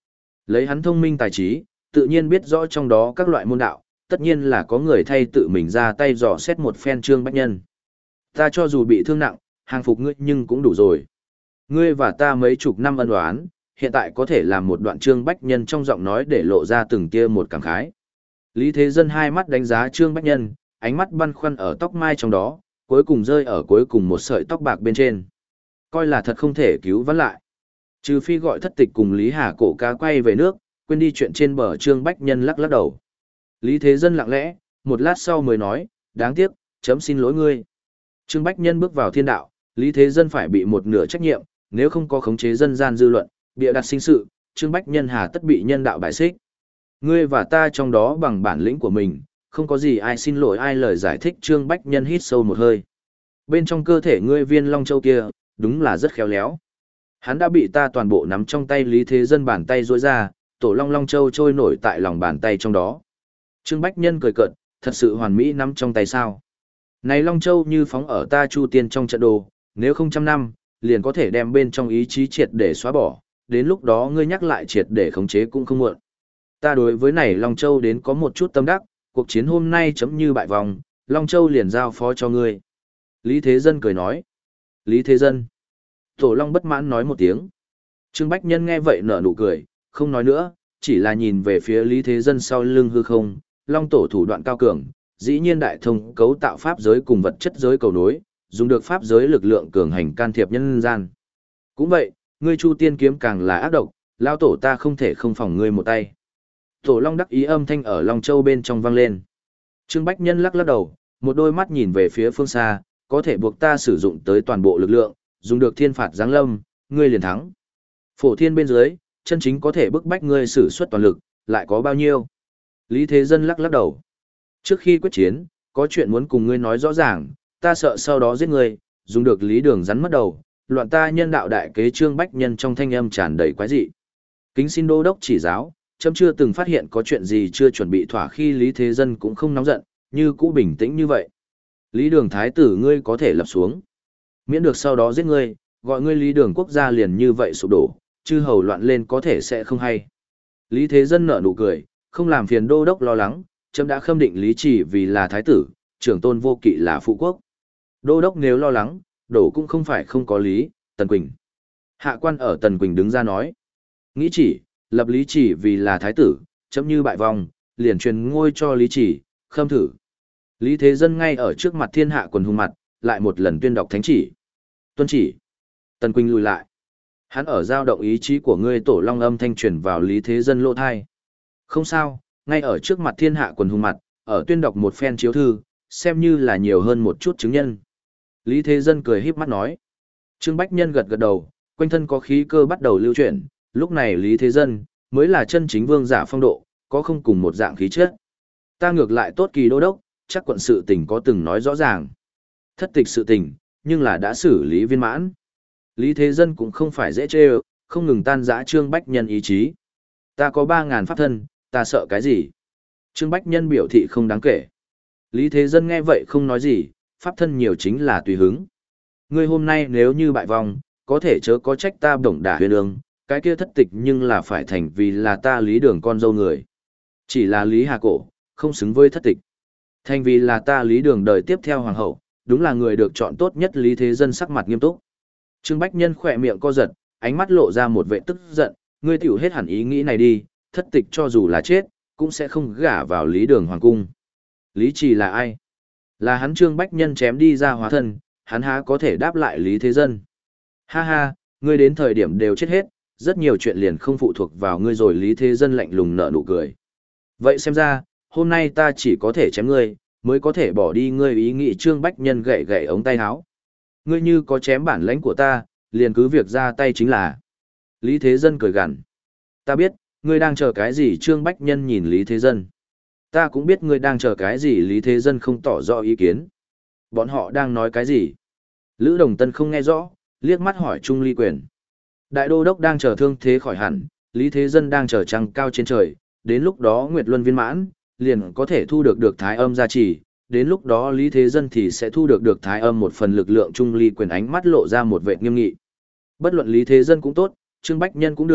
[SPEAKER 1] Lấy hắn thông minh tài trí, tự nhiên biết rõ trong đó các loại môn đạo, tất nhiên là có người thay tự mình ra tay dò xét một phen Trương Bách Nhân. Ta cho dù bị thương nặng, hàng phục ngươi nhưng cũng đủ rồi. Ngươi và ta mấy chục năm ân oán, hiện tại có thể làm một đoạn Trương Bách Nhân trong giọng nói để lộ ra từng tia một cảm khái. Lý Thế Dân hai mắt đánh giá Trương Bách Nhân, ánh mắt băn khoăn ở tóc mai trong đó, cuối cùng rơi ở cuối cùng một sợi tóc bạc bên trên. Coi là thật không thể cứu vãn lại. Trừ phi gọi thất tịch cùng Lý Hà cổ ca quay về nước, quên đi chuyện trên bờ. Trương Bách Nhân lắc lắc đầu. Lý Thế Dân lặng lẽ, một lát sau mới nói, đáng tiếc, chấm xin lỗi ngươi. Trương Bách Nhân bước vào thiên đạo, Lý Thế Dân phải bị một nửa trách nhiệm, nếu không có khống chế dân gian dư luận, bịa đặt sinh sự, Trương Bách Nhân hà tất bị nhân đạo bài xích. Ngươi và ta trong đó bằng bản lĩnh của mình, không có gì ai xin lỗi ai lời giải thích. Trương Bách Nhân hít sâu một hơi. Bên trong cơ thể ngươi viên long châu kia, đúng là rất khéo léo. Hắn đã bị ta toàn bộ nắm trong tay. Lý Thế Dân bàn tay duỗi ra, tổ long long châu trôi nổi tại lòng bàn tay trong đó. Trương Bách Nhân cười cợt, thật sự hoàn mỹ nắm trong tay sao? Này long châu như phóng ở ta Chu Tiên trong trận đồ, nếu không trăm năm, liền có thể đem bên trong ý chí triệt để xóa bỏ, đến lúc đó ngươi nhắc lại triệt để khống chế cũng không muộn. Ta đối với này long châu đến có một chút tâm đắc, cuộc chiến hôm nay chấm như bại vòng, long châu liền giao phó cho ngươi. Lý Thế Dân cười nói. Lý Thế Dân. Tổ long bất mãn nói một tiếng. Trương Bách Nhân nghe vậy nở nụ cười, không nói nữa, chỉ là nhìn về phía Lý Thế Dân sau lưng hư không. Long tổ thủ đoạn cao cường, dĩ nhiên đại thông cấu tạo pháp giới cùng vật chất giới cầu nối, dùng được pháp giới lực lượng cường hành can thiệp nhân gian. Cũng vậy, ngươi Chu Tiên kiếm càng là ác độc, lao tổ ta không thể không phòng ngươi một tay. Tổ long đắc ý âm thanh ở Long Châu bên trong vang lên. Trương Bách Nhân lắc lắc đầu, một đôi mắt nhìn về phía phương xa, có thể buộc ta sử dụng tới toàn bộ lực lượng, dùng được thiên phạt giáng lâm, ngươi liền thắng. Phổ thiên bên dưới, chân chính có thể bức bách ngươi sử xuất toàn lực, lại có bao nhiêu? Lý Thế Dân lắc lắc đầu. Trước khi quyết chiến, có chuyện muốn cùng ngươi nói rõ ràng, ta sợ sau đó giết ngươi, dùng được lý đường rắn mất đầu, loạn ta nhân đạo đại kế. Trương Bách Nhân trong thanh âm tràn đầy quái dị. Kính xin đô đốc chỉ giáo, chấm chưa từng phát hiện có chuyện gì chưa chuẩn bị thỏa. Khi Lý Thế Dân cũng không nóng giận, như cũ bình tĩnh như vậy. Lý đường thái tử ngươi có thể lập xuống, miễn được sau đó giết ngươi, gọi ngươi Lý đường quốc gia liền như vậy sụp đổ, chư hầu loạn lên có thể sẽ không hay. Lý Thế Dân nở nụ cười, không làm phiền đô đốc lo lắng, chấm đã khâm định Lý Chỉ vì là thái tử, trưởng tôn vô kỵ là phụ quốc. Đô đốc nếu lo lắng, đổ cũng không phải không có lý. Tần Quỳnh. Hạ quan ở Tần Quỳnh đứng ra nói. Nghĩ chỉ, lập Lý Chỉ vì là thái tử, chấm như bại vong, liền truyền ngôi cho Lý Chỉ, khâm thử. Lý Thế Dân ngay ở trước mặt thiên hạ quần hùng mặt, lại một lần tuyên đọc thánh chỉ. Tuân chỉ. Tần Quỳnh lùi lại. Hắn ở giao động ý chí của ngươi. Tổ long âm thanh truyền vào Lý Thế Dân lỗ thai. Không sao, ngay ở trước mặt thiên hạ quần hùng mặt, ở tuyên đọc một phen chiếu thư, xem như là nhiều hơn một chút chứng nhân. Lý Thế Dân cười híp mắt nói. Trương Bách Nhân gật gật đầu, quanh thân có khí cơ bắt đầu lưu chuyển, lúc này Lý Thế Dân mới là chân chính vương giả phong độ, có không cùng một dạng khí chất. Ta ngược lại tốt kỳ đô đốc, chắc quận sự tình có từng nói rõ ràng. Thất tịch sự tình, nhưng là đã xử lý viên mãn. Lý Thế Dân cũng không phải dễ chê ơ, không ngừng tan rã Trương Bách Nhân ý chí. Ta có ba ngàn pháp thân, ta sợ cái gì? Trương Bách Nhân biểu thị không đáng kể. Lý Thế Dân nghe vậy không nói gì, pháp thân nhiều chính là tùy hứng. Ngươi hôm nay nếu như bại vong, có thể chớ có trách ta bổng đả huyền ương, cái kia thất tịch nhưng là phải thành vì là ta Lý đường con dâu người. Chỉ là Lý Hà Cổ, không xứng với thất tịch. Thành vì là ta Lý đường đời tiếp theo hoàng hậu, đúng là người được chọn tốt nhất. Lý Thế Dân sắc mặt nghiêm túc. Trương Bách Nhân khỏe miệng co giật, ánh mắt lộ ra một vẻ tức giận, ngươi tiểu hết hẳn ý nghĩ này đi, thất tịch cho dù là chết, cũng sẽ không gả vào Lý đường hoàng cung. Lý Trì là ai? Là hắn Trương Bách Nhân chém đi ra hóa thân, hắn há có thể đáp lại Lý Thế Dân. Ha ha, ngươi đến thời điểm đều chết hết, rất nhiều chuyện liền không phụ thuộc vào ngươi rồi. Lý Thế Dân lạnh lùng nở nụ cười. Vậy xem ra, hôm nay ta chỉ có thể chém ngươi, mới có thể bỏ đi ngươi ý nghĩ. Trương Bách Nhân gậy gậy ống tay áo. Ngươi như có chém bản lãnh của ta, liền cứ việc ra tay chính là. Lý Thế Dân cười gằn. Ta biết, ngươi đang chờ cái gì? Trương Bách Nhân nhìn Lý Thế Dân. Ta cũng biết ngươi đang chờ cái gì. Lý Thế Dân không tỏ rõ ý kiến. Bọn họ đang nói cái gì? Lữ Đồng Tân không nghe rõ, liếc mắt hỏi Trung Ly Quyền. Đại đô đốc đang chờ thương thế khỏi hẳn, Lý Thế Dân đang chờ trăng cao trên trời, đến lúc đó Nguyệt Luân viên mãn, liền có thể thu được được thái âm gia trì, đến lúc đó Lý Thế Dân thì sẽ thu được được thái âm một phần lực lượng. Trung Ly Quyền ánh mắt lộ ra một vẻ nghiêm nghị. Bất luận Lý Thế Dân cũng tốt, Trương Bách Nhân cũng được,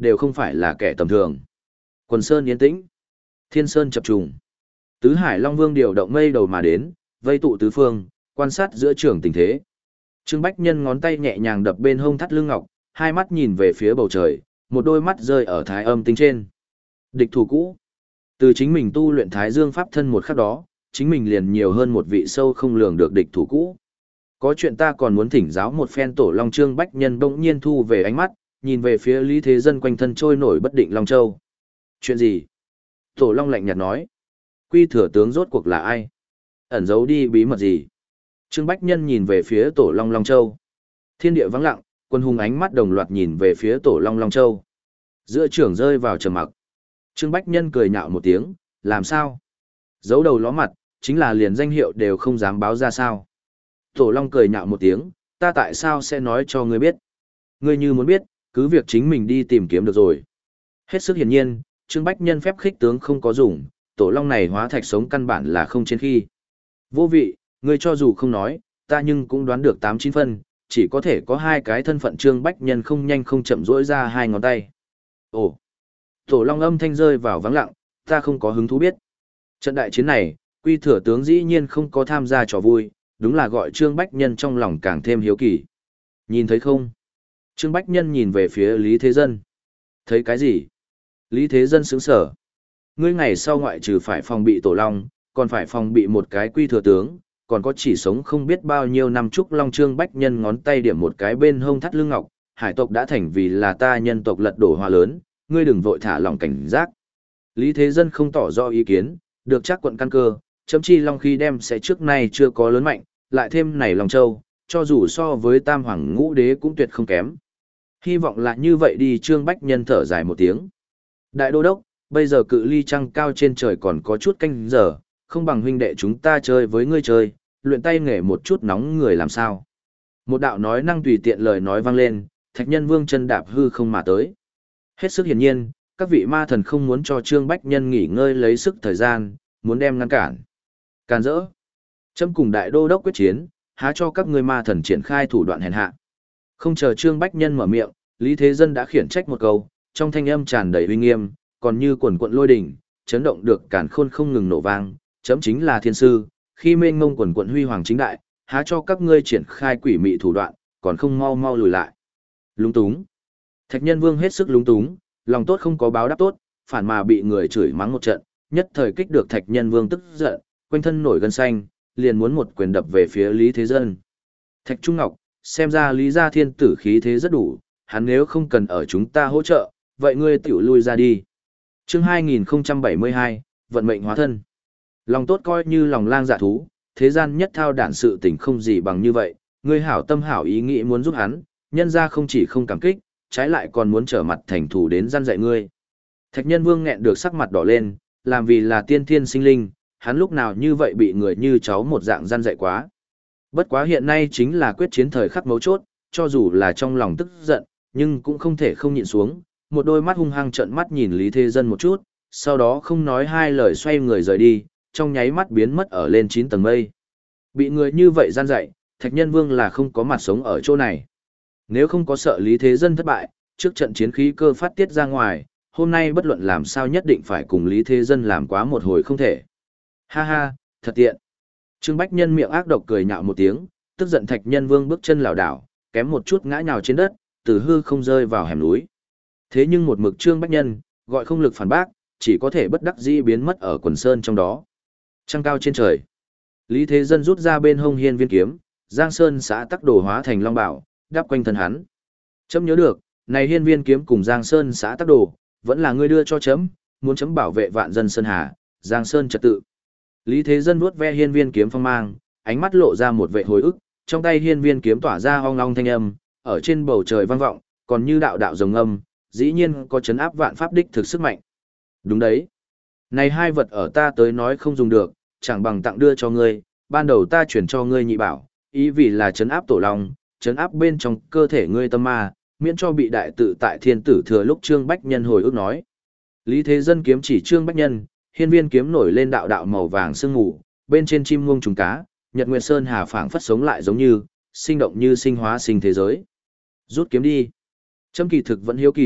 [SPEAKER 1] đều không phải là kẻ tầm thường. Quần sơn yên tĩnh, thiên sơn chập trùng. Tứ Hải Long Vương điều động mây đầu mà đến, vây tụ tứ phương, quan sát giữa trường tình thế. Trương Bách Nhân ngón tay nhẹ nhàng đập bên hông thắt lưng ngọc, hai mắt nhìn về phía bầu trời, một đôi mắt rơi ở thái âm tinh trên. Địch thủ cũ. Từ chính mình tu luyện thái dương pháp thân một khắc đó, chính mình liền nhiều hơn một vị sâu không lường được địch thủ cũ. Có chuyện ta còn muốn thỉnh giáo một phen. Tổ Long Trương Bách Nhân bỗng nhiên thu về ánh mắt, nhìn về phía Lý Thế Dân quanh thân trôi nổi bất định Long Châu. Chuyện gì? Tổ Long lạnh nhạt nói. Quy thừa tướng rốt cuộc là ai? Ẩn giấu đi bí mật gì? Trương Bách Nhân nhìn về phía Tổ Long Long Châu. Thiên địa vắng lặng, quân hùng ánh mắt đồng loạt nhìn về phía Tổ Long Long Châu. Giữa trưởng rơi vào trầm mặc. Trương Bách Nhân cười nhạo một tiếng, làm sao? Giấu đầu ló mặt, chính là liền danh hiệu đều không dám báo ra sao. Tổ Long cười nhạo một tiếng, ta tại sao sẽ nói cho ngươi biết? Ngươi như muốn biết, cứ việc chính mình đi tìm kiếm được rồi. Hết sức hiển nhiên, Trương Bách Nhân phép khích tướng không có dùng, Tổ Long này hóa thạch sống căn bản là không trên khi. Vô vị, ngươi cho dù không nói, ta nhưng cũng đoán được tám chín phân, chỉ có thể có hai cái thân phận. Trương Bách Nhân không nhanh không chậm rỗi ra hai ngón tay. Ồ! Tổ Long âm thanh rơi vào vắng lặng, ta không có hứng thú biết. Trận đại chiến này, Quy thừa tướng dĩ nhiên không có tham gia trò vui, đúng là gọi Trương Bách Nhân trong lòng càng thêm hiếu kỳ. Nhìn thấy không? Trương Bách Nhân nhìn về phía Lý Thế Dân. Thấy cái gì? Lý Thế Dân sững sở. Ngươi ngày sau ngoại trừ phải phòng bị Tổ Long, còn phải phòng bị một cái Quy thừa tướng, còn có chỉ sống không biết bao nhiêu năm Trúc Long. Trương Bách Nhân ngón tay điểm một cái bên hông thắt lưng ngọc, hải tộc đã thành vì là ta nhân tộc lật đổ hoa lớn, ngươi đừng vội thả lòng cảnh giác. Lý Thế Dân không tỏ rõ ý kiến, được chắc quận căn cơ, chấm chi Long khi đem sẽ trước nay chưa có lớn mạnh, lại thêm này Long Châu, cho dù so với Tam Hoàng Ngũ Đế cũng tuyệt không kém. Hy vọng là như vậy đi. Trương Bách Nhân thở dài một tiếng. Đại đô đốc, bây giờ cự ly trăng cao trên trời còn có chút canh giờ, không bằng huynh đệ chúng ta chơi với ngươi chơi, luyện tay nghề một chút nóng người làm sao. Một đạo nói năng tùy tiện lời nói vang lên, Thạch Nhân Vương chân đạp hư không mà tới. Hết sức hiển nhiên, các vị ma thần không muốn cho Trương Bách Nhân nghỉ ngơi lấy sức thời gian, muốn đem ngăn cản. Càn rỡ. Chấm cùng đại đô đốc quyết chiến, há cho các ngươi ma thần triển khai thủ đoạn hèn hạ. Không chờ Trương Bách Nhân mở miệng, Lý Thế Dân đã khiển trách một câu, trong thanh âm tràn đầy uy nghiêm, còn như quần quận lôi đỉnh, chấn động được càn khôn không ngừng nổ vang. Chấm chính là thiên sư, khi mênh mông quần quận huy hoàng chính đại, há cho các ngươi triển khai quỷ mị thủ đoạn, còn không mau mau lùi lại. Lúng túng. Thạch Nhân Vương hết sức lúng túng, lòng tốt không có báo đáp tốt, phản mà bị người chửi mắng một trận, nhất thời kích được Thạch Nhân Vương tức giận, quanh thân nổi gân xanh, liền muốn một quyền đập về phía Lý Thế Dân. Thạch Trung Ngọc, xem ra Lý Gia Thiên tử khí thế rất đủ, hắn nếu không cần ở chúng ta hỗ trợ, vậy ngươi tiểu lui ra đi. Chương hai nghìn không trăm bảy mươi hai, vận mệnh hóa thân. Lòng tốt coi như lòng lang dạ thú, thế gian nhất thao đản sự tình không gì bằng như vậy, ngươi hảo tâm hảo ý nghĩ muốn giúp hắn, nhân ra không chỉ không cảm kích, trái lại còn muốn trở mặt thành thủ đến gian dạy ngươi. Thạch Nhân Vương nghẹn được sắc mặt đỏ lên, làm vì là tiên thiên sinh linh, hắn lúc nào như vậy bị người như cháu một dạng gian dạy quá. Bất quá hiện nay chính là quyết chiến thời khắc mấu chốt, cho dù là trong lòng tức giận, nhưng cũng không thể không nhịn xuống, một đôi mắt hung hăng trợn mắt nhìn Lý Thế Dân một chút, sau đó không nói hai lời xoay người rời đi, trong nháy mắt biến mất ở lên chín tầng mây. Bị người như vậy gian dạy, Thạch Nhân Vương là không có mặt sống ở chỗ này. Nếu không có sợ Lý Thế Dân thất bại, trước trận chiến khí cơ phát tiết ra ngoài, hôm nay bất luận làm sao nhất định phải cùng Lý Thế Dân làm quá một hồi không thể. Ha ha, thật tiện. Trương Bách Nhân miệng ác độc cười nhạo một tiếng, tức giận Thạch Nhân Vương bước chân lảo đảo, kém một chút ngã nhào trên đất, từ hư không rơi vào hẻm núi. Thế nhưng một mực Trương Bách Nhân, gọi không lực phản bác, chỉ có thể bất đắc dĩ biến mất ở quần sơn trong đó. Trăng cao trên trời. Lý Thế Dân rút ra bên hông hiên viên kiếm, Giang Sơn xã tắc đồ hóa thành long bảo, đắp quanh thân hắn. Chấm nhớ được, này hiên viên kiếm cùng Giang Sơn xã tắc đồ, vẫn là ngươi đưa cho chấm, muốn chấm bảo vệ vạn dân Sơn Hà, Giang Sơn trật tự. Lý Thế Dân vuốt ve hiên viên kiếm phong mang, ánh mắt lộ ra một vẻ hồi ức, trong tay hiên viên kiếm tỏa ra ong ong thanh âm, ở trên bầu trời vang vọng, còn như đạo đạo rồng âm, dĩ nhiên có chấn áp vạn pháp đích thực sức mạnh. Đúng đấy. Này hai vật ở ta tới nói không dùng được, chẳng bằng tặng đưa cho ngươi, ban đầu ta chuyển cho ngươi nhị bảo, ý vì là chấn áp tổ long, chấn áp bên trong cơ thể ngươi tâm ma, miễn cho bị đại tự tại thiên tử thừa. Lúc Trương Bách Nhân hồi ức nói. Lý Thế Dân kiếm chỉ Trương Bách Nhân, hiên viên kiếm nổi lên đạo đạo màu vàng sương mù, bên trên chim muông trùng cá, Nhật Nguyệt Sơn Hà phảng phất sống lại giống như, sinh động như sinh hóa sinh thế giới. Rút kiếm đi. Chấm kỳ thực vẫn hiếu kỳ,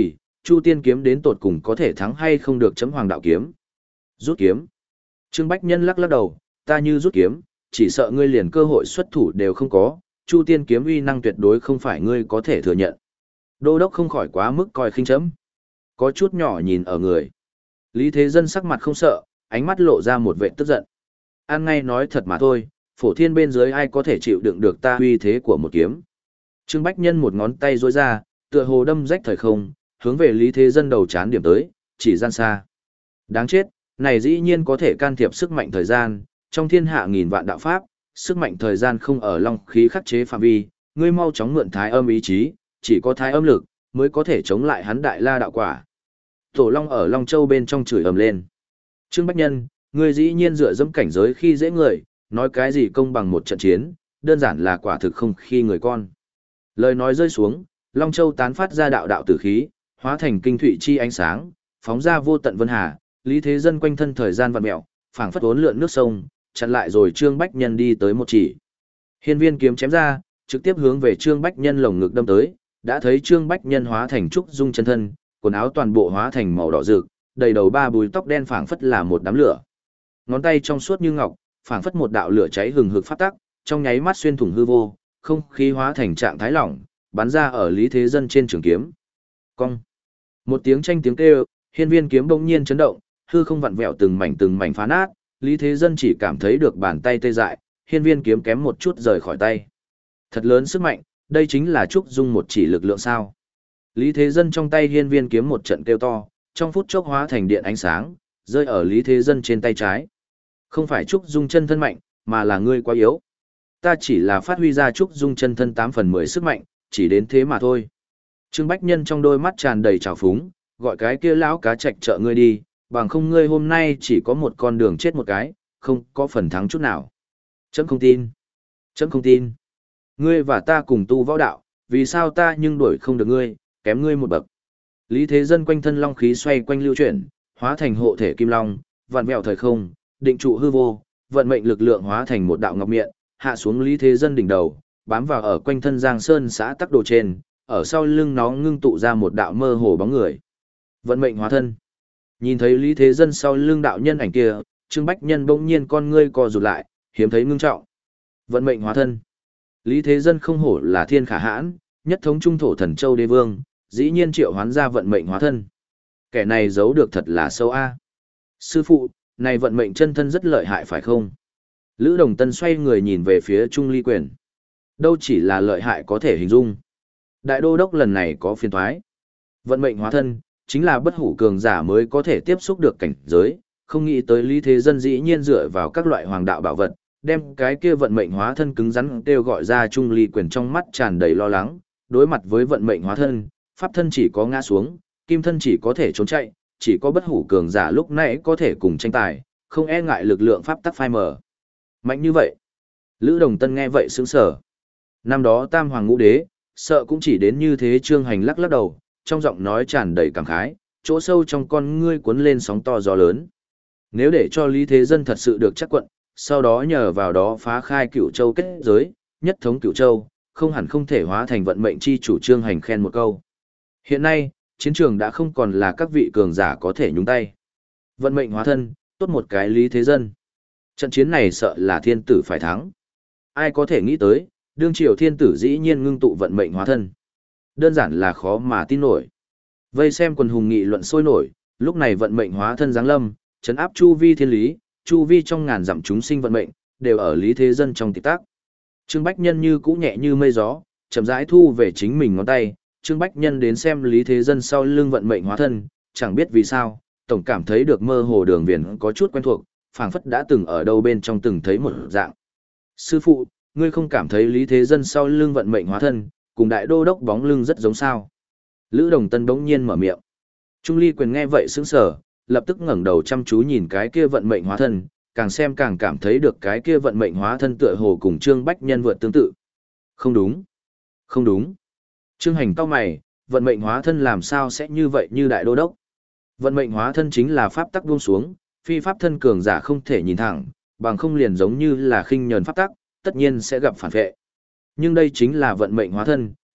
[SPEAKER 1] Chu Tiên kiếm đến tột cùng có thể thắng hay không được chấm Hoàng đạo kiếm. Rút kiếm. Trương Bách Nhân lắc lắc đầu, ta như rút kiếm, chỉ sợ ngươi liền cơ hội xuất thủ đều không có, Chu Tiên kiếm uy năng tuyệt đối không phải ngươi có thể thừa nhận. Đô đốc không khỏi quá mức coi khinh chấm. Có chút nhỏ nhìn ở người. Lý Thế Dân sắc mặt không sợ, ánh mắt lộ ra một vẻ tức giận. An ngay nói thật mà thôi, phổ thiên bên dưới ai có thể chịu đựng được ta uy thế của một kiếm. Trương Bách Nhân một ngón tay rối ra, tựa hồ đâm rách thời không, hướng về Lý Thế Dân đầu chán điểm tới, chỉ gian xa. Đáng chết, này dĩ nhiên có thể can thiệp sức mạnh thời gian, trong thiên hạ nghìn vạn đạo pháp, sức mạnh thời gian không ở long khí khắc chế phạm vi, ngươi mau chóng mượn thái âm ý chí, chỉ có thái âm lực mới có thể chống lại hắn đại la đạo quả. Tổ Long ở Long Châu bên trong chửi ầm lên. Trương Bách Nhân, ngươi dĩ nhiên dựa dẫm cảnh giới khi dễ người, nói cái gì công bằng một trận chiến, đơn giản là quả thực không khi người con. Lời nói rơi xuống, Long Châu tán phát ra đạo đạo tử khí, hóa thành kinh thụy chi ánh sáng, phóng ra vô tận vân hà, Lý Thế Dân quanh thân thời gian vặn mèo, phảng phất uốn lượn nước sông, chặn lại rồi Trương Bách Nhân đi tới một chỉ. Hiên viên kiếm chém ra, trực tiếp hướng về Trương Bách Nhân lồng ngực đâm tới, đã thấy Trương Bách Nhân hóa thành trúc dung chân thân, quần áo toàn bộ hóa thành màu đỏ rực, đầy đầu ba bùi tóc đen phảng phất là một đám lửa. Ngón tay trong suốt như ngọc, phảng phất một đạo lửa cháy hừng hực phát tắc, trong nháy mắt xuyên thủng hư vô, không khí hóa thành trạng thái lỏng, bắn ra ở Lý Thế Dân trên trường kiếm. Cong. Một tiếng tranh tiếng kêu, hiên viên kiếm bỗng nhiên chấn động, hư không vặn vẹo từng mảnh từng mảnh phá nát, Lý Thế Dân chỉ cảm thấy được bàn tay tê dại, hiên viên kiếm kém một chút rời khỏi tay. Thật lớn sức mạnh, đây chính là trúc dung một chỉ lực lượng sao. Lý Thế Dân trong tay hiên viên kiếm một trận kêu to, trong phút chốc hóa thành điện ánh sáng, rơi ở Lý Thế Dân trên tay trái. Không phải trúc dung chân thân mạnh, mà là ngươi quá yếu. Ta chỉ là phát huy ra trúc dung chân thân tám phần mười sức mạnh, chỉ đến thế mà thôi. Trương Bách Nhân trong đôi mắt tràn đầy trào phúng, gọi cái kia lão cá trạch trợ ngươi đi, bằng không ngươi hôm nay chỉ có một con đường chết một cái, không có phần thắng chút nào. Chấm không tin. Chấm không tin. Ngươi và ta cùng tu võ đạo, vì sao ta nhưng đuổi không được ngươi, kém ngươi một bậc. Lý Thế Dân quanh thân long khí xoay quanh lưu chuyển, hóa thành hộ thể kim long, vạn vẹo thời không, định trụ hư vô, vận mệnh lực lượng hóa thành một đạo ngọc miện, hạ xuống Lý Thế Dân đỉnh đầu, bám vào ở quanh thân Giang Sơn xã tắc đồ trên, ở sau lưng nó ngưng tụ ra một đạo mơ hồ bóng người. Vận mệnh hóa thân. Nhìn thấy Lý Thế Dân sau lưng đạo nhân ảnh kia, Trương Bách Nhân bỗng nhiên con ngươi co rụt lại, hiếm thấy ngưng trọng. Vận mệnh hóa thân. Lý Thế Dân không hổ là thiên khả hãn, nhất thống trung thổ thần châu đế vương, dĩ nhiên triệu hoán ra vận mệnh hóa thân. Kẻ này giấu được thật là sâu a. Sư phụ, này vận mệnh chân thân rất lợi hại phải không? Lữ Đồng Tân xoay người nhìn về phía Trung Ly Quyền. Đâu chỉ là lợi hại có thể hình dung. Đại đô đốc lần này có phiền toái. Vận mệnh hóa thân, chính là bất hủ cường giả mới có thể tiếp xúc được cảnh giới, không nghĩ tới Lý Thế Dân dĩ nhiên dựa vào các loại hoàng đạo bảo vật, đem cái kia vận mệnh hóa thân cứng rắn kêu gọi ra. Trung Ly Quyền trong mắt tràn đầy lo lắng, đối mặt với vận mệnh hóa thân, pháp thân chỉ có ngã xuống, kim thân chỉ có thể trốn chạy, chỉ có bất hủ cường giả lúc nãy có thể cùng tranh tài, không e ngại lực lượng pháp tắc phai mờ. Mạnh như vậy. Lữ Đồng Tân nghe vậy sững sờ. Năm đó Tam Hoàng Ngũ Đế, sợ cũng chỉ đến như thế. Trương Hành lắc lắc đầu, trong giọng nói tràn đầy cảm khái, chỗ sâu trong con ngươi cuốn lên sóng to gió lớn. Nếu để cho Lý Thế Dân thật sự được chắc quận, sau đó nhờ vào đó phá khai Cửu Châu kết giới, nhất thống Cửu Châu, không hẳn không thể hóa thành vận mệnh chi chủ. Trương Hành khen một câu. Hiện nay, chiến trường đã không còn là các vị cường giả có thể nhúng tay. Vận mệnh hóa thân, tốt một cái Lý Thế Dân. Trận chiến này sợ là thiên tử phải thắng. Ai có thể nghĩ tới, đương triều thiên tử dĩ nhiên ngưng tụ vận mệnh hóa thân. Đơn giản là khó mà tin nổi. Vây xem quần hùng nghị luận sôi nổi, lúc này vận mệnh hóa thân giáng lâm, trấn áp chu vi thiên lý, chu vi trong ngàn dặm chúng sinh vận mệnh, đều ở Lý Thế Dân trong tịch tác. Trương Bách Nhân như cũ nhẹ như mây gió, chậm rãi thu về chính mình ngón tay. Trương Bách Nhân đến xem Lý Thế Dân sau lưng vận mệnh hóa thân, chẳng biết vì sao, tổng cảm thấy được mơ hồ đường viền có chút quen thuộc, phảng phất đã từng ở đâu bên trong từng thấy một dạng. Sư phụ, ngươi không cảm thấy Lý Thế Dân sau lưng vận mệnh hóa thân, cùng đại đô đốc bóng lưng rất giống sao? Lữ Đồng Tân bỗng nhiên mở miệng. Trung Ly Quyền nghe vậy sững sờ, lập tức ngẩng đầu chăm chú nhìn cái kia vận mệnh hóa thân, càng xem càng cảm thấy được cái kia vận mệnh hóa thân tựa hồ cùng Trương Bách Nhân vượt tương tự. Không đúng, không đúng. Trương Hành cau mày, vận mệnh hóa thân làm sao sẽ như vậy như đại đô đốc? Vận mệnh hóa thân chính là pháp tắc buông xuống, phi pháp thân cường giả không thể nhìn thẳng, bằng không liền giống như là khinh nhờn pháp tắc, tất nhiên sẽ gặp phản vệ. Nhưng đây chính là vận mệnh hóa thân,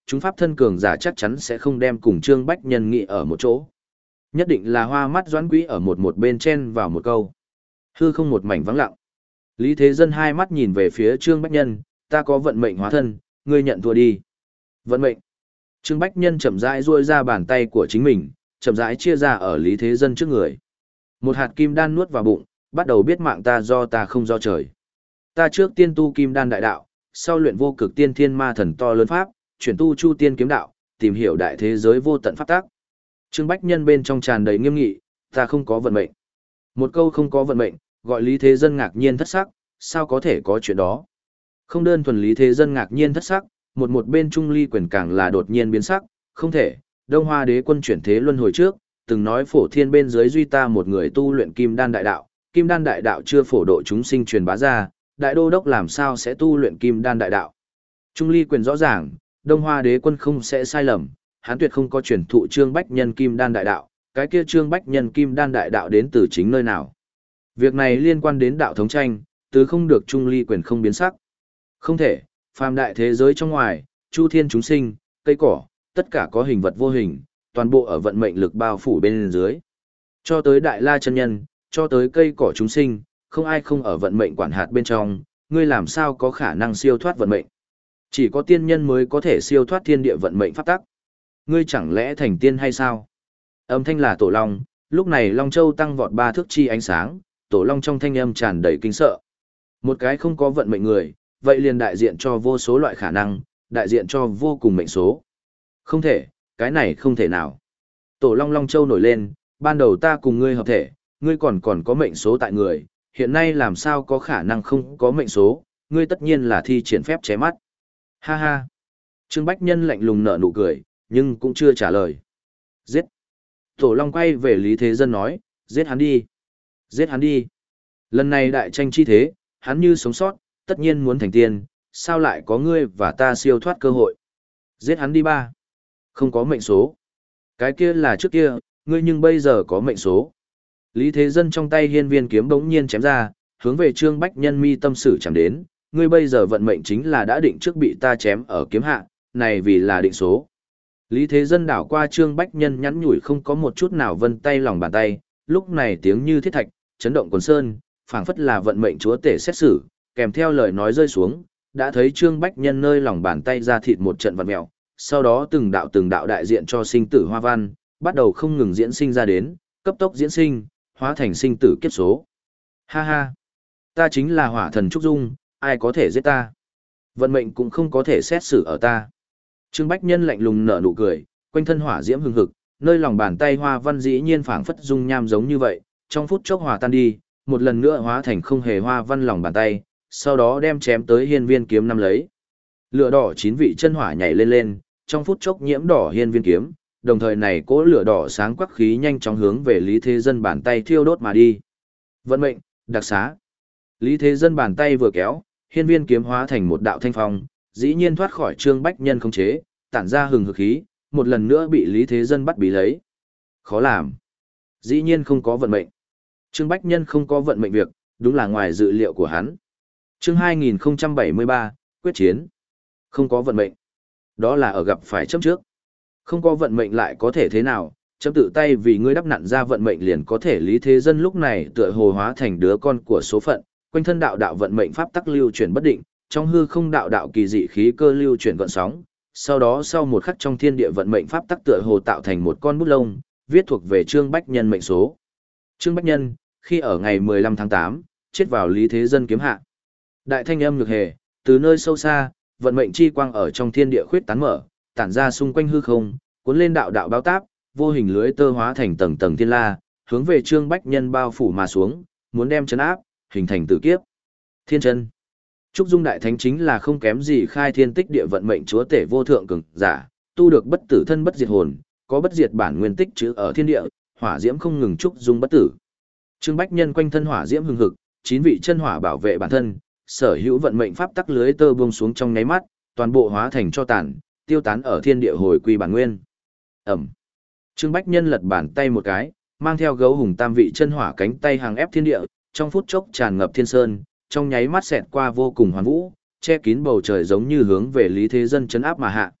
[SPEAKER 1] chúng pháp thân cường giả chắc chắn sẽ không đem cùng Trương Bách Nhân nghị ở một chỗ. Nhất định là hoa mắt Doãn Quý ở một một bên chen vào một câu. Hư không một mảnh vắng lặng. Lý Thế Dân hai mắt nhìn về phía Trương Bách Nhân, ta có vận mệnh hóa thân, ngươi nhận thua đi. Vận mệnh. Trương Bách Nhân chậm rãi duỗi ra bàn tay của chính mình, chậm rãi chia ra ở Lý Thế Dân trước người. Một hạt kim đan nuốt vào bụng, bắt đầu biết mạng ta do ta không do trời. Ta trước tiên tu kim đan đại đạo, sau luyện vô cực tiên thiên ma thần to lớn pháp, chuyển tu chu tiên kiếm đạo, tìm hiểu đại thế giới vô tận pháp tác. Trương Bách Nhân bên trong tràn đầy nghiêm nghị, ta không có vận mệnh. Một câu không có vận mệnh, gọi Lý Thế Dân ngạc nhiên thất sắc, sao có thể có chuyện đó. Không đơn thuần Lý Thế Dân ngạc nhiên thất sắc, một một bên Trung Ly Quyền càng là đột nhiên biến sắc, không thể, Đông Hoa Đế quân chuyển thế luân hồi trước, từng nói phổ thiên bên dưới duy ta một người tu luyện kim đan đại đạo, kim đan đại đạo chưa phổ độ chúng sinh truyền bá ra, đại đô đốc làm sao sẽ tu luyện kim đan đại đạo. Trung Ly Quyền rõ ràng, Đông Hoa Đế quân không sẽ sai lầm, hắn tuyệt không có truyền thụ Trương Bách Nhân kim đan đại đạo, cái kia Trương Bách Nhân kim đan đại đạo đến từ chính nơi nào. Việc này liên quan đến đạo thống tranh, từ không được Trung Ly Quyền không biến sắc. Không thể, phàm đại thế giới trong ngoài, chu thiên chúng sinh, cây cỏ, tất cả có hình vật vô hình, toàn bộ ở vận mệnh lực bao phủ bên dưới. Cho tới đại la chân nhân, cho tới cây cỏ chúng sinh, không ai không ở vận mệnh quản hạt bên trong, ngươi làm sao có khả năng siêu thoát vận mệnh. Chỉ có tiên nhân mới có thể siêu thoát thiên địa vận mệnh pháp tắc. Ngươi chẳng lẽ thành tiên hay sao? Âm thanh là Tổ Long, lúc này Long Châu tăng vọt ba thước chi ánh sáng, Tổ Long trong thanh âm tràn đầy kinh sợ. Một cái không có vận mệnh người, vậy liền đại diện cho vô số loại khả năng, đại diện cho vô cùng mệnh số. Không thể, cái này không thể nào. Tổ Long Long Châu nổi lên, ban đầu ta cùng ngươi hợp thể, ngươi còn còn có mệnh số tại người, hiện nay làm sao có khả năng không có mệnh số, ngươi tất nhiên là thi triển phép ché mắt. Ha ha. Trương Bách Nhân lạnh lùng nở nụ cười, nhưng cũng chưa trả lời. Giết. Tổ Long quay về Lý Thế Dân nói, giết hắn đi. Giết hắn đi. Lần này đại tranh chi thế, hắn như sống sót, tất nhiên muốn thành tiên, sao lại có ngươi và ta siêu thoát cơ hội. Giết hắn đi ba. Không có mệnh số. Cái kia là trước kia, ngươi nhưng bây giờ có mệnh số. Lý Thế Dân trong tay hiên viên kiếm bỗng nhiên chém ra, hướng về Trương Bách Nhân mi tâm sử chạm đến, ngươi bây giờ vận mệnh chính là đã định trước bị ta chém ở kiếm hạ, này vì là định số. Lý Thế Dân đảo qua Trương Bách Nhân nhắn nhủi không có một chút nào vân tay lòng bàn tay, lúc này tiếng như thiết thạch, chấn động quần sơn, phảng phất là vận mệnh chúa tể xét xử, kèm theo lời nói rơi xuống, đã thấy Trương Bách Nhân nơi lòng bàn tay ra thịt một trận vặn mèo, sau đó từng đạo từng đạo đại diện cho sinh tử hoa văn, bắt đầu không ngừng diễn sinh ra đến, cấp tốc diễn sinh, hóa thành sinh tử kiếp số. Ha ha, ta chính là hỏa thần Trúc Dung, ai có thể giết ta? Vận mệnh cũng không có thể xét xử ở ta. Trương Bách Nhân lạnh lùng nở nụ cười, quanh thân hỏa diễm hừng hực, nơi lòng bàn tay hoa văn dĩ nhiên phảng phất dung nham giống như vậy, trong phút chốc hòa tan đi, một lần nữa hóa thành không hề hoa văn lòng bàn tay, sau đó đem chém tới hiên viên kiếm năm lấy. Lửa đỏ chín vị chân hỏa nhảy lên lên, trong phút chốc nhiễm đỏ hiên viên kiếm, đồng thời này cỗ lửa đỏ sáng quắc khí nhanh chóng hướng về Lý Thế Dân bàn tay thiêu đốt mà đi. Vận mệnh, đặc xá. Lý Thế Dân bàn tay vừa kéo, hiên viên kiếm hóa thành một đạo thanh phong, dĩ nhiên thoát khỏi Trương Bách Nhân khống chế, tản ra hừng hực khí, một lần nữa bị Lý Thế Dân bắt bí lấy. Khó làm. Dĩ nhiên không có vận mệnh. Trương Bách Nhân không có vận mệnh việc, đúng là ngoài dự liệu của hắn. Chương hai nghìn không trăm bảy mươi ba, quyết chiến. Không có vận mệnh. Đó là ở gặp phải chấm trước. Không có vận mệnh lại có thể thế nào, chấm tự tay vì ngươi đắp nặn ra vận mệnh liền có thể. Lý Thế Dân lúc này tựa hồ hóa thành đứa con của số phận, quanh thân đạo đạo vận mệnh pháp tắc lưu chuyển bất định, trong hư không đạo đạo kỳ dị khí cơ lưu chuyển gợn sóng, sau đó sau một khắc trong thiên địa vận mệnh pháp tắc tựa hồ tạo thành một con bút lông, viết thuộc về Trương Bách Nhân mệnh số. Trương Bách Nhân, khi ở ngày mười lăm tháng tám, chết vào Lý Thế Dân kiếm hạ. Đại thanh âm nhược hề, từ nơi sâu xa, vận mệnh chi quang ở trong thiên địa khuyết tán mở, tản ra xung quanh hư không, cuốn lên đạo đạo báo táp, vô hình lưới tơ hóa thành tầng tầng thiên la, hướng về Trương Bách Nhân bao phủ mà xuống, muốn đem chấn áp, hình thành tử kiếp. Thiên chân. Trúc Dung Đại Thánh chính là không kém gì khai thiên tích địa vận mệnh chúa tể vô thượng cường giả, tu được bất tử thân bất diệt hồn, có bất diệt bản nguyên tích chữ ở thiên địa, hỏa diễm không ngừng Trúc Dung bất tử. Trương Bách Nhân quanh thân hỏa diễm hừng hực, chín vị chân hỏa bảo vệ bản thân, sở hữu vận mệnh pháp tắc lưới tơ buông xuống trong nháy mắt, toàn bộ hóa thành cho tàn, tiêu tán ở thiên địa hồi quy bản nguyên. Ẩm. Trương Bách Nhân lật bàn tay một cái, mang theo gấu hùng tam vị chân hỏa cánh tay hàng ép thiên địa, trong phút chốc tràn ngập thiên sơn, trong nháy mắt xẹt qua vô cùng hoàn vũ, che kín bầu trời giống như hướng về Lý Thế Dân chấn áp mà hạ.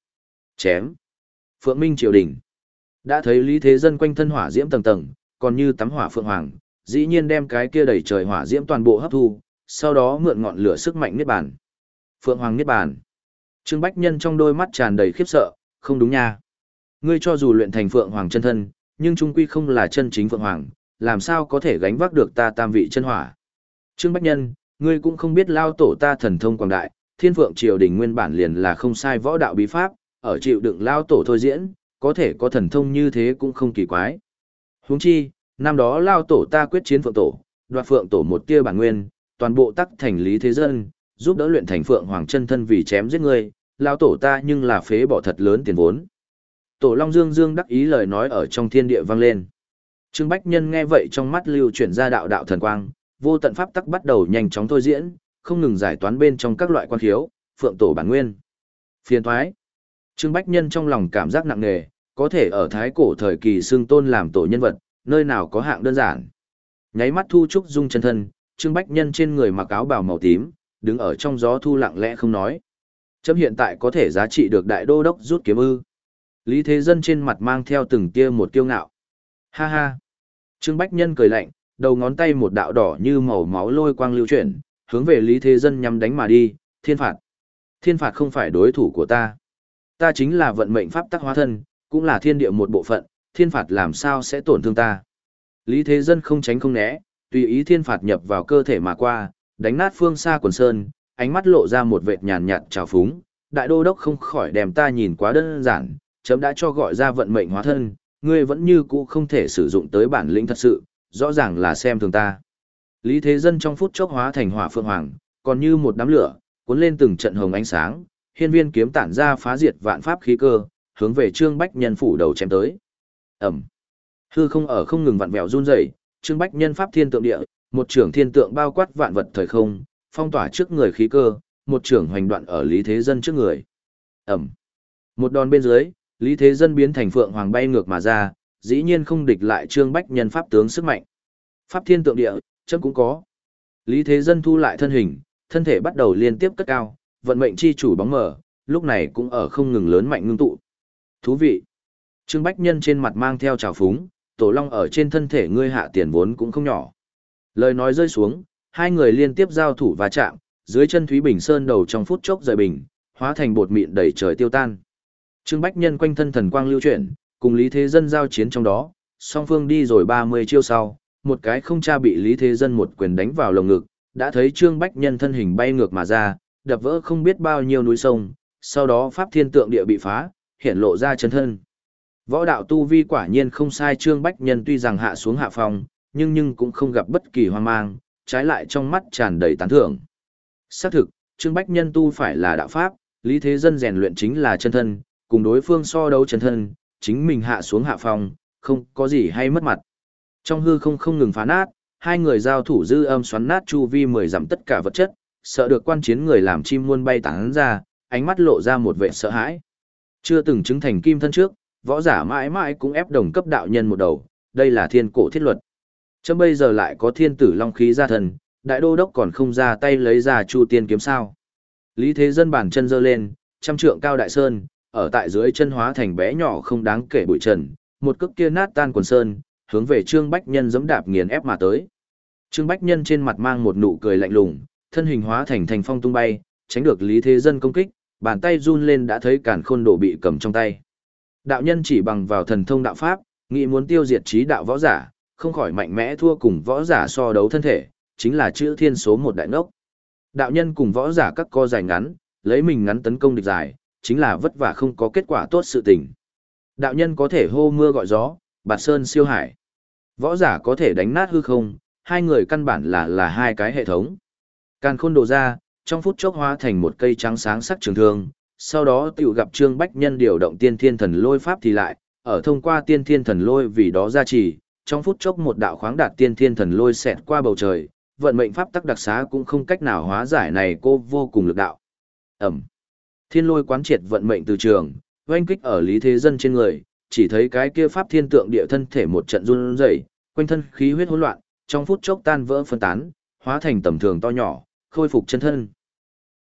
[SPEAKER 1] Chém. Phượng Minh triều đình. Đã thấy Lý Thế Dân quanh thân hỏa diễm tầng tầng, còn như tắm hỏa phượng hoàng, dĩ nhiên đem cái kia đầy trời hỏa diễm toàn bộ hấp thu, sau đó mượn ngọn lửa sức mạnh niết bàn. Phượng hoàng niết bàn. Trương Bách Nhân trong đôi mắt tràn đầy khiếp sợ, không đúng nha. Ngươi cho dù luyện thành phượng hoàng chân thân, nhưng trung quy không là chân chính phượng hoàng, làm sao có thể gánh vác được ta tam vị chân hỏa. Trương Bách Nhân, ngươi cũng không biết lao tổ ta thần thông quảng đại, thiên phượng triều đình nguyên bản liền là không sai võ đạo bí pháp, ở chịu đựng lao tổ thôi diễn, có thể có thần thông như thế cũng không kỳ quái. Huống chi, năm đó lao tổ ta quyết chiến phượng tổ, đoạt phượng tổ một tia bản nguyên, toàn bộ tắc thành Lý Thế Dân, giúp đỡ luyện thành phượng hoàng chân thân vì chém giết ngươi, lao tổ ta nhưng là phế bỏ thật lớn tiền vốn. Tổ Long Dương Dương đắc ý lời nói ở trong thiên địa vang lên. Trương Bách Nhân nghe vậy trong mắt lưu chuyển ra đạo đạo thần quang, vô tận pháp tắc bắt đầu nhanh chóng thôi diễn, không ngừng giải toán bên trong các loại quan khiếu, phượng tổ bản nguyên. Phiền thoái. Trương Bách Nhân trong lòng cảm giác nặng nề, có thể ở thái cổ thời kỳ xưng tôn làm tổ nhân vật, nơi nào có hạng đơn giản. Nháy mắt thu trúc dung chân thân, Trương Bách Nhân trên người mặc áo bào màu tím, đứng ở trong gió thu lặng lẽ không nói. Chấm hiện tại có thể giá trị được đại đô đốc rút kiếm ư. Lý Thế Dân trên mặt mang theo từng tia một kiêu ngạo. Ha ha. Trương Bách Nhân cười lạnh, đầu ngón tay một đạo đỏ như màu máu lôi quang lưu chuyển, hướng về Lý Thế Dân nhắm đánh mà đi, thiên phạt. Thiên phạt không phải đối thủ của ta. Ta chính là vận mệnh pháp tắc hóa thân, cũng là thiên địa một bộ phận, thiên phạt làm sao sẽ tổn thương ta. Lý Thế Dân không tránh không né, tùy ý thiên phạt nhập vào cơ thể mà qua, đánh nát phương xa quần sơn, ánh mắt lộ ra một vệt nhàn nhạt trào phúng. Đại đô đốc không khỏi đem ta nhìn quá đơn giản, chấm đã cho gọi ra vận mệnh hóa thân, ngươi vẫn như cũ không thể sử dụng tới bản lĩnh thật sự, rõ ràng là xem thường ta. Lý Thế Dân trong phút chốc hóa thành hỏa phượng hoàng, còn như một đám lửa, cuốn lên từng trận hồng ánh sáng, hiên viên kiếm tản ra phá diệt vạn pháp khí cơ, hướng về Trương Bách Nhân phủ đầu chém tới. Ầm. Hư không ở không ngừng vặn vẹo run rẩy, Trương Bách Nhân pháp thiên tượng địa, một trưởng thiên tượng bao quát vạn vật thời không, phong tỏa trước người khí cơ, một trưởng hoành đoạn ở Lý Thế Dân trước người. Ầm. Một đòn bên dưới, Lý Thế Dân biến thành phượng hoàng bay ngược mà ra, dĩ nhiên không địch lại Trương Bách Nhân pháp tướng sức mạnh. Pháp thiên tượng địa, chấm cũng có. Lý Thế Dân thu lại thân hình, thân thể bắt đầu liên tiếp cất cao, vận mệnh chi chủ bóng mở, lúc này cũng ở không ngừng lớn mạnh ngưng tụ. Thú vị. Trương Bách Nhân trên mặt mang theo trào phúng, tổ long ở trên thân thể ngươi hạ tiền vốn cũng không nhỏ. Lời nói rơi xuống, hai người liên tiếp giao thủ và chạm, dưới chân Thúy Bình Sơn đầu trong phút chốc rời bình, hóa thành bột mịn đầy trời tiêu tan. Trương Bách Nhân quanh thân thần quang lưu chuyển, cùng Lý Thế Dân giao chiến trong đó, song phương đi rồi ba mươi chiêu sau, một cái không tra bị Lý Thế Dân một quyền đánh vào lồng ngực, đã thấy Trương Bách Nhân thân hình bay ngược mà ra, đập vỡ không biết bao nhiêu núi sông, sau đó pháp thiên tượng địa bị phá, hiện lộ ra chân thân. Võ đạo tu vi quả nhiên không sai, Trương Bách Nhân tuy rằng hạ xuống hạ phòng, nhưng nhưng cũng không gặp bất kỳ hoang mang, trái lại trong mắt tràn đầy tán thưởng. Xác thực, Trương Bách Nhân tu phải là đạo pháp, Lý Thế Dân rèn luyện chính là chân thân, cùng đối phương so đấu chân thân, chính mình hạ xuống hạ phòng, không có gì hay mất mặt. Trong hư không không ngừng phá nát, hai người giao thủ dư âm xoắn nát chu vi mười dặm tất cả vật chất, sợ được quan chiến người làm chim muôn bay tán ra, ánh mắt lộ ra một vẻ sợ hãi. Chưa từng chứng thành kim thân trước, võ giả mãi mãi cũng ép đồng cấp đạo nhân một đầu, đây là thiên cổ thiết luật. Chấm bây giờ lại có thiên tử long khí ra thần, đại đô đốc còn không ra tay lấy ra chu tiên kiếm sao. Lý Thế Dân bàn chân giơ lên, trăm trượng cao đại sơn, ở tại dưới chân hóa thành bé nhỏ không đáng kể bụi trần, một cước kia nát tan quần sơn, hướng về Trương Bách Nhân giẫm đạp nghiền ép mà tới. Trương Bách Nhân trên mặt mang một nụ cười lạnh lùng, thân hình hóa thành thành phong tung bay, tránh được Lý Thế Dân công kích, bàn tay run lên đã thấy càn khôn đổ bị cầm trong tay. Đạo nhân chỉ bằng vào thần thông đạo pháp, nghĩ muốn tiêu diệt trí đạo võ giả, không khỏi mạnh mẽ thua cùng võ giả so đấu thân thể, chính là chữ thiên số một đại ngốc. Đạo nhân cùng võ giả các co dài ngắn, lấy mình ngắn tấn công địch dài, chính là vất vả không có kết quả tốt sự tình. Đạo nhân có thể hô mưa gọi gió, bạt sơn siêu hải. Võ giả có thể đánh nát hư không, hai người căn bản là là hai cái hệ thống. Càn khôn đổ ra, trong phút chốc hóa thành một cây trắng sáng sắc trường thương, sau đó tiểu gặp Trương Bách Nhân điều động tiên thiên thần lôi pháp thì lại, ở thông qua tiên thiên thần lôi vì đó gia trì, trong phút chốc một đạo khoáng đạt tiên thiên thần lôi xẹt qua bầu trời, vận mệnh pháp tắc đặc xá cũng không cách nào hóa giải này cô vô cùng lực đạo. Ẩm. Thiên lôi quán triệt vận mệnh từ trường, oanh kích ở Lý Thế Dân trên người, chỉ thấy cái kia pháp thiên tượng địa thân thể một trận run rẩy, quanh thân khí huyết hỗn loạn, trong phút chốc tan vỡ phân tán, hóa thành tầm thường to nhỏ, khôi phục chân thân.